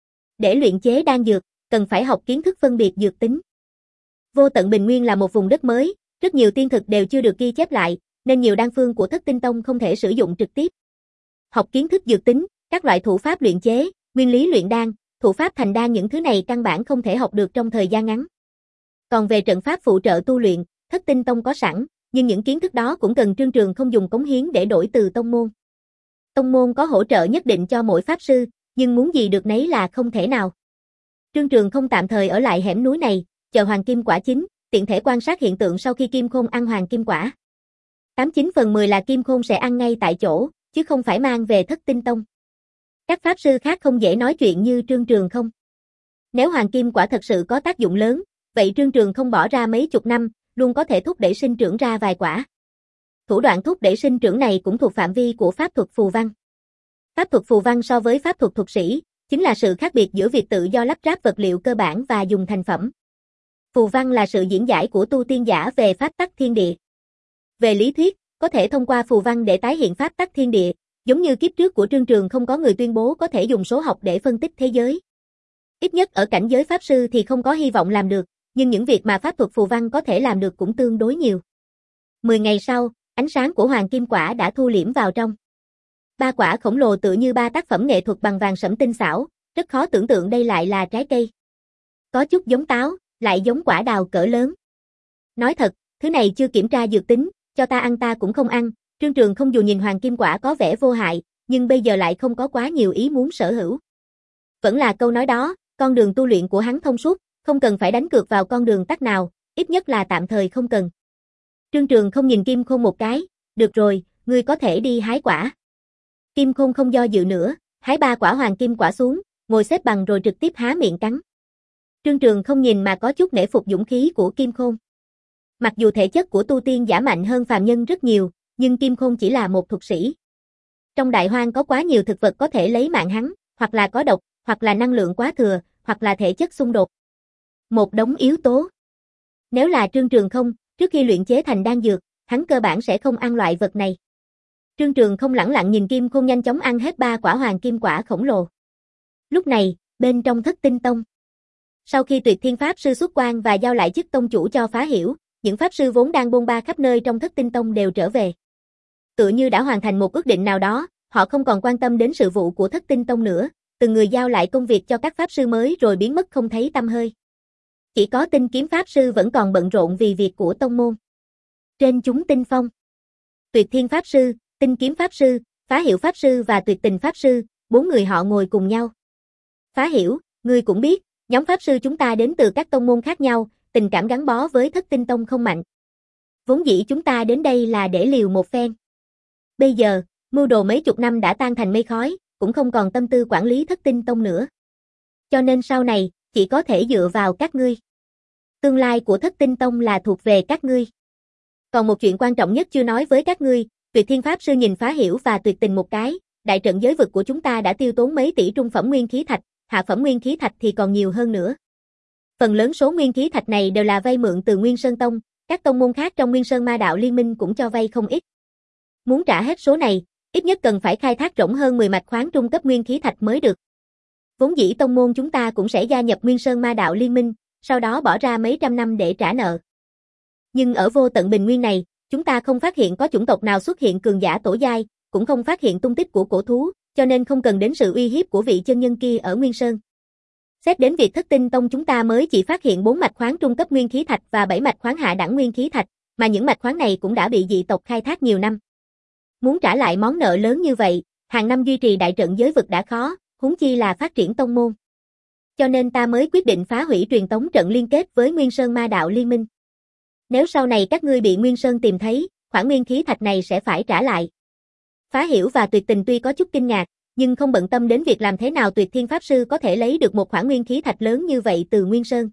Để luyện chế đan dược, cần phải học kiến thức phân biệt dược tính. Vô Tận Bình Nguyên là một vùng đất mới, rất nhiều tiên thực đều chưa được ghi chép lại, nên nhiều đan phương của Thất Tinh Tông không thể sử dụng trực tiếp. Học kiến thức dược tính, các loại thủ pháp luyện chế, nguyên lý luyện đan, thủ pháp thành đan, những thứ này căn bản không thể học được trong thời gian ngắn. Còn về trận pháp phụ trợ tu luyện, Thất Tinh Tông có sẵn, nhưng những kiến thức đó cũng cần Trương Trường không dùng cống hiến để đổi từ tông môn. Tông môn có hỗ trợ nhất định cho mỗi pháp sư, nhưng muốn gì được nấy là không thể nào. Trương Trường không tạm thời ở lại hẻm núi này, chờ hoàng kim quả chín, tiện thể quan sát hiện tượng sau khi Kim Khôn ăn hoàng kim quả. tám chín phần mười là Kim Khôn sẽ ăn ngay tại chỗ, chứ không phải mang về Thất Tinh Tông. Các pháp sư khác không dễ nói chuyện như Trương Trường không. Nếu hoàng kim quả thật sự có tác dụng lớn, vậy Trương Trường không bỏ ra mấy chục năm, luôn có thể thúc đẩy sinh trưởng ra vài quả. Thủ đoạn thúc đẩy sinh trưởng này cũng thuộc phạm vi của pháp thuật phù văn. Pháp thuật phù văn so với pháp thuật thuật sĩ, chính là sự khác biệt giữa việc tự do lắp ráp vật liệu cơ bản và dùng thành phẩm. Phù văn là sự diễn giải của tu tiên giả về pháp tắc thiên địa. Về lý thuyết, có thể thông qua phù văn để tái hiện pháp tắc thiên địa, giống như kiếp trước của Trương Trường không có người tuyên bố có thể dùng số học để phân tích thế giới. Ít nhất ở cảnh giới pháp sư thì không có hy vọng làm được, nhưng những việc mà pháp thuật phù văn có thể làm được cũng tương đối nhiều. Mười ngày sau, ánh sáng của hoàng kim quả đã thu liễm vào trong. Ba quả khổng lồ tựa như ba tác phẩm nghệ thuật bằng vàng sẫm tinh xảo, rất khó tưởng tượng đây lại là trái cây. Có chút giống táo, lại giống quả đào cỡ lớn. Nói thật, thứ này chưa kiểm tra dược tính, cho ta ăn ta cũng không ăn. Trương Trường không dù nhìn hoàng kim quả có vẻ vô hại, nhưng bây giờ lại không có quá nhiều ý muốn sở hữu. Vẫn là câu nói đó, con đường tu luyện của hắn thông suốt, không cần phải đánh cược vào con đường tắt nào, ít nhất là tạm thời không cần. Trương Trường không nhìn Kim Khôn một cái, được rồi, ngươi có thể đi hái quả. Kim Khôn không do dự nữa, hái ba quả hoàng kim quả xuống, ngồi xếp bằng rồi trực tiếp há miệng cắn. Trương Trường không nhìn mà có chút nể phục dũng khí của Kim Khôn. Mặc dù thể chất của tu tiên giả mạnh hơn phàm nhân rất nhiều, nhưng Kim Khôn chỉ là một thuật sĩ. Trong đại hoang có quá nhiều thực vật có thể lấy mạng hắn, hoặc là có độc, hoặc là năng lượng quá thừa, hoặc là thể chất xung đột. Một đống yếu tố. Nếu là Trương Trường không, trước khi luyện chế thành đan dược, hắn cơ bản sẽ không ăn loại vật này. Trương Trường không lẳng lặng nhìn Kim Khôn nhanh chóng ăn hết ba quả hoàng kim quả khổng lồ. Lúc này, bên trong Thất Tinh Tông. Sau khi Tuyệt Thiên Pháp Sư xuất quan và giao lại chức tông chủ cho Phá Hiểu, những pháp sư vốn đang bôn ba khắp nơi trong Thất Tinh Tông đều trở về. Tựa như đã hoàn thành một ước định nào đó, họ không còn quan tâm đến sự vụ của Thất Tinh Tông nữa, từng người giao lại công việc cho các pháp sư mới rồi biến mất không thấy tăm hơi. Chỉ có Tinh Kiếm Pháp Sư vẫn còn bận rộn vì việc của tông môn. Trên chúng tinh phong, Tuyệt Thiên Pháp Sư, Tinh Kiếm Pháp Sư, Phá Hiểu Pháp Sư và Tuyệt Tình Pháp Sư, bốn người họ ngồi cùng nhau. Phá Hiểu, ngươi cũng biết, nhóm pháp sư chúng ta đến từ các tông môn khác nhau, tình cảm gắn bó với Thất Tinh Tông không mạnh. Vốn dĩ chúng ta đến đây là để liều một phen. Bây giờ, mưu đồ mấy chục năm đã tan thành mây khói, cũng không còn tâm tư quản lý Thất Tinh Tông nữa. Cho nên sau này, chỉ có thể dựa vào các ngươi. Tương lai của Thất Tinh Tông là thuộc về các ngươi. Còn một chuyện quan trọng nhất chưa nói với các ngươi, Tuyệt Thiên Pháp Sư nhìn Phá Hiểu và Tuyệt Tình một cái, đại trận giới vực của chúng ta đã tiêu tốn mấy tỷ trung phẩm nguyên khí thạch, hạ phẩm nguyên khí thạch thì còn nhiều hơn nữa. Phần lớn số nguyên khí thạch này đều là vay mượn từ Nguyên Sơn Tông, các tông môn khác trong Nguyên Sơn Ma Đạo Liên Minh cũng cho vay không ít. Muốn trả hết số này, ít nhất cần phải khai thác rộng hơn mười mạch khoáng trung cấp nguyên khí thạch mới được. Vốn dĩ tông môn chúng ta cũng sẽ gia nhập Nguyên Sơn Ma Đạo Liên Minh, sau đó bỏ ra mấy trăm năm để trả nợ. Nhưng ở Vô Tận Bình Nguyên này, chúng ta không phát hiện có chủng tộc nào xuất hiện cường giả tổ giai, cũng không phát hiện tung tích của cổ thú, cho nên không cần đến sự uy hiếp của vị chân nhân kia ở Nguyên Sơn. Xét đến việc Thất Tinh Tông chúng ta mới chỉ phát hiện bốn mạch khoáng trung cấp nguyên khí thạch và bảy mạch khoáng hạ đẳng nguyên khí thạch, mà những mạch khoáng này cũng đã bị dị tộc khai thác nhiều năm. Muốn trả lại món nợ lớn như vậy, hàng năm duy trì đại trận giới vực đã khó, huống chi là phát triển tông môn. Cho nên ta mới quyết định phá hủy truyền tống trận liên kết với Nguyên Sơn Ma Đạo Liên Minh. Nếu sau này các ngươi bị Nguyên Sơn tìm thấy, khoản nguyên khí thạch này sẽ phải trả lại. Phá Hiểu và Tuyệt Tình tuy có chút kinh ngạc, nhưng không bận tâm đến việc làm thế nào Tuyệt Thiên Pháp Sư có thể lấy được một khoản nguyên khí thạch lớn như vậy từ Nguyên Sơn.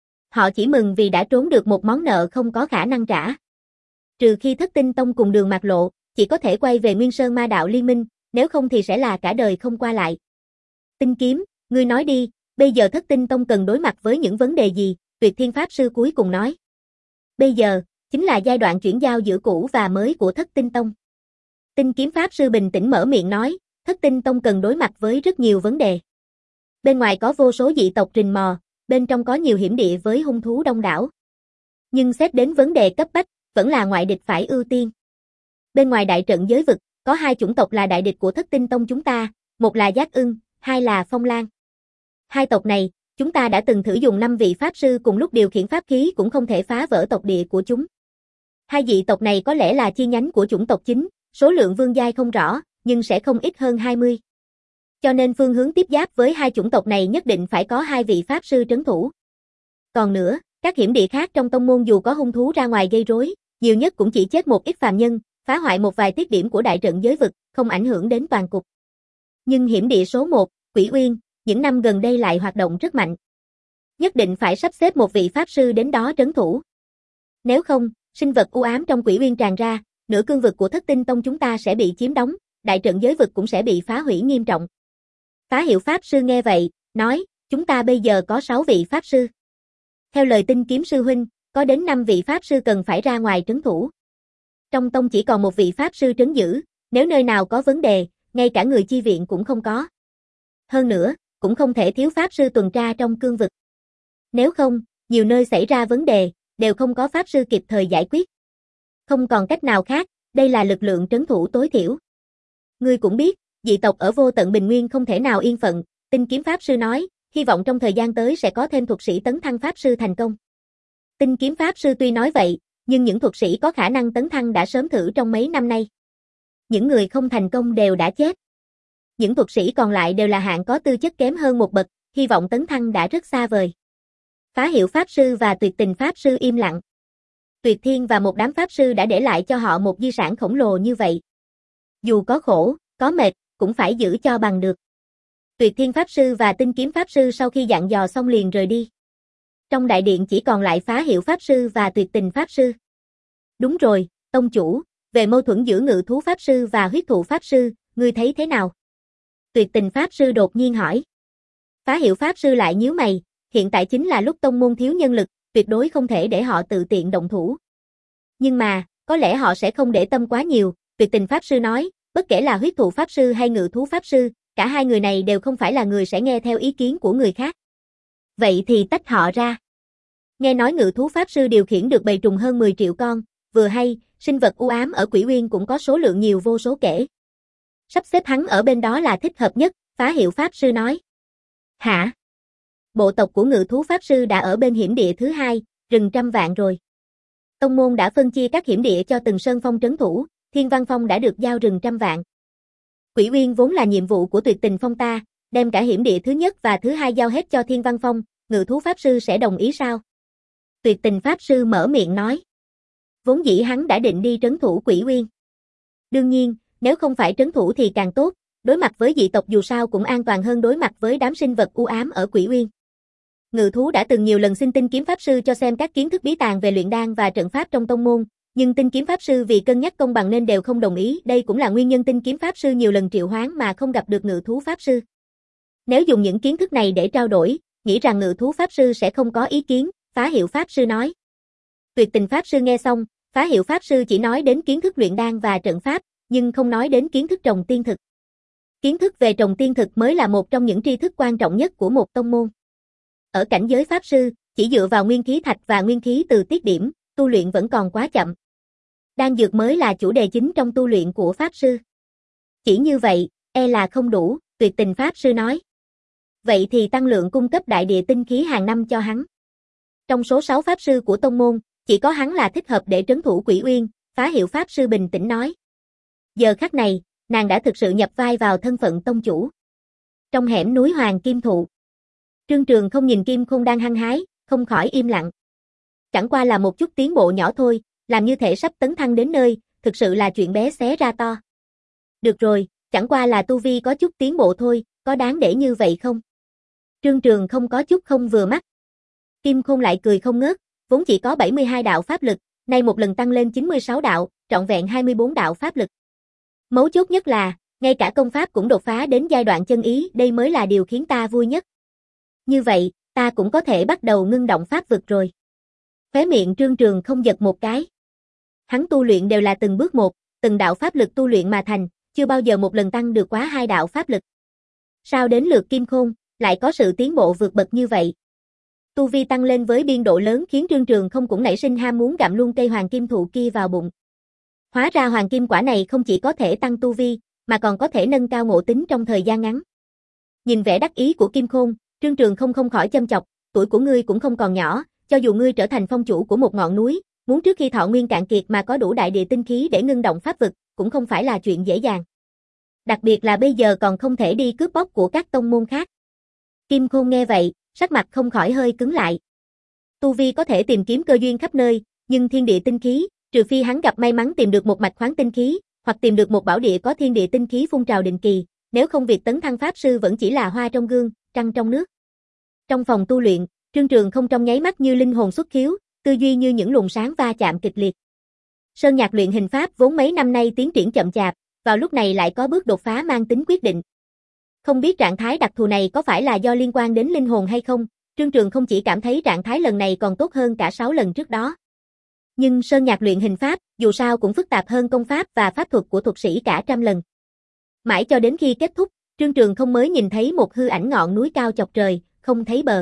Họ chỉ mừng vì đã trốn được một món nợ không có khả năng trả. Trừ khi Thất Tinh Tông cùng đường mạt lộ, chỉ có thể quay về Nguyên Sơn Ma Đạo Liên Minh, nếu không thì sẽ là cả đời không qua lại. Tinh Kiếm, ngươi nói đi, bây giờ Thất Tinh Tông cần đối mặt với những vấn đề gì? Tuyệt Thiên Pháp Sư cuối cùng nói. Bây giờ, chính là giai đoạn chuyển giao giữa cũ và mới của Thất Tinh Tông. Tinh Kiếm Pháp Sư bình tĩnh mở miệng nói, Thất Tinh Tông cần đối mặt với rất nhiều vấn đề. Bên ngoài có vô số dị tộc rình mò, bên trong có nhiều hiểm địa với hung thú đông đảo. Nhưng xét đến vấn đề cấp bách, vẫn là ngoại địch phải ưu tiên. Bên ngoài đại trận giới vực, có hai chủng tộc là đại địch của Thất Tinh Tông chúng ta, một là Giác Ưng, hai là Phong Lan. Hai tộc này, chúng ta đã từng thử dùng năm vị Pháp Sư cùng lúc điều khiển pháp khí cũng không thể phá vỡ tộc địa của chúng. Hai dị tộc này có lẽ là chi nhánh của chủng tộc chính, số lượng vương giai không rõ, nhưng sẽ không ít hơn hai mươi. Cho nên phương hướng tiếp giáp với hai chủng tộc này nhất định phải có hai vị Pháp Sư trấn thủ. Còn nữa, các hiểm địa khác trong tông môn dù có hung thú ra ngoài gây rối, nhiều nhất cũng chỉ chết một ít phàm nhân, phá hoại một vài tiết điểm của đại trận giới vực, không ảnh hưởng đến toàn cục. Nhưng hiểm địa số một, Quỷ Uyên, những năm gần đây lại hoạt động rất mạnh. Nhất định phải sắp xếp một vị Pháp Sư đến đó trấn thủ. Nếu không, sinh vật u ám trong Quỷ Uyên tràn ra, nửa cương vực của Thất Tinh Tông chúng ta sẽ bị chiếm đóng, đại trận giới vực cũng sẽ bị phá hủy nghiêm trọng. Phá Hiểu Pháp Sư nghe vậy, nói, chúng ta bây giờ có sáu vị Pháp Sư. Theo lời Tinh Kiếm Sư huynh, có đến năm vị Pháp Sư cần phải ra ngoài trấn thủ. Trong tông chỉ còn một vị Pháp Sư trấn giữ, nếu nơi nào có vấn đề, ngay cả người chi viện cũng không có. Hơn nữa, cũng không thể thiếu Pháp Sư tuần tra trong cương vực. Nếu không, nhiều nơi xảy ra vấn đề, đều không có Pháp Sư kịp thời giải quyết. Không còn cách nào khác, đây là lực lượng trấn thủ tối thiểu. Ngươi cũng biết, dị tộc ở Vô Tận Bình Nguyên không thể nào yên phận, Tinh Kiếm Pháp Sư nói, hy vọng trong thời gian tới sẽ có thêm thuật sĩ tấn thăng Pháp Sư thành công. Tinh Kiếm Pháp Sư tuy nói vậy, nhưng những thuật sĩ có khả năng tấn thăng đã sớm thử trong mấy năm nay. Những người không thành công đều đã chết. Những thuật sĩ còn lại đều là hạng có tư chất kém hơn một bậc, hy vọng tấn thăng đã rất xa vời. Phá Hiểu Pháp Sư và Tuyệt Tình Pháp Sư im lặng. Tuyệt Thiên và một đám Pháp Sư đã để lại cho họ một di sản khổng lồ như vậy. Dù có khổ, có mệt, cũng phải giữ cho bằng được. Tuyệt Thiên Pháp Sư và Tinh Kiếm Pháp Sư sau khi dặn dò xong liền rời đi. Trong đại điện chỉ còn lại Phá Hiểu Pháp Sư và Tuyệt Tình Pháp Sư. Đúng rồi, tông chủ, về mâu thuẫn giữa Ngự Thú Pháp Sư và Huyết Thụ Pháp Sư, ngươi thấy thế nào? Tuyệt Tình Pháp Sư đột nhiên hỏi. Phá Hiểu Pháp Sư lại nhíu mày, hiện tại chính là lúc tông môn thiếu nhân lực, tuyệt đối không thể để họ tự tiện động thủ. Nhưng mà, có lẽ họ sẽ không để tâm quá nhiều, Tuyệt Tình Pháp Sư nói, bất kể là Huyết Thụ Pháp Sư hay Ngự Thú Pháp Sư, cả hai người này đều không phải là người sẽ nghe theo ý kiến của người khác. Vậy thì tách họ ra. Nghe nói Ngự Thú Pháp Sư điều khiển được bầy trùng hơn mười triệu con, vừa hay, sinh vật u ám ở Quỷ Uyên cũng có số lượng nhiều vô số kể. Sắp xếp hắn ở bên đó là thích hợp nhất, Phá Hiểu Pháp Sư nói. Hả? Bộ tộc của Ngự Thú Pháp Sư đã ở bên hiểm địa thứ hai, rừng trăm vạn rồi. Tông môn đã phân chia các hiểm địa cho từng sơn phong trấn thủ, Thiên Văn Phong đã được giao rừng trăm vạn. Quỷ Uyên vốn là nhiệm vụ của Tuyệt Tình Phong ta, đem cả hiểm địa thứ nhất và thứ hai giao hết cho Thiên Văn Phong, Ngự Thú Pháp Sư sẽ đồng ý sao? Tuyệt Tình Pháp Sư mở miệng nói. Vốn dĩ hắn đã định đi trấn thủ Quỷ Uyên. Đương nhiên, nếu không phải trấn thủ thì càng tốt, đối mặt với dị tộc dù sao cũng an toàn hơn đối mặt với đám sinh vật u ám ở Quỷ Uyên. Ngự Thú đã từng nhiều lần xin Tinh Kiếm Pháp Sư cho xem các kiến thức bí tàng về luyện đan và trận pháp trong tông môn, nhưng Tinh Kiếm Pháp Sư vì cân nhắc công bằng nên đều không đồng ý, đây cũng là nguyên nhân Tinh Kiếm Pháp Sư nhiều lần triệu hoán mà không gặp được Ngự Thú Pháp Sư. Nếu dùng những kiến thức này để trao đổi, nghĩ rằng Ngự Thú Pháp Sư sẽ không có ý kiến, Phá Hiểu Pháp Sư nói. Tuyệt Tình Pháp Sư nghe xong, Phá Hiểu Pháp Sư chỉ nói đến kiến thức luyện đan và trận pháp, nhưng không nói đến kiến thức trồng tiên thực. Kiến thức về trồng tiên thực mới là một trong những tri thức quan trọng nhất của một tông môn. Ở cảnh giới Pháp Sư, chỉ dựa vào nguyên khí thạch và nguyên khí từ tiết điểm, tu luyện vẫn còn quá chậm. Đan dược mới là chủ đề chính trong tu luyện của Pháp Sư. Chỉ như vậy, e là không đủ, Tuyệt Tình Pháp Sư nói. Vậy thì tăng lượng cung cấp đại địa tinh khí hàng năm cho hắn. Trong số sáu Pháp Sư của tông môn, chỉ có hắn là thích hợp để trấn thủ Quỷ Uyên, Phá Hiệu Pháp Sư bình tĩnh nói. Giờ khắc này, nàng đã thực sự nhập vai vào thân phận tông chủ. Trong hẻm núi Hoàng Kim Thụ, Trương Trường không nhìn Kim Khôn đang hăng hái, không khỏi im lặng. Chẳng qua là một chút tiến bộ nhỏ thôi, làm như thể sắp tấn thăng đến nơi, thực sự là chuyện bé xé ra to. Được rồi, chẳng qua là tu vi có chút tiến bộ thôi, có đáng để như vậy không? Trương Trường không có chút không vừa mắt. Kim Khôn lại cười không ngớt, vốn chỉ có bảy mươi hai đạo pháp lực, nay một lần tăng lên chín mươi sáu đạo, trọn vẹn hai mươi bốn đạo pháp lực. Mấu chốt nhất là, ngay cả công pháp cũng đột phá đến giai đoạn chân ý, đây mới là điều khiến ta vui nhất. Như vậy, ta cũng có thể bắt đầu ngưng động pháp vực rồi. Khóe miệng Trương Trường không giật một cái. Hắn tu luyện đều là từng bước một, từng đạo pháp lực tu luyện mà thành, chưa bao giờ một lần tăng được quá hai đạo pháp lực. Sao đến lượt Kim Khôn, lại có sự tiến bộ vượt bậc như vậy? Tu vi tăng lên với biên độ lớn khiến Trương Trường không cũng nảy sinh ham muốn gặm luôn cây hoàng kim thụ kia vào bụng. Hóa ra hoàng kim quả này không chỉ có thể tăng tu vi, mà còn có thể nâng cao ngộ tính trong thời gian ngắn. Nhìn vẻ đắc ý của Kim Khôn, Trương Trường không không khỏi châm chọc, tuổi của ngươi cũng không còn nhỏ, cho dù ngươi trở thành phong chủ của một ngọn núi, muốn trước khi thọ nguyên cạn kiệt mà có đủ đại địa tinh khí để ngưng động pháp vực, cũng không phải là chuyện dễ dàng. Đặc biệt là bây giờ còn không thể đi cướp bóc của các tông môn khác. Kim Khôn nghe vậy, sắc mặt không khỏi hơi cứng lại. Tu vi có thể tìm kiếm cơ duyên khắp nơi, nhưng thiên địa tinh khí, trừ phi hắn gặp may mắn tìm được một mạch khoáng tinh khí, hoặc tìm được một bảo địa có thiên địa tinh khí phun trào định kỳ, nếu không việc tấn thăng pháp sư vẫn chỉ là hoa trong gương, trăng trong nước. Trong phòng tu luyện, Trương Trường không trong nháy mắt như linh hồn xuất khiếu, tư duy như những luồng sáng va chạm kịch liệt. Sơn nhạc luyện hình pháp vốn mấy năm nay tiến triển chậm chạp, vào lúc này lại có bước đột phá mang tính quyết định. Không biết trạng thái đặc thù này có phải là do liên quan đến linh hồn hay không, Trương Trường không chỉ cảm thấy trạng thái lần này còn tốt hơn cả sáu lần trước đó. Nhưng sơn nhạc luyện hình pháp, dù sao cũng phức tạp hơn công pháp và pháp thuật của thuật sĩ cả trăm lần. Mãi cho đến khi kết thúc, Trương Trường không mới nhìn thấy một hư ảnh ngọn núi cao chọc trời, không thấy bờ.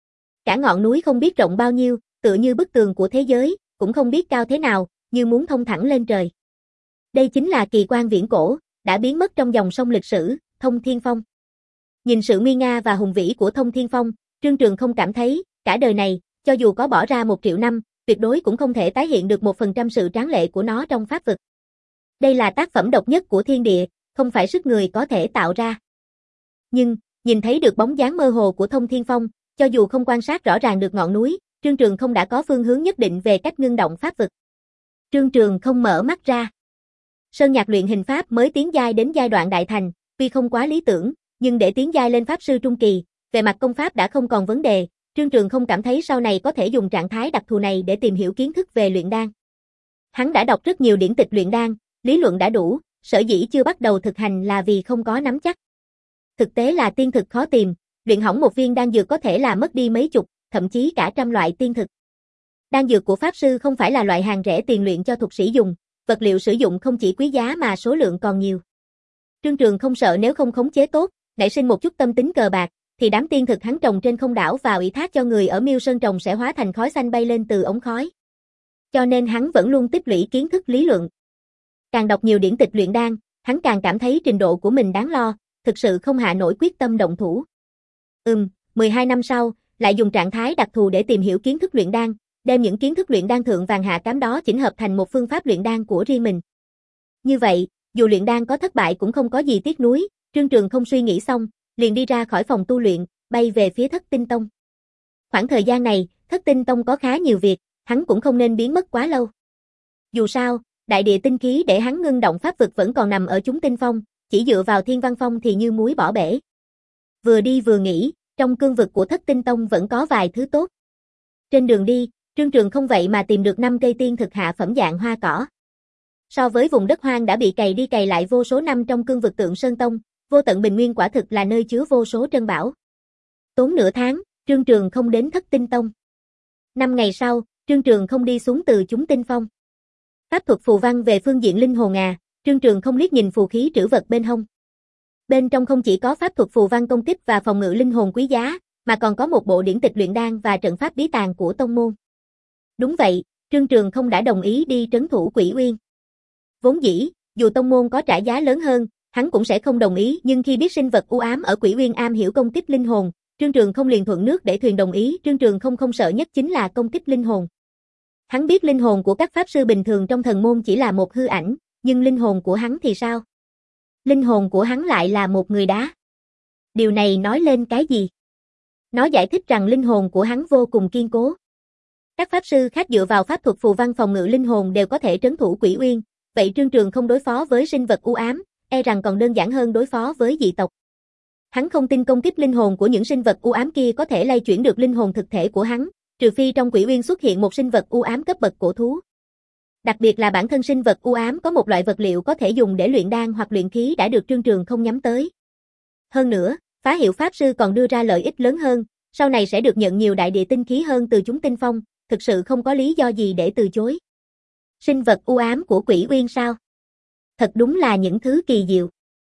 Cả ngọn núi không biết rộng bao nhiêu, tựa như bức tường của thế giới, cũng không biết cao thế nào, như muốn thông thẳng lên trời. Đây chính là kỳ quan viễn cổ, đã biến mất trong dòng sông lịch sử, Thông Thiên Phong. Nhìn sự nguy nga và hùng vĩ của Thông Thiên Phong, Trương Trường không cảm thấy, cả đời này, cho dù có bỏ ra một triệu năm, tuyệt đối cũng không thể tái hiện được một phần trăm sự tráng lệ của nó trong pháp vực. Đây là tác phẩm độc nhất của thiên địa, không phải sức người có thể tạo ra. Nhưng, nhìn thấy được bóng dáng mơ hồ của Thông Thiên Phong, cho dù không quan sát rõ ràng được ngọn núi, Trương Trường không đã có phương hướng nhất định về cách ngưng động pháp vực. Trương Trường không mở mắt ra. Sơn nhạc luyện hình pháp mới tiến giai đến giai đoạn đại thành, tuy không quá lý tưởng, nhưng để tiến giai lên pháp sư trung kỳ, về mặt công pháp đã không còn vấn đề, Trương Trường không cảm thấy sau này có thể dùng trạng thái đặc thù này để tìm hiểu kiến thức về luyện đan. Hắn đã đọc rất nhiều điển tịch luyện đan, lý luận đã đủ, sở dĩ chưa bắt đầu thực hành là vì không có nắm chắc. Thực tế là tiên thực khó tìm, luyện hỏng một viên đan dược có thể là mất đi mấy chục, thậm chí cả trăm loại tiên thực. Đan dược của pháp sư không phải là loại hàng rẻ tiền luyện cho thuật sĩ dùng, vật liệu sử dụng không chỉ quý giá mà số lượng còn nhiều. Trương Trường không sợ nếu không khống chế tốt, nảy sinh một chút tâm tính cờ bạc, thì đám tiên thực hắn trồng trên không đảo và ủy thác cho người ở Miêu Sơn trồng sẽ hóa thành khói xanh bay lên từ ống khói. Cho nên hắn vẫn luôn tích lũy kiến thức lý luận. Càng đọc nhiều điển tịch luyện đan, hắn càng cảm thấy trình độ của mình đáng lo, thực sự không hạ nổi quyết tâm động thủ. Ừm, mười hai năm sau, lại dùng trạng thái đặc thù để tìm hiểu kiến thức luyện đan, đem những kiến thức luyện đan thượng vàng hạ cám đó chỉnh hợp thành một phương pháp luyện đan của riêng mình. Như vậy, dù luyện đan có thất bại cũng không có gì tiếc nuối, Trương Trường không suy nghĩ xong, liền đi ra khỏi phòng tu luyện, bay về phía Thất Tinh Tông. Khoảng thời gian này, Thất Tinh Tông có khá nhiều việc, hắn cũng không nên biến mất quá lâu. Dù sao, đại địa tinh khí để hắn ngưng động pháp vực vẫn còn nằm ở chúng tinh phong, chỉ dựa vào Thiên Văn Phong thì như muối bỏ bể. Vừa đi vừa nghĩ, trong cương vực của Thất Tinh Tông vẫn có vài thứ tốt. Trên đường đi, Trương Trường không vậy mà tìm được năm cây tiên thực hạ phẩm dạng hoa cỏ. So với vùng đất hoang đã bị cày đi cày lại vô số năm trong cương vực Tượng Sơn Tông, Vô Tận Bình Nguyên quả thực là nơi chứa vô số trân bảo. Tốn nửa tháng, Trương Trường không đến Thất Tinh Tông. Năm ngày sau, Trương Trường không đi xuống từ chúng tinh phong. Pháp thuật phù văn về phương diện linh hồn à, Trương Trường không liếc nhìn phù khí trữ vật bên hông. Bên trong không chỉ có pháp thuật phù văn công kích và phòng ngự linh hồn quý giá, mà còn có một bộ điển tịch luyện đan và trận pháp bí tàng của tông môn. Đúng vậy, Trương Trường không đã đồng ý đi trấn thủ Quỷ Uyên. Vốn dĩ, dù tông môn có trả giá lớn hơn, hắn cũng sẽ không đồng ý, nhưng khi biết sinh vật u ám ở Quỷ Uyên am hiểu công kích linh hồn, Trương Trường không liền thuận nước để thuyền đồng ý. Trương Trường không không sợ nhất chính là công kích linh hồn. Hắn biết linh hồn của các pháp sư bình thường trong thần môn chỉ là một hư ảnh, nhưng linh hồn của hắn thì sao? Linh hồn của hắn lại là một người đá. Điều này nói lên cái gì? Nó giải thích rằng linh hồn của hắn vô cùng kiên cố. Các pháp sư khác dựa vào pháp thuật phù văn phòng ngự linh hồn đều có thể trấn thủ Quỷ Uyên, vậy Trương Trường không đối phó với sinh vật u ám, e rằng còn đơn giản hơn đối phó với dị tộc. Hắn không tin công kích linh hồn của những sinh vật u ám kia có thể lay chuyển được linh hồn thực thể của hắn, trừ phi trong Quỷ Uyên xuất hiện một sinh vật u ám cấp bậc cổ thú. Đặc biệt là bản thân sinh vật u ám có một loại vật liệu có thể dùng để luyện đan hoặc luyện khí đã được Trương Trường không nhắm tới. Hơn nữa, phá hiệu pháp sư còn đưa ra lợi ích lớn hơn, sau này sẽ được nhận nhiều đại địa tinh khí hơn từ chúng tinh phong, thực sự không có lý do gì để từ chối. Sinh vật u ám của Quỷ Uyên sao? Thật đúng là những thứ kỳ diệu.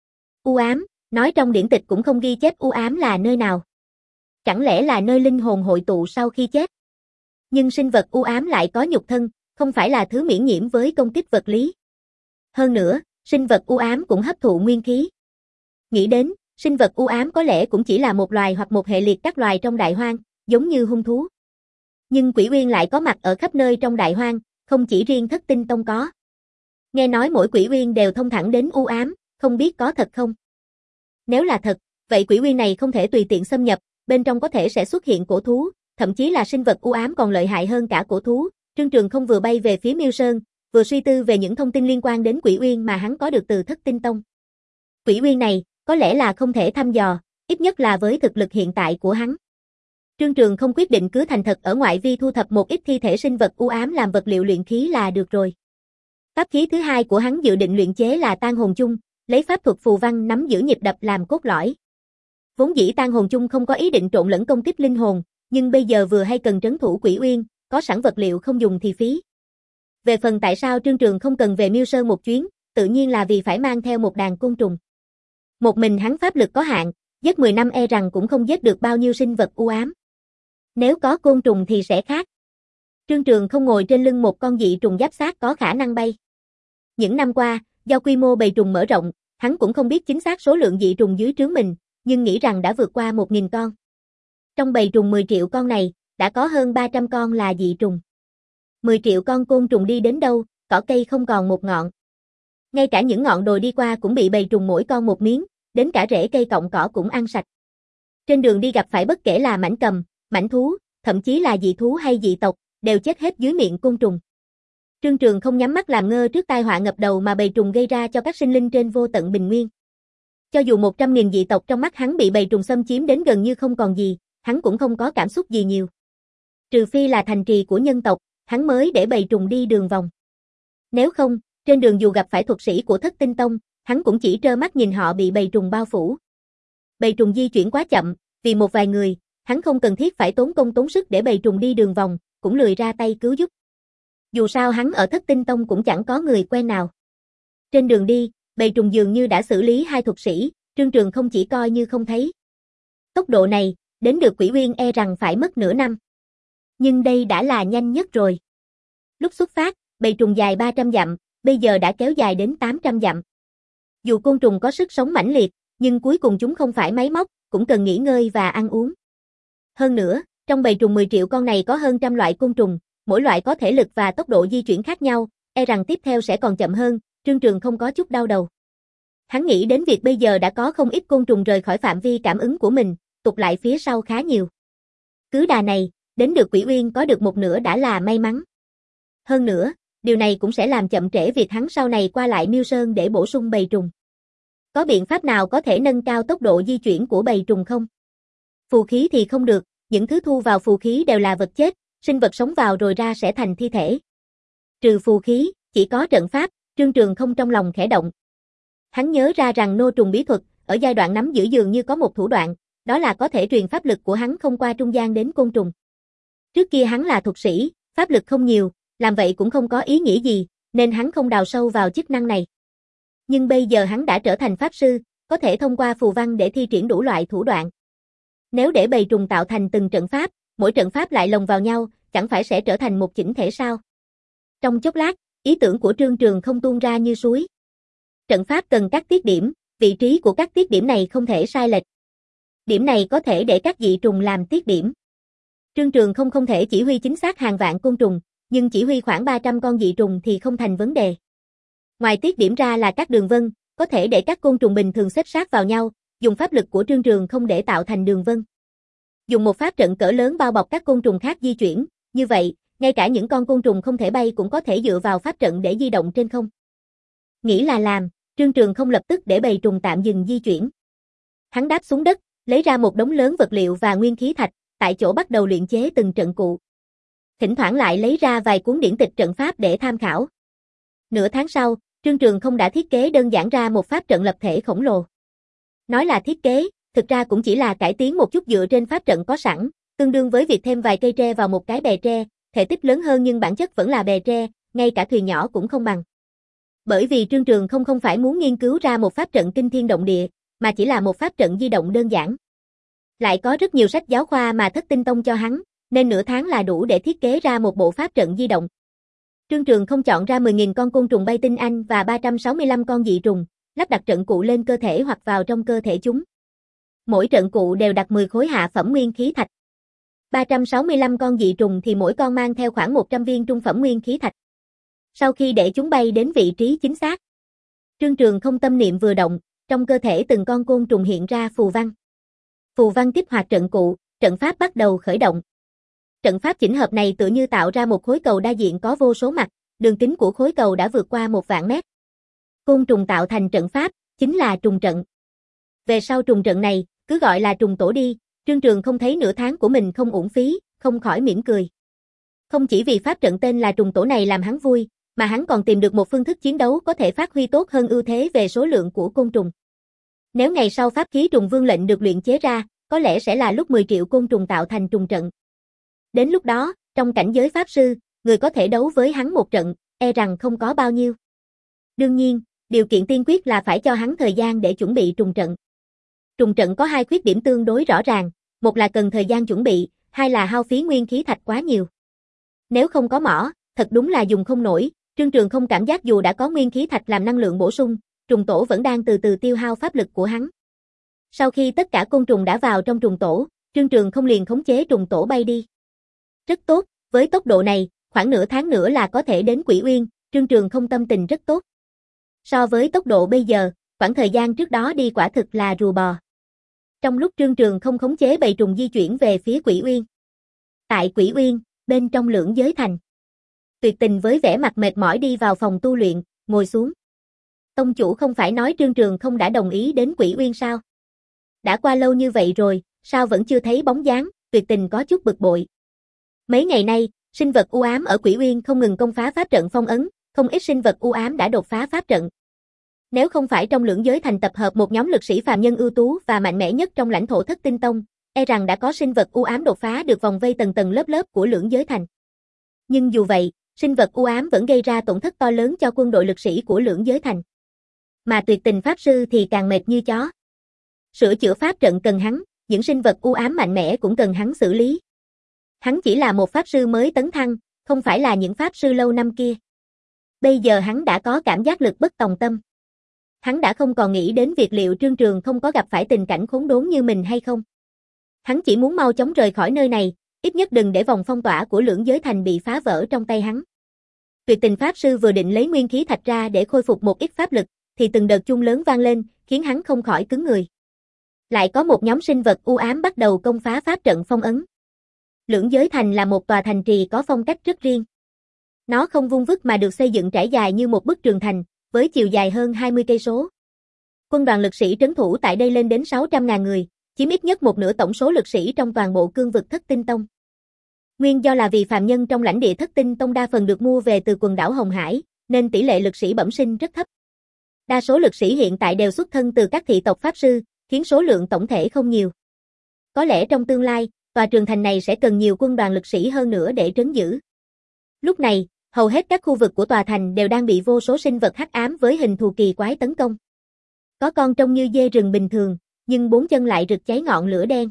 U ám, nói trong điển tịch cũng không ghi chép u ám là nơi nào. Chẳng lẽ là nơi linh hồn hội tụ sau khi chết? Nhưng sinh vật u ám lại có nhục thân, không phải là thứ miễn nhiễm với công kích vật lý. Hơn nữa, sinh vật u ám cũng hấp thụ nguyên khí. Nghĩ đến, sinh vật u ám có lẽ cũng chỉ là một loài hoặc một hệ liệt các loài trong đại hoang, giống như hung thú. Nhưng Quỷ Uyên lại có mặt ở khắp nơi trong đại hoang, không chỉ riêng Thất Tinh Tông có. Nghe nói mỗi Quỷ Uyên đều thông thẳng đến u ám, không biết có thật không? Nếu là thật, vậy Quỷ Uyên này không thể tùy tiện xâm nhập, bên trong có thể sẽ xuất hiện cổ thú, thậm chí là sinh vật u ám còn lợi hại hơn cả cổ thú. Trương Trường không vừa bay về phía Miêu Sơn, vừa suy tư về những thông tin liên quan đến Quỷ Uyên mà hắn có được từ Thất Tinh Tông. Quỷ Uyên này, có lẽ là không thể thăm dò, ít nhất là với thực lực hiện tại của hắn. Trương Trường không quyết định cứ thành thật ở ngoại vi thu thập một ít thi thể sinh vật u ám làm vật liệu luyện khí là được rồi. Pháp khí thứ hai của hắn dự định luyện chế là Tang Hồn Chung, lấy pháp thuật phù văn nắm giữ nhịp đập làm cốt lõi. Vốn dĩ Tang Hồn Chung không có ý định trộn lẫn công kích linh hồn, nhưng bây giờ vừa hay cần trấn thủ Quỷ Uyên, có sẵn vật liệu không dùng thì phí. Về phần tại sao Trương Trường không cần về Miêu Sơn một chuyến, tự nhiên là vì phải mang theo một đàn côn trùng. Một mình hắn pháp lực có hạn, giết mười năm e rằng cũng không giết được bao nhiêu sinh vật u ám. Nếu có côn trùng thì sẽ khác. Trương Trường không ngồi trên lưng một con dị trùng giáp xác có khả năng bay. Những năm qua, do quy mô bầy trùng mở rộng, hắn cũng không biết chính xác số lượng dị trùng dưới trướng mình, nhưng nghĩ rằng đã vượt qua một nghìn con. Trong bầy trùng mười triệu con này, đã có hơn ba trăm con là dị trùng. mười triệu con côn trùng đi đến đâu, cỏ cây không còn một ngọn. Ngay cả những ngọn đồi đi qua cũng bị bầy trùng mỗi con một miếng, đến cả rễ cây cọng cỏ cũng ăn sạch. Trên đường đi gặp phải bất kể là mãnh cầm, mãnh thú, thậm chí là dị thú hay dị tộc, đều chết hết dưới miệng côn trùng. Trương Trường không nhắm mắt làm ngơ trước tai họa ngập đầu mà bầy trùng gây ra cho các sinh linh trên vô tận bình nguyên. Cho dù một trăm nghìn dị tộc trong mắt hắn bị bầy trùng xâm chiếm đến gần như không còn gì, hắn cũng không có cảm xúc gì nhiều. Trừ phi là thành trì của nhân tộc, hắn mới để bầy trùng đi đường vòng. Nếu không, trên đường dù gặp phải thuật sĩ của Thất Tinh Tông, hắn cũng chỉ trơ mắt nhìn họ bị bầy trùng bao phủ. Bầy trùng di chuyển quá chậm, vì một vài người, hắn không cần thiết phải tốn công tốn sức để bầy trùng đi đường vòng, cũng lười ra tay cứu giúp. Dù sao hắn ở Thất Tinh Tông cũng chẳng có người quen nào. Trên đường đi, bầy trùng dường như đã xử lý hai thuật sĩ, Trương Trường không chỉ coi như không thấy. Tốc độ này, đến được Quỷ Uyên e rằng phải mất nửa năm. Nhưng đây đã là nhanh nhất rồi. Lúc xuất phát, bầy trùng dài ba trăm dặm, bây giờ đã kéo dài đến tám trăm dặm. Dù côn trùng có sức sống mãnh liệt, nhưng cuối cùng chúng không phải máy móc, cũng cần nghỉ ngơi và ăn uống. Hơn nữa, trong bầy trùng mười triệu con này có hơn trăm loại côn trùng, mỗi loại có thể lực và tốc độ di chuyển khác nhau, e rằng tiếp theo sẽ còn chậm hơn, Trương Trường không có chút đau đầu. Hắn nghĩ đến việc bây giờ đã có không ít côn trùng rời khỏi phạm vi cảm ứng của mình, tụt lại phía sau khá nhiều. Cứ đà này, đến được Quỷ Uyên có được một nửa đã là may mắn. Hơn nữa, điều này cũng sẽ làm chậm trễ việc hắn sau này qua lại Miêu Sơn để bổ sung bầy trùng. Có biện pháp nào có thể nâng cao tốc độ di chuyển của bầy trùng không? Phù khí thì không được, những thứ thu vào phù khí đều là vật chết, sinh vật sống vào rồi ra sẽ thành thi thể. Trừ phù khí, chỉ có trận pháp, Trương Trường không trong lòng khẽ động. Hắn nhớ ra rằng nô trùng bí thuật, ở giai đoạn nắm giữ dường như có một thủ đoạn, đó là có thể truyền pháp lực của hắn không qua trung gian đến côn trùng. Trước kia hắn là thuật sĩ, pháp lực không nhiều, làm vậy cũng không có ý nghĩa gì, nên hắn không đào sâu vào chức năng này. Nhưng bây giờ hắn đã trở thành pháp sư, có thể thông qua phù văn để thi triển đủ loại thủ đoạn. Nếu để bầy trùng tạo thành từng trận pháp, mỗi trận pháp lại lồng vào nhau, chẳng phải sẽ trở thành một chỉnh thể sao? Trong chốc lát, ý tưởng của Trương Trường không tuôn ra như suối. Trận pháp cần các tiết điểm, vị trí của các tiết điểm này không thể sai lệch. Điểm này có thể để các dị trùng làm tiết điểm. Trương Trường không không thể chỉ huy chính xác hàng vạn côn trùng, nhưng chỉ huy khoảng ba trăm con dị trùng thì không thành vấn đề. Ngoài tiết điểm ra là các đường vân, có thể để các côn trùng bình thường xếp sát vào nhau, dùng pháp lực của Trương Trường không để tạo thành đường vân. Dùng một pháp trận cỡ lớn bao bọc các côn trùng khác di chuyển, như vậy, ngay cả những con côn trùng không thể bay cũng có thể dựa vào pháp trận để di động trên không. Nghĩ là làm, Trương Trường không lập tức để bầy trùng tạm dừng di chuyển. Hắn đáp xuống đất, lấy ra một đống lớn vật liệu và nguyên khí thạch, tại chỗ bắt đầu luyện chế từng trận cụ. Thỉnh thoảng lại lấy ra vài cuốn điển tịch trận pháp để tham khảo. Nửa tháng sau, Trương Trường không đã thiết kế đơn giản ra một pháp trận lập thể khổng lồ. Nói là thiết kế, thực ra cũng chỉ là cải tiến một chút dựa trên pháp trận có sẵn, tương đương với việc thêm vài cây tre vào một cái bè tre, thể tích lớn hơn nhưng bản chất vẫn là bè tre, ngay cả thuyền nhỏ cũng không bằng. Bởi vì Trương Trường không không phải muốn nghiên cứu ra một pháp trận kinh thiên động địa, mà chỉ là một pháp trận di động đơn giản. Lại có rất nhiều sách giáo khoa mà Thất Tinh Tông cho hắn, nên nửa tháng là đủ để thiết kế ra một bộ pháp trận di động. Trương Trường không chọn ra mười nghìn con côn trùng bay tinh anh và ba trăm sáu mươi lăm con dị trùng, lắp đặt trận cụ lên cơ thể hoặc vào trong cơ thể chúng. Mỗi trận cụ đều đặt mười khối hạ phẩm nguyên khí thạch. ba trăm sáu mươi lăm con dị trùng thì mỗi con mang theo khoảng một trăm viên trung phẩm nguyên khí thạch. Sau khi để chúng bay đến vị trí chính xác, Trương Trường không tâm niệm vừa động, trong cơ thể từng con côn trùng hiện ra phù văn. Phù văn kích hoạt trận cụ, trận pháp bắt đầu khởi động. Trận pháp chỉnh hợp này tựa như tạo ra một khối cầu đa diện có vô số mặt, đường kính của khối cầu đã vượt qua một vạn mét. Côn trùng tạo thành trận pháp, chính là trùng trận. Về sau trùng trận này, cứ gọi là trùng tổ đi, Trương Trường không thấy nửa tháng của mình không uổng phí, không khỏi mỉm cười. Không chỉ vì pháp trận tên là trùng tổ này làm hắn vui, mà hắn còn tìm được một phương thức chiến đấu có thể phát huy tốt hơn ưu thế về số lượng của côn trùng. Nếu ngày sau pháp khí trùng vương lệnh được luyện chế ra, có lẽ sẽ là lúc mười triệu côn trùng tạo thành trùng trận. Đến lúc đó, trong cảnh giới pháp sư, người có thể đấu với hắn một trận, e rằng không có bao nhiêu. Đương nhiên, điều kiện tiên quyết là phải cho hắn thời gian để chuẩn bị trùng trận. Trùng trận có hai khuyết điểm tương đối rõ ràng, một là cần thời gian chuẩn bị, hai là hao phí nguyên khí thạch quá nhiều. Nếu không có mỏ, thật đúng là dùng không nổi, Trương Trường không cảm giác dù đã có nguyên khí thạch làm năng lượng bổ sung, trùng tổ vẫn đang từ từ tiêu hao pháp lực của hắn. Sau khi tất cả côn trùng đã vào trong trùng tổ, Trương Trường không liền khống chế trùng tổ bay đi. Rất tốt, với tốc độ này, khoảng nửa tháng nữa là có thể đến Quỷ Uyên, Trương Trường không tâm tình rất tốt. So với tốc độ bây giờ, khoảng thời gian trước đó đi quả thực là rùa bò. Trong lúc Trương Trường không khống chế bầy trùng di chuyển về phía Quỷ Uyên. Tại Quỷ Uyên, bên trong Lưỡng Giới Thành. Tuyệt Tình với vẻ mặt mệt mỏi đi vào phòng tu luyện, ngồi xuống. Tông chủ không phải nói Trương Trường không đã đồng ý đến Quỷ Uyên sao? Đã qua lâu như vậy rồi, sao vẫn chưa thấy bóng dáng? Tuyệt Tình có chút bực bội. Mấy ngày nay, sinh vật u ám ở Quỷ Uyên không ngừng công phá pháp trận phong ấn, không ít sinh vật u ám đã đột phá pháp trận. Nếu không phải trong Lưỡng Giới Thành tập hợp một nhóm lực sĩ phàm nhân ưu tú và mạnh mẽ nhất trong lãnh thổ Thất Tinh Tông, e rằng đã có sinh vật u ám đột phá được vòng vây tầng tầng lớp lớp của Lưỡng Giới Thành. Nhưng dù vậy, sinh vật u ám vẫn gây ra tổn thất to lớn cho quân đội lực sĩ của Lưỡng Giới Thành. Mà Tuyệt Tình pháp sư thì càng mệt như chó. Sửa chữa pháp trận cần hắn, những sinh vật u ám mạnh mẽ cũng cần hắn xử lý. Hắn chỉ là một pháp sư mới tấn thăng, không phải là những pháp sư lâu năm kia. Bây giờ hắn đã có cảm giác lực bất tòng tâm. Hắn đã không còn nghĩ đến việc liệu Trương Trường không có gặp phải tình cảnh khốn đốn như mình hay không. Hắn chỉ muốn mau chóng rời khỏi nơi này, ít nhất đừng để vòng phong tỏa của Lưỡng Giới Thành bị phá vỡ trong tay hắn. Tuyệt Tình pháp sư vừa định lấy nguyên khí thạch ra để khôi phục một ít pháp lực, thì từng đợt chuông lớn vang lên, khiến hắn không khỏi cứng người. Lại có một nhóm sinh vật u ám bắt đầu công phá pháp trận phong ấn. Lưỡng Giới Thành là một tòa thành trì có phong cách rất riêng. Nó không vuông vức mà được xây dựng trải dài như một bức tường thành, với chiều dài hơn hai mươi cây số. Quân đoàn lực sĩ trấn thủ tại đây lên đến sáu trăm nghìn người, chiếm ít nhất một nửa tổng số lực sĩ trong toàn bộ cương vực Thất Tinh Tông. Nguyên do là vì phàm nhân trong lãnh địa Thất Tinh Tông đa phần được mua về từ quần đảo Hồng Hải, nên tỷ lệ lực sĩ bẩm sinh rất thấp. Đa số lực sĩ hiện tại đều xuất thân từ các thị tộc pháp sư, khiến số lượng tổng thể không nhiều. Có lẽ trong tương lai, tòa trường thành này sẽ cần nhiều quân đoàn lực sĩ hơn nữa để trấn giữ. Lúc này, hầu hết các khu vực của tòa thành đều đang bị vô số sinh vật hắc ám với hình thù kỳ quái tấn công. Có con trông như dê rừng bình thường, nhưng bốn chân lại rực cháy ngọn lửa đen.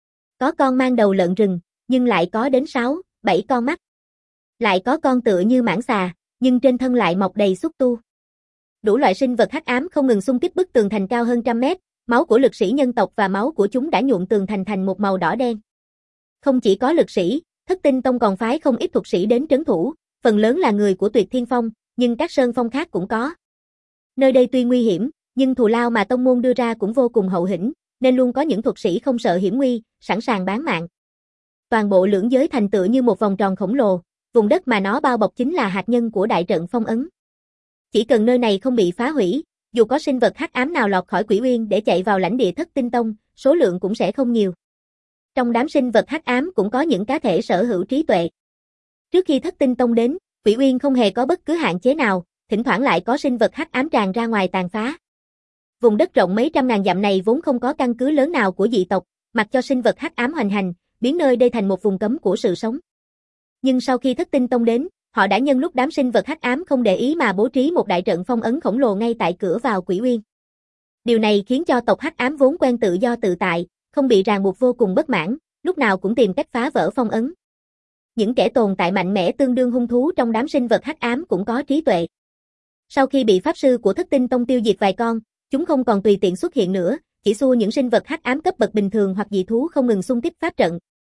Có con mang đầu lợn rừng, nhưng lại có đến sáu, bảy con mắt. Lại có con tựa như mãng xà, nhưng trên thân lại mọc đầy xúc tu. Đủ loại sinh vật hắc ám không ngừng xung kích bức tường thành cao hơn trăm mét, máu của lực sĩ nhân tộc và máu của chúng đã nhuộm tường thành thành một màu đỏ đen. Không chỉ có lực sĩ, Thất Tinh Tông còn phái không ít thuật sĩ đến trấn thủ, phần lớn là người của Tuyệt Thiên Phong, nhưng các sơn phong khác cũng có. Nơi đây tuy nguy hiểm, nhưng thù lao mà tông môn đưa ra cũng vô cùng hậu hĩnh, nên luôn có những thuật sĩ không sợ hiểm nguy, sẵn sàng bán mạng. Toàn bộ Lưỡng Giới Thành tựa như một vòng tròn khổng lồ, vùng đất mà nó bao bọc chính là hạt nhân của đại trận phong ấn. Chỉ cần nơi này không bị phá hủy, dù có sinh vật hắc ám nào lọt khỏi Quỷ Uyên để chạy vào lãnh địa Thất Tinh Tông, số lượng cũng sẽ không nhiều. Trong đám sinh vật hắc ám cũng có những cá thể sở hữu trí tuệ. Trước khi Thất Tinh Tông đến, Quỷ Uyên không hề có bất cứ hạn chế nào, thỉnh thoảng lại có sinh vật hắc ám tràn ra ngoài tàn phá. Vùng đất rộng mấy trăm ngàn dặm này vốn không có căn cứ lớn nào của dị tộc, mặc cho sinh vật hắc ám hoành hành, biến nơi đây thành một vùng cấm của sự sống. Nhưng sau khi Thất Tinh Tông đến, họ đã nhân lúc đám sinh vật hắc ám không để ý mà bố trí một đại trận phong ấn khổng lồ ngay tại cửa vào Quỷ Uyên. Điều này khiến cho tộc hắc ám vốn quen tự do tự tại, không bị ràng buộc vô cùng bất mãn, lúc nào cũng tìm cách phá vỡ phong ấn. Những kẻ tồn tại mạnh mẽ tương đương hung thú trong đám sinh vật hắc ám cũng có trí tuệ. Sau khi bị pháp sư của Thất Tinh Tông tiêu diệt vài con, chúng không còn tùy tiện xuất hiện nữa, chỉ xua những sinh vật hắc ám cấp bậc bình thường hoặc dị thú không ngừng xung kích pháp trận.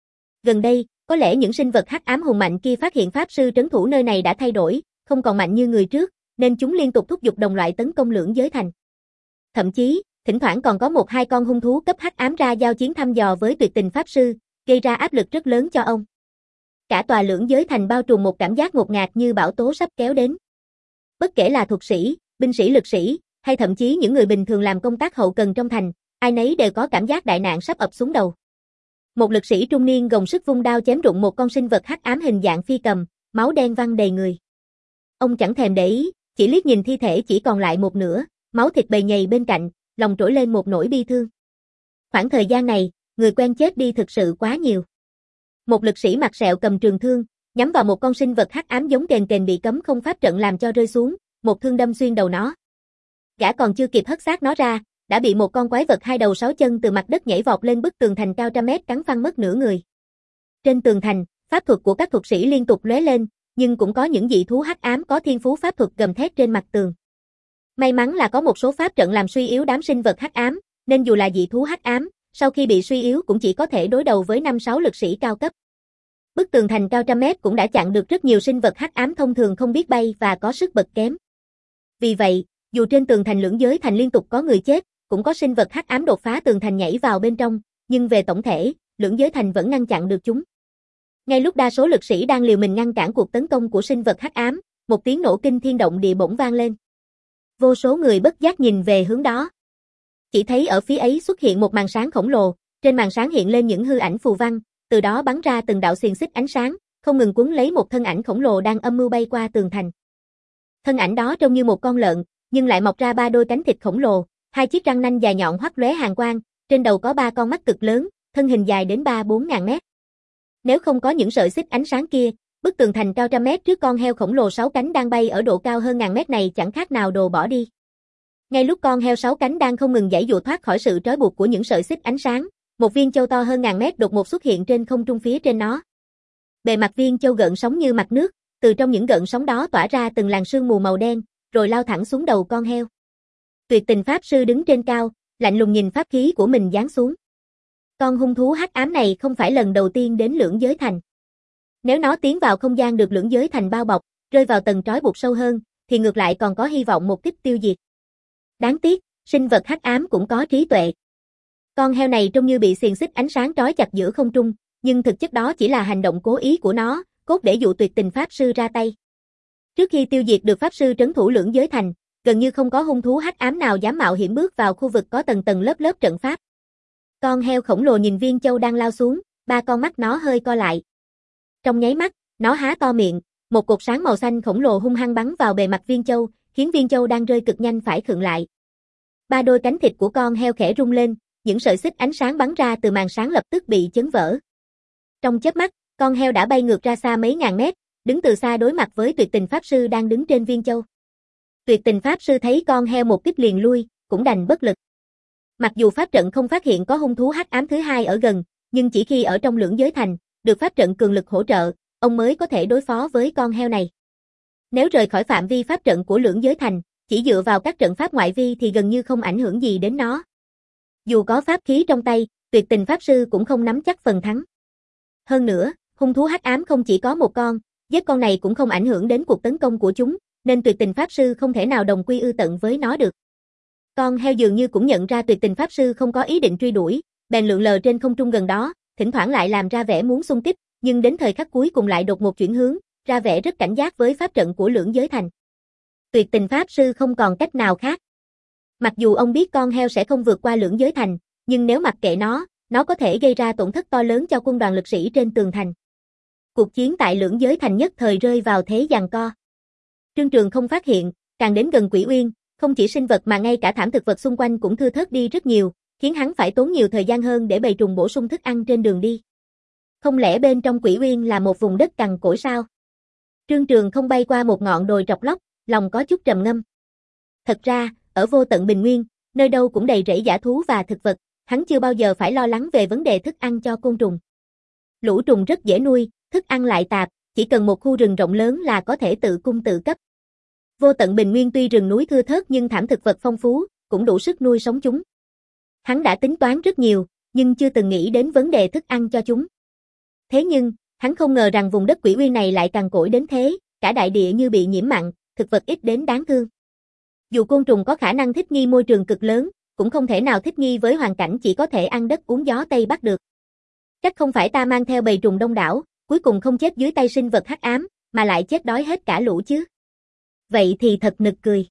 Gần đây, có lẽ những sinh vật hắc ám hùng mạnh kia phát hiện pháp sư trấn thủ nơi này đã thay đổi, không còn mạnh như người trước, nên chúng liên tục thúc giục đồng loại tấn công Lưỡng Giới Thành. Thậm chí, thỉnh thoảng còn có một hai con hung thú cấp hắc ám ra giao chiến thăm dò với Tuyệt Tình pháp sư, gây ra áp lực rất lớn cho ông. Cả tòa Lưỡng Giới Thành bao trùm một cảm giác ngột ngạt như bão tố sắp kéo đến. Bất kể là thuật sĩ, binh sĩ lực sĩ, hay thậm chí những người bình thường làm công tác hậu cần trong thành, ai nấy đều có cảm giác đại nạn sắp ập xuống đầu. Một lực sĩ trung niên gồng sức vung đao chém rụng một con sinh vật hắc ám hình dạng phi cầm, máu đen văng đầy người. Ông chẳng thèm để ý, chỉ liếc nhìn thi thể chỉ còn lại một nửa, máu thịt bầy nhầy bên cạnh, lòng trỗi lên một nỗi bi thương. Khoảng thời gian này, người quen chết đi thực sự quá nhiều. Một lực sĩ mặt sẹo cầm trường thương, nhắm vào một con sinh vật hắc ám giống kền kền bị cấm không pháp trận làm cho rơi xuống, một thương đâm xuyên đầu nó. Gã còn chưa kịp hất xác nó ra, đã bị một con quái vật hai đầu sáu chân từ mặt đất nhảy vọt lên bức tường thành cao trăm mét cắn phăng mất nửa người. Trên tường thành, pháp thuật của các thuật sĩ liên tục lóe lên, nhưng cũng có những dị thú hắc ám có thiên phú pháp thuật gầm thét trên mặt tường. May mắn là có một số pháp trận làm suy yếu đám sinh vật hắc ám, nên dù là dị thú hắc ám, sau khi bị suy yếu cũng chỉ có thể đối đầu với năm sáu lực sĩ cao cấp. Bức tường thành cao trăm mét cũng đã chặn được rất nhiều sinh vật hắc ám thông thường không biết bay và có sức bật kém. Vì vậy, dù trên tường thành Lưỡng Giới Thành liên tục có người chết, cũng có sinh vật hắc ám đột phá tường thành nhảy vào bên trong, nhưng về tổng thể, Lưỡng Giới Thành vẫn ngăn chặn được chúng. Ngay lúc đa số lực sĩ đang liều mình ngăn cản cuộc tấn công của sinh vật hắc ám, một tiếng nổ kinh thiên động địa bỗng vang lên. Vô số người bất giác nhìn về hướng đó. Chỉ thấy ở phía ấy xuất hiện một màn sáng khổng lồ, trên màn sáng hiện lên những hư ảnh phù văn, từ đó bắn ra từng đạo xiềng xích ánh sáng, không ngừng cuốn lấy một thân ảnh khổng lồ đang âm mưu bay qua tường thành. Thân ảnh đó trông như một con lợn, nhưng lại mọc ra ba đôi cánh thịt khổng lồ, hai chiếc răng nanh dài nhọn hoắt lóe hàn quang, trên đầu có ba con mắt cực lớn, thân hình dài đến ba bốn ngàn mét. Nếu không có những sợi xích ánh sáng kia, bức tường thành cao trăm mét trước con heo khổng lồ sáu cánh đang bay ở độ cao hơn ngàn mét này chẳng khác nào đồ bỏ đi. Ngay lúc con heo sáu cánh đang không ngừng giãy giụa thoát khỏi sự trói buộc của những sợi xích ánh sáng, một viên châu to hơn ngàn mét đột ngột xuất hiện trên không trung phía trên nó. Bề mặt viên châu gợn sóng như mặt nước, từ trong những gợn sóng đó tỏa ra từng làn sương mù màu đen, rồi lao thẳng xuống đầu con heo. Tuyệt Tình pháp sư đứng trên cao, lạnh lùng nhìn pháp khí của mình giáng xuống. Con hung thú hắc ám này không phải lần đầu tiên đến Lưỡng Giới Thành. Nếu nó tiến vào không gian được Lưỡng Giới Thành bao bọc, rơi vào tầng trói buộc sâu hơn, thì ngược lại còn có hy vọng một kích tiêu diệt. Đáng tiếc, sinh vật hắc ám cũng có trí tuệ. Con heo này trông như bị xiềng xích ánh sáng trói chặt giữa không trung, nhưng thực chất đó chỉ là hành động cố ý của nó, cốt để dụ Tuyệt Tình pháp sư ra tay. Trước khi tiêu diệt được pháp sư trấn thủ Lưỡng Giới Thành, gần như không có hung thú hắc ám nào dám mạo hiểm bước vào khu vực có tầng tầng lớp lớp trận pháp. Con heo khổng lồ nhìn viên châu đang lao xuống, ba con mắt nó hơi co lại. Trong nháy mắt, nó há to miệng, một cột sáng màu xanh khổng lồ hung hăng bắn vào bề mặt viên châu, khiến viên châu đang rơi cực nhanh phải khựng lại. Ba đôi cánh thịt của con heo khẽ rung lên, những sợi xích ánh sáng bắn ra từ màn sáng lập tức bị chấn vỡ. Trong chớp mắt, con heo đã bay ngược ra xa mấy ngàn mét, đứng từ xa đối mặt với Tuyệt Tình pháp sư đang đứng trên viên châu. Tuyệt Tình pháp sư thấy con heo một kích liền lui, cũng đành bất lực. Mặc dù pháp trận không phát hiện có hung thú hắc ám thứ hai ở gần, nhưng chỉ khi ở trong Lưỡng Giới Thành, được pháp trận cường lực hỗ trợ, ông mới có thể đối phó với con heo này. Nếu rời khỏi phạm vi pháp trận của Lưỡng Giới Thành, chỉ dựa vào các trận pháp ngoại vi thì gần như không ảnh hưởng gì đến nó. Dù có pháp khí trong tay, Tuyệt Tình pháp sư cũng không nắm chắc phần thắng. Hơn nữa, hung thú hắc ám không chỉ có một con, giết con này cũng không ảnh hưởng đến cuộc tấn công của chúng, nên tuyệt tình pháp sư không thể nào đồng quy ư tận với nó được. Con heo dường như cũng nhận ra tuyệt tình pháp sư không có ý định truy đuổi, bèn lượn lờ trên không trung gần đó, thỉnh thoảng lại làm ra vẻ muốn xung kích, nhưng đến thời khắc cuối cùng lại đột ngột chuyển hướng, ra vẻ rất cảnh giác với pháp trận của lưỡng giới thành. Tuyệt tình pháp sư không còn cách nào khác. Mặc dù ông biết con heo sẽ không vượt qua lưỡng giới thành, nhưng nếu mặc kệ nó, nó có thể gây ra tổn thất to lớn cho quân đoàn lực sĩ trên tường thành. Cuộc chiến tại lưỡng giới thành nhất thời rơi vào thế giằng co. Trương Trường không phát hiện, càng đến gần Quỷ Uyên, không chỉ sinh vật mà ngay cả thảm thực vật xung quanh cũng thưa thớt đi rất nhiều, khiến hắn phải tốn nhiều thời gian hơn để bầy trùng bổ sung thức ăn trên đường đi. Không lẽ bên trong Quỷ Uyên là một vùng đất cằn cỗi sao? Trương Trường không bay qua một ngọn đồi trọc lóc, lòng có chút trầm ngâm. Thật ra, ở vô tận bình nguyên, nơi đâu cũng đầy rẫy dã thú và thực vật, hắn chưa bao giờ phải lo lắng về vấn đề thức ăn cho côn trùng. Lũ trùng rất dễ nuôi, thức ăn lại tạp, chỉ cần một khu rừng rộng lớn là có thể tự cung tự cấp. Vô tận bình nguyên tuy rừng núi thưa thớt nhưng thảm thực vật phong phú, cũng đủ sức nuôi sống chúng. Hắn đã tính toán rất nhiều, nhưng chưa từng nghĩ đến vấn đề thức ăn cho chúng. Thế nhưng, hắn không ngờ rằng vùng đất Quỷ Uyên này lại cằn cỗi đến thế, cả đại địa như bị nhiễm mặn, thực vật ít đến đáng thương. Dù côn trùng có khả năng thích nghi môi trường cực lớn, cũng không thể nào thích nghi với hoàn cảnh chỉ có thể ăn đất uống gió Tây Bắc được. Chắc không phải ta mang theo bầy trùng đông đảo, cuối cùng không chết dưới tay sinh vật hắc ám, mà lại chết đói hết cả lũ chứ. Vậy thì thật nực cười.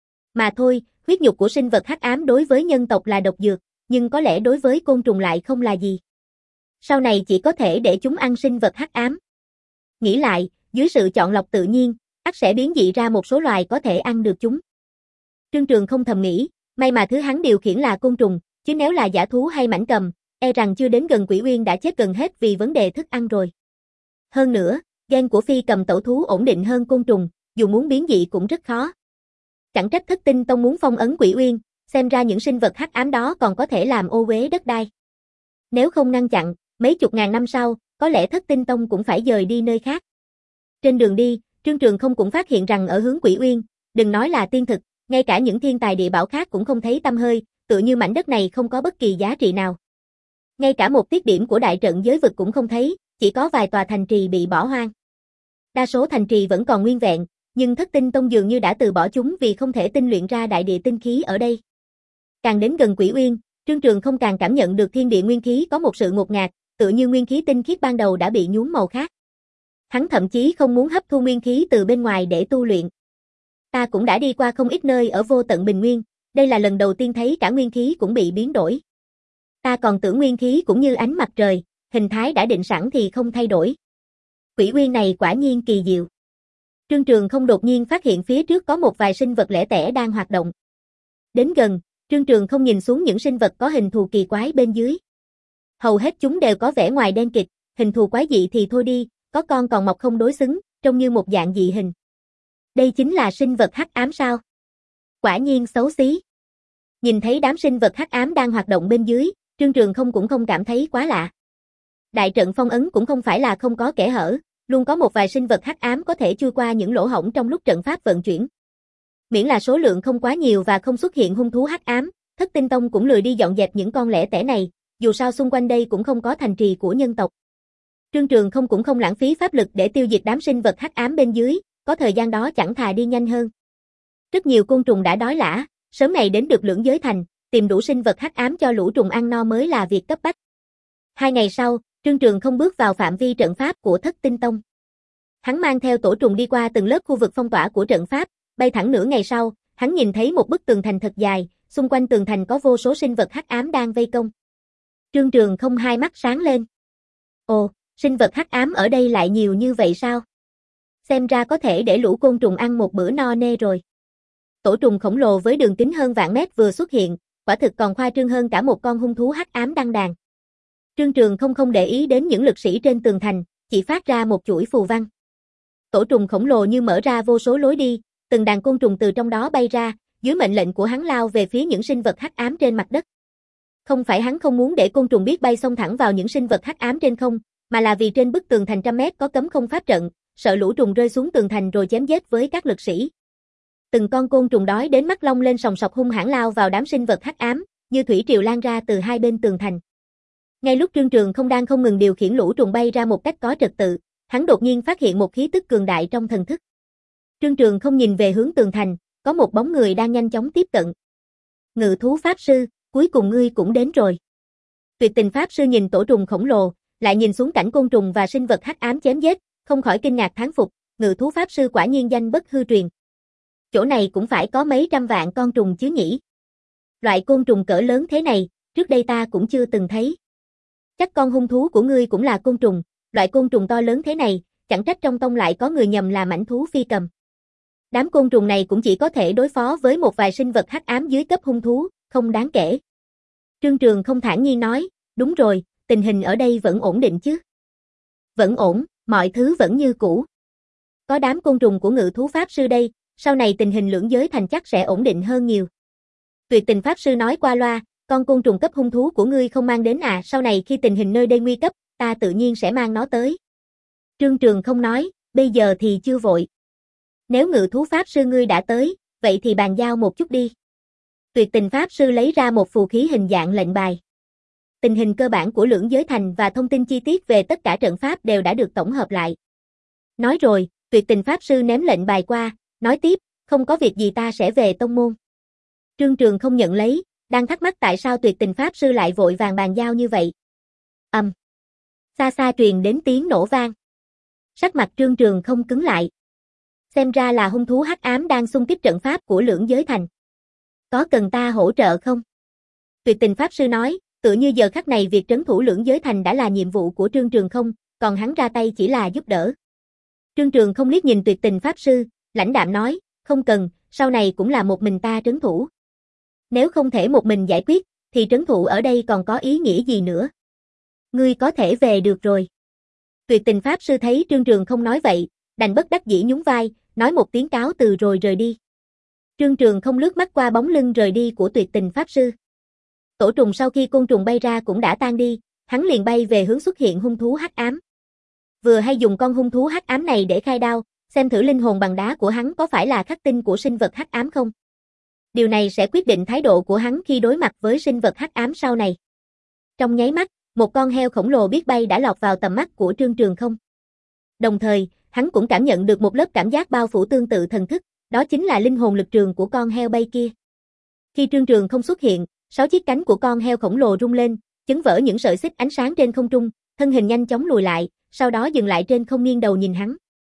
Mà thôi, huyết nhục của sinh vật hắc ám đối với nhân tộc là độc dược, nhưng có lẽ đối với côn trùng lại không là gì. Sau này chỉ có thể để chúng ăn sinh vật hắc ám. Nghĩ lại, dưới sự chọn lọc tự nhiên, ắt sẽ biến dị ra một số loài có thể ăn được chúng. Trương Trường không thầm nghĩ, may mà thứ hắn điều khiển là côn trùng, chứ nếu là dã thú hay mãnh cầm, e rằng chưa đến gần Quỷ Uyên đã chết gần hết vì vấn đề thức ăn rồi. Hơn nữa, gen của phi cầm tẩu thú ổn định hơn côn trùng, dù muốn biến dị cũng rất khó. Chẳng trách Thất Tinh Tông muốn phong ấn Quỷ Uyên, xem ra những sinh vật hắc ám đó còn có thể làm ô uế đất đai. Nếu không ngăn chặn, mấy chục ngàn năm sau, có lẽ Thất Tinh Tông cũng phải dời đi nơi khác. Trên đường đi, Trương Trường không cũng phát hiện rằng ở hướng Quỷ Uyên, đừng nói là tiên thực, ngay cả những thiên tài địa bảo khác cũng không thấy tăm hơi, tựa như mảnh đất này không có bất kỳ giá trị nào. Ngay cả một tiết điểm của đại trận giới vực cũng không thấy, chỉ có vài tòa thành trì bị bỏ hoang. Đa số thành trì vẫn còn nguyên vẹn, nhưng Thất Tinh Tông dường như đã từ bỏ chúng vì không thể tinh luyện ra đại địa tinh khí ở đây. Càng đến gần Quỷ Uyên, Trương Trường không càng cảm nhận được thiên địa nguyên khí có một sự ngột ngạt, tựa như nguyên khí tinh khiết ban đầu đã bị nhuốm màu khác. Hắn thậm chí không muốn hấp thu nguyên khí từ bên ngoài để tu luyện. Ta cũng đã đi qua không ít nơi ở vô tận bình nguyên, đây là lần đầu tiên thấy cả nguyên khí cũng bị biến đổi. Ta còn tưởng nguyên khí cũng như ánh mặt trời, hình thái đã định sẵn thì không thay đổi. Quỷ Uyên này quả nhiên kỳ diệu. Trương Trường không đột nhiên phát hiện phía trước có một vài sinh vật lẻ tẻ đang hoạt động. Đến gần, Trương Trường không nhìn xuống những sinh vật có hình thù kỳ quái bên dưới. Hầu hết chúng đều có vẻ ngoài đen kịt, hình thù quái dị thì thôi đi, có con còn mọc không đối xứng, trông như một dạng dị hình. Đây chính là sinh vật hắc ám sao? Quả nhiên xấu xí. Nhìn thấy đám sinh vật hắc ám đang hoạt động bên dưới, Trương Trường không cũng không cảm thấy quá lạ. Đại trận phong ấn cũng không phải là không có kẽ hở, luôn có một vài sinh vật hắc ám có thể chui qua những lỗ hổng trong lúc trận pháp vận chuyển. Miễn là số lượng không quá nhiều và không xuất hiện hung thú hắc ám, Thất Tinh Tông cũng lười đi dọn dẹp những con lẻ tẻ này, dù sao xung quanh đây cũng không có thành trì của nhân tộc. Trương Trường không cũng không lãng phí pháp lực để tiêu diệt đám sinh vật hắc ám bên dưới, có thời gian đó chẳng thà đi nhanh hơn. Rất nhiều côn trùng đã đói lả, sớm ngày đến được lưỡng giới thành, tìm đủ sinh vật hắc ám cho lũ trùng ăn no mới là việc cấp bách. Hai ngày sau, Trương Trường không bước vào phạm vi trận pháp của Thất Tinh Tông. Hắn mang theo tổ trùng đi qua từng lớp khu vực phong tỏa của trận pháp, bay thẳng nửa ngày sau, hắn nhìn thấy một bức tường thành thật dài, xung quanh tường thành có vô số sinh vật hắc ám đang vây công. Trương Trường không hai mắt sáng lên. Ồ, sinh vật hắc ám ở đây lại nhiều như vậy sao? Xem ra có thể để lũ côn trùng ăn một bữa no nê rồi. Tổ trùng khổng lồ với đường kính hơn vạn mét vừa xuất hiện, quả thực còn khoa trương hơn cả một con hung thú hắc ám đăng đàn. Trương Trường không không để ý đến những lực sĩ trên tường thành, chỉ phát ra một chuỗi phù văn. Tổ trùng khổng lồ như mở ra vô số lối đi, từng đàn côn trùng từ trong đó bay ra, dưới mệnh lệnh của hắn lao về phía những sinh vật hắc ám trên mặt đất. Không phải hắn không muốn để côn trùng biết bay xông thẳng vào những sinh vật hắc ám trên không, mà là vì trên bức tường thành trăm mét có cấm không pháp trận, sợ lũ trùng rơi xuống tường thành rồi chém giết với các lực sĩ. Từng con côn trùng đói đến mắt long lên sòng sọc hung hãn lao vào đám sinh vật hắc ám, như thủy triều lan ra từ hai bên tường thành. Ngay lúc Trương Trường không đang không ngừng điều khiển lũ trùng bay ra một cách có trật tự, hắn đột nhiên phát hiện một khí tức cường đại trong thần thức. Trương Trường không nhìn về hướng tường thành, có một bóng người đang nhanh chóng tiếp cận. Ngự thú pháp sư, cuối cùng ngươi cũng đến rồi. Tuyệt tình pháp sư nhìn tổ trùng khổng lồ, lại nhìn xuống cảnh côn trùng và sinh vật hắc ám chém giết, không khỏi kinh ngạc thán phục, ngự thú pháp sư quả nhiên danh bất hư truyền. Chỗ này cũng phải có mấy trăm vạn con trùng chứ nhỉ? Loại côn trùng cỡ lớn thế này, trước đây ta cũng chưa từng thấy. Chắc con hung thú của ngươi cũng là côn trùng, loại côn trùng to lớn thế này, chẳng trách trong tông lại có người nhầm là mãnh thú phi cầm. Đám côn trùng này cũng chỉ có thể đối phó với một vài sinh vật hắc ám dưới cấp hung thú, không đáng kể. Trương Trường không thản nhiên nói, đúng rồi, tình hình ở đây vẫn ổn định chứ? Vẫn ổn, mọi thứ vẫn như cũ. Có đám côn trùng của ngự thú pháp sư đây, sau này tình hình lưỡng giới thành chắc sẽ ổn định hơn nhiều. Tuyệt tình pháp sư nói qua loa, con côn trùng cấp hung thú của ngươi không mang đến à, sau này khi tình hình nơi đây nguy cấp, ta tự nhiên sẽ mang nó tới. Trương Trường không nói, bây giờ thì chưa vội. Nếu ngự thú pháp sư ngươi đã tới, vậy thì bàn giao một chút đi. Tuyệt tình pháp sư lấy ra một phù khí hình dạng lệnh bài. Tình hình cơ bản của lưỡng giới thành và thông tin chi tiết về tất cả trận pháp đều đã được tổng hợp lại. Nói rồi, tuyệt tình pháp sư ném lệnh bài qua, nói tiếp, không có việc gì ta sẽ về tông môn. Trương Trường không nhận lấy, đang thắc mắc tại sao tuyệt tình pháp sư lại vội vàng bàn giao như vậy. Ầm. Um. Xa xa truyền đến tiếng nổ vang. Sắc mặt Trương Trường không cứng lại. Xem ra là hung thú hắc ám đang xung kích trận pháp của lưỡng giới thành. Có cần ta hỗ trợ không? Tuyệt tình pháp sư nói, tựa như giờ khắc này việc trấn thủ lưỡng giới thành đã là nhiệm vụ của Trương Trường không, còn hắn ra tay chỉ là giúp đỡ. Trương Trường không liếc nhìn tuyệt tình pháp sư, lãnh đạm nói, không cần, sau này cũng là một mình ta trấn thủ. Nếu không thể một mình giải quyết, thì trấn thủ ở đây còn có ý nghĩa gì nữa? Ngươi có thể về được rồi. Tuyệt tình pháp sư thấy Trương Trường không nói vậy, đành bất đắc dĩ nhún vai, nói một tiếng cáo từ rồi rời đi. Trương Trường không lướt mắt qua bóng lưng rời đi của tuyệt tình pháp sư. Tổ trùng sau khi côn trùng bay ra cũng đã tan đi, hắn liền bay về hướng xuất hiện hung thú hắc ám. Vừa hay dùng con hung thú hắc ám này để khai đao, xem thử linh hồn bằng đá của hắn có phải là khắc tinh của sinh vật hắc ám không. Điều này sẽ quyết định thái độ của hắn khi đối mặt với sinh vật hắc ám sau này. Trong nháy mắt, một con heo khổng lồ biết bay đã lọt vào tầm mắt của Trương Trường không. Đồng thời, hắn cũng cảm nhận được một lớp cảm giác bao phủ tương tự thần thức, đó chính là linh hồn lực trường của con heo bay kia. Khi Trương Trường không xuất hiện, sáu chiếc cánh của con heo khổng lồ rung lên, chấn vỡ những sợi xích ánh sáng trên không trung, thân hình nhanh chóng lùi lại, sau đó dừng lại trên không nghiêng đầu nhìn hắn.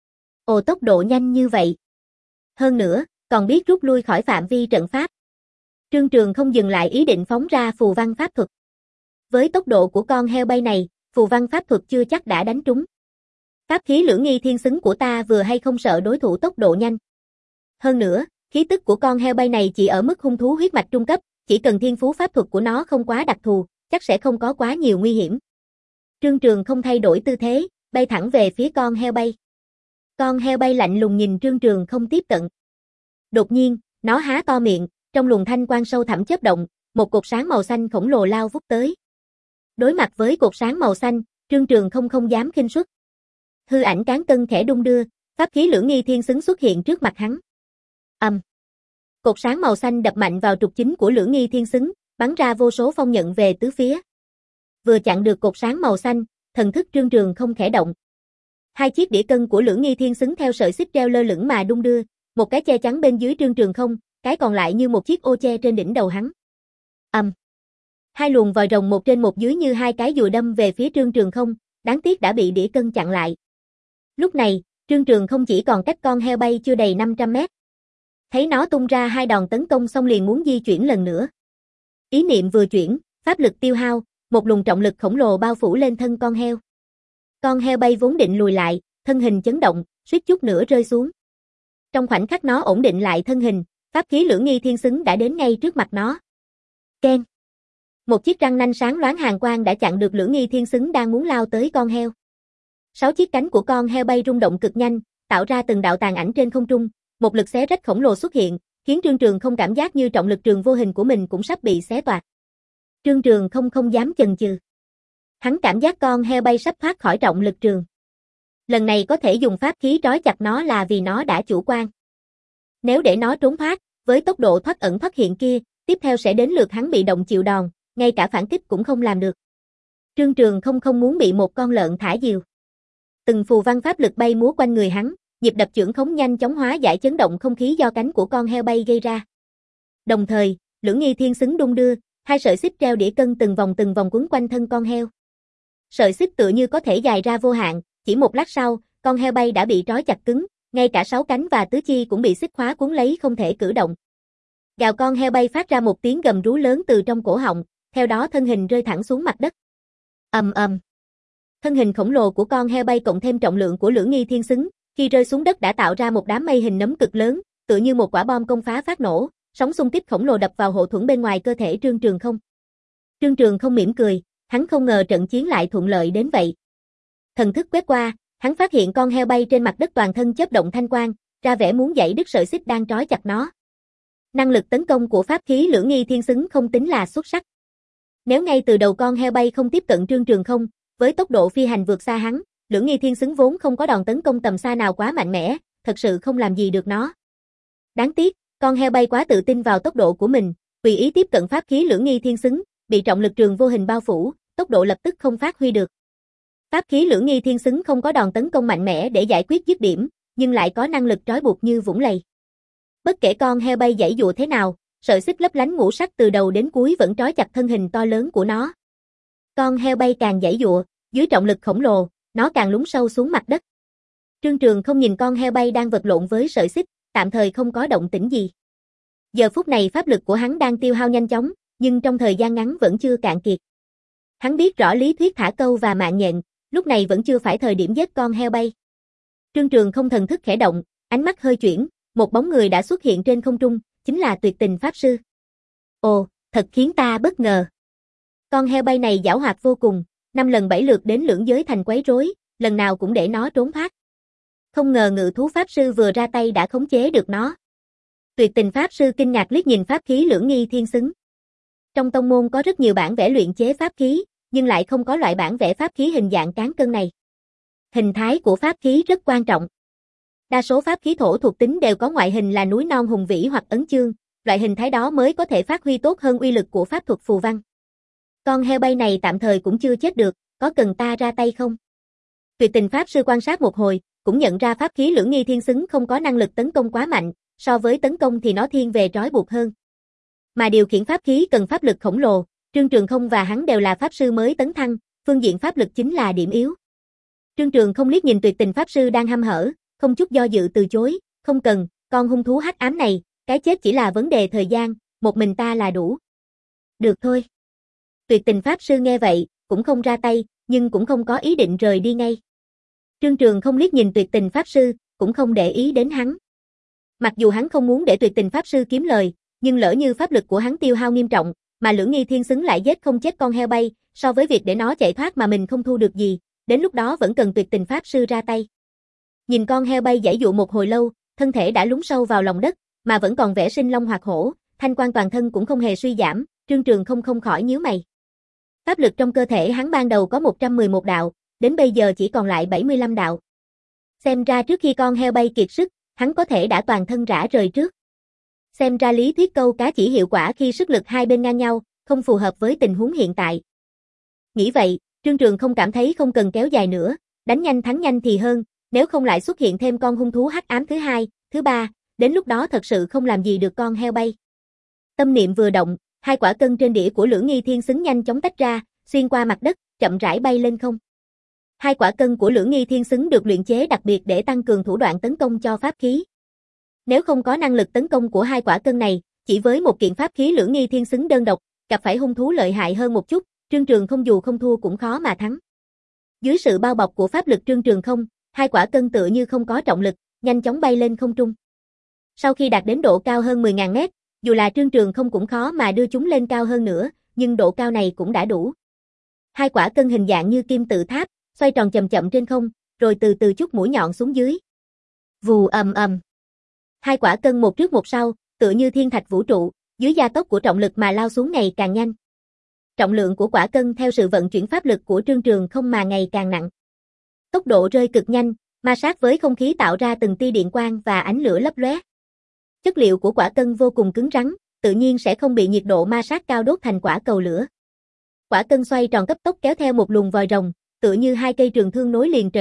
Ồ, tốc độ nhanh như vậy. Hơn nữa, còn biết rút lui khỏi phạm vi trận pháp. Trương Trường không dừng lại ý định phóng ra phù văn pháp thuật. Với tốc độ của con heo bay này, phù văn pháp thuật chưa chắc đã đánh trúng. Pháp khí lưỡng nghi thiên xứng của ta vừa hay không sợ đối thủ tốc độ nhanh. Hơn nữa, khí tức của con heo bay này chỉ ở mức hung thú huyết mạch trung cấp, chỉ cần thiên phú pháp thuật của nó không quá đặc thù, chắc sẽ không có quá nhiều nguy hiểm. Trương Trường không thay đổi tư thế, bay thẳng về phía con heo bay. Con heo bay lạnh lùng nhìn Trương Trường không tiếp cận. Đột nhiên, nó há to miệng, trong luồng thanh quang sâu thẳm chớp động, một cột sáng màu xanh khổng lồ lao vút tới. Đối mặt với cột sáng màu xanh, Trương Trường không không dám khinh suất. Hư ảnh cán cân khẽ đung đưa, pháp khí lưỡng nghi thiên xứng xuất hiện trước mặt hắn. Ầm. Um. Cột sáng màu xanh đập mạnh vào trục chính của lưỡng nghi thiên xứng, bắn ra vô số phong nhận về tứ phía. Vừa chặn được cột sáng màu xanh, thần thức Trương Trường không khẽ động. Hai chiếc đĩa cân của lưỡng nghi thiên xứng theo sợi xích treo lơ lửng mà đung đưa, một cái che chắn bên dưới Trương Trường không, cái còn lại như một chiếc ô che trên đỉnh đầu hắn. Ầm. Um. Hai luồng vòi rồng một trên một dưới như hai cái dùi đâm về phía Trương Trường không, đáng tiếc đã bị đĩa cân chặn lại. Lúc này, Trương Trường không chỉ còn cách con heo bay chưa đầy năm trăm mét. Thấy nó tung ra hai đòn tấn công xong liền muốn di chuyển lần nữa. Ý niệm vừa chuyển, pháp lực tiêu hao, một luồng trọng lực khổng lồ bao phủ lên thân con heo. Con heo bay vốn định lùi lại, thân hình chấn động, suýt chút nữa rơi xuống. Trong khoảnh khắc nó ổn định lại thân hình, pháp khí lưỡng nghi thiên xứng đã đến ngay trước mặt nó. Keng. Một chiếc răng nanh sáng loáng hàn quang đã chặn được lưỡng nghi thiên xứng đang muốn lao tới con heo. Sáu chiếc cánh của con heo bay rung động cực nhanh, tạo ra từng đạo tàn ảnh trên không trung, một lực xé rách khổng lồ xuất hiện, khiến Trương Trường không cảm giác như trọng lực trường vô hình của mình cũng sắp bị xé toạc. Trương Trường không không dám chần chừ. Hắn cảm giác con heo bay sắp thoát khỏi trọng lực trường. Lần này có thể dùng pháp khí trói chặt nó là vì nó đã chủ quan. Nếu để nó trốn thoát, với tốc độ thoát ẩn thoát hiện kia, tiếp theo sẽ đến lượt hắn bị động chịu đòn, ngay cả phản kích cũng không làm được. Trương Trường không không muốn bị một con lợn thả diều. Từng phù văn pháp lực bay múa quanh người hắn, nhịp đập chưởng khống nhanh chóng hóa giải chấn động không khí do cánh của con heo bay gây ra. Đồng thời, Lưỡng Nghi Thiên Xứng đung đưa, hai sợi xích treo đĩa cân từng vòng từng vòng quấn quanh thân con heo. Sợi xích tựa như có thể dài ra vô hạn, chỉ một lát sau, con heo bay đã bị trói chặt cứng, ngay cả sáu cánh và tứ chi cũng bị xích khóa cuốn lấy không thể cử động. Gào con heo bay phát ra một tiếng gầm rú lớn từ trong cổ họng, theo đó thân hình rơi thẳng xuống mặt đất. Ầm ầm. Thân hình khổng lồ của con heo bay cộng thêm trọng lượng của Lưỡng Nghi Thiên Xứng, khi rơi xuống đất đã tạo ra một đám mây hình nấm cực lớn, tựa như một quả bom công phá phát nổ, sóng xung kích khổng lồ đập vào hộ thuẫn bên ngoài cơ thể Trương Trường Không. Trương Trường Không mỉm cười, hắn không ngờ trận chiến lại thuận lợi đến vậy. Thần thức quét qua, hắn phát hiện con heo bay trên mặt đất toàn thân chớp động thanh quang, ra vẻ muốn giãy đứt sợi xích đang trói chặt nó. Năng lực tấn công của pháp khí Lưỡng Nghi Thiên Xứng không tính là xuất sắc. Nếu ngay từ đầu con heo bay không tiếp cận Trương Trường Không, với tốc độ phi hành vượt xa hắn, Lưỡng Nghi Thiên Xứng vốn không có đòn tấn công tầm xa nào quá mạnh mẽ, thật sự không làm gì được nó. Đáng tiếc, con heo bay quá tự tin vào tốc độ của mình, tùy ý tiếp cận pháp khí Lưỡng Nghi Thiên Xứng, bị trọng lực trường vô hình bao phủ, tốc độ lập tức không phát huy được. Pháp khí Lưỡng Nghi Thiên Xứng không có đòn tấn công mạnh mẽ để giải quyết dứt điểm, nhưng lại có năng lực trói buộc như vũng lầy. Bất kể con heo bay giãy dụa thế nào, sợi xích lấp lánh ngũ sắc từ đầu đến cuối vẫn trói chặt thân hình to lớn của nó. Con heo bay càng giãy dụa, dưới trọng lực khổng lồ, nó càng lún sâu xuống mặt đất. Trương Trường Không nhìn con heo bay đang vật lộn với sợi xích, tạm thời không có động tĩnh gì. Giờ phút này pháp lực của hắn đang tiêu hao nhanh chóng, nhưng trong thời gian ngắn vẫn chưa cạn kiệt. Hắn biết rõ lý thuyết thả câu và mạng nhện, lúc này vẫn chưa phải thời điểm giết con heo bay. Trương Trường Không thần thức khẽ động, ánh mắt hơi chuyển, một bóng người đã xuất hiện trên không trung, chính là Tuyệt Tình Pháp Sư. Ồ, thật khiến ta bất ngờ. Con heo bay này giảo hoạt vô cùng, năm lần bảy lượt đến Lưỡng Giới Thành quấy rối, lần nào cũng để nó trốn thoát. Không ngờ Ngự Thú Pháp Sư vừa ra tay đã khống chế được nó. Tuyệt Tình Pháp Sư kinh ngạc liếc nhìn pháp khí Lưỡng Nghi Thiên Xứng. Trong tông môn có rất nhiều bản vẽ luyện chế pháp khí, nhưng lại không có loại bản vẽ pháp khí hình dạng cán cân này. Hình thái của pháp khí rất quan trọng. Đa số pháp khí thổ thuộc tính đều có ngoại hình là núi non hùng vĩ hoặc ấn chương, loại hình thái đó mới có thể phát huy tốt hơn uy lực của pháp thuật phù văn. Con heo bay này tạm thời cũng chưa chết được, có cần ta ra tay không? Tuyệt Tình Pháp Sư quan sát một hồi, cũng nhận ra pháp khí Lưỡng Nghi Thiên Xứng không có năng lực tấn công quá mạnh, so với tấn công thì nó thiên về trói buộc hơn. Mà điều khiển pháp khí cần pháp lực khổng lồ, Trương Trường Không và hắn đều là pháp sư mới tấn thăng, phương diện pháp lực chính là điểm yếu. Trương Trường Không liếc nhìn Tuyệt Tình Pháp Sư đang hăm hở, không chút do dự từ chối, không cần, con hung thú hắc ám này, cái chết chỉ là vấn đề thời gian, một mình ta là đủ. Được thôi. Tuyệt Tình Pháp Sư nghe vậy, cũng không ra tay, nhưng cũng không có ý định rời đi ngay. Trương Trường Không liếc nhìn Tuyệt Tình Pháp Sư, cũng không để ý đến hắn. Mặc dù hắn không muốn để Tuyệt Tình Pháp Sư kiếm lời, nhưng lỡ như pháp lực của hắn tiêu hao nghiêm trọng, mà Lưỡng Nghi Thiên Xứng lại giết không chết con heo bay, so với việc để nó chạy thoát mà mình không thu được gì, đến lúc đó vẫn cần Tuyệt Tình Pháp Sư ra tay. Nhìn con heo bay giãy dụa một hồi lâu, thân thể đã lún sâu vào lòng đất, mà vẫn còn vẻ sinh long hoạt hổ, thanh quang toàn thân cũng không hề suy giảm, Trương Trường Không không khỏi nhíu mày. Pháp lực trong cơ thể hắn ban đầu có một trăm mười một đạo, đến bây giờ chỉ còn lại bảy mươi lăm đạo. Xem ra trước khi con heo bay kiệt sức, hắn có thể đã toàn thân rã rời trước. Xem ra lý thuyết câu cá chỉ hiệu quả khi sức lực hai bên ngang nhau, không phù hợp với tình huống hiện tại. Nghĩ vậy, Trương Trường Không cảm thấy không cần kéo dài nữa, đánh nhanh thắng nhanh thì hơn, nếu không lại xuất hiện thêm con hung thú hắc ám thứ hai, thứ ba, đến lúc đó thật sự không làm gì được con heo bay. Tâm niệm vừa động, hai quả cân trên đĩa của Lưỡng Nghi Thiên Xứng nhanh chóng tách ra, xuyên qua mặt đất, chậm rãi bay lên không. Hai quả cân của Lưỡng Nghi Thiên Xứng được luyện chế đặc biệt để tăng cường thủ đoạn tấn công cho pháp khí. Nếu không có năng lực tấn công của hai quả cân này, chỉ với một kiện pháp khí Lưỡng Nghi Thiên Xứng đơn độc, gặp phải hung thú lợi hại hơn một chút, Trương Trường Không dù không thua cũng khó mà thắng. Dưới sự bao bọc của pháp lực Trương Trường Không, hai quả cân tựa như không có trọng lực, nhanh chóng bay lên không trung. Sau khi đạt đến độ cao hơn mười nghìn mét, dù là Trương Trường Không cũng khó mà đưa chúng lên cao hơn nữa, nhưng độ cao này cũng đã đủ. Hai quả cân hình dạng như kim tự tháp, xoay tròn chậm chậm trên không, rồi từ từ chút mũi nhọn xuống dưới. Vù ầm ầm. Hai quả cân một trước một sau, tựa như thiên thạch vũ trụ, dưới gia tốc của trọng lực mà lao xuống ngày càng nhanh. Trọng lượng của quả cân theo sự vận chuyển pháp lực của Trương Trường Không mà ngày càng nặng. Tốc độ rơi cực nhanh, ma sát với không khí tạo ra từng tia điện quang và ánh lửa lấp lóe. Chất liệu của quả cân vô cùng cứng rắn, tự nhiên sẽ không bị nhiệt độ ma sát cao đốt thành quả cầu lửa. Quả cân xoay tròn cấp tốc kéo theo một luồng vòi rồng, tựa như hai cây trường thương nối liền trời đất,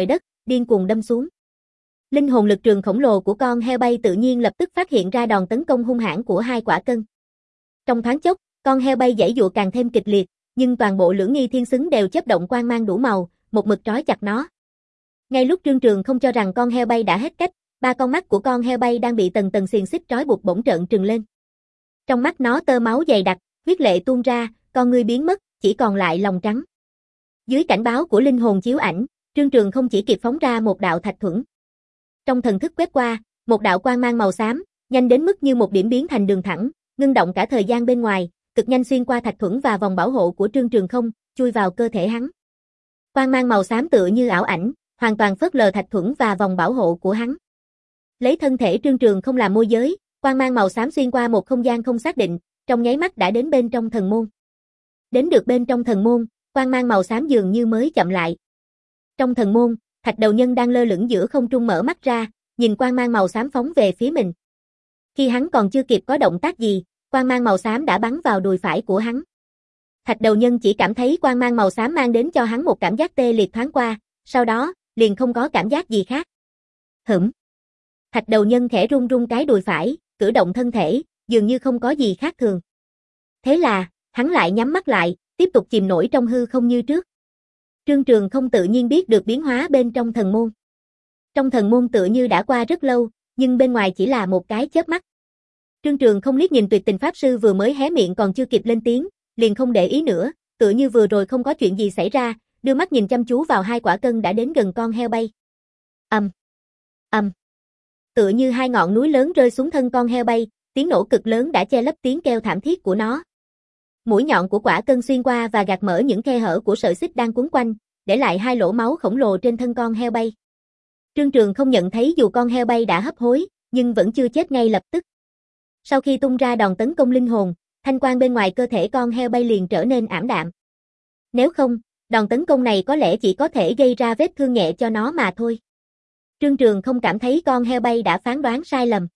điên cuồng đâm xuống. Linh hồn lực trường khổng lồ của con heo bay tự nhiên lập tức phát hiện ra đòn tấn công hung hãn của hai quả cân. Trong thoáng chốc, con heo bay giãy giụa càng thêm kịch liệt, nhưng toàn bộ lưỡng nghi thiên xứng đều chớp động quang mang đủ màu, một mực trói chặt nó. Ngay lúc Trương Trường không cho rằng con heo bay đã hết cách, ba con mắt của con heo bay đang bị tầng tầng xiềng xích trói buộc bỗng trợn trừng lên. Trong mắt nó tơ máu dày đặc, huyết lệ tuôn ra, con ngươi biến mất, chỉ còn lại lòng trắng. Dưới cảnh báo của linh hồn chiếu ảnh, Trương Trường không chỉ kịp phóng ra một đạo thạch thuẫn. Trong thần thức quét qua, một đạo quang mang màu xám, nhanh đến mức như một điểm biến thành đường thẳng, ngưng động cả thời gian bên ngoài, cực nhanh xuyên qua thạch thuẫn và vòng bảo hộ của Trương Trường không, chui vào cơ thể hắn. Quang mang màu xám tựa như ảo ảnh, hoàn toàn phớt lờ thạch thuẫn và vòng bảo hộ của hắn. Lấy thân thể Trương Trường không làm môi giới, quang mang màu xám xuyên qua một không gian không xác định, trong nháy mắt đã đến bên trong thần môn. Đến được bên trong thần môn, quang mang màu xám dường như mới chậm lại. Trong thần môn, Thạch Đầu Nhân đang lơ lửng giữa không trung mở mắt ra, nhìn quang mang màu xám phóng về phía mình. Khi hắn còn chưa kịp có động tác gì, quang mang màu xám đã bắn vào đùi phải của hắn. Thạch Đầu Nhân chỉ cảm thấy quang mang màu xám mang đến cho hắn một cảm giác tê liệt thoáng qua, sau đó, liền không có cảm giác gì khác. Hửm. Thạch Đầu Nhân khẽ run run cái đùi phải, cử động thân thể, dường như không có gì khác thường. Thế là, hắn lại nhắm mắt lại, tiếp tục chìm nổi trong hư không như trước. Trương Trường không tự nhiên biết được biến hóa bên trong thần môn. Trong thần môn tựa như đã qua rất lâu, nhưng bên ngoài chỉ là một cái chớp mắt. Trương Trường không liếc nhìn Tuyệt Tình Pháp Sư vừa mới hé miệng còn chưa kịp lên tiếng, liền không để ý nữa, tựa như vừa rồi không có chuyện gì xảy ra, đưa mắt nhìn chăm chú vào hai quả cân đã đến gần con heo bay. Ầm, ầm. Tựa như hai ngọn núi lớn rơi xuống thân con heo bay, tiếng nổ cực lớn đã che lấp tiếng kêu thảm thiết của nó. Mũi nhọn của quả cân xuyên qua và gạt mở những khe hở của sợi xích đang quấn quanh, để lại hai lỗ máu khổng lồ trên thân con heo bay. Trương Trường không nhận thấy dù con heo bay đã hấp hối, nhưng vẫn chưa chết ngay lập tức. Sau khi tung ra đòn tấn công linh hồn, thanh quang bên ngoài cơ thể con heo bay liền trở nên ảm đạm. Nếu không, đòn tấn công này có lẽ chỉ có thể gây ra vết thương nhẹ cho nó mà thôi. Trương Trường không cảm thấy con heo bay đã phán đoán sai lầm.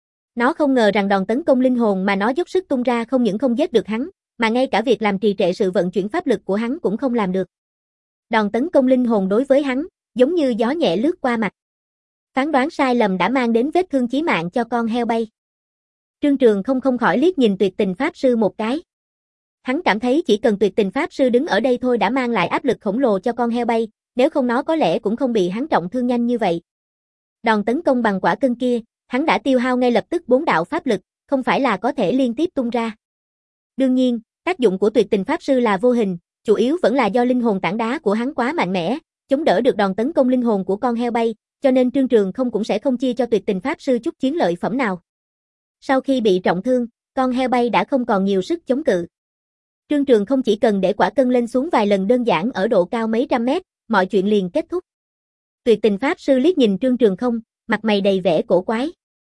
Nó không ngờ rằng đòn tấn công linh hồn mà nó dốc sức tung ra không những không giết được hắn, mà ngay cả việc làm trì trệ sự vận chuyển pháp lực của hắn cũng không làm được. Đòn tấn công linh hồn đối với hắn, giống như gió nhẹ lướt qua mặt. Phán đoán sai lầm đã mang đến vết thương chí mạng cho con heo bay. Trương Trường không không khỏi liếc nhìn Tuyệt Tình Pháp Sư một cái. Hắn cảm thấy chỉ cần Tuyệt Tình Pháp Sư đứng ở đây thôi đã mang lại áp lực khổng lồ cho con heo bay, nếu không nó có lẽ cũng không bị hắn trọng thương nhanh như vậy. Đòn tấn công bằng quả cân kia, hắn đã tiêu hao ngay lập tức bốn đạo pháp lực, không phải là có thể liên tiếp tung ra. Đương nhiên, tác dụng của Tuyệt Tình Pháp Sư là vô hình, chủ yếu vẫn là do linh hồn tảng đá của hắn quá mạnh mẽ, chống đỡ được đòn tấn công linh hồn của con heo bay, cho nên Trương Trường không cũng sẽ không chia cho Tuyệt Tình Pháp Sư chút chiến lợi phẩm nào. Sau khi bị trọng thương, con heo bay đã không còn nhiều sức chống cự. Trương Trường không chỉ cần để quả cân lên xuống vài lần đơn giản ở độ cao mấy trăm mét, mọi chuyện liền kết thúc. Tuyệt Tình Pháp Sư liếc nhìn Trương Trường không, mặt mày đầy vẻ cổ quái.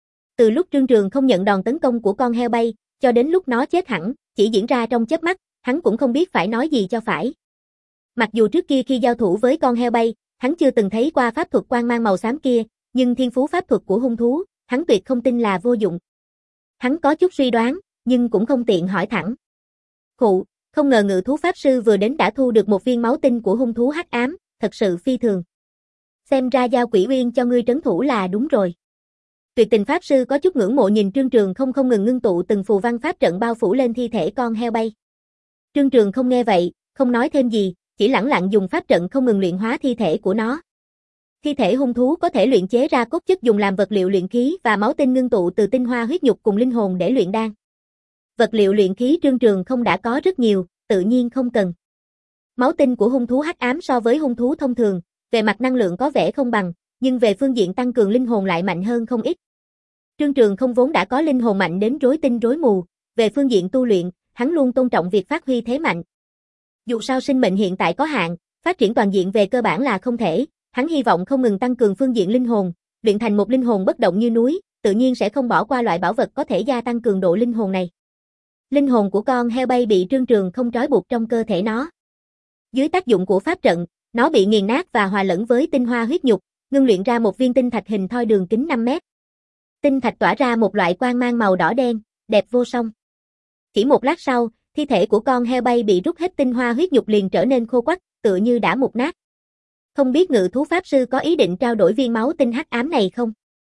Từ lúc Trương Trường không nhận đòn tấn công của con heo bay, cho đến lúc nó chết hẳn, chỉ diễn ra trong chớp mắt, hắn cũng không biết phải nói gì cho phải. Mặc dù trước kia khi giao thủ với con heo bay, hắn chưa từng thấy qua pháp thuật quang mang màu xám kia, nhưng thiên phú pháp thuật của hung thú, hắn tuyệt không tin là vô dụng. Hắn có chút suy đoán, nhưng cũng không tiện hỏi thẳng. Khụ, không ngờ ngự thú pháp sư vừa đến đã thu được một viên máu tinh của hung thú hắc ám, thật sự phi thường. Xem ra giao quỷ uyên cho ngươi trấn thủ là đúng rồi. Tuyệt Tình Pháp Sư có chút ngưỡng mộ nhìn Trương Trường không không ngừng ngưng tụ từng phù văn pháp trận bao phủ lên thi thể con heo bay. Trương Trường không nghe vậy, không nói thêm gì, chỉ lẳng lặng dùng pháp trận không ngừng luyện hóa thi thể của nó. Thi thể hung thú có thể luyện chế ra cốt chất dùng làm vật liệu luyện khí và máu tinh ngưng tụ từ tinh hoa huyết nhục cùng linh hồn để luyện đan. Vật liệu luyện khí Trương Trường không đã có rất nhiều, tự nhiên không cần. Máu tinh của hung thú hắc ám so với hung thú thông thường, về mặt năng lượng có vẻ không bằng, nhưng về phương diện tăng cường linh hồn lại mạnh hơn không ít. Trương Trường không vốn đã có linh hồn mạnh đến rối tinh rối mù, về phương diện tu luyện, hắn luôn tôn trọng việc phát huy thế mạnh. Dù sao sinh mệnh hiện tại có hạn, phát triển toàn diện về cơ bản là không thể, hắn hy vọng không ngừng tăng cường phương diện linh hồn, luyện thành một linh hồn bất động như núi, tự nhiên sẽ không bỏ qua loại bảo vật có thể gia tăng cường độ linh hồn này. Linh hồn của con heo bay bị Trương Trường không trói buộc trong cơ thể nó. Dưới tác dụng của pháp trận, nó bị nghiền nát và hòa lẫn với tinh hoa huyết nhục, ngưng luyện ra một viên tinh thạch hình thoi đường kính năm mét. Tinh thạch tỏa ra một loại quang mang màu đỏ đen, đẹp vô song. Chỉ một lát sau, thi thể của con heo bay bị rút hết tinh hoa huyết nhục liền trở nên khô quắt, tựa như đã mục nát. Không biết ngự thú pháp sư có ý định trao đổi viên máu tinh hắc ám này không?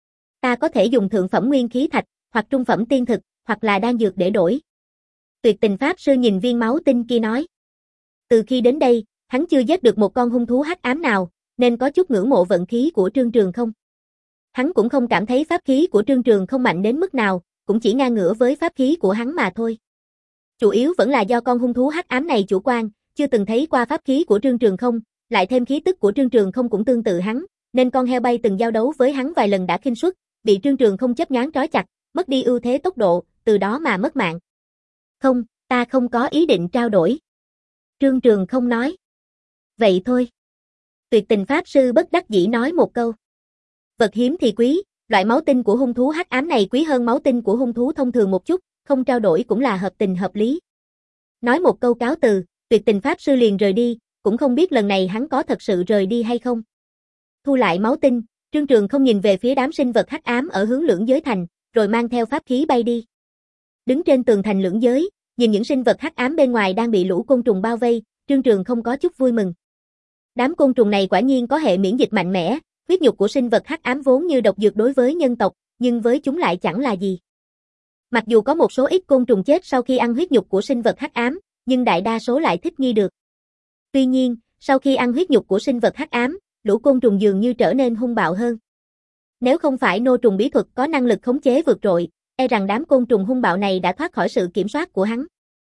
Ta có thể dùng thượng phẩm nguyên khí thạch, hoặc trung phẩm tiên thực, hoặc là đan dược để đổi. Tuyệt tình pháp sư nhìn viên máu tinh kia nói. Từ khi đến đây, hắn chưa giết được một con hung thú hắc ám nào, nên có chút ngưỡng mộ vận khí của Trương Trường Không. Hắn cũng không cảm thấy pháp khí của Trương Trường Không mạnh đến mức nào, cũng chỉ ngang ngửa với pháp khí của hắn mà thôi. Chủ yếu vẫn là do con hung thú hắc ám này chủ quan, chưa từng thấy qua pháp khí của Trương Trường Không, lại thêm khí tức của Trương Trường Không cũng tương tự hắn, nên con heo bay từng giao đấu với hắn vài lần đã khinh suất, bị Trương Trường Không chớp nhoáng trói chặt, mất đi ưu thế tốc độ, từ đó mà mất mạng. Không, ta không có ý định trao đổi. Trương Trường Không nói. Vậy thôi. Tuyệt tình pháp sư bất đắc dĩ nói một câu. Vật hiếm thì quý, loại máu tinh của hung thú hắc ám này quý hơn máu tinh của hung thú thông thường một chút, không trao đổi cũng là hợp tình hợp lý. Nói một câu cáo từ, tuyệt tình pháp sư liền rời đi, cũng không biết lần này hắn có thật sự rời đi hay không. Thu lại máu tinh, Trương Trường Không nhìn về phía đám sinh vật hắc ám ở hướng Lưỡng Giới Thành, rồi mang theo pháp khí bay đi. Đứng trên tường thành Lưỡng Giới, nhìn những sinh vật hắc ám bên ngoài đang bị lũ côn trùng bao vây, Trương Trường Không có chút vui mừng. Đám côn trùng này quả nhiên có hệ miễn dịch mạnh mẽ, huyết nhục của sinh vật hắc ám vốn như độc dược đối với nhân tộc, nhưng với chúng lại chẳng là gì. Mặc dù có một số ít côn trùng chết sau khi ăn huyết nhục của sinh vật hắc ám, nhưng đại đa số lại thích nghi được. Tuy nhiên, sau khi ăn huyết nhục của sinh vật hắc ám, lũ côn trùng dường như trở nên hung bạo hơn. Nếu không phải nô trùng bí thuật có năng lực khống chế vượt trội, e rằng đám côn trùng hung bạo này đã thoát khỏi sự kiểm soát của hắn.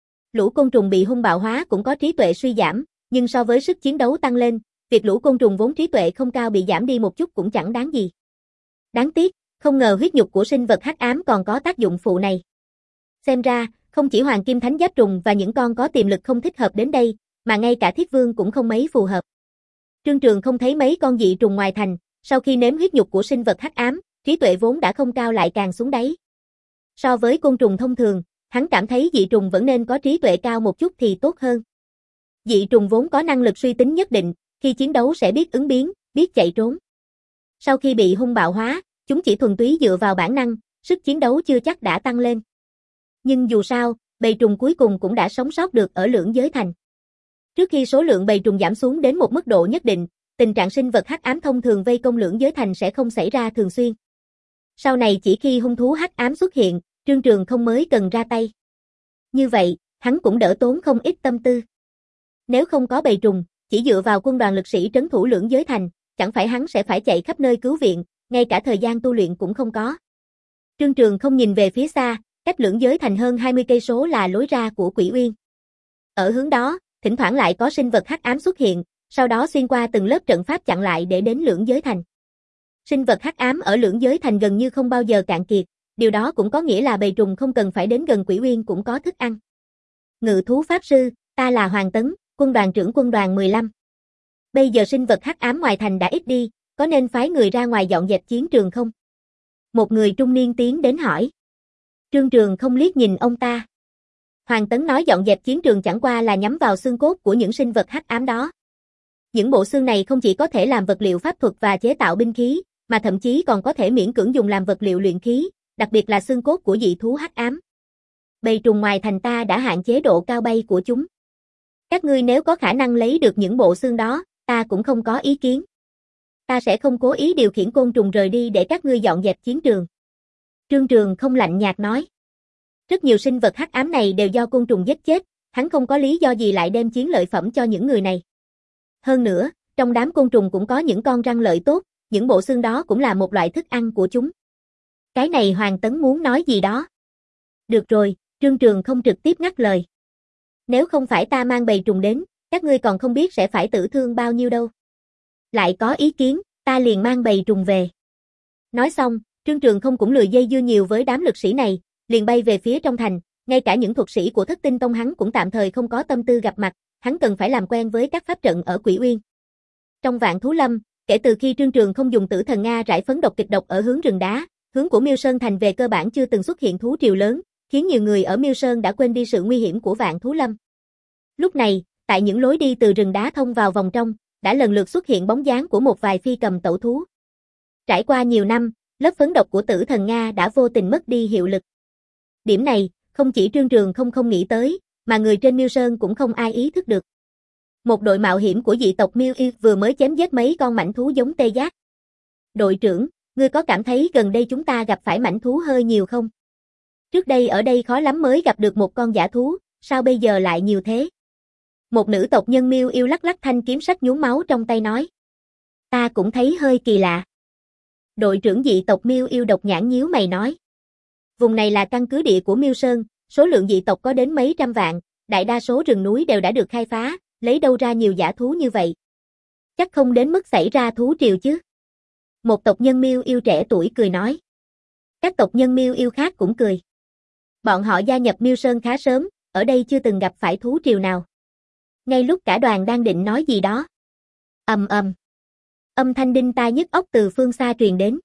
Lũ côn trùng bị hung bạo hóa cũng có trí tuệ suy giảm, nhưng so với sức chiến đấu tăng lên, việc lũ côn trùng vốn trí tuệ không cao bị giảm đi một chút cũng chẳng đáng gì. Đáng tiếc, không ngờ huyết nhục của sinh vật hắc ám còn có tác dụng phụ này. Xem ra, không chỉ Hoàng Kim Thánh Giáp Trùng và những con có tiềm lực không thích hợp đến đây, mà ngay cả Thiết Vương cũng không mấy phù hợp. Trương Trường không thấy mấy con dị trùng ngoài thành, sau khi nếm huyết nhục của sinh vật hắc ám, trí tuệ vốn đã không cao lại càng xuống đáy. So với côn trùng thông thường, hắn cảm thấy dị trùng vẫn nên có trí tuệ cao một chút thì tốt hơn. Dị trùng vốn có năng lực suy tính nhất định, khi chiến đấu sẽ biết ứng biến, biết chạy trốn. Sau khi bị hung bạo hóa, chúng chỉ thuần túy dựa vào bản năng, sức chiến đấu chưa chắc đã tăng lên. Nhưng dù sao, bầy trùng cuối cùng cũng đã sống sót được ở Lưỡng Giới Thành. Trước khi số lượng bầy trùng giảm xuống đến một mức độ nhất định, tình trạng sinh vật hắc ám thông thường vây công Lưỡng Giới Thành sẽ không xảy ra thường xuyên. Sau này chỉ khi hung thú hắc ám xuất hiện, Trương Trường không mới cần ra tay. Như vậy, hắn cũng đỡ tốn không ít tâm tư. Nếu không có bầy trùng, chỉ dựa vào quân đoàn lực sĩ trấn thủ Lưỡng Giới Thành, chẳng phải hắn sẽ phải chạy khắp nơi cứu viện, ngay cả thời gian tu luyện cũng không có. Trương Trường không nhìn về phía xa, cách Lưỡng Giới Thành hơn hai mươi cây số là lối ra của Quỷ Uyên. Ở hướng đó, thỉnh thoảng lại có sinh vật hắc ám xuất hiện, sau đó xuyên qua từng lớp trận pháp chặn lại để đến Lưỡng Giới Thành. Sinh vật hắc ám ở Lưỡng Giới Thành gần như không bao giờ cạn kiệt, điều đó cũng có nghĩa là bầy trùng không cần phải đến gần Quỷ Uyên cũng có thức ăn. Ngự thú pháp sư, ta là Hoàng Tấn, quân đoàn trưởng quân đoàn mười lăm. Bây giờ sinh vật hắc ám ngoài thành đã ít đi, có nên phái người ra ngoài dọn dẹp chiến trường không? Một người trung niên tiến đến hỏi. Trương Trường không liếc nhìn ông ta. Hoàng Tấn nói dọn dẹp chiến trường chẳng qua là nhắm vào xương cốt của những sinh vật hắc ám đó. Những bộ xương này không chỉ có thể làm vật liệu pháp thuật và chế tạo binh khí, mà thậm chí còn có thể miễn cưỡng dùng làm vật liệu luyện khí, đặc biệt là xương cốt của dị thú hắc ám. Bầy trùng ngoài thành ta đã hạn chế độ cao bay của chúng. Các ngươi nếu có khả năng lấy được những bộ xương đó, ta cũng không có ý kiến. Ta sẽ không cố ý điều khiển côn trùng rời đi để các ngươi dọn dẹp chiến trường. Trương Trường không lạnh nhạt nói. Rất nhiều sinh vật hắc ám này đều do côn trùng giết chết, hắn không có lý do gì lại đem chiến lợi phẩm cho những người này. Hơn nữa, trong đám côn trùng cũng có những con răng lợi tốt, những bộ xương đó cũng là một loại thức ăn của chúng. Cái này Hoàng Tấn muốn nói gì đó. Được rồi, Trương Trường không trực tiếp ngắt lời. Nếu không phải ta mang bầy trùng đến, các ngươi còn không biết sẽ phải tử thương bao nhiêu đâu. Lại có ý kiến, ta liền mang bầy trùng về. Nói xong, Trương Trường không cũng lười dây dưa nhiều với đám lực sĩ này, liền bay về phía trong thành, ngay cả những thuật sĩ của Thất Tinh Tông hắn cũng tạm thời không có tâm tư gặp mặt, hắn cần phải làm quen với các pháp trận ở Quỷ Uyên. Trong Vạn Thú Lâm, kể từ khi Trương Trường không dùng Tử Thần Nga rải phấn độc kịch độc ở hướng rừng đá, hướng của Miêu Sơn thành về cơ bản chưa từng xuất hiện thú triều lớn, khiến nhiều người ở Miêu Sơn đã quên đi sự nguy hiểm của Vạn Thú Lâm. Lúc này, tại những lối đi từ rừng đá thông vào vòng trong, đã lần lượt xuất hiện bóng dáng của một vài phi cầm tẩu thú. Trải qua nhiều năm, lớp phấn độc của Tử Thần Nga đã vô tình mất đi hiệu lực. Điểm này, không chỉ Trương Trường không không nghĩ tới, mà người trên Miêu Sơn cũng không ai ý thức được. Một đội mạo hiểm của dị tộc Miêu Yêu vừa mới chém giết mấy con mãnh thú giống tê giác. Đội trưởng, ngươi có cảm thấy gần đây chúng ta gặp phải mãnh thú hơi nhiều không? Trước đây ở đây khó lắm mới gặp được một con dã thú, sao bây giờ lại nhiều thế? Một nữ tộc nhân Miêu Yêu lắc lắc thanh kiếm sắc nhuốm máu trong tay nói. Ta cũng thấy hơi kỳ lạ. Đội trưởng dị tộc Miêu Yêu độc nhãn nhíu mày nói. Vùng này là căn cứ địa của Miêu Sơn, số lượng dị tộc có đến mấy trăm vạn, đại đa số rừng núi đều đã được khai phá, lấy đâu ra nhiều dã thú như vậy? Chắc không đến mức xảy ra thú triều chứ? Một tộc nhân Miêu Yêu trẻ tuổi cười nói. Các tộc nhân Miêu Yêu khác cũng cười. Bọn họ gia nhập Miêu Sơn khá sớm, ở đây chưa từng gặp phải thú triều nào. Ngay lúc cả đoàn đang định nói gì đó. Ầm ầm. Âm thanh đinh tai nhức óc từ phương xa truyền đến.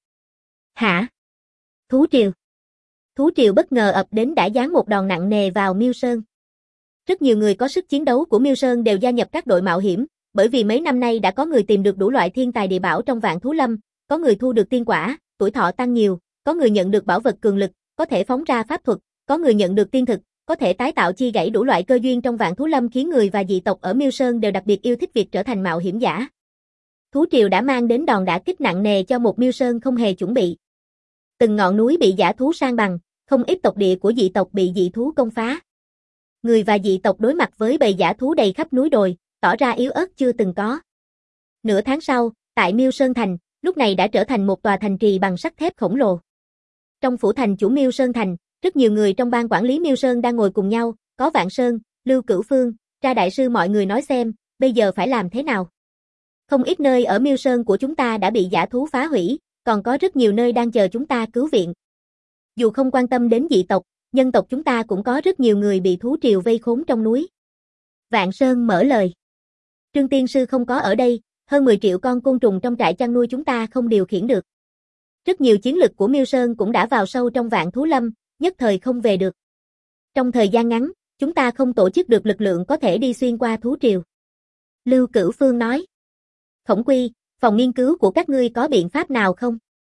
Hả? Thú triều. Thú triều bất ngờ ập đến đã giáng một đòn nặng nề vào Miêu Sơn. Rất nhiều người có sức chiến đấu của Miêu Sơn đều gia nhập các đội mạo hiểm, bởi vì mấy năm nay đã có người tìm được đủ loại thiên tài địa bảo trong vạn thú lâm, có người thu được tiên quả, tuổi thọ tăng nhiều, có người nhận được bảo vật cường lực, có thể phóng ra pháp thuật, có người nhận được tiên thực, có thể tái tạo chi gãy đủ loại cơ duyên trong vạn thú lâm khiến người và dị tộc ở Miêu Sơn đều đặc biệt yêu thích việc trở thành mạo hiểm giả. Thú triều đã mang đến đòn đả kích nặng nề cho một Miêu Sơn không hề chuẩn bị. Từng ngọn núi bị dã thú san bằng, không ít tộc địa của dị tộc bị dị thú công phá. Người và dị tộc đối mặt với bầy dã thú đầy khắp núi đồi, tỏ ra yếu ớt chưa từng có. Nửa tháng sau, tại Miêu Sơn Thành, lúc này đã trở thành một tòa thành trì bằng sắt thép khổng lồ. Trong phủ thành chủ Miêu Sơn Thành, rất nhiều người trong ban quản lý Miêu Sơn đang ngồi cùng nhau, có Vạn Sơn, Lưu Cửu Phương, Tra đại sư mọi người nói xem, bây giờ phải làm thế nào. Không ít nơi ở Miêu Sơn của chúng ta đã bị dã thú phá hủy, còn có rất nhiều nơi đang chờ chúng ta cứu viện. Dù không quan tâm đến dị tộc, nhân tộc chúng ta cũng có rất nhiều người bị thú triều vây khốn trong núi. Vạn Sơn mở lời. Trương Tiên Sư không có ở đây, hơn mười triệu con côn trùng trong trại chăn nuôi chúng ta không điều khiển được. Rất nhiều chiến lực của Miêu Sơn cũng đã vào sâu trong vạn thú lâm, nhất thời không về được. Trong thời gian ngắn, chúng ta không tổ chức được lực lượng có thể đi xuyên qua thú triều. Lưu Cửu Phương nói. Khổng Quy, phòng nghiên cứu của các ngươi có biện pháp nào không?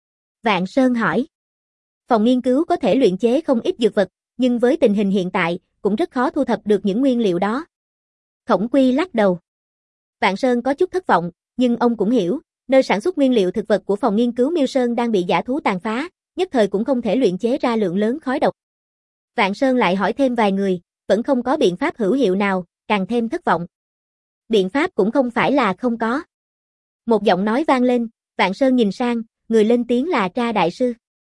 Vạn Sơn hỏi. Phòng nghiên cứu có thể luyện chế không ít dược vật, nhưng với tình hình hiện tại, cũng rất khó thu thập được những nguyên liệu đó. Khổng Quy lắc đầu. Vạn Sơn có chút thất vọng, nhưng ông cũng hiểu, nơi sản xuất nguyên liệu thực vật của phòng nghiên cứu Miêu Sơn đang bị dã thú tàn phá, nhất thời cũng không thể luyện chế ra lượng lớn khói độc. Vạn Sơn lại hỏi thêm vài người, vẫn không có biện pháp hữu hiệu nào, càng thêm thất vọng. Biện pháp cũng không phải là không có. Một giọng nói vang lên, Vạn Sơn nhìn sang, người lên tiếng là Tra đại sư.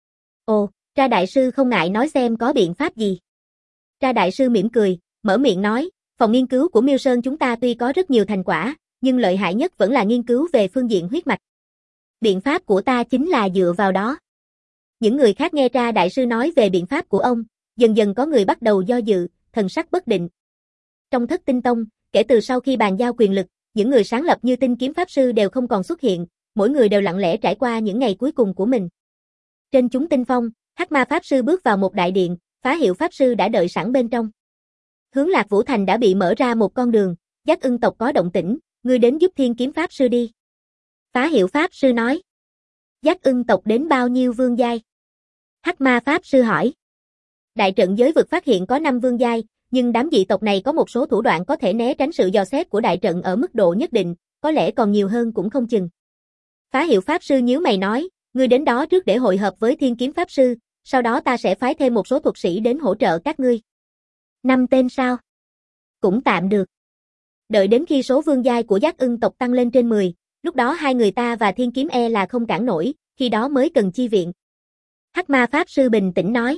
Ồ, Tra đại sư không ngại nói xem có biện pháp gì. Tra đại sư mỉm cười, mở miệng nói, phòng nghiên cứu của Miêu Sơn chúng ta tuy có rất nhiều thành quả, nhưng lợi hại nhất vẫn là nghiên cứu về phương diện huyết mạch. Biện pháp của ta chính là dựa vào đó. Những người khác nghe Tra đại sư nói về biện pháp của ông, dần dần có người bắt đầu do dự, thần sắc bất định. Trong Thất Tinh Tông, kể từ sau khi bàn giao quyền lực, những người sáng lập như Tinh Kiếm Pháp Sư đều không còn xuất hiện, mỗi người đều lặng lẽ trải qua những ngày cuối cùng của mình. Trên chúng tinh phong, Hắc Ma Pháp Sư bước vào một đại điện, Phá Hiệu Pháp Sư đã đợi sẵn bên trong. Hướng Lạc Vũ Thành đã bị mở ra một con đường, Giác Ưng tộc có động tĩnh, ngươi đến giúp Thiên Kiếm Pháp Sư đi. Phá Hiệu Pháp Sư nói. Giác Ưng tộc đến bao nhiêu vương giai? Hắc Ma Pháp Sư hỏi. Đại trận giới vực phát hiện có năm vương giai, nhưng đám dị tộc này có một số thủ đoạn có thể né tránh sự dò xét của đại trận ở mức độ nhất định, có lẽ còn nhiều hơn cũng không chừng. Phá Hiệu Pháp Sư nhíu mày nói, ngươi đến đó trước để hội hợp với Thiên Kiếm Pháp Sư, sau đó ta sẽ phái thêm một số thuật sĩ đến hỗ trợ các ngươi. Năm tên sao? Cũng tạm được. Đợi đến khi số vương giai của Giác Ưng tộc tăng lên trên mười, lúc đó hai người ta và Thiên Kiếm e là không cản nổi, khi đó mới cần chi viện. Hắc Ma Pháp Sư bình tĩnh nói.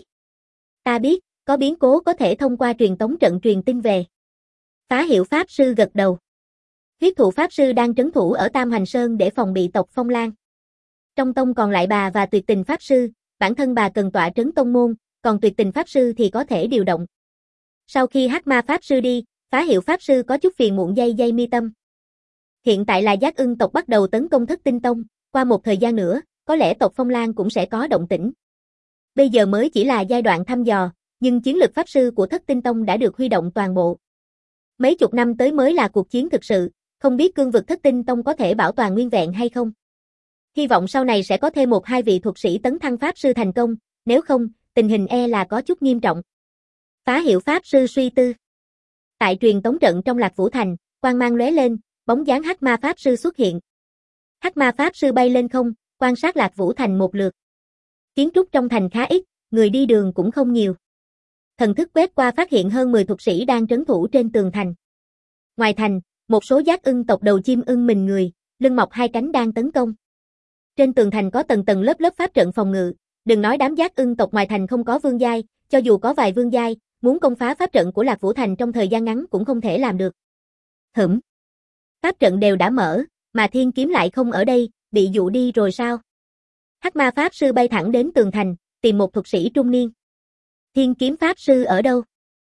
Ta biết, có biến cố có thể thông qua truyền tống trận truyền tin về. Phá Hiệu Pháp Sư gật đầu. Huyết Thụ Pháp Sư đang trấn thủ ở Tam Hành Sơn để phòng bị tộc Phong Lan. Trong tông còn lại bà và Tuyệt Tình Pháp Sư, bản thân bà cần tọa trấn tông môn, còn Tuyệt Tình Pháp Sư thì có thể điều động. Sau khi Hắc Ma Pháp Sư đi, Phá Hiệu Pháp Sư có chút phiền muộn dây dây mi tâm. Hiện tại là Giác Ưng tộc bắt đầu tấn công Thất Tinh Tông, qua một thời gian nữa, có lẽ tộc Phong Lan cũng sẽ có động tĩnh. Bây giờ mới chỉ là giai đoạn thăm dò, nhưng chiến lực Pháp Sư của Thất Tinh Tông đã được huy động toàn bộ. Mấy chục năm tới mới là cuộc chiến thực sự, không biết cương vực Thất Tinh Tông có thể bảo toàn nguyên vẹn hay không. Hy vọng sau này sẽ có thêm một hai vị thuật sĩ tấn thăng Pháp Sư thành công, nếu không, tình hình e là có chút nghiêm trọng. Phá Hiệu Pháp Sư suy tư. Tại truyền tống trận trong Lạc Vũ Thành, quang mang lóe lên, bóng dáng Hắc Ma Pháp Sư xuất hiện. Hắc Ma Pháp Sư bay lên không, quan sát Lạc Vũ Thành một lượt. Kiến trúc trong thành khá ít, người đi đường cũng không nhiều. Thần thức quét qua phát hiện hơn mười thuật sĩ đang trấn thủ trên tường thành. Ngoài thành, một số giác ưng tộc đầu chim ưng mình người, lưng mọc hai cánh đang tấn công. Trên tường thành có tầng tầng lớp lớp pháp trận phòng ngự, đừng nói đám giác ưng tộc ngoài thành không có vương giai, cho dù có vài vương giai, muốn công phá pháp trận của Lạc Vũ Thành trong thời gian ngắn cũng không thể làm được. Hửm. Pháp trận đều đã mở, mà Thiên Kiếm lại không ở đây, bị dụ đi rồi sao? Hắc Ma Pháp Sư bay thẳng đến tường thành, tìm một thuật sĩ trung niên. Thiên Kiếm Pháp Sư ở đâu?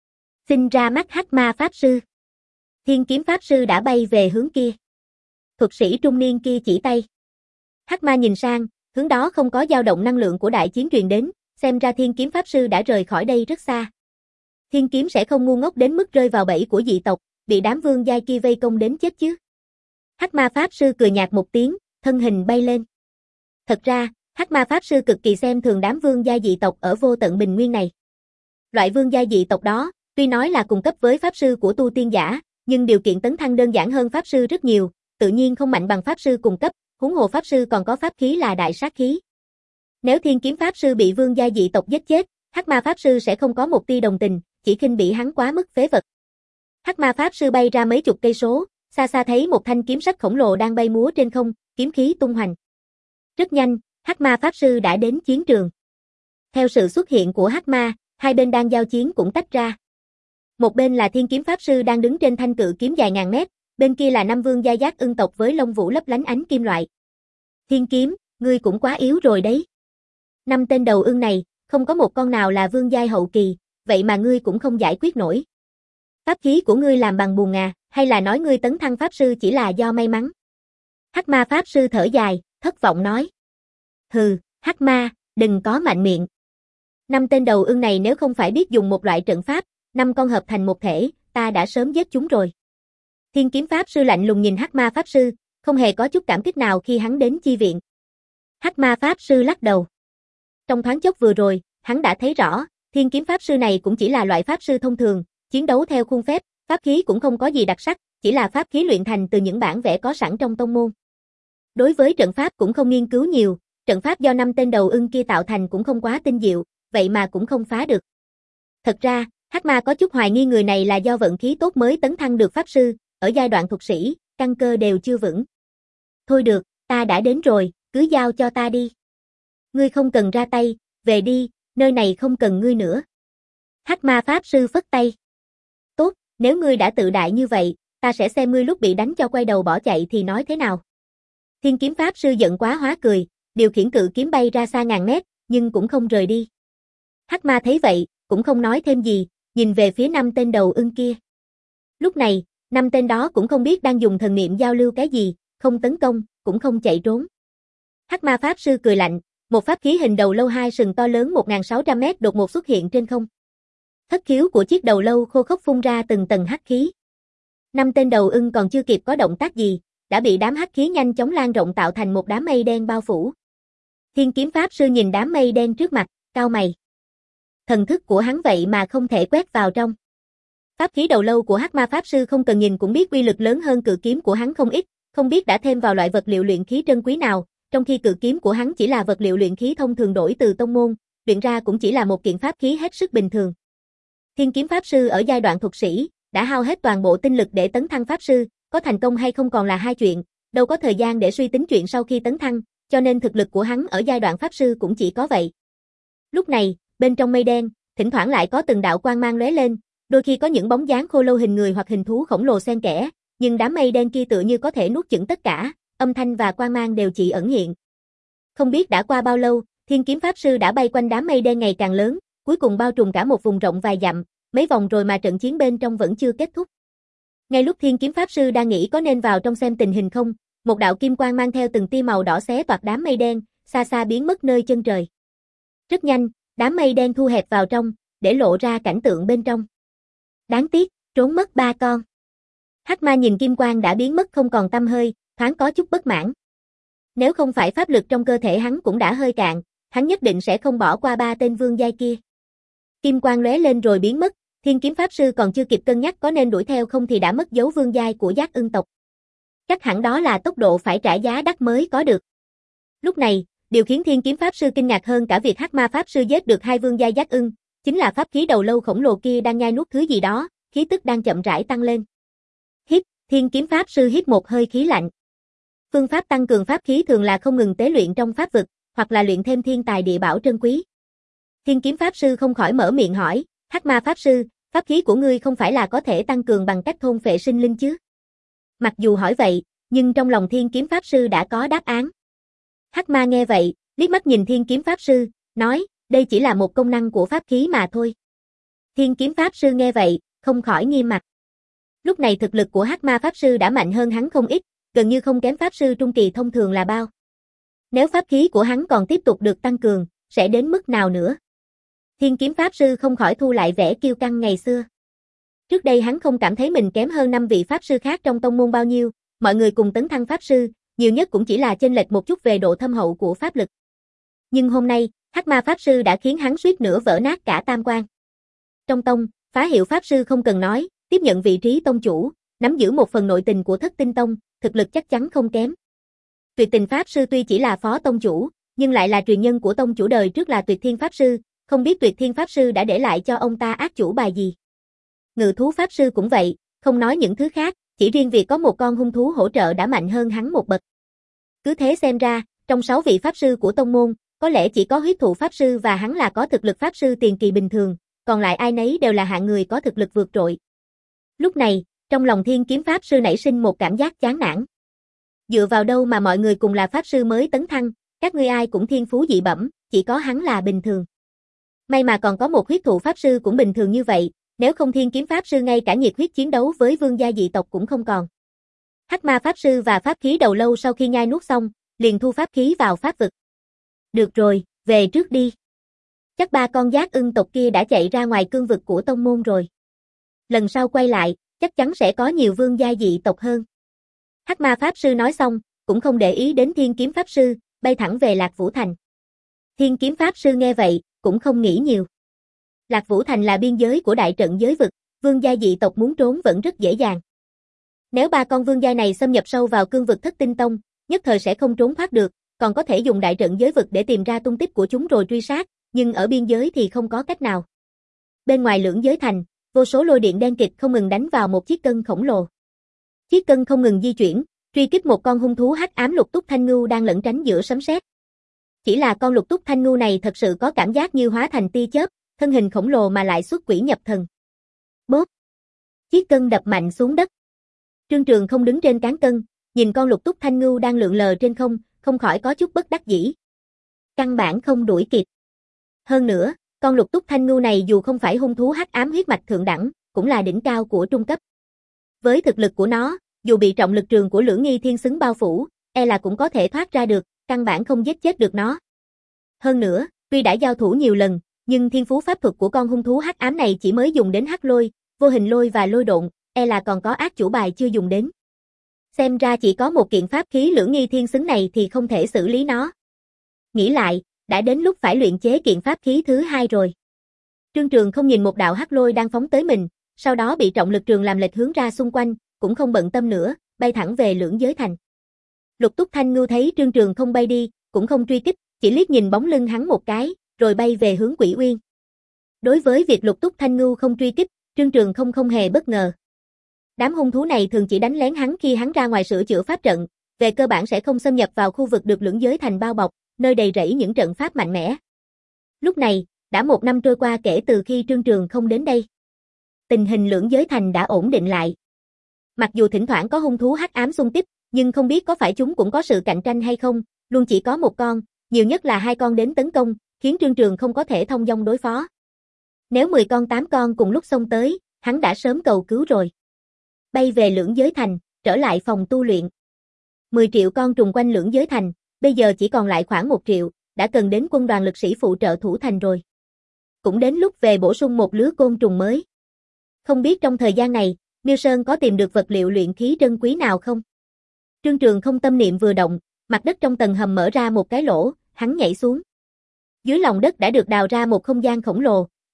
Xin ra mắt Hắc Ma Pháp Sư. Thiên Kiếm Pháp Sư đã bay về hướng kia. Thuật sĩ trung niên kia chỉ tay. Hắc Ma nhìn sang, hướng đó không có dao động năng lượng của đại chiến truyền đến, xem ra Thiên Kiếm Pháp Sư đã rời khỏi đây rất xa. Thiên Kiếm sẽ không ngu ngốc đến mức rơi vào bẫy của dị tộc, bị đám vương giai kia vây công đến chết chứ. Hắc Ma Pháp Sư cười nhạt một tiếng, thân hình bay lên. Thật ra, Hắc Ma Pháp Sư cực kỳ xem thường đám vương giai dị tộc ở vô tận bình nguyên này. Loại vương giai dị tộc đó, tuy nói là cùng cấp với Pháp Sư của tu tiên giả, nhưng điều kiện tấn thăng đơn giản hơn Pháp Sư rất nhiều, tự nhiên không mạnh bằng Pháp Sư cùng cấp, huống hồ Pháp Sư còn có pháp khí là đại sát khí. Nếu Thiên Kiếm Pháp Sư bị vương giai dị tộc giết chết, Hắc Ma Pháp Sư sẽ không có một tia đồng tình, chỉ khinh bỉ hắn quá mức phế vật. Hắc Ma Pháp Sư bay ra mấy chục cây số, xa xa thấy một thanh kiếm sắc khổng lồ đang bay múa trên không, kiếm khí tung hoành. Rất nhanh, Hắc Ma Pháp Sư đã đến chiến trường. Theo sự xuất hiện của Hắc Ma, hai bên đang giao chiến cũng tách ra. Một bên là Thiên Kiếm Pháp Sư đang đứng trên thanh cự kiếm dài ngàn mét, bên kia là năm vương gia giác ưng tộc với lông vũ lấp lánh ánh kim loại. Thiên Kiếm, ngươi cũng quá yếu rồi đấy. Năm tên đầu ưng này, không có một con nào là vương giai hậu kỳ, vậy mà ngươi cũng không giải quyết nổi. Pháp khí của ngươi làm bằng bùn à, hay là nói ngươi tấn thăng Pháp Sư chỉ là do may mắn? Hắc Ma Pháp Sư thở dài, thất vọng nói. Hừ, Hắc Ma, đừng có mạnh miệng. Năm tên đầu ưng này nếu không phải biết dùng một loại trận pháp, năm con hợp thành một thể, ta đã sớm giết chúng rồi. Thiên Kiếm Pháp Sư lạnh lùng nhìn Hắc Ma Pháp Sư, không hề có chút cảm kích nào khi hắn đến chi viện. Hắc Ma Pháp Sư lắc đầu. Trong thoáng chốc vừa rồi, hắn đã thấy rõ, Thiên Kiếm Pháp Sư này cũng chỉ là loại Pháp Sư thông thường, chiến đấu theo khuôn phép, pháp khí cũng không có gì đặc sắc, chỉ là pháp khí luyện thành từ những bản vẽ có sẵn trong tông môn. Đối với trận pháp cũng không nghiên cứu nhiều, trận pháp do năm tên đầu ưng kia tạo thành cũng không quá tinh diệu, vậy mà cũng không phá được. Thật ra, Hắc Ma có chút hoài nghi người này là do vận khí tốt mới tấn thăng được Pháp Sư, ở giai đoạn thuật sĩ, căn cơ đều chưa vững. Thôi được, ta đã đến rồi, cứ giao cho ta đi. Ngươi không cần ra tay, về đi, nơi này không cần ngươi nữa. Hắc Ma Pháp Sư phất tay. Tốt, nếu ngươi đã tự đại như vậy, ta sẽ xem ngươi lúc bị đánh cho quay đầu bỏ chạy thì nói thế nào. Thiên Kiếm Pháp Sư giận quá hóa cười, điều khiển cự kiếm bay ra xa ngàn mét, nhưng cũng không rời đi. Hắc Ma thấy vậy, cũng không nói thêm gì, nhìn về phía năm tên đầu ưng kia. Lúc này, năm tên đó cũng không biết đang dùng thần niệm giao lưu cái gì, không tấn công, cũng không chạy trốn. Hắc Ma Pháp Sư cười lạnh, một pháp khí hình đầu lâu hai sừng to lớn một nghìn sáu trăm mét đột ngột xuất hiện trên không. Thất khiếu của chiếc đầu lâu khô khốc phun ra từng tầng hắc khí. Năm tên đầu ưng còn chưa kịp có động tác gì, đã bị đám hắc khí nhanh chóng lan rộng tạo thành một đám mây đen bao phủ. Thiên Kiếm Pháp Sư nhìn đám mây đen trước mặt, cau mày. Thần thức của hắn vậy mà không thể quét vào trong. Pháp khí đầu lâu của Hắc Ma Pháp Sư không cần nhìn cũng biết uy lực lớn hơn cự kiếm của hắn không ít, không biết đã thêm vào loại vật liệu luyện khí trân quý nào, trong khi cự kiếm của hắn chỉ là vật liệu luyện khí thông thường đổi từ tông môn, luyện ra cũng chỉ là một kiện pháp khí hết sức bình thường. Thiên Kiếm Pháp Sư ở giai đoạn thuật sĩ, đã hao hết toàn bộ tinh lực để tấn thăng Pháp Sư, có thành công hay không còn là hai chuyện, đâu có thời gian để suy tính chuyện sau khi tấn thăng, cho nên thực lực của hắn ở giai đoạn Pháp Sư cũng chỉ có vậy. Lúc này, bên trong mây đen, thỉnh thoảng lại có từng đạo quang mang lóe lên, đôi khi có những bóng dáng khô lâu hình người hoặc hình thú khổng lồ xen kẽ, nhưng đám mây đen kia tựa như có thể nuốt chửng tất cả, âm thanh và quang mang đều chỉ ẩn hiện. Không biết đã qua bao lâu, Thiên Kiếm Pháp Sư đã bay quanh đám mây đen ngày càng lớn, cuối cùng bao trùm cả một vùng rộng vài dặm, mấy vòng rồi mà trận chiến bên trong vẫn chưa kết thúc. Ngay lúc Thiên Kiếm Pháp Sư đang nghĩ có nên vào trong xem tình hình không, một đạo kim quang mang theo từng tia màu đỏ xé toạc đám mây đen, xa xa biến mất nơi chân trời. Rất nhanh, đám mây đen thu hẹp vào trong, để lộ ra cảnh tượng bên trong. Đáng tiếc, trốn mất ba con. Hắc Ma nhìn kim quang đã biến mất không còn tăm hơi, thoáng có chút bất mãn. Nếu không phải pháp lực trong cơ thể hắn cũng đã hơi cạn, hắn nhất định sẽ không bỏ qua ba tên vương giai kia. Kim quang lóe lên rồi biến mất, Thiên kiếm pháp sư còn chưa kịp cân nhắc có nên đuổi theo không thì đã mất dấu vương giai của Giác Ưng tộc. Chắc hẳn đó là tốc độ phải trả giá đắt mới có được. Lúc này, điều khiến Thiên kiếm pháp sư kinh ngạc hơn cả việc Hắc Ma pháp sư giết được hai vương giai Giác Ưng, chính là pháp khí đầu lâu khổng lồ kia đang nhai nuốt thứ gì đó, khí tức đang chậm rãi tăng lên. Hít, Thiên kiếm pháp sư hít một hơi khí lạnh. Phương pháp tăng cường pháp khí thường là không ngừng tế luyện trong pháp vực, hoặc là luyện thêm thiên tài địa bảo trân quý. Thiên kiếm pháp sư không khỏi mở miệng hỏi, Hắc Ma pháp sư, pháp khí của ngươi không phải là có thể tăng cường bằng cách thôn phệ sinh linh chứ? Mặc dù hỏi vậy, nhưng trong lòng Thiên kiếm pháp sư đã có đáp án. Hắc Ma nghe vậy, liếc mắt nhìn Thiên kiếm pháp sư, nói, đây chỉ là một công năng của pháp khí mà thôi. Thiên kiếm pháp sư nghe vậy, không khỏi nghiêm mặt. Lúc này thực lực của Hắc Ma pháp sư đã mạnh hơn hắn không ít, gần như không kém pháp sư trung kỳ thông thường là bao. Nếu pháp khí của hắn còn tiếp tục được tăng cường, sẽ đến mức nào nữa? Thiên kiếm pháp sư không khỏi thu lại vẻ kiêu căng ngày xưa. Trước đây hắn không cảm thấy mình kém hơn năm vị pháp sư khác trong tông môn bao nhiêu, mọi người cùng tấn thăng pháp sư, nhiều nhất cũng chỉ là chênh lệch một chút về độ thâm hậu của pháp lực. Nhưng hôm nay, Hắc Ma pháp sư đã khiến hắn suýt nữa vỡ nát cả tam quan. Trong tông, phá hiệu pháp sư không cần nói, tiếp nhận vị trí tông chủ, nắm giữ một phần nội tình của Thất Tinh tông, thực lực chắc chắn không kém. Tuyệt Tình pháp sư tuy chỉ là phó tông chủ, nhưng lại là truyền nhân của tông chủ đời trước là Tuyệt Thiên pháp sư, không biết Tuyệt Thiên pháp sư đã để lại cho ông ta ác chủ bài gì. Ngự thú pháp sư cũng vậy, không nói những thứ khác, chỉ riêng việc có một con hung thú hỗ trợ đã mạnh hơn hắn một bậc. Cứ thế xem ra, trong sáu vị pháp sư của tông môn, có lẽ chỉ có huyết thụ pháp sư và hắn là có thực lực pháp sư tiền kỳ bình thường, còn lại ai nấy đều là hạng người có thực lực vượt trội. Lúc này, trong lòng Thiên kiếm pháp sư nảy sinh một cảm giác chán nản. Dựa vào đâu mà mọi người cùng là pháp sư mới tấn thăng, các ngươi ai cũng thiên phú dị bẩm, chỉ có hắn là bình thường. May mà còn có một huyết thụ pháp sư cũng bình thường như vậy, nếu không Thiên kiếm pháp sư ngay cả nhiệt huyết chiến đấu với vương gia dị tộc cũng không còn. Hắc Ma pháp sư và pháp khí đầu lâu sau khi nhai nuốt xong, liền thu pháp khí vào pháp vực. Được rồi, về trước đi. Chắc ba con Giác Ưng tộc kia đã chạy ra ngoài cương vực của tông môn rồi. Lần sau quay lại, chắc chắn sẽ có nhiều vương gia dị tộc hơn. Hắc Ma pháp sư nói xong, cũng không để ý đến Thiên kiếm pháp sư, bay thẳng về Lạc Vũ Thành. Thiên kiếm pháp sư nghe vậy, cũng không nghĩ nhiều. Lạc Vũ Thành là biên giới của đại trận giới vực, vương gia dị tộc muốn trốn vẫn rất dễ dàng. Nếu ba con vương gia này xâm nhập sâu vào cương vực Thất Tinh tông, nhất thời sẽ không trốn thoát được, còn có thể dùng đại trận giới vực để tìm ra tung tích của chúng rồi truy sát, nhưng ở biên giới thì không có cách nào. Bên ngoài lưỡng giới thành, vô số lôi điện đen kịt không ngừng đánh vào một chiếc cân khổng lồ. Chiếc cân không ngừng di chuyển, truy kích một con hung thú hắc ám lục túc thanh ngưu đang lẩn tránh giữa sấm sét. Chỉ là con lục túc thanh ngưu này thật sự có cảm giác như hóa thành tia chớp, thân hình khổng lồ mà lại xuất quỷ nhập thần. Bốp! Chiếc cân đập mạnh xuống đất. Trương Trường không đứng trên cán cân, nhìn con lục túc thanh ngưu đang lượn lờ trên không, không khỏi có chút bất đắc dĩ. Căn bản không đuổi kịp. Hơn nữa, con lục túc thanh ngưu này dù không phải hung thú hắc ám huyết mạch thượng đẳng, cũng là đỉnh cao của trung cấp. Với thực lực của nó, dù bị trọng lực trường của Lưỡng Nghi Thiên Xứng bao phủ, e là cũng có thể thoát ra được, căn bản không giết chết được nó. Hơn nữa, tuy đã giao thủ nhiều lần, nhưng thiên phú pháp thuật của con hung thú hắc ám này chỉ mới dùng đến hắc lôi, vô hình lôi và lôi độn, e là còn có ác chủ bài chưa dùng đến. Xem ra chỉ có một kiện pháp khí Lưỡng Nghi Thiên Xứng này thì không thể xử lý nó. Nghĩ lại, đã đến lúc phải luyện chế kiện pháp khí thứ hai rồi. Trương Trường không nhìn một đạo hắc lôi đang phóng tới mình, sau đó bị trọng lực trường làm lệch hướng ra xung quanh, cũng không bận tâm nữa, bay thẳng về lưỡng giới thành. Lục túc thanh ngưu thấy Trương Trường không bay đi, cũng không truy kích, chỉ liếc nhìn bóng lưng hắn một cái, rồi bay về hướng Quỷ Uyên. Đối với việc lục túc thanh ngưu không truy kích, Trương Trường không không hề bất ngờ. Đám hung thú này thường chỉ đánh lén hắn khi hắn ra ngoài sửa chữa pháp trận, về cơ bản sẽ không xâm nhập vào khu vực được lưỡng giới thành bao bọc, nơi đầy rẫy những trận pháp mạnh mẽ. Lúc này, đã một năm trôi qua kể từ khi Trương Trường không đến đây. Tình hình lưỡng giới thành đã ổn định lại. Mặc dù thỉnh thoảng có hung thú hắc ám xung kích, nhưng không biết có phải chúng cũng có sự cạnh tranh hay không, luôn chỉ có một con, nhiều nhất là hai con đến tấn công, khiến Trương Trường không có thể thông dong đối phó. Nếu mười con tám con cùng lúc xông tới, hắn đã sớm cầu cứu rồi. Bay về lưỡng giới thành, trở lại phòng tu luyện. mười triệu con trùng quanh lưỡng giới thành, bây giờ chỉ còn lại khoảng một triệu, đã cần đến quân đoàn lực sĩ phụ trợ thủ thành rồi. Cũng đến lúc về bổ sung một lứa côn trùng mới. Không biết trong thời gian này, Miêu Sơn có tìm được vật liệu luyện khí trân quý nào không? Trương Trường không tâm niệm vừa động, mặt đất trong tầng hầm mở ra một cái lỗ, hắn nhảy xuống. Dưới lòng đất đã được đào ra một không gian khổng lồ,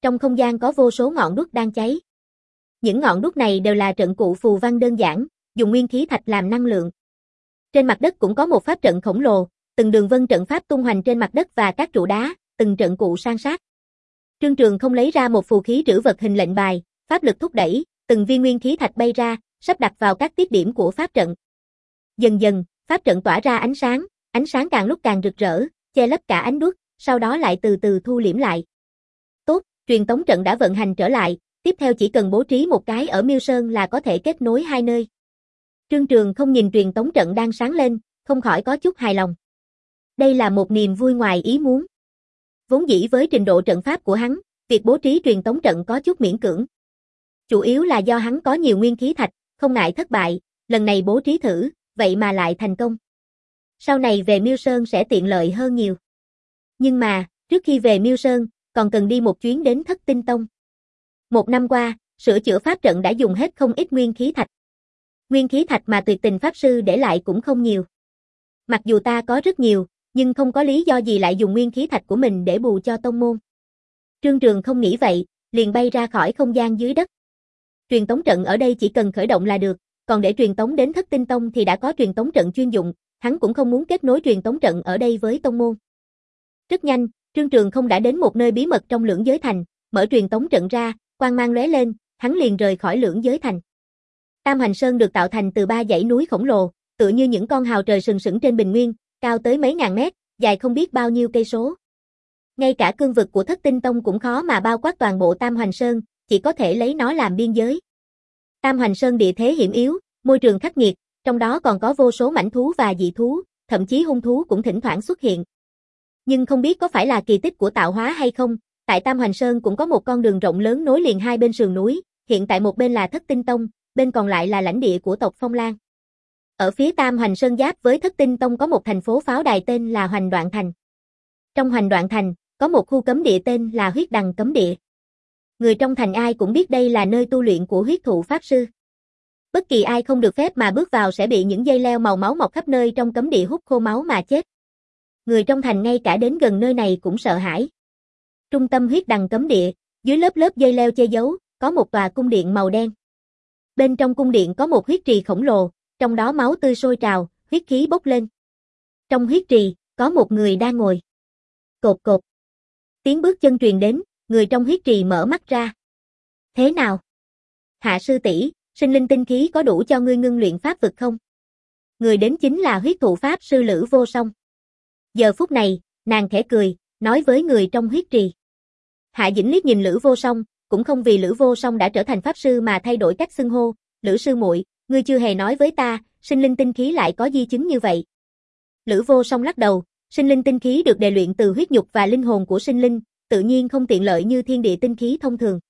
trong không gian có vô số ngọn đuốc đang cháy. Những ngọn đuốc này đều là trận cụ phù văn đơn giản, dùng nguyên khí thạch làm năng lượng. Trên mặt đất cũng có một pháp trận khổng lồ, từng đường vân trận pháp tung hoành trên mặt đất và các trụ đá, từng trận cụ san sát. Trương Trường không lấy ra một phù khí trữ vật hình lệnh bài, pháp lực thúc đẩy, từng viên nguyên khí thạch bay ra, sắp đặt vào các tiết điểm của pháp trận. Dần dần, pháp trận tỏa ra ánh sáng, ánh sáng càng lúc càng rực rỡ, che lấp cả ánh đuốc, sau đó lại từ từ thu liễm lại. Tốt, truyền tống trận đã vận hành trở lại, tiếp theo chỉ cần bố trí một cái ở Miêu Sơn là có thể kết nối hai nơi. Trương Trường không nhìn truyền tống trận đang sáng lên, không khỏi có chút hài lòng. Đây là một niềm vui ngoài ý muốn. Vốn dĩ với trình độ trận pháp của hắn, việc bố trí truyền tống trận có chút miễn cưỡng. Chủ yếu là do hắn có nhiều nguyên khí thạch, không ngại thất bại, lần này bố trí thử, vậy mà lại thành công. Sau này về Miêu Sơn sẽ tiện lợi hơn nhiều. Nhưng mà, trước khi về Miêu Sơn, còn cần đi một chuyến đến Thất Tinh Tông. Một năm qua, sửa chữa pháp trận đã dùng hết không ít nguyên khí thạch. Nguyên khí thạch mà Tuyệt Tình Pháp Sư để lại cũng không nhiều. Mặc dù ta có rất nhiều, nhưng không có lý do gì lại dùng nguyên khí thạch của mình để bù cho tông môn. Trương Trường không nghĩ vậy, liền bay ra khỏi không gian dưới đất. Truyền tống trận ở đây chỉ cần khởi động là được, còn để truyền tống đến Thất Tinh Tông thì đã có truyền tống trận chuyên dụng, hắn cũng không muốn kết nối truyền tống trận ở đây với tông môn. Rất nhanh, Trương Trường không đã đến một nơi bí mật trong Lưỡng Giới Thành, mở truyền tống trận ra, quang mang lóe lên, hắn liền rời khỏi Lưỡng Giới Thành. Tam Hành Sơn được tạo thành từ ba dãy núi khổng lồ, tựa như những con hào trời sừng sững trên bình nguyên, cao tới mấy ngàn mét, dài không biết bao nhiêu cây số. Ngay cả cương vực của Thất Tinh Tông cũng khó mà bao quát toàn bộ Tam Hành Sơn, chỉ có thể lấy nó làm biên giới. Tam Hành Sơn địa thế hiểm yếu, môi trường khắc nghiệt, trong đó còn có vô số mãnh thú và dị thú, thậm chí hung thú cũng thỉnh thoảng xuất hiện. Nhưng không biết có phải là kỳ tích của tạo hóa hay không, tại Tam Hành Sơn cũng có một con đường rộng lớn nối liền hai bên sườn núi, hiện tại một bên là Thất Tinh Tông, bên còn lại là lãnh địa của tộc Phong Lan. Ở phía Tam Hành Sơn giáp với Thất Tinh Tông có một thành phố pháo đài tên là Hoành Đoạn Thành. Trong Hoành Đoạn Thành, có một khu cấm địa tên là Huyết Đằng Cấm Địa. Người trong thành ai cũng biết đây là nơi tu luyện của huyết thụ pháp sư. Bất kỳ ai không được phép mà bước vào sẽ bị những dây leo màu máu mọc khắp nơi trong cấm địa hút khô máu mà chết. Người trong thành ngay cả đến gần nơi này cũng sợ hãi. Trung tâm Huyết Đằng Cấm Địa, dưới lớp lớp dây leo che giấu, có một tòa cung điện màu đen. Bên trong cung điện có một huyết trì khổng lồ, trong đó máu tươi sôi trào, huyết khí bốc lên. Trong huyết trì, có một người đang ngồi. Cột cột. Tiếng bước chân truyền đến, người trong huyết trì mở mắt ra. Thế nào? Hạ sư tỷ, sinh linh tinh khí có đủ cho ngươi ngưng luyện pháp vực không? Người đến chính là huyết thụ pháp sư Lữ Vô Song. Giờ phút này, nàng khẽ cười, nói với người trong huyết trì. Hạ Dĩnh liếc nhìn Lữ Vô Song, cũng không vì Lữ Vô Song đã trở thành pháp sư mà thay đổi cách xưng hô. Lữ sư muội, ngươi chưa hề nói với ta, sinh linh tinh khí lại có di chứng như vậy. Lữ Vô Song lắc đầu, sinh linh tinh khí được đề luyện từ huyết nhục và linh hồn của sinh linh, tự nhiên không tiện lợi như thiên địa tinh khí thông thường.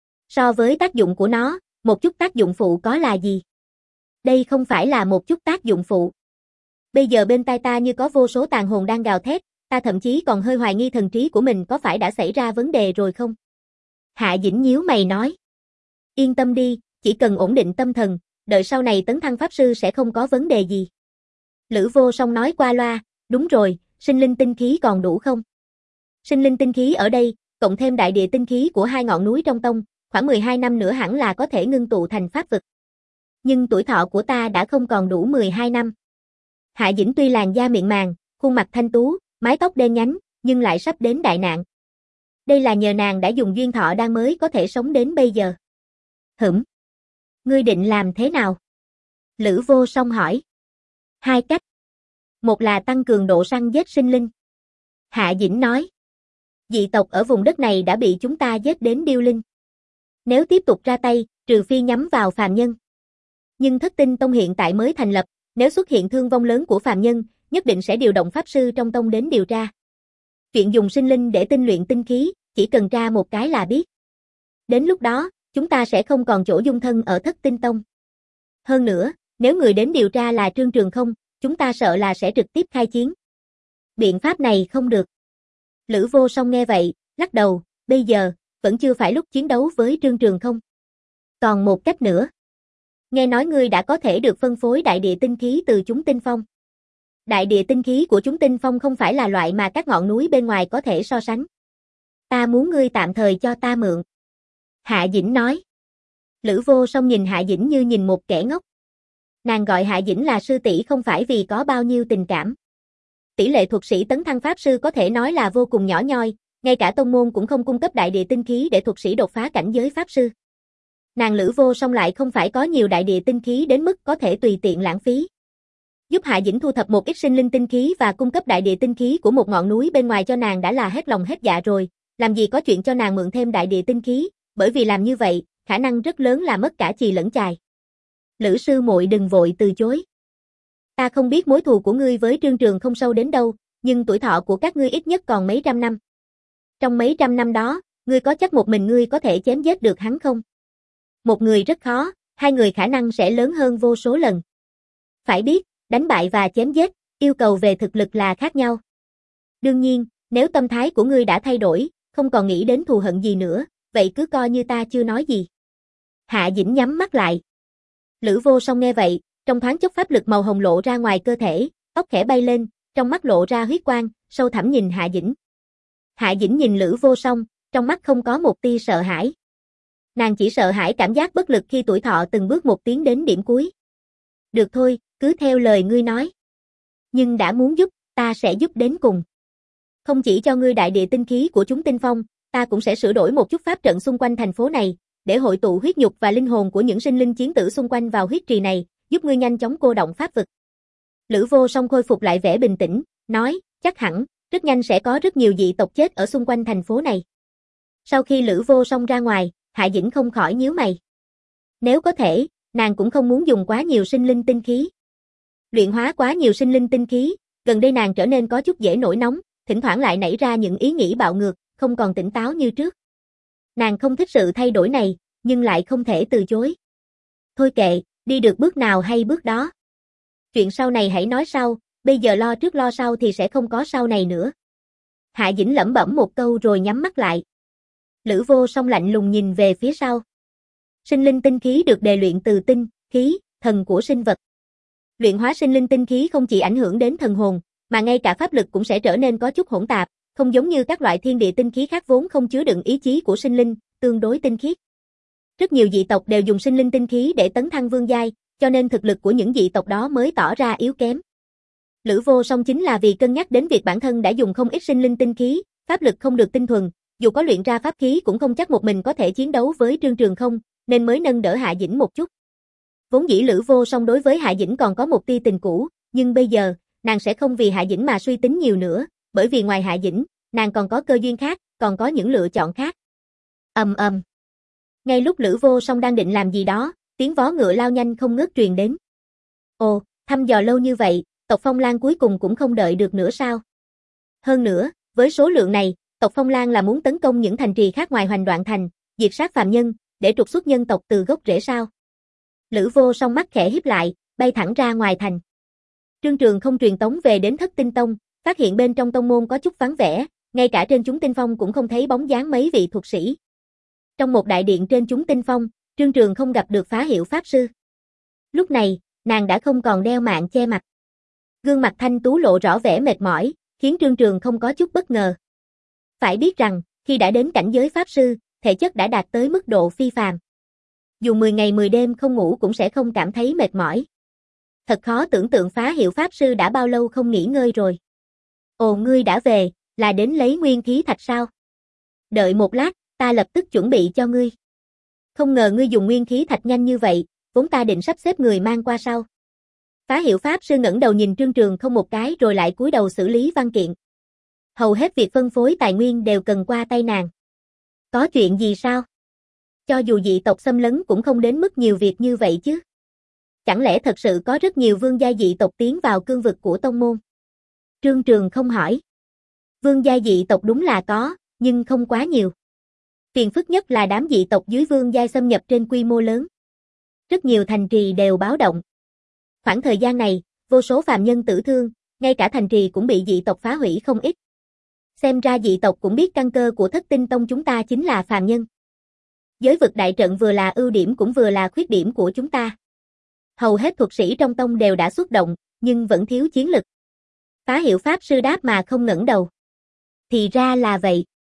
So với tác dụng của nó, một chút tác dụng phụ có là gì? Đây không phải là một chút tác dụng phụ. Bây giờ bên tai ta như có vô số tàn hồn đang gào thét, ta thậm chí còn hơi hoài nghi thần trí của mình có phải đã xảy ra vấn đề rồi không? Hạ Dĩnh nhíu mày nói. Yên tâm đi, chỉ cần ổn định tâm thần, đợi sau này tấn thăng pháp sư sẽ không có vấn đề gì. Lữ Vô Song nói qua loa, đúng rồi, sinh linh tinh khí còn đủ không? Sinh linh tinh khí ở đây, cộng thêm đại địa tinh khí của hai ngọn núi trong tông, khoảng mười hai năm nữa hẳn là có thể ngưng tụ thành pháp vực. Nhưng tuổi thọ của ta đã không còn đủ mười hai năm. Hạ Dĩnh tuy làn da mịn màng, khuôn mặt thanh tú, mái tóc đen nhánh, nhưng lại sắp đến đại nạn. Đây là nhờ nàng đã dùng duyên thọ đan mới có thể sống đến bây giờ. Hửm. Ngươi định làm thế nào? Lữ Vô Song hỏi. Hai cách. Một là tăng cường độ săn giết sinh linh. Hạ Dĩnh nói. Dị tộc ở vùng đất này đã bị chúng ta giết đến điêu linh. Nếu tiếp tục ra tay, trừ phi nhắm vào phàm nhân. Nhưng Thất Tinh Tông hiện tại mới thành lập, nếu xuất hiện thương vong lớn của phàm nhân, nhất định sẽ điều động pháp sư trong tông đến điều tra. Chuyện dùng sinh linh để tinh luyện tinh khí, chỉ cần tra một cái là biết. Đến lúc đó, chúng ta sẽ không còn chỗ dung thân ở Thất Tinh Tông. Hơn nữa, nếu người đến điều tra là Trương Trường không, chúng ta sợ là sẽ trực tiếp khai chiến. Biện pháp này không được. Lữ Vô Song nghe vậy, lắc đầu, bây giờ, vẫn chưa phải lúc chiến đấu với Trương Trường không. Còn một cách nữa. Nghe nói ngươi đã có thể được phân phối đại địa tinh khí từ chúng tinh phong. Đại địa tinh khí của chúng tinh phong không phải là loại mà các ngọn núi bên ngoài có thể so sánh. Ta muốn ngươi tạm thời cho ta mượn. Hạ Dĩnh nói. Lữ Vô Song nhìn Hạ Dĩnh như nhìn một kẻ ngốc. Nàng gọi Hạ Dĩnh là sư tỷ không phải vì có bao nhiêu tình cảm. Tỷ lệ thuật sĩ tấn thăng pháp sư có thể nói là vô cùng nhỏ nhoi, ngay cả tông môn cũng không cung cấp đại địa tinh khí để thuật sĩ đột phá cảnh giới pháp sư. Nàng Lữ Vô Song lại không phải có nhiều đại địa tinh khí đến mức có thể tùy tiện lãng phí. Giúp Hạ Dĩnh thu thập một ít sinh linh tinh khí và cung cấp đại địa tinh khí của một ngọn núi bên ngoài cho nàng đã là hết lòng hết dạ rồi, làm gì có chuyện cho nàng mượn thêm đại địa tinh khí, bởi vì làm như vậy, khả năng rất lớn là mất cả chì lẫn chài. Lữ sư muội đừng vội từ chối. Ta không biết mối thù của ngươi với Trương Trường không sâu đến đâu, nhưng tuổi thọ của các ngươi ít nhất còn mấy trăm năm. Trong mấy trăm năm đó, ngươi có chắc một mình ngươi có thể chém giết được hắn không? Một người rất khó, hai người khả năng sẽ lớn hơn vô số lần. Phải biết, đánh bại và chém giết, yêu cầu về thực lực là khác nhau. Đương nhiên, nếu tâm thái của ngươi đã thay đổi, không còn nghĩ đến thù hận gì nữa, vậy cứ coi như ta chưa nói gì. Hạ Dĩnh nhắm mắt lại. Lữ Vô Song nghe vậy, trong thoáng chốc pháp lực màu hồng lộ ra ngoài cơ thể, tóc khẽ bay lên, trong mắt lộ ra huyết quang, sâu thẳm nhìn Hạ Dĩnh. Hạ Dĩnh nhìn Lữ Vô Song, trong mắt không có một tia sợ hãi. Nàng chỉ sợ hãi cảm giác bất lực khi tuổi thọ từng bước một tiến đến điểm cuối. Được thôi, cứ theo lời ngươi nói. Nhưng đã muốn giúp, ta sẽ giúp đến cùng. Không chỉ cho ngươi đại địa tinh khí của chúng tinh phong, ta cũng sẽ sửa đổi một chút pháp trận xung quanh thành phố này, để hội tụ huyết nhục và linh hồn của những sinh linh chiến tử xung quanh vào huyết trì này, giúp ngươi nhanh chóng cô động pháp vực. Lữ Vô Song khôi phục lại vẻ bình tĩnh, nói, chắc hẳn, rất nhanh sẽ có rất nhiều dị tộc chết ở xung quanh thành phố này. Sau khi Lữ Vô Song ra ngoài, Hạ Dĩnh không khỏi nhíu mày. Nếu có thể, nàng cũng không muốn dùng quá nhiều sinh linh tinh khí. Luyện hóa quá nhiều sinh linh tinh khí, gần đây nàng trở nên có chút dễ nổi nóng, thỉnh thoảng lại nảy ra những ý nghĩ bạo ngược, không còn tỉnh táo như trước. Nàng không thích sự thay đổi này, nhưng lại không thể từ chối. Thôi kệ, đi được bước nào hay bước đó. Chuyện sau này hãy nói sau, bây giờ lo trước lo sau thì sẽ không có sau này nữa. Hạ Dĩnh lẩm bẩm một câu rồi nhắm mắt lại. Lữ Vô Song lạnh lùng nhìn về phía sau. Sinh linh tinh khí được đề luyện từ tinh, khí, thần của sinh vật. Luyện hóa sinh linh tinh khí không chỉ ảnh hưởng đến thần hồn, mà ngay cả pháp lực cũng sẽ trở nên có chút hỗn tạp, không giống như các loại thiên địa tinh khí khác vốn không chứa đựng ý chí của sinh linh, tương đối tinh khiết. Rất nhiều dị tộc đều dùng sinh linh tinh khí để tấn thăng vương giai, cho nên thực lực của những dị tộc đó mới tỏ ra yếu kém. Lữ Vô Song chính là vì cân nhắc đến việc bản thân đã dùng không ít sinh linh tinh khí, pháp lực không được tinh thuần, dù có luyện ra pháp khí cũng không chắc một mình có thể chiến đấu với Trương Trường không, nên mới nâng đỡ Hạ Dĩnh một chút. Vốn dĩ Lữ Vô Song đối với Hạ Dĩnh còn có một tia tình cũ, nhưng bây giờ, nàng sẽ không vì Hạ Dĩnh mà suy tính nhiều nữa, bởi vì ngoài Hạ Dĩnh, nàng còn có cơ duyên khác, còn có những lựa chọn khác. Ầm ầm. Ngay lúc Lữ Vô Song đang định làm gì đó, tiếng vó ngựa lao nhanh không ngớt truyền đến. Ồ, thăm dò lâu như vậy, tộc Phong Lan cuối cùng cũng không đợi được nữa sao? Hơn nữa, với số lượng này, tộc Phong Lan là muốn tấn công những thành trì khác ngoài Hoành Đoạn Thành, diệt sát phàm nhân, để trục xuất nhân tộc từ gốc rễ sao? Lữ Vô Song mắt khẽ híp lại, bay thẳng ra ngoài thành. Trương Trường không truyền tống về đến Thất Tinh Tông, phát hiện bên trong tông môn có chút vắng vẻ, ngay cả trên chúng tinh phong cũng không thấy bóng dáng mấy vị thuật sĩ. Trong một đại điện trên chúng tinh phong, Trương Trường không gặp được Phá Hiệu Pháp Sư. Lúc này, nàng đã không còn đeo mạng che mặt. Gương mặt thanh tú lộ rõ vẻ mệt mỏi, khiến Trương Trường không có chút bất ngờ. Phải biết rằng, khi đã đến cảnh giới Pháp Sư, thể chất đã đạt tới mức độ phi phàm. Dù mười ngày mười đêm không ngủ cũng sẽ không cảm thấy mệt mỏi. Thật khó tưởng tượng Phá Hiệu Pháp Sư đã bao lâu không nghỉ ngơi rồi. Ồ, ngươi đã về, là đến lấy nguyên khí thạch sao? Đợi một lát, ta lập tức chuẩn bị cho ngươi. Không ngờ ngươi dùng nguyên khí thạch nhanh như vậy, vốn ta định sắp xếp người mang qua sau. Phá Hiệu Pháp Sư ngẩng đầu nhìn Trương Trường không một cái rồi lại cúi đầu xử lý văn kiện. Hầu hết việc phân phối tài nguyên đều cần qua tay nàng. Có chuyện gì sao? Cho dù dị tộc xâm lấn cũng không đến mức nhiều việc như vậy chứ. Chẳng lẽ thật sự có rất nhiều vương gia dị tộc tiến vào cương vực của tông môn? Trương Trường không hỏi. Vương gia dị tộc đúng là có, nhưng không quá nhiều. Phiền phức nhất là đám dị tộc dưới vương giai xâm nhập trên quy mô lớn. Rất nhiều thành trì đều báo động. Khoảng thời gian này, vô số phàm nhân tử thương, ngay cả thành trì cũng bị dị tộc phá hủy không ít. Xem ra dị tộc cũng biết căn cơ của Thất Tinh Tông chúng ta chính là phàm nhân. Giới vực đại trận vừa là ưu điểm cũng vừa là khuyết điểm của chúng ta. Hầu hết thuật sĩ trong tông đều đã xuất động, nhưng vẫn thiếu chiến lực. Phá Hiệu Pháp Sư đáp mà không ngẩng đầu. Thì ra là vậy.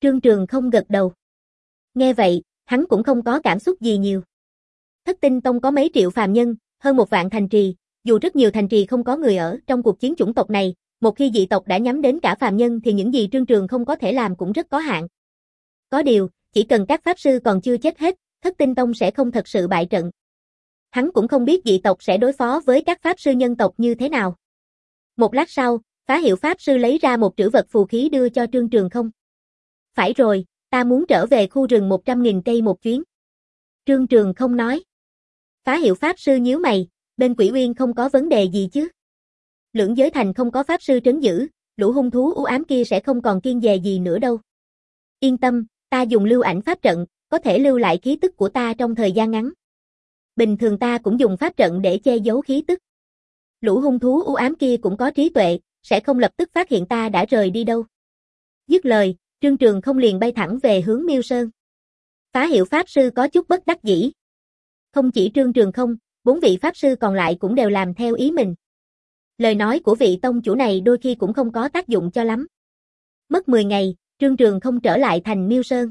Trương Trường không gật đầu. Nghe vậy, hắn cũng không có cảm xúc gì nhiều. Thất Tinh Tông có mấy triệu phàm nhân, hơn một vạn thành trì, dù rất nhiều thành trì không có người ở trong cuộc chiến chủng tộc này, một khi dị tộc đã nhắm đến cả phàm nhân thì những gì Trương Trường không có thể làm cũng rất có hạn. Có điều, chỉ cần các pháp sư còn chưa chết hết, Thất Tinh Tông sẽ không thật sự bại trận. Hắn cũng không biết dị tộc sẽ đối phó với các pháp sư nhân tộc như thế nào. Một lát sau, Phá Hiệu pháp sư lấy ra một trữ vật phù khí đưa cho Trương Trường không. Phải rồi, ta muốn trở về khu rừng một trăm nghìn cây một chuyến. Trương Trường không nói. Phá Hiệu pháp sư nhíu mày, bên Quỷ Uyên không có vấn đề gì chứ? Lưỡng Giới Thành không có pháp sư trấn giữ, lũ hung thú u ám kia sẽ không còn kiêng dè gì nữa đâu. Yên tâm, ta dùng lưu ảnh pháp trận, có thể lưu lại khí tức của ta trong thời gian ngắn. Bình thường ta cũng dùng pháp trận để che giấu khí tức. Lũ hung thú u ám kia cũng có trí tuệ, sẽ không lập tức phát hiện ta đã rời đi đâu. Dứt lời, Trương Trường không liền bay thẳng về hướng Miêu Sơn. Phá Hiệu pháp sư có chút bất đắc dĩ. Không chỉ Trương Trường không, bốn vị pháp sư còn lại cũng đều làm theo ý mình. Lời nói của vị tông chủ này đôi khi cũng không có tác dụng cho lắm. Mất mười ngày, Trương Trường không trở lại thành Miêu Sơn.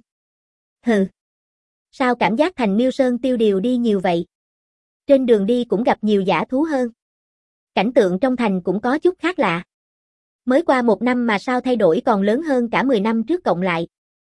Hừ. Sao cảm giác thành Miêu Sơn tiêu điều đi nhiều vậy? Trên đường đi cũng gặp nhiều dã thú hơn. Cảnh tượng trong thành cũng có chút khác lạ. Mới qua một năm mà sao thay đổi còn lớn hơn cả mười năm trước cộng lại.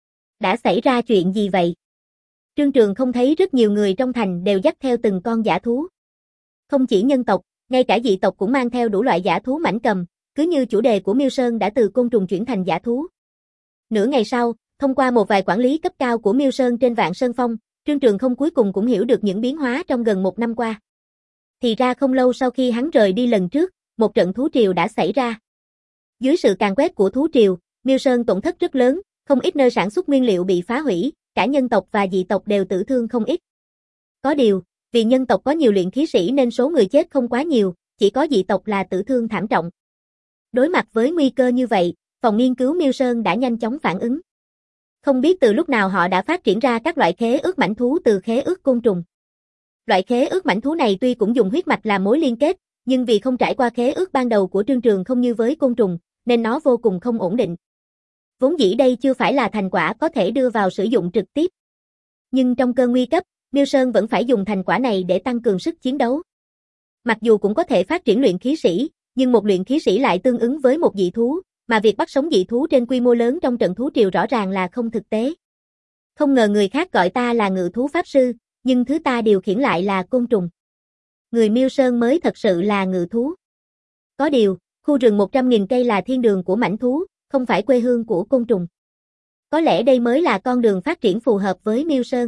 Đã xảy ra chuyện gì vậy? Trương Trường không thấy rất nhiều người trong thành đều dắt theo từng con dã thú. Không chỉ nhân tộc, ngay cả dị tộc cũng mang theo đủ loại dã thú mãnh cầm, cứ như chủ đề của Miêu Sơn đã từ côn trùng chuyển thành dã thú. Nửa ngày sau, thông qua một vài quản lý cấp cao của Miêu Sơn trên Vạn Sơn Phong, Trương Trường không cuối cùng cũng hiểu được những biến hóa trong gần một năm qua. Thì ra không lâu sau khi hắn rời đi lần trước, một trận thú triều đã xảy ra. Dưới sự càn quét của thú triều, Miêu Sơn tổn thất rất lớn, không ít nơi sản xuất nguyên liệu bị phá hủy, cả nhân tộc và dị tộc đều tử thương không ít. Có điều, vì nhân tộc có nhiều luyện khí sĩ nên số người chết không quá nhiều, chỉ có dị tộc là tử thương thảm trọng. Đối mặt với nguy cơ như vậy, phòng nghiên cứu Miêu Sơn đã nhanh chóng phản ứng. Không biết từ lúc nào họ đã phát triển ra các loại khế ước mãnh thú từ khế ước côn trùng. Loại khế ước mãnh thú này tuy cũng dùng huyết mạch làm mối liên kết, nhưng vì không trải qua khế ước ban đầu của Trương Trường không như với côn trùng, nên nó vô cùng không ổn định. Vốn dĩ đây chưa phải là thành quả có thể đưa vào sử dụng trực tiếp. Nhưng trong cơn nguy cấp, Miêu Sơn vẫn phải dùng thành quả này để tăng cường sức chiến đấu. Mặc dù cũng có thể phát triển luyện khí sĩ, nhưng một luyện khí sĩ lại tương ứng với một dị thú, mà việc bắt sống dị thú trên quy mô lớn trong trận thú triều rõ ràng là không thực tế. Không ngờ người khác gọi ta là ngự thú pháp sư, nhưng thứ ta điều khiển lại là côn trùng. Người Miêu Sơn mới thật sự là ngự thú. Có điều, khu rừng một trăm nghìn cây là thiên đường của mãnh thú, không phải quê hương của côn trùng. Có lẽ đây mới là con đường phát triển phù hợp với Miêu Sơn.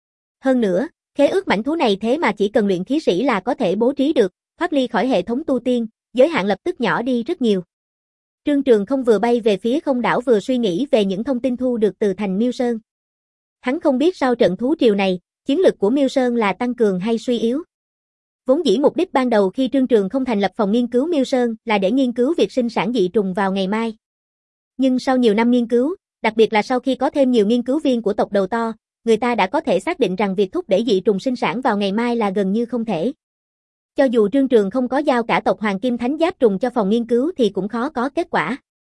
Hơn nữa, khế ước mãnh thú này thế mà chỉ cần luyện khí sĩ là có thể bố trí được, thoát ly khỏi hệ thống tu tiên, giới hạn lập tức nhỏ đi rất nhiều. Trương Trường không vừa bay về phía không đảo vừa suy nghĩ về những thông tin thu được từ thành Miêu Sơn. Hắn không biết sau trận thú triều này, chiến lực của Miêu Sơn là tăng cường hay suy yếu. Vốn dĩ mục đích ban đầu khi Trương Trường không thành lập phòng nghiên cứu Miêu Sơn là để nghiên cứu việc sinh sản dị trùng vào ngày mai. Nhưng sau nhiều năm nghiên cứu, đặc biệt là sau khi có thêm nhiều nghiên cứu viên của tộc đầu to, người ta đã có thể xác định rằng việc thúc đẩy dị trùng sinh sản vào ngày mai là gần như không thể. Cho dù Trương Trường không có giao cả tộc Hoàng Kim Thánh Giáp trùng cho phòng nghiên cứu thì cũng khó có kết quả.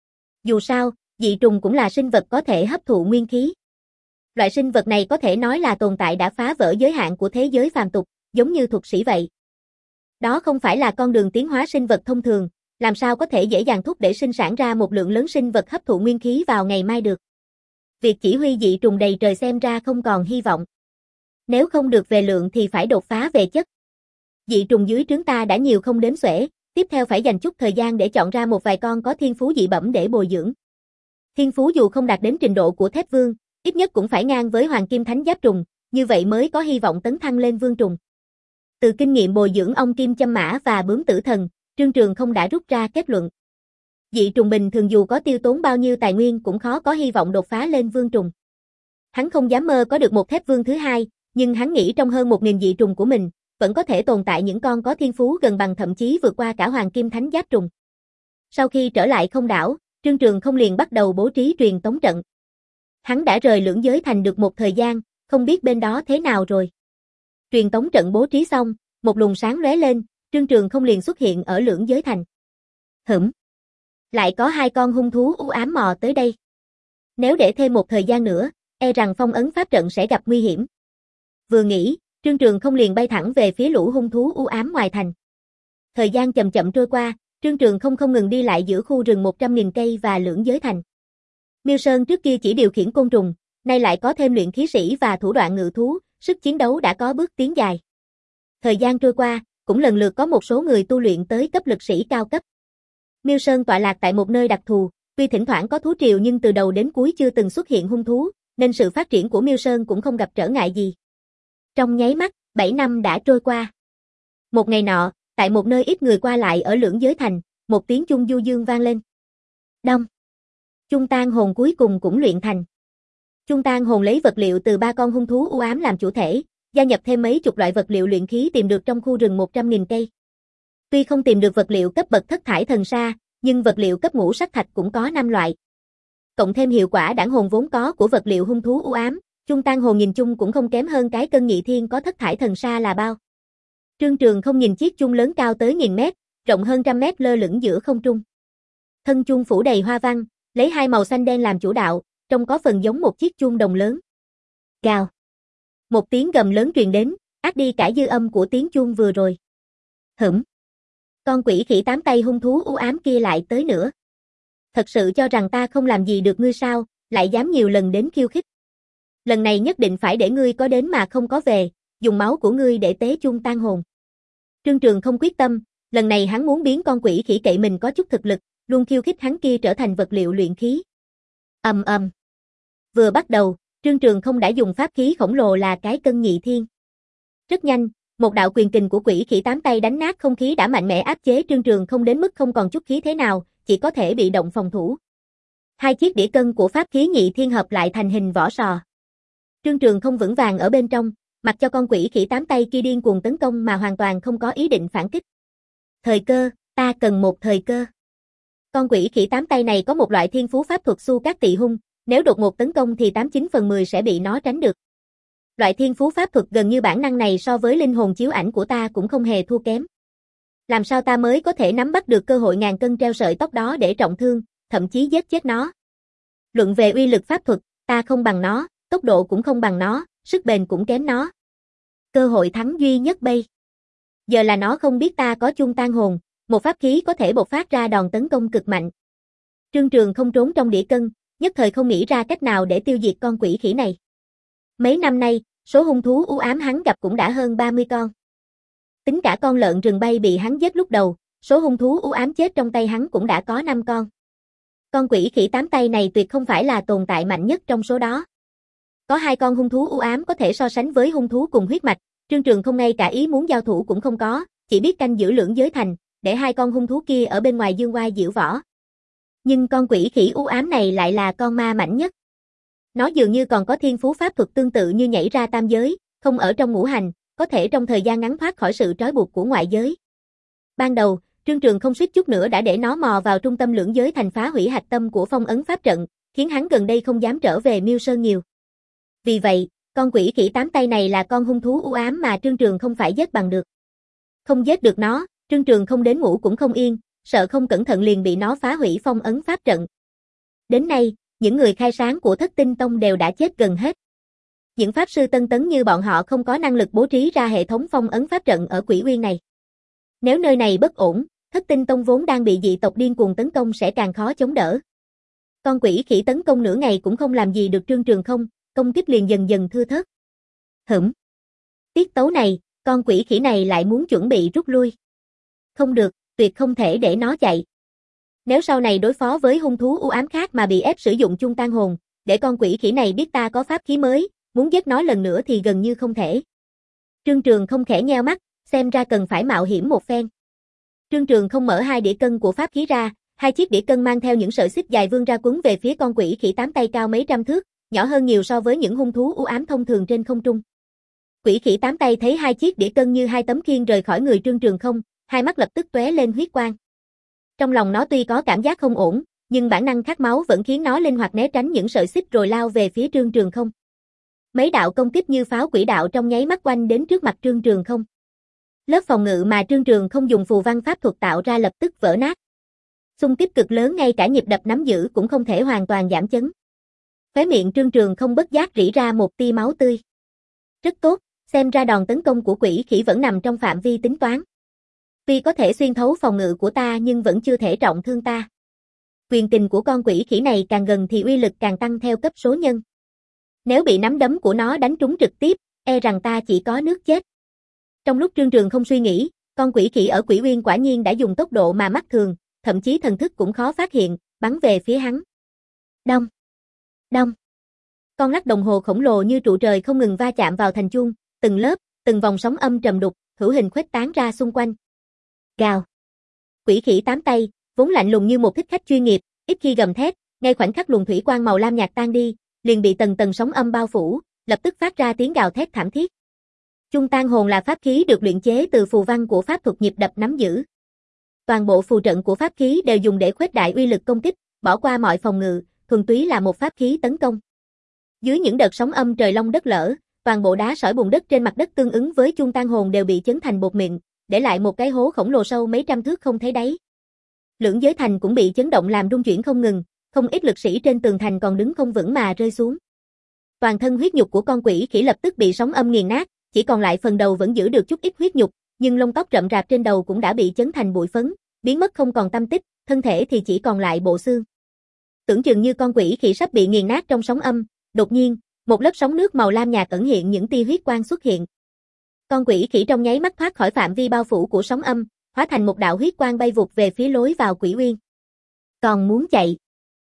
Dù sao, dị trùng cũng là sinh vật có thể hấp thụ nguyên khí. Loại sinh vật này có thể nói là tồn tại đã phá vỡ giới hạn của thế giới phàm tục, giống như thuật sĩ vậy. Đó không phải là con đường tiến hóa sinh vật thông thường, làm sao có thể dễ dàng thúc đẩy sinh sản ra một lượng lớn sinh vật hấp thụ nguyên khí vào ngày mai được. Việc chỉ huy dị trùng đầy trời xem ra không còn hy vọng. Nếu không được về lượng thì phải đột phá về chất. Dị trùng dưới trướng ta đã nhiều không đếm xuể, tiếp theo phải dành chút thời gian để chọn ra một vài con có thiên phú dị bẩm để bồi dưỡng. Thiên phú dù không đạt đến trình độ của Thép Vương, ít nhất cũng phải ngang với Hoàng Kim Thánh Giáp trùng, như vậy mới có hy vọng tấn thăng lên vương trùng. Từ kinh nghiệm bồi dưỡng ong kim châm mã và bướm tử thần, Trương Trường không đã rút ra kết luận. Dị trùng bình thường dù có tiêu tốn bao nhiêu tài nguyên cũng khó có hy vọng đột phá lên vương trùng. Hắn không dám mơ có được một Thép Vương thứ hai, nhưng hắn nghĩ trong hơn một nghìn dị trùng của mình, vẫn có thể tồn tại những con có thiên phú gần bằng thậm chí vượt qua cả Hoàng Kim Thánh Giáp trùng. Sau khi trở lại không đảo, Trương Trường không liền bắt đầu bố trí truyền tống trận. Hắn đã rời Lưỡng Giới Thành được một thời gian, không biết bên đó thế nào rồi. Truyền tống trận bố trí xong, một luồng sáng lóe lên, Trương Trường không liền xuất hiện ở Lưỡng Giới Thành. Hửm! Lại có hai con hung thú u ám mò tới đây. Nếu để thêm một thời gian nữa, e rằng phong ấn pháp trận sẽ gặp nguy hiểm. Vừa nghĩ, Trương Trường không liền bay thẳng về phía lũ hung thú u ám ngoài thành. Thời gian chậm chậm trôi qua, Trương Trường không không ngừng đi lại giữa khu rừng một trăm nghìn cây và lưỡng giới thành. Miêu Sơn trước kia chỉ điều khiển côn trùng, nay lại có thêm luyện khí sĩ và thủ đoạn ngự thú, sức chiến đấu đã có bước tiến dài. Thời gian trôi qua, cũng lần lượt có một số người tu luyện tới cấp lực sĩ cao cấp. Miêu Sơn tọa lạc tại một nơi đặc thù, tuy thỉnh thoảng có thú triều nhưng từ đầu đến cuối chưa từng xuất hiện hung thú, nên sự phát triển của Miêu Sơn cũng không gặp trở ngại gì. Trong nháy mắt, bảy năm đã trôi qua. Một ngày nọ, tại một nơi ít người qua lại ở lưỡng giới thành, một tiếng chuông du dương vang lên. Đông. Chuông tan hồn cuối cùng cũng luyện thành. Chuông tan hồn lấy vật liệu từ ba con hung thú u ám làm chủ thể, gia nhập thêm mấy chục loại vật liệu luyện khí tìm được trong khu rừng một trăm nghìn cây. Tuy không tìm được vật liệu cấp bậc thất thải thần sa, nhưng vật liệu cấp ngũ sắc thạch cũng có năm loại. Cộng thêm hiệu quả đản hồn vốn có của vật liệu hung thú u ám, chuông tan hồn nhìn chung cũng không kém hơn cái cân nhị thiên có thất thải thần sa là bao. Trương Trường không nhìn chiếc chuông lớn cao tới nghìn mét, rộng hơn trăm mét lơ lửng giữa không trung. Thân chuông phủ đầy hoa văn, lấy hai màu xanh đen làm chủ đạo, trông có phần giống một chiếc chuông đồng lớn. Gào. Một tiếng gầm lớn truyền đến, át đi cả dư âm của tiếng chuông vừa rồi. Hửm. Con quỷ khỉ tám tay hung thú u ám kia lại tới nữa. Thật sự cho rằng ta không làm gì được ngươi sao, lại dám nhiều lần đến khiêu khích. Lần này nhất định phải để ngươi có đến mà không có về, dùng máu của ngươi để tế chuông tan hồn. Trương Trường không quyết tâm, lần này hắn muốn biến con quỷ khỉ cậy mình có chút thực lực, luôn khiêu khích hắn kia trở thành vật liệu luyện khí. Ầm ầm. Vừa bắt đầu, Trương Trường không đã dùng pháp khí khổng lồ là cái cân nhị thiên. Rất nhanh, một đạo quyền kình của quỷ khỉ tám tay đánh nát không khí đã mạnh mẽ áp chế Trương Trường không đến mức không còn chút khí thế nào, chỉ có thể bị động phòng thủ. Hai chiếc đĩa cân của pháp khí nhị thiên hợp lại thành hình vỏ sò. Trương Trường không vững vàng ở bên trong, mặc cho con quỷ khỉ tám tay kia điên cuồng tấn công mà hoàn toàn không có ý định phản kích. Thời cơ, ta cần một thời cơ. Con quỷ khỉ tám tay này có một loại thiên phú pháp thuật Su Cát Tỵ Hung, nếu đột ngột tấn công thì tám chín phần mười sẽ bị nó tránh được. Loại thiên phú pháp thuật gần như bản năng này so với linh hồn chiếu ảnh của ta cũng không hề thua kém. Làm sao ta mới có thể nắm bắt được cơ hội ngàn cân treo sợi tóc đó để trọng thương, thậm chí giết chết nó. Luận về uy lực pháp thuật, ta không bằng nó, tốc độ cũng không bằng nó, sức bền cũng kém nó. Cơ hội thắng duy nhất bây giờ là nó không biết ta có chuông tan hồn, một pháp khí có thể bộc phát ra đòn tấn công cực mạnh. Trương Trường không trốn trong đĩa cân, nhất thời không nghĩ ra cách nào để tiêu diệt con quỷ khỉ này. Mấy năm nay, số hung thú u ám hắn gặp cũng đã hơn ba mươi con. Tính cả con lợn rừng bay bị hắn giết lúc đầu, số hung thú u ám chết trong tay hắn cũng đã có năm con. Con quỷ khỉ tám tay này tuyệt không phải là tồn tại mạnh nhất trong số đó. Có hai con hung thú u ám có thể so sánh với hung thú cùng huyết mạch, Trương Trường không ngay cả ý muốn giao thủ cũng không có, chỉ biết canh giữ lưỡng giới thành, để hai con hung thú kia ở bên ngoài dương oai diễu võ. Nhưng con quỷ khỉ u ám này lại là con ma mạnh nhất. Nó dường như còn có thiên phú pháp thuật tương tự như nhảy ra tam giới, không ở trong ngũ hành, có thể trong thời gian ngắn thoát khỏi sự trói buộc của ngoại giới. Ban đầu, Trương Trường không suýt chút nữa đã để nó mò vào trung tâm lưỡng giới thành phá hủy hạch tâm của phong ấn pháp trận, khiến hắn gần đây không dám trở về Miêu Sơn nhiều. Vì vậy, con quỷ khỉ tám tay này là con hung thú u ám mà Trương Trường không phải giết bằng được. Không giết được nó, Trương Trường không đến ngủ cũng không yên, sợ không cẩn thận liền bị nó phá hủy phong ấn pháp trận. Đến nay, những người khai sáng của Thất Tinh Tông đều đã chết gần hết. Những pháp sư tân tấn như bọn họ không có năng lực bố trí ra hệ thống phong ấn pháp trận ở Quỷ Uyên này. Nếu nơi này bất ổn, Thất Tinh Tông vốn đang bị dị tộc điên cuồng tấn công sẽ càng khó chống đỡ. Con quỷ khỉ tấn công nửa ngày cũng không làm gì được Trương Trường không, công kích liền dần dần thưa thớt. Hửm. Tiết tấu này, con quỷ khỉ này lại muốn chuẩn bị rút lui. Không được, tuyệt không thể để nó chạy. Nếu sau này đối phó với hung thú u ám khác mà bị ép sử dụng chuông tan hồn, để con quỷ khỉ này biết ta có pháp khí mới, muốn giết nó lần nữa thì gần như không thể. Trương Trường không khẽ nheo mắt, xem ra cần phải mạo hiểm một phen. Trương Trường không mở hai đĩa cân của pháp khí ra, hai chiếc đĩa cân mang theo những sợi xích dài vươn ra quấn về phía con quỷ khỉ tám tay cao mấy trăm thước, nhỏ hơn nhiều so với những hung thú u ám thông thường trên không trung. Quỷ khỉ tám tay thấy hai chiếc đĩa cân như hai tấm khiên rời khỏi người Trương Trường không, hai mắt lập tức tóe lên huyết quang. Trong lòng nó tuy có cảm giác không ổn, nhưng bản năng khát máu vẫn khiến nó linh hoạt né tránh những sợi xích rồi lao về phía Trương Trường không. Mấy đạo công kích như pháo quỷ đạo trong nháy mắt quanh đến trước mặt Trương Trường không. Lớp phòng ngự mà Trương Trường không dùng phù văn pháp thuật tạo ra lập tức vỡ nát. Xung kích cực lớn ngay cả nhịp đập nắm giữ cũng không thể hoàn toàn giảm chấn. Khóe miệng Trương Trường không bất giác rỉ ra một tia máu tươi. Rất tốt, xem ra đòn tấn công của quỷ khỉ vẫn nằm trong phạm vi tính toán. Tuy có thể xuyên thấu phòng ngự của ta nhưng vẫn chưa thể trọng thương ta. Quyền kình của con quỷ khỉ này càng gần thì uy lực càng tăng theo cấp số nhân. Nếu bị nắm đấm của nó đánh trúng trực tiếp, e rằng ta chỉ có nước chết. Trong lúc Trương Trường không suy nghĩ, con quỷ khỉ ở Quỷ Uyên quả nhiên đã dùng tốc độ mà mắt thường, thậm chí thần thức cũng khó phát hiện, bắn về phía hắn. Đong, đong. Con lắc đồng hồ khổng lồ như trụ trời không ngừng va chạm vào thành chuông, từng lớp, từng vòng sóng âm trầm đục, hữu hình khuếch tán ra xung quanh. Gào. Quỷ khỉ tám tay, vốn lạnh lùng như một thích khách chuyên nghiệp, ít khi gầm thét, ngay khoảnh khắc luồng thủy quang màu lam nhạt tan đi, liền bị tầng tầng sóng âm bao phủ, lập tức phát ra tiếng gào thét thảm thiết. Chung tan hồn là pháp khí được luyện chế từ phù văn của pháp thuật nhịp đập nắm giữ. Toàn bộ phù trận của pháp khí đều dùng để khuếch đại uy lực công kích, bỏ qua mọi phòng ngự, thuần túy là một pháp khí tấn công. Dưới những đợt sóng âm trời long đất lở, toàn bộ đá sỏi bùn đất trên mặt đất tương ứng với chung tan hồn đều bị chấn thành bột mịn, để lại một cái hố khổng lồ sâu mấy trăm thước không thấy đáy. Lưỡng giới thành cũng bị chấn động làm rung chuyển không ngừng, không ít lực sĩ trên tường thành còn đứng không vững mà rơi xuống. Toàn thân huyết nhục của con quỷ khỉ lập tức bị sóng âm nghiền nát, chỉ còn lại phần đầu vẫn giữ được chút ít huyết nhục, nhưng lông tóc rậm rạp trên đầu cũng đã bị chấn thành bụi phấn, biến mất không còn tăm tích, thân thể thì chỉ còn lại bộ xương. Tưởng chừng như con quỷ khỉ sắp bị nghiền nát trong sóng âm, đột nhiên, một lớp sóng nước màu lam nhạt ẩn hiện những tia huyết quang xuất hiện. Con quỷ khỉ trong nháy mắt thoát khỏi phạm vi bao phủ của sóng âm, hóa thành một đạo huyết quang bay vụt về phía lối vào Quỷ Uyên. Còn muốn chạy?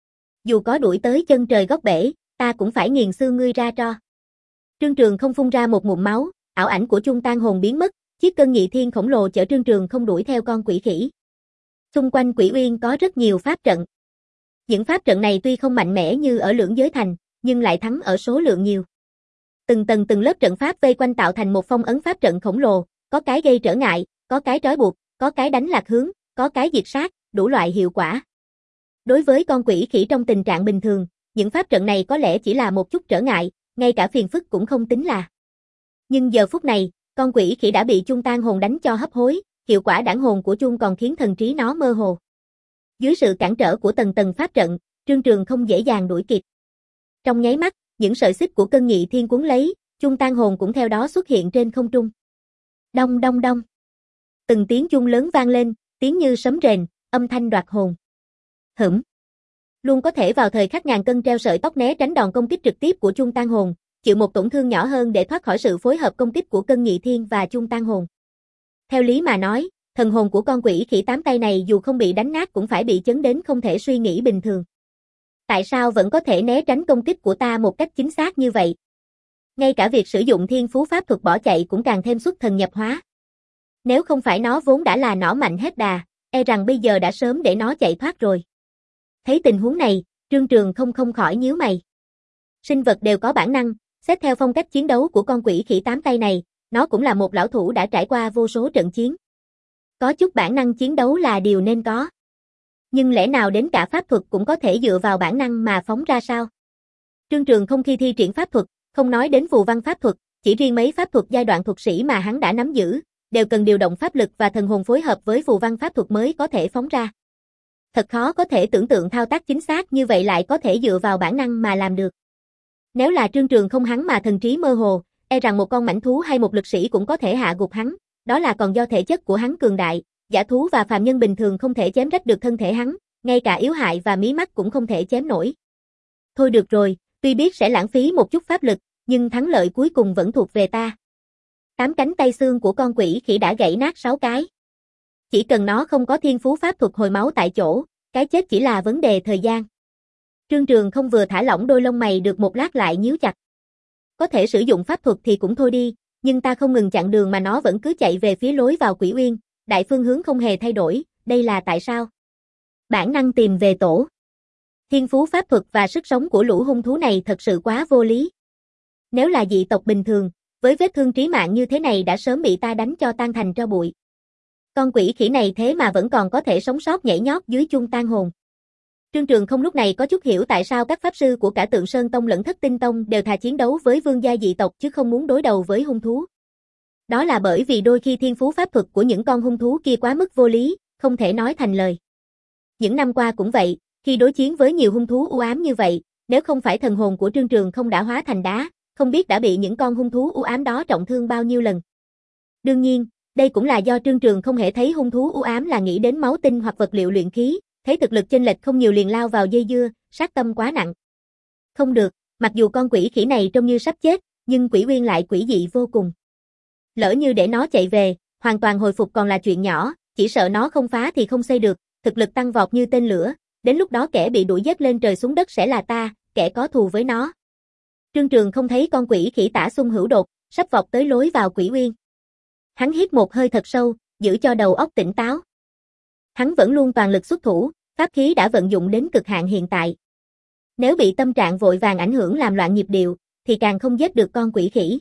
Dù có đuổi tới chân trời góc bể, ta cũng phải nghiền xương ngươi ra tro. Trương Trường không phun ra một ngụm máu, ảo ảnh của chung tan hồn biến mất, chiếc cân nhị thiên khổng lồ chở Trương Trường không đuổi theo con quỷ khỉ. Xung quanh Quỷ Uyên có rất nhiều pháp trận. Những pháp trận này tuy không mạnh mẽ như ở Lưỡng Giới Thành, nhưng lại thắng ở số lượng nhiều. Từng tầng từng lớp trận pháp vây quanh tạo thành một phong ấn pháp trận khổng lồ, có cái gây trở ngại, có cái trói buộc, có cái đánh lạc hướng, có cái diệt sát, đủ loại hiệu quả. Đối với con quỷ khỉ trong tình trạng bình thường, những pháp trận này có lẽ chỉ là một chút trở ngại, ngay cả phiền phức cũng không tính là. Nhưng giờ phút này, con quỷ khỉ đã bị chung tan hồn đánh cho hấp hối, hiệu quả đãng hồn của chung còn khiến thần trí nó mơ hồ. Dưới sự cản trở của tầng tầng pháp trận, Trương Trường không dễ dàng đuổi kịp. Trong nháy mắt, những sợi xích của cân nhị thiên cuốn lấy, chung tan hồn cũng theo đó xuất hiện trên không trung. Đông đông đông. Từng tiếng chung lớn vang lên, tiếng như sấm rền, âm thanh đoạt hồn. Hửm. Luôn có thể vào thời khắc ngàn cân treo sợi tóc né tránh đòn công kích trực tiếp của chung tan hồn, chịu một tổn thương nhỏ hơn để thoát khỏi sự phối hợp công kích của cân nhị thiên và chung tan hồn. Theo lý mà nói, thần hồn của con quỷ khỉ tám tay này dù không bị đánh nát cũng phải bị chấn đến không thể suy nghĩ bình thường. Tại sao vẫn có thể né tránh công kích của ta một cách chính xác như vậy? Ngay cả việc sử dụng thiên phú pháp thuật bỏ chạy cũng càng thêm xuất thần nhập hóa. Nếu không phải nó vốn đã là nỏ mạnh hết đà, e rằng bây giờ đã sớm để nó chạy thoát rồi. Thấy tình huống này, Trương Trường không không khỏi nhíu mày. Sinh vật đều có bản năng, xét theo phong cách chiến đấu của con quỷ khỉ tám tay này, nó cũng là một lão thủ đã trải qua vô số trận chiến. Có chút bản năng chiến đấu là điều nên có. Nhưng lẽ nào đến cả pháp thuật cũng có thể dựa vào bản năng mà phóng ra sao? Trương Trường không khi thi triển pháp thuật, không nói đến phù văn pháp thuật, chỉ riêng mấy pháp thuật giai đoạn thuật sĩ mà hắn đã nắm giữ, đều cần điều động pháp lực và thần hồn phối hợp với phù văn pháp thuật mới có thể phóng ra. Thật khó có thể tưởng tượng thao tác chính xác như vậy lại có thể dựa vào bản năng mà làm được. Nếu là Trương Trường không hắn mà thần trí mơ hồ, e rằng một con mãnh thú hay một lực sĩ cũng có thể hạ gục hắn, đó là còn do thể chất của hắn cường đại, giả thú và phàm nhân bình thường không thể chém rách được thân thể hắn, ngay cả yếu hại và mí mắt cũng không thể chém nổi. Thôi được rồi, tuy biết sẽ lãng phí một chút pháp lực, nhưng thắng lợi cuối cùng vẫn thuộc về ta. Tám cánh tay xương của con quỷ khỉ đã gãy nát sáu cái. Chỉ cần nó không có thiên phú pháp thuật hồi máu tại chỗ, cái chết chỉ là vấn đề thời gian. Trương Trường không vừa thả lỏng đôi lông mày được một lát lại nhíu chặt. Có thể sử dụng pháp thuật thì cũng thôi đi, nhưng ta không ngừng chặn đường mà nó vẫn cứ chạy về phía lối vào Quỷ Uyên, đại phương hướng không hề thay đổi, đây là tại sao? Bản năng tìm về tổ. Thiên phú pháp thuật và sức sống của lũ hung thú này thật sự quá vô lý. Nếu là dị tộc bình thường, với vết thương trí mạng như thế này đã sớm bị ta đánh cho tan thành tro bụi. Con quỷ khỉ này thế mà vẫn còn có thể sống sót nhảy nhót dưới chung tan hồn. Trương Trường không lúc này có chút hiểu tại sao các pháp sư của cả Tượng Sơn Tông lẫn Thất Tinh Tông đều thà chiến đấu với vương gia dị tộc chứ không muốn đối đầu với hung thú. Đó là bởi vì đôi khi thiên phú pháp thuật của những con hung thú kia quá mức vô lý, không thể nói thành lời. Những năm qua cũng vậy, khi đối chiến với nhiều hung thú u ám như vậy, Nếu không phải thần hồn của Trương Trường không đã hóa thành đá, không biết đã bị những con hung thú u ám đó trọng thương bao nhiêu lần. Đương nhiên, đây cũng là do Trương Trường không hề thấy hung thú u ám là nghĩ đến máu tinh hoặc vật liệu luyện khí, thấy thực lực chênh lệch không nhiều liền lao vào dây dưa, sát tâm quá nặng. Không được, mặc dù con quỷ khỉ này trông như sắp chết, nhưng quỷ uyên lại quỷ dị vô cùng. Lỡ như để nó chạy về, hoàn toàn hồi phục còn là chuyện nhỏ, chỉ sợ nó không phá thì không xây được, thực lực tăng vọt như tên lửa, đến lúc đó kẻ bị đuổi giết lên trời xuống đất sẽ là ta, kẻ có thù với nó. Trương Trường không thấy con quỷ khỉ tả xung hữu đột, sắp vọt tới lối vào quỷ uyên. Hắn hít một hơi thật sâu, giữ cho đầu óc tỉnh táo. Hắn vẫn luôn toàn lực xuất thủ, pháp khí đã vận dụng đến cực hạn hiện tại. Nếu bị tâm trạng vội vàng ảnh hưởng làm loạn nhịp điệu, thì càng không giết được con quỷ khỉ.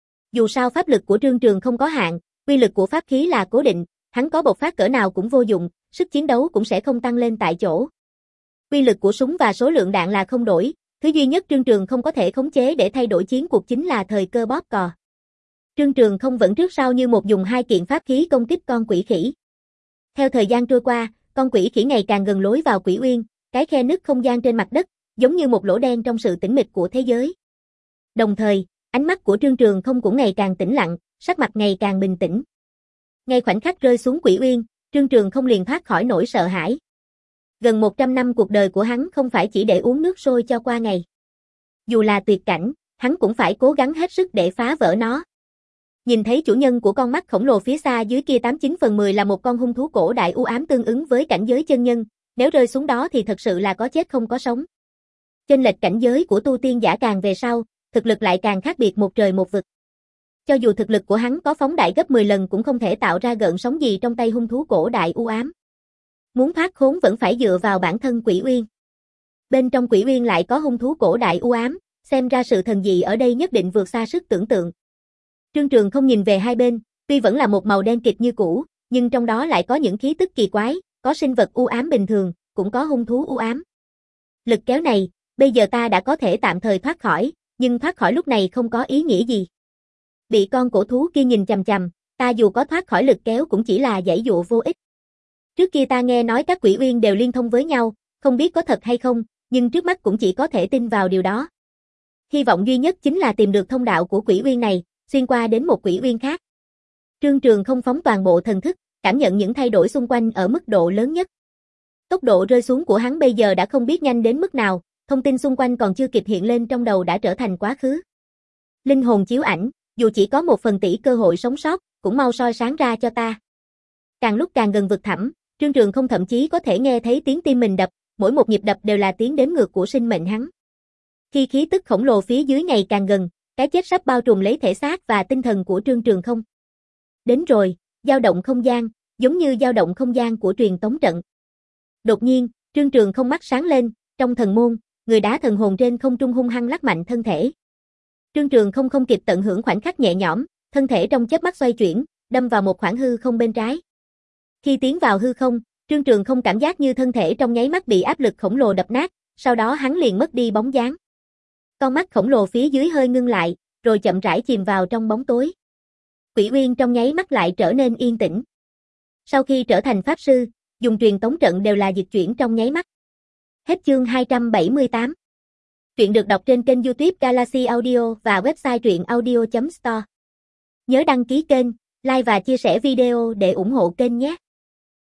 Dù sao pháp lực của Trương Trường không có hạn, quy lực của pháp khí là cố định, hắn có bộc phát cỡ nào cũng vô dụng, sức chiến đấu cũng sẽ không tăng lên tại chỗ. Quy lực của súng và số lượng đạn là không đổi, thứ duy nhất Trương Trường không có thể khống chế để thay đổi chiến cuộc chính là thời cơ bóp cò. Trương Trường không vẫn trước sau như một dùng hai kiện pháp khí công kích con quỷ khỉ. Theo thời gian trôi qua, con quỷ khỉ ngày càng gần lối vào quỷ uyên, cái khe nứt không gian trên mặt đất, giống như một lỗ đen trong sự tĩnh mịch của thế giới. Đồng thời, ánh mắt của Trương Trường không cũng ngày càng tĩnh lặng, sắc mặt ngày càng bình tĩnh. Ngay khoảnh khắc rơi xuống quỷ uyên, Trương Trường không liền thoát khỏi nỗi sợ hãi. Gần một trăm năm cuộc đời của hắn không phải chỉ để uống nước sôi cho qua ngày. Dù là tuyệt cảnh, hắn cũng phải cố gắng hết sức để phá vỡ nó. Nhìn thấy chủ nhân của con mắt khổng lồ phía xa dưới kia tám chín phần mười là một con hung thú cổ đại u ám tương ứng với cảnh giới chân nhân, nếu rơi xuống đó thì thật sự là có chết không có sống. Chênh lệch cảnh giới của tu tiên giả càng về sau, thực lực lại càng khác biệt một trời một vực. Cho dù thực lực của hắn có phóng đại gấp mười lần cũng không thể tạo ra gợn sóng gì trong tay hung thú cổ đại u ám. Muốn thoát khốn vẫn phải dựa vào bản thân quỷ uyên. Bên trong quỷ uyên lại có hung thú cổ đại u ám, xem ra sự thần dị ở đây nhất định vượt xa sức tưởng tượng. Trương Trường không nhìn về hai bên, tuy vẫn là một màu đen kịt như cũ, nhưng trong đó lại có những khí tức kỳ quái, có sinh vật u ám bình thường, cũng có hung thú u ám. Lực kéo này, bây giờ ta đã có thể tạm thời thoát khỏi, nhưng thoát khỏi lúc này không có ý nghĩa gì. Bị con cổ thú kia nhìn chằm chằm, ta dù có thoát khỏi lực kéo cũng chỉ là giãy dụa vô ích. Trước kia ta nghe nói các quỷ uyên đều liên thông với nhau, không biết có thật hay không, nhưng trước mắt cũng chỉ có thể tin vào điều đó. Hy vọng duy nhất chính là tìm được thông đạo của quỷ uyên này, xuyên qua đến một quỷ uyên khác. Trương Trường không phóng toàn bộ thần thức, cảm nhận những thay đổi xung quanh ở mức độ lớn nhất. Tốc độ rơi xuống của hắn bây giờ đã không biết nhanh đến mức nào, thông tin xung quanh còn chưa kịp hiện lên trong đầu đã trở thành quá khứ. Linh hồn chiếu ảnh, dù chỉ có một phần tỷ cơ hội sống sót, cũng mau soi sáng ra cho ta. Càng lúc càng gần vực thẳm, Trương Trường không thậm chí có thể nghe thấy tiếng tim mình đập, mỗi một nhịp đập đều là tiếng đếm ngược của sinh mệnh hắn. Khi khí tức khổng lồ phía dưới ngày càng gần, cái chết sắp bao trùm lấy thể xác và tinh thần của Trương Trường không. Đến rồi, dao động không gian, giống như dao động không gian của truyền tống trận. Đột nhiên, Trương Trường không mắt sáng lên, trong thần môn, người đá thần hồn trên không trung hung hăng lắc mạnh thân thể. Trương Trường không không kịp tận hưởng khoảnh khắc nhẹ nhõm, thân thể trong chớp mắt xoay chuyển, đâm vào một khoảng hư không bên trái. Khi tiến vào hư không, Trương Trường không cảm giác như thân thể trong nháy mắt bị áp lực khổng lồ đập nát, sau đó hắn liền mất đi bóng dáng. Con mắt khổng lồ phía dưới hơi ngưng lại, rồi chậm rãi chìm vào trong bóng tối. Quỷ uyên trong nháy mắt lại trở nên yên tĩnh. Sau khi trở thành pháp sư, dùng truyền tống trận đều là dịch chuyển trong nháy mắt. Hết chương hai trăm bảy mươi tám. Truyện được đọc trên kênh YouTube Galaxy Audio và website truyện audio chấm store. Nhớ đăng ký kênh, like và chia sẻ video để ủng hộ kênh nhé.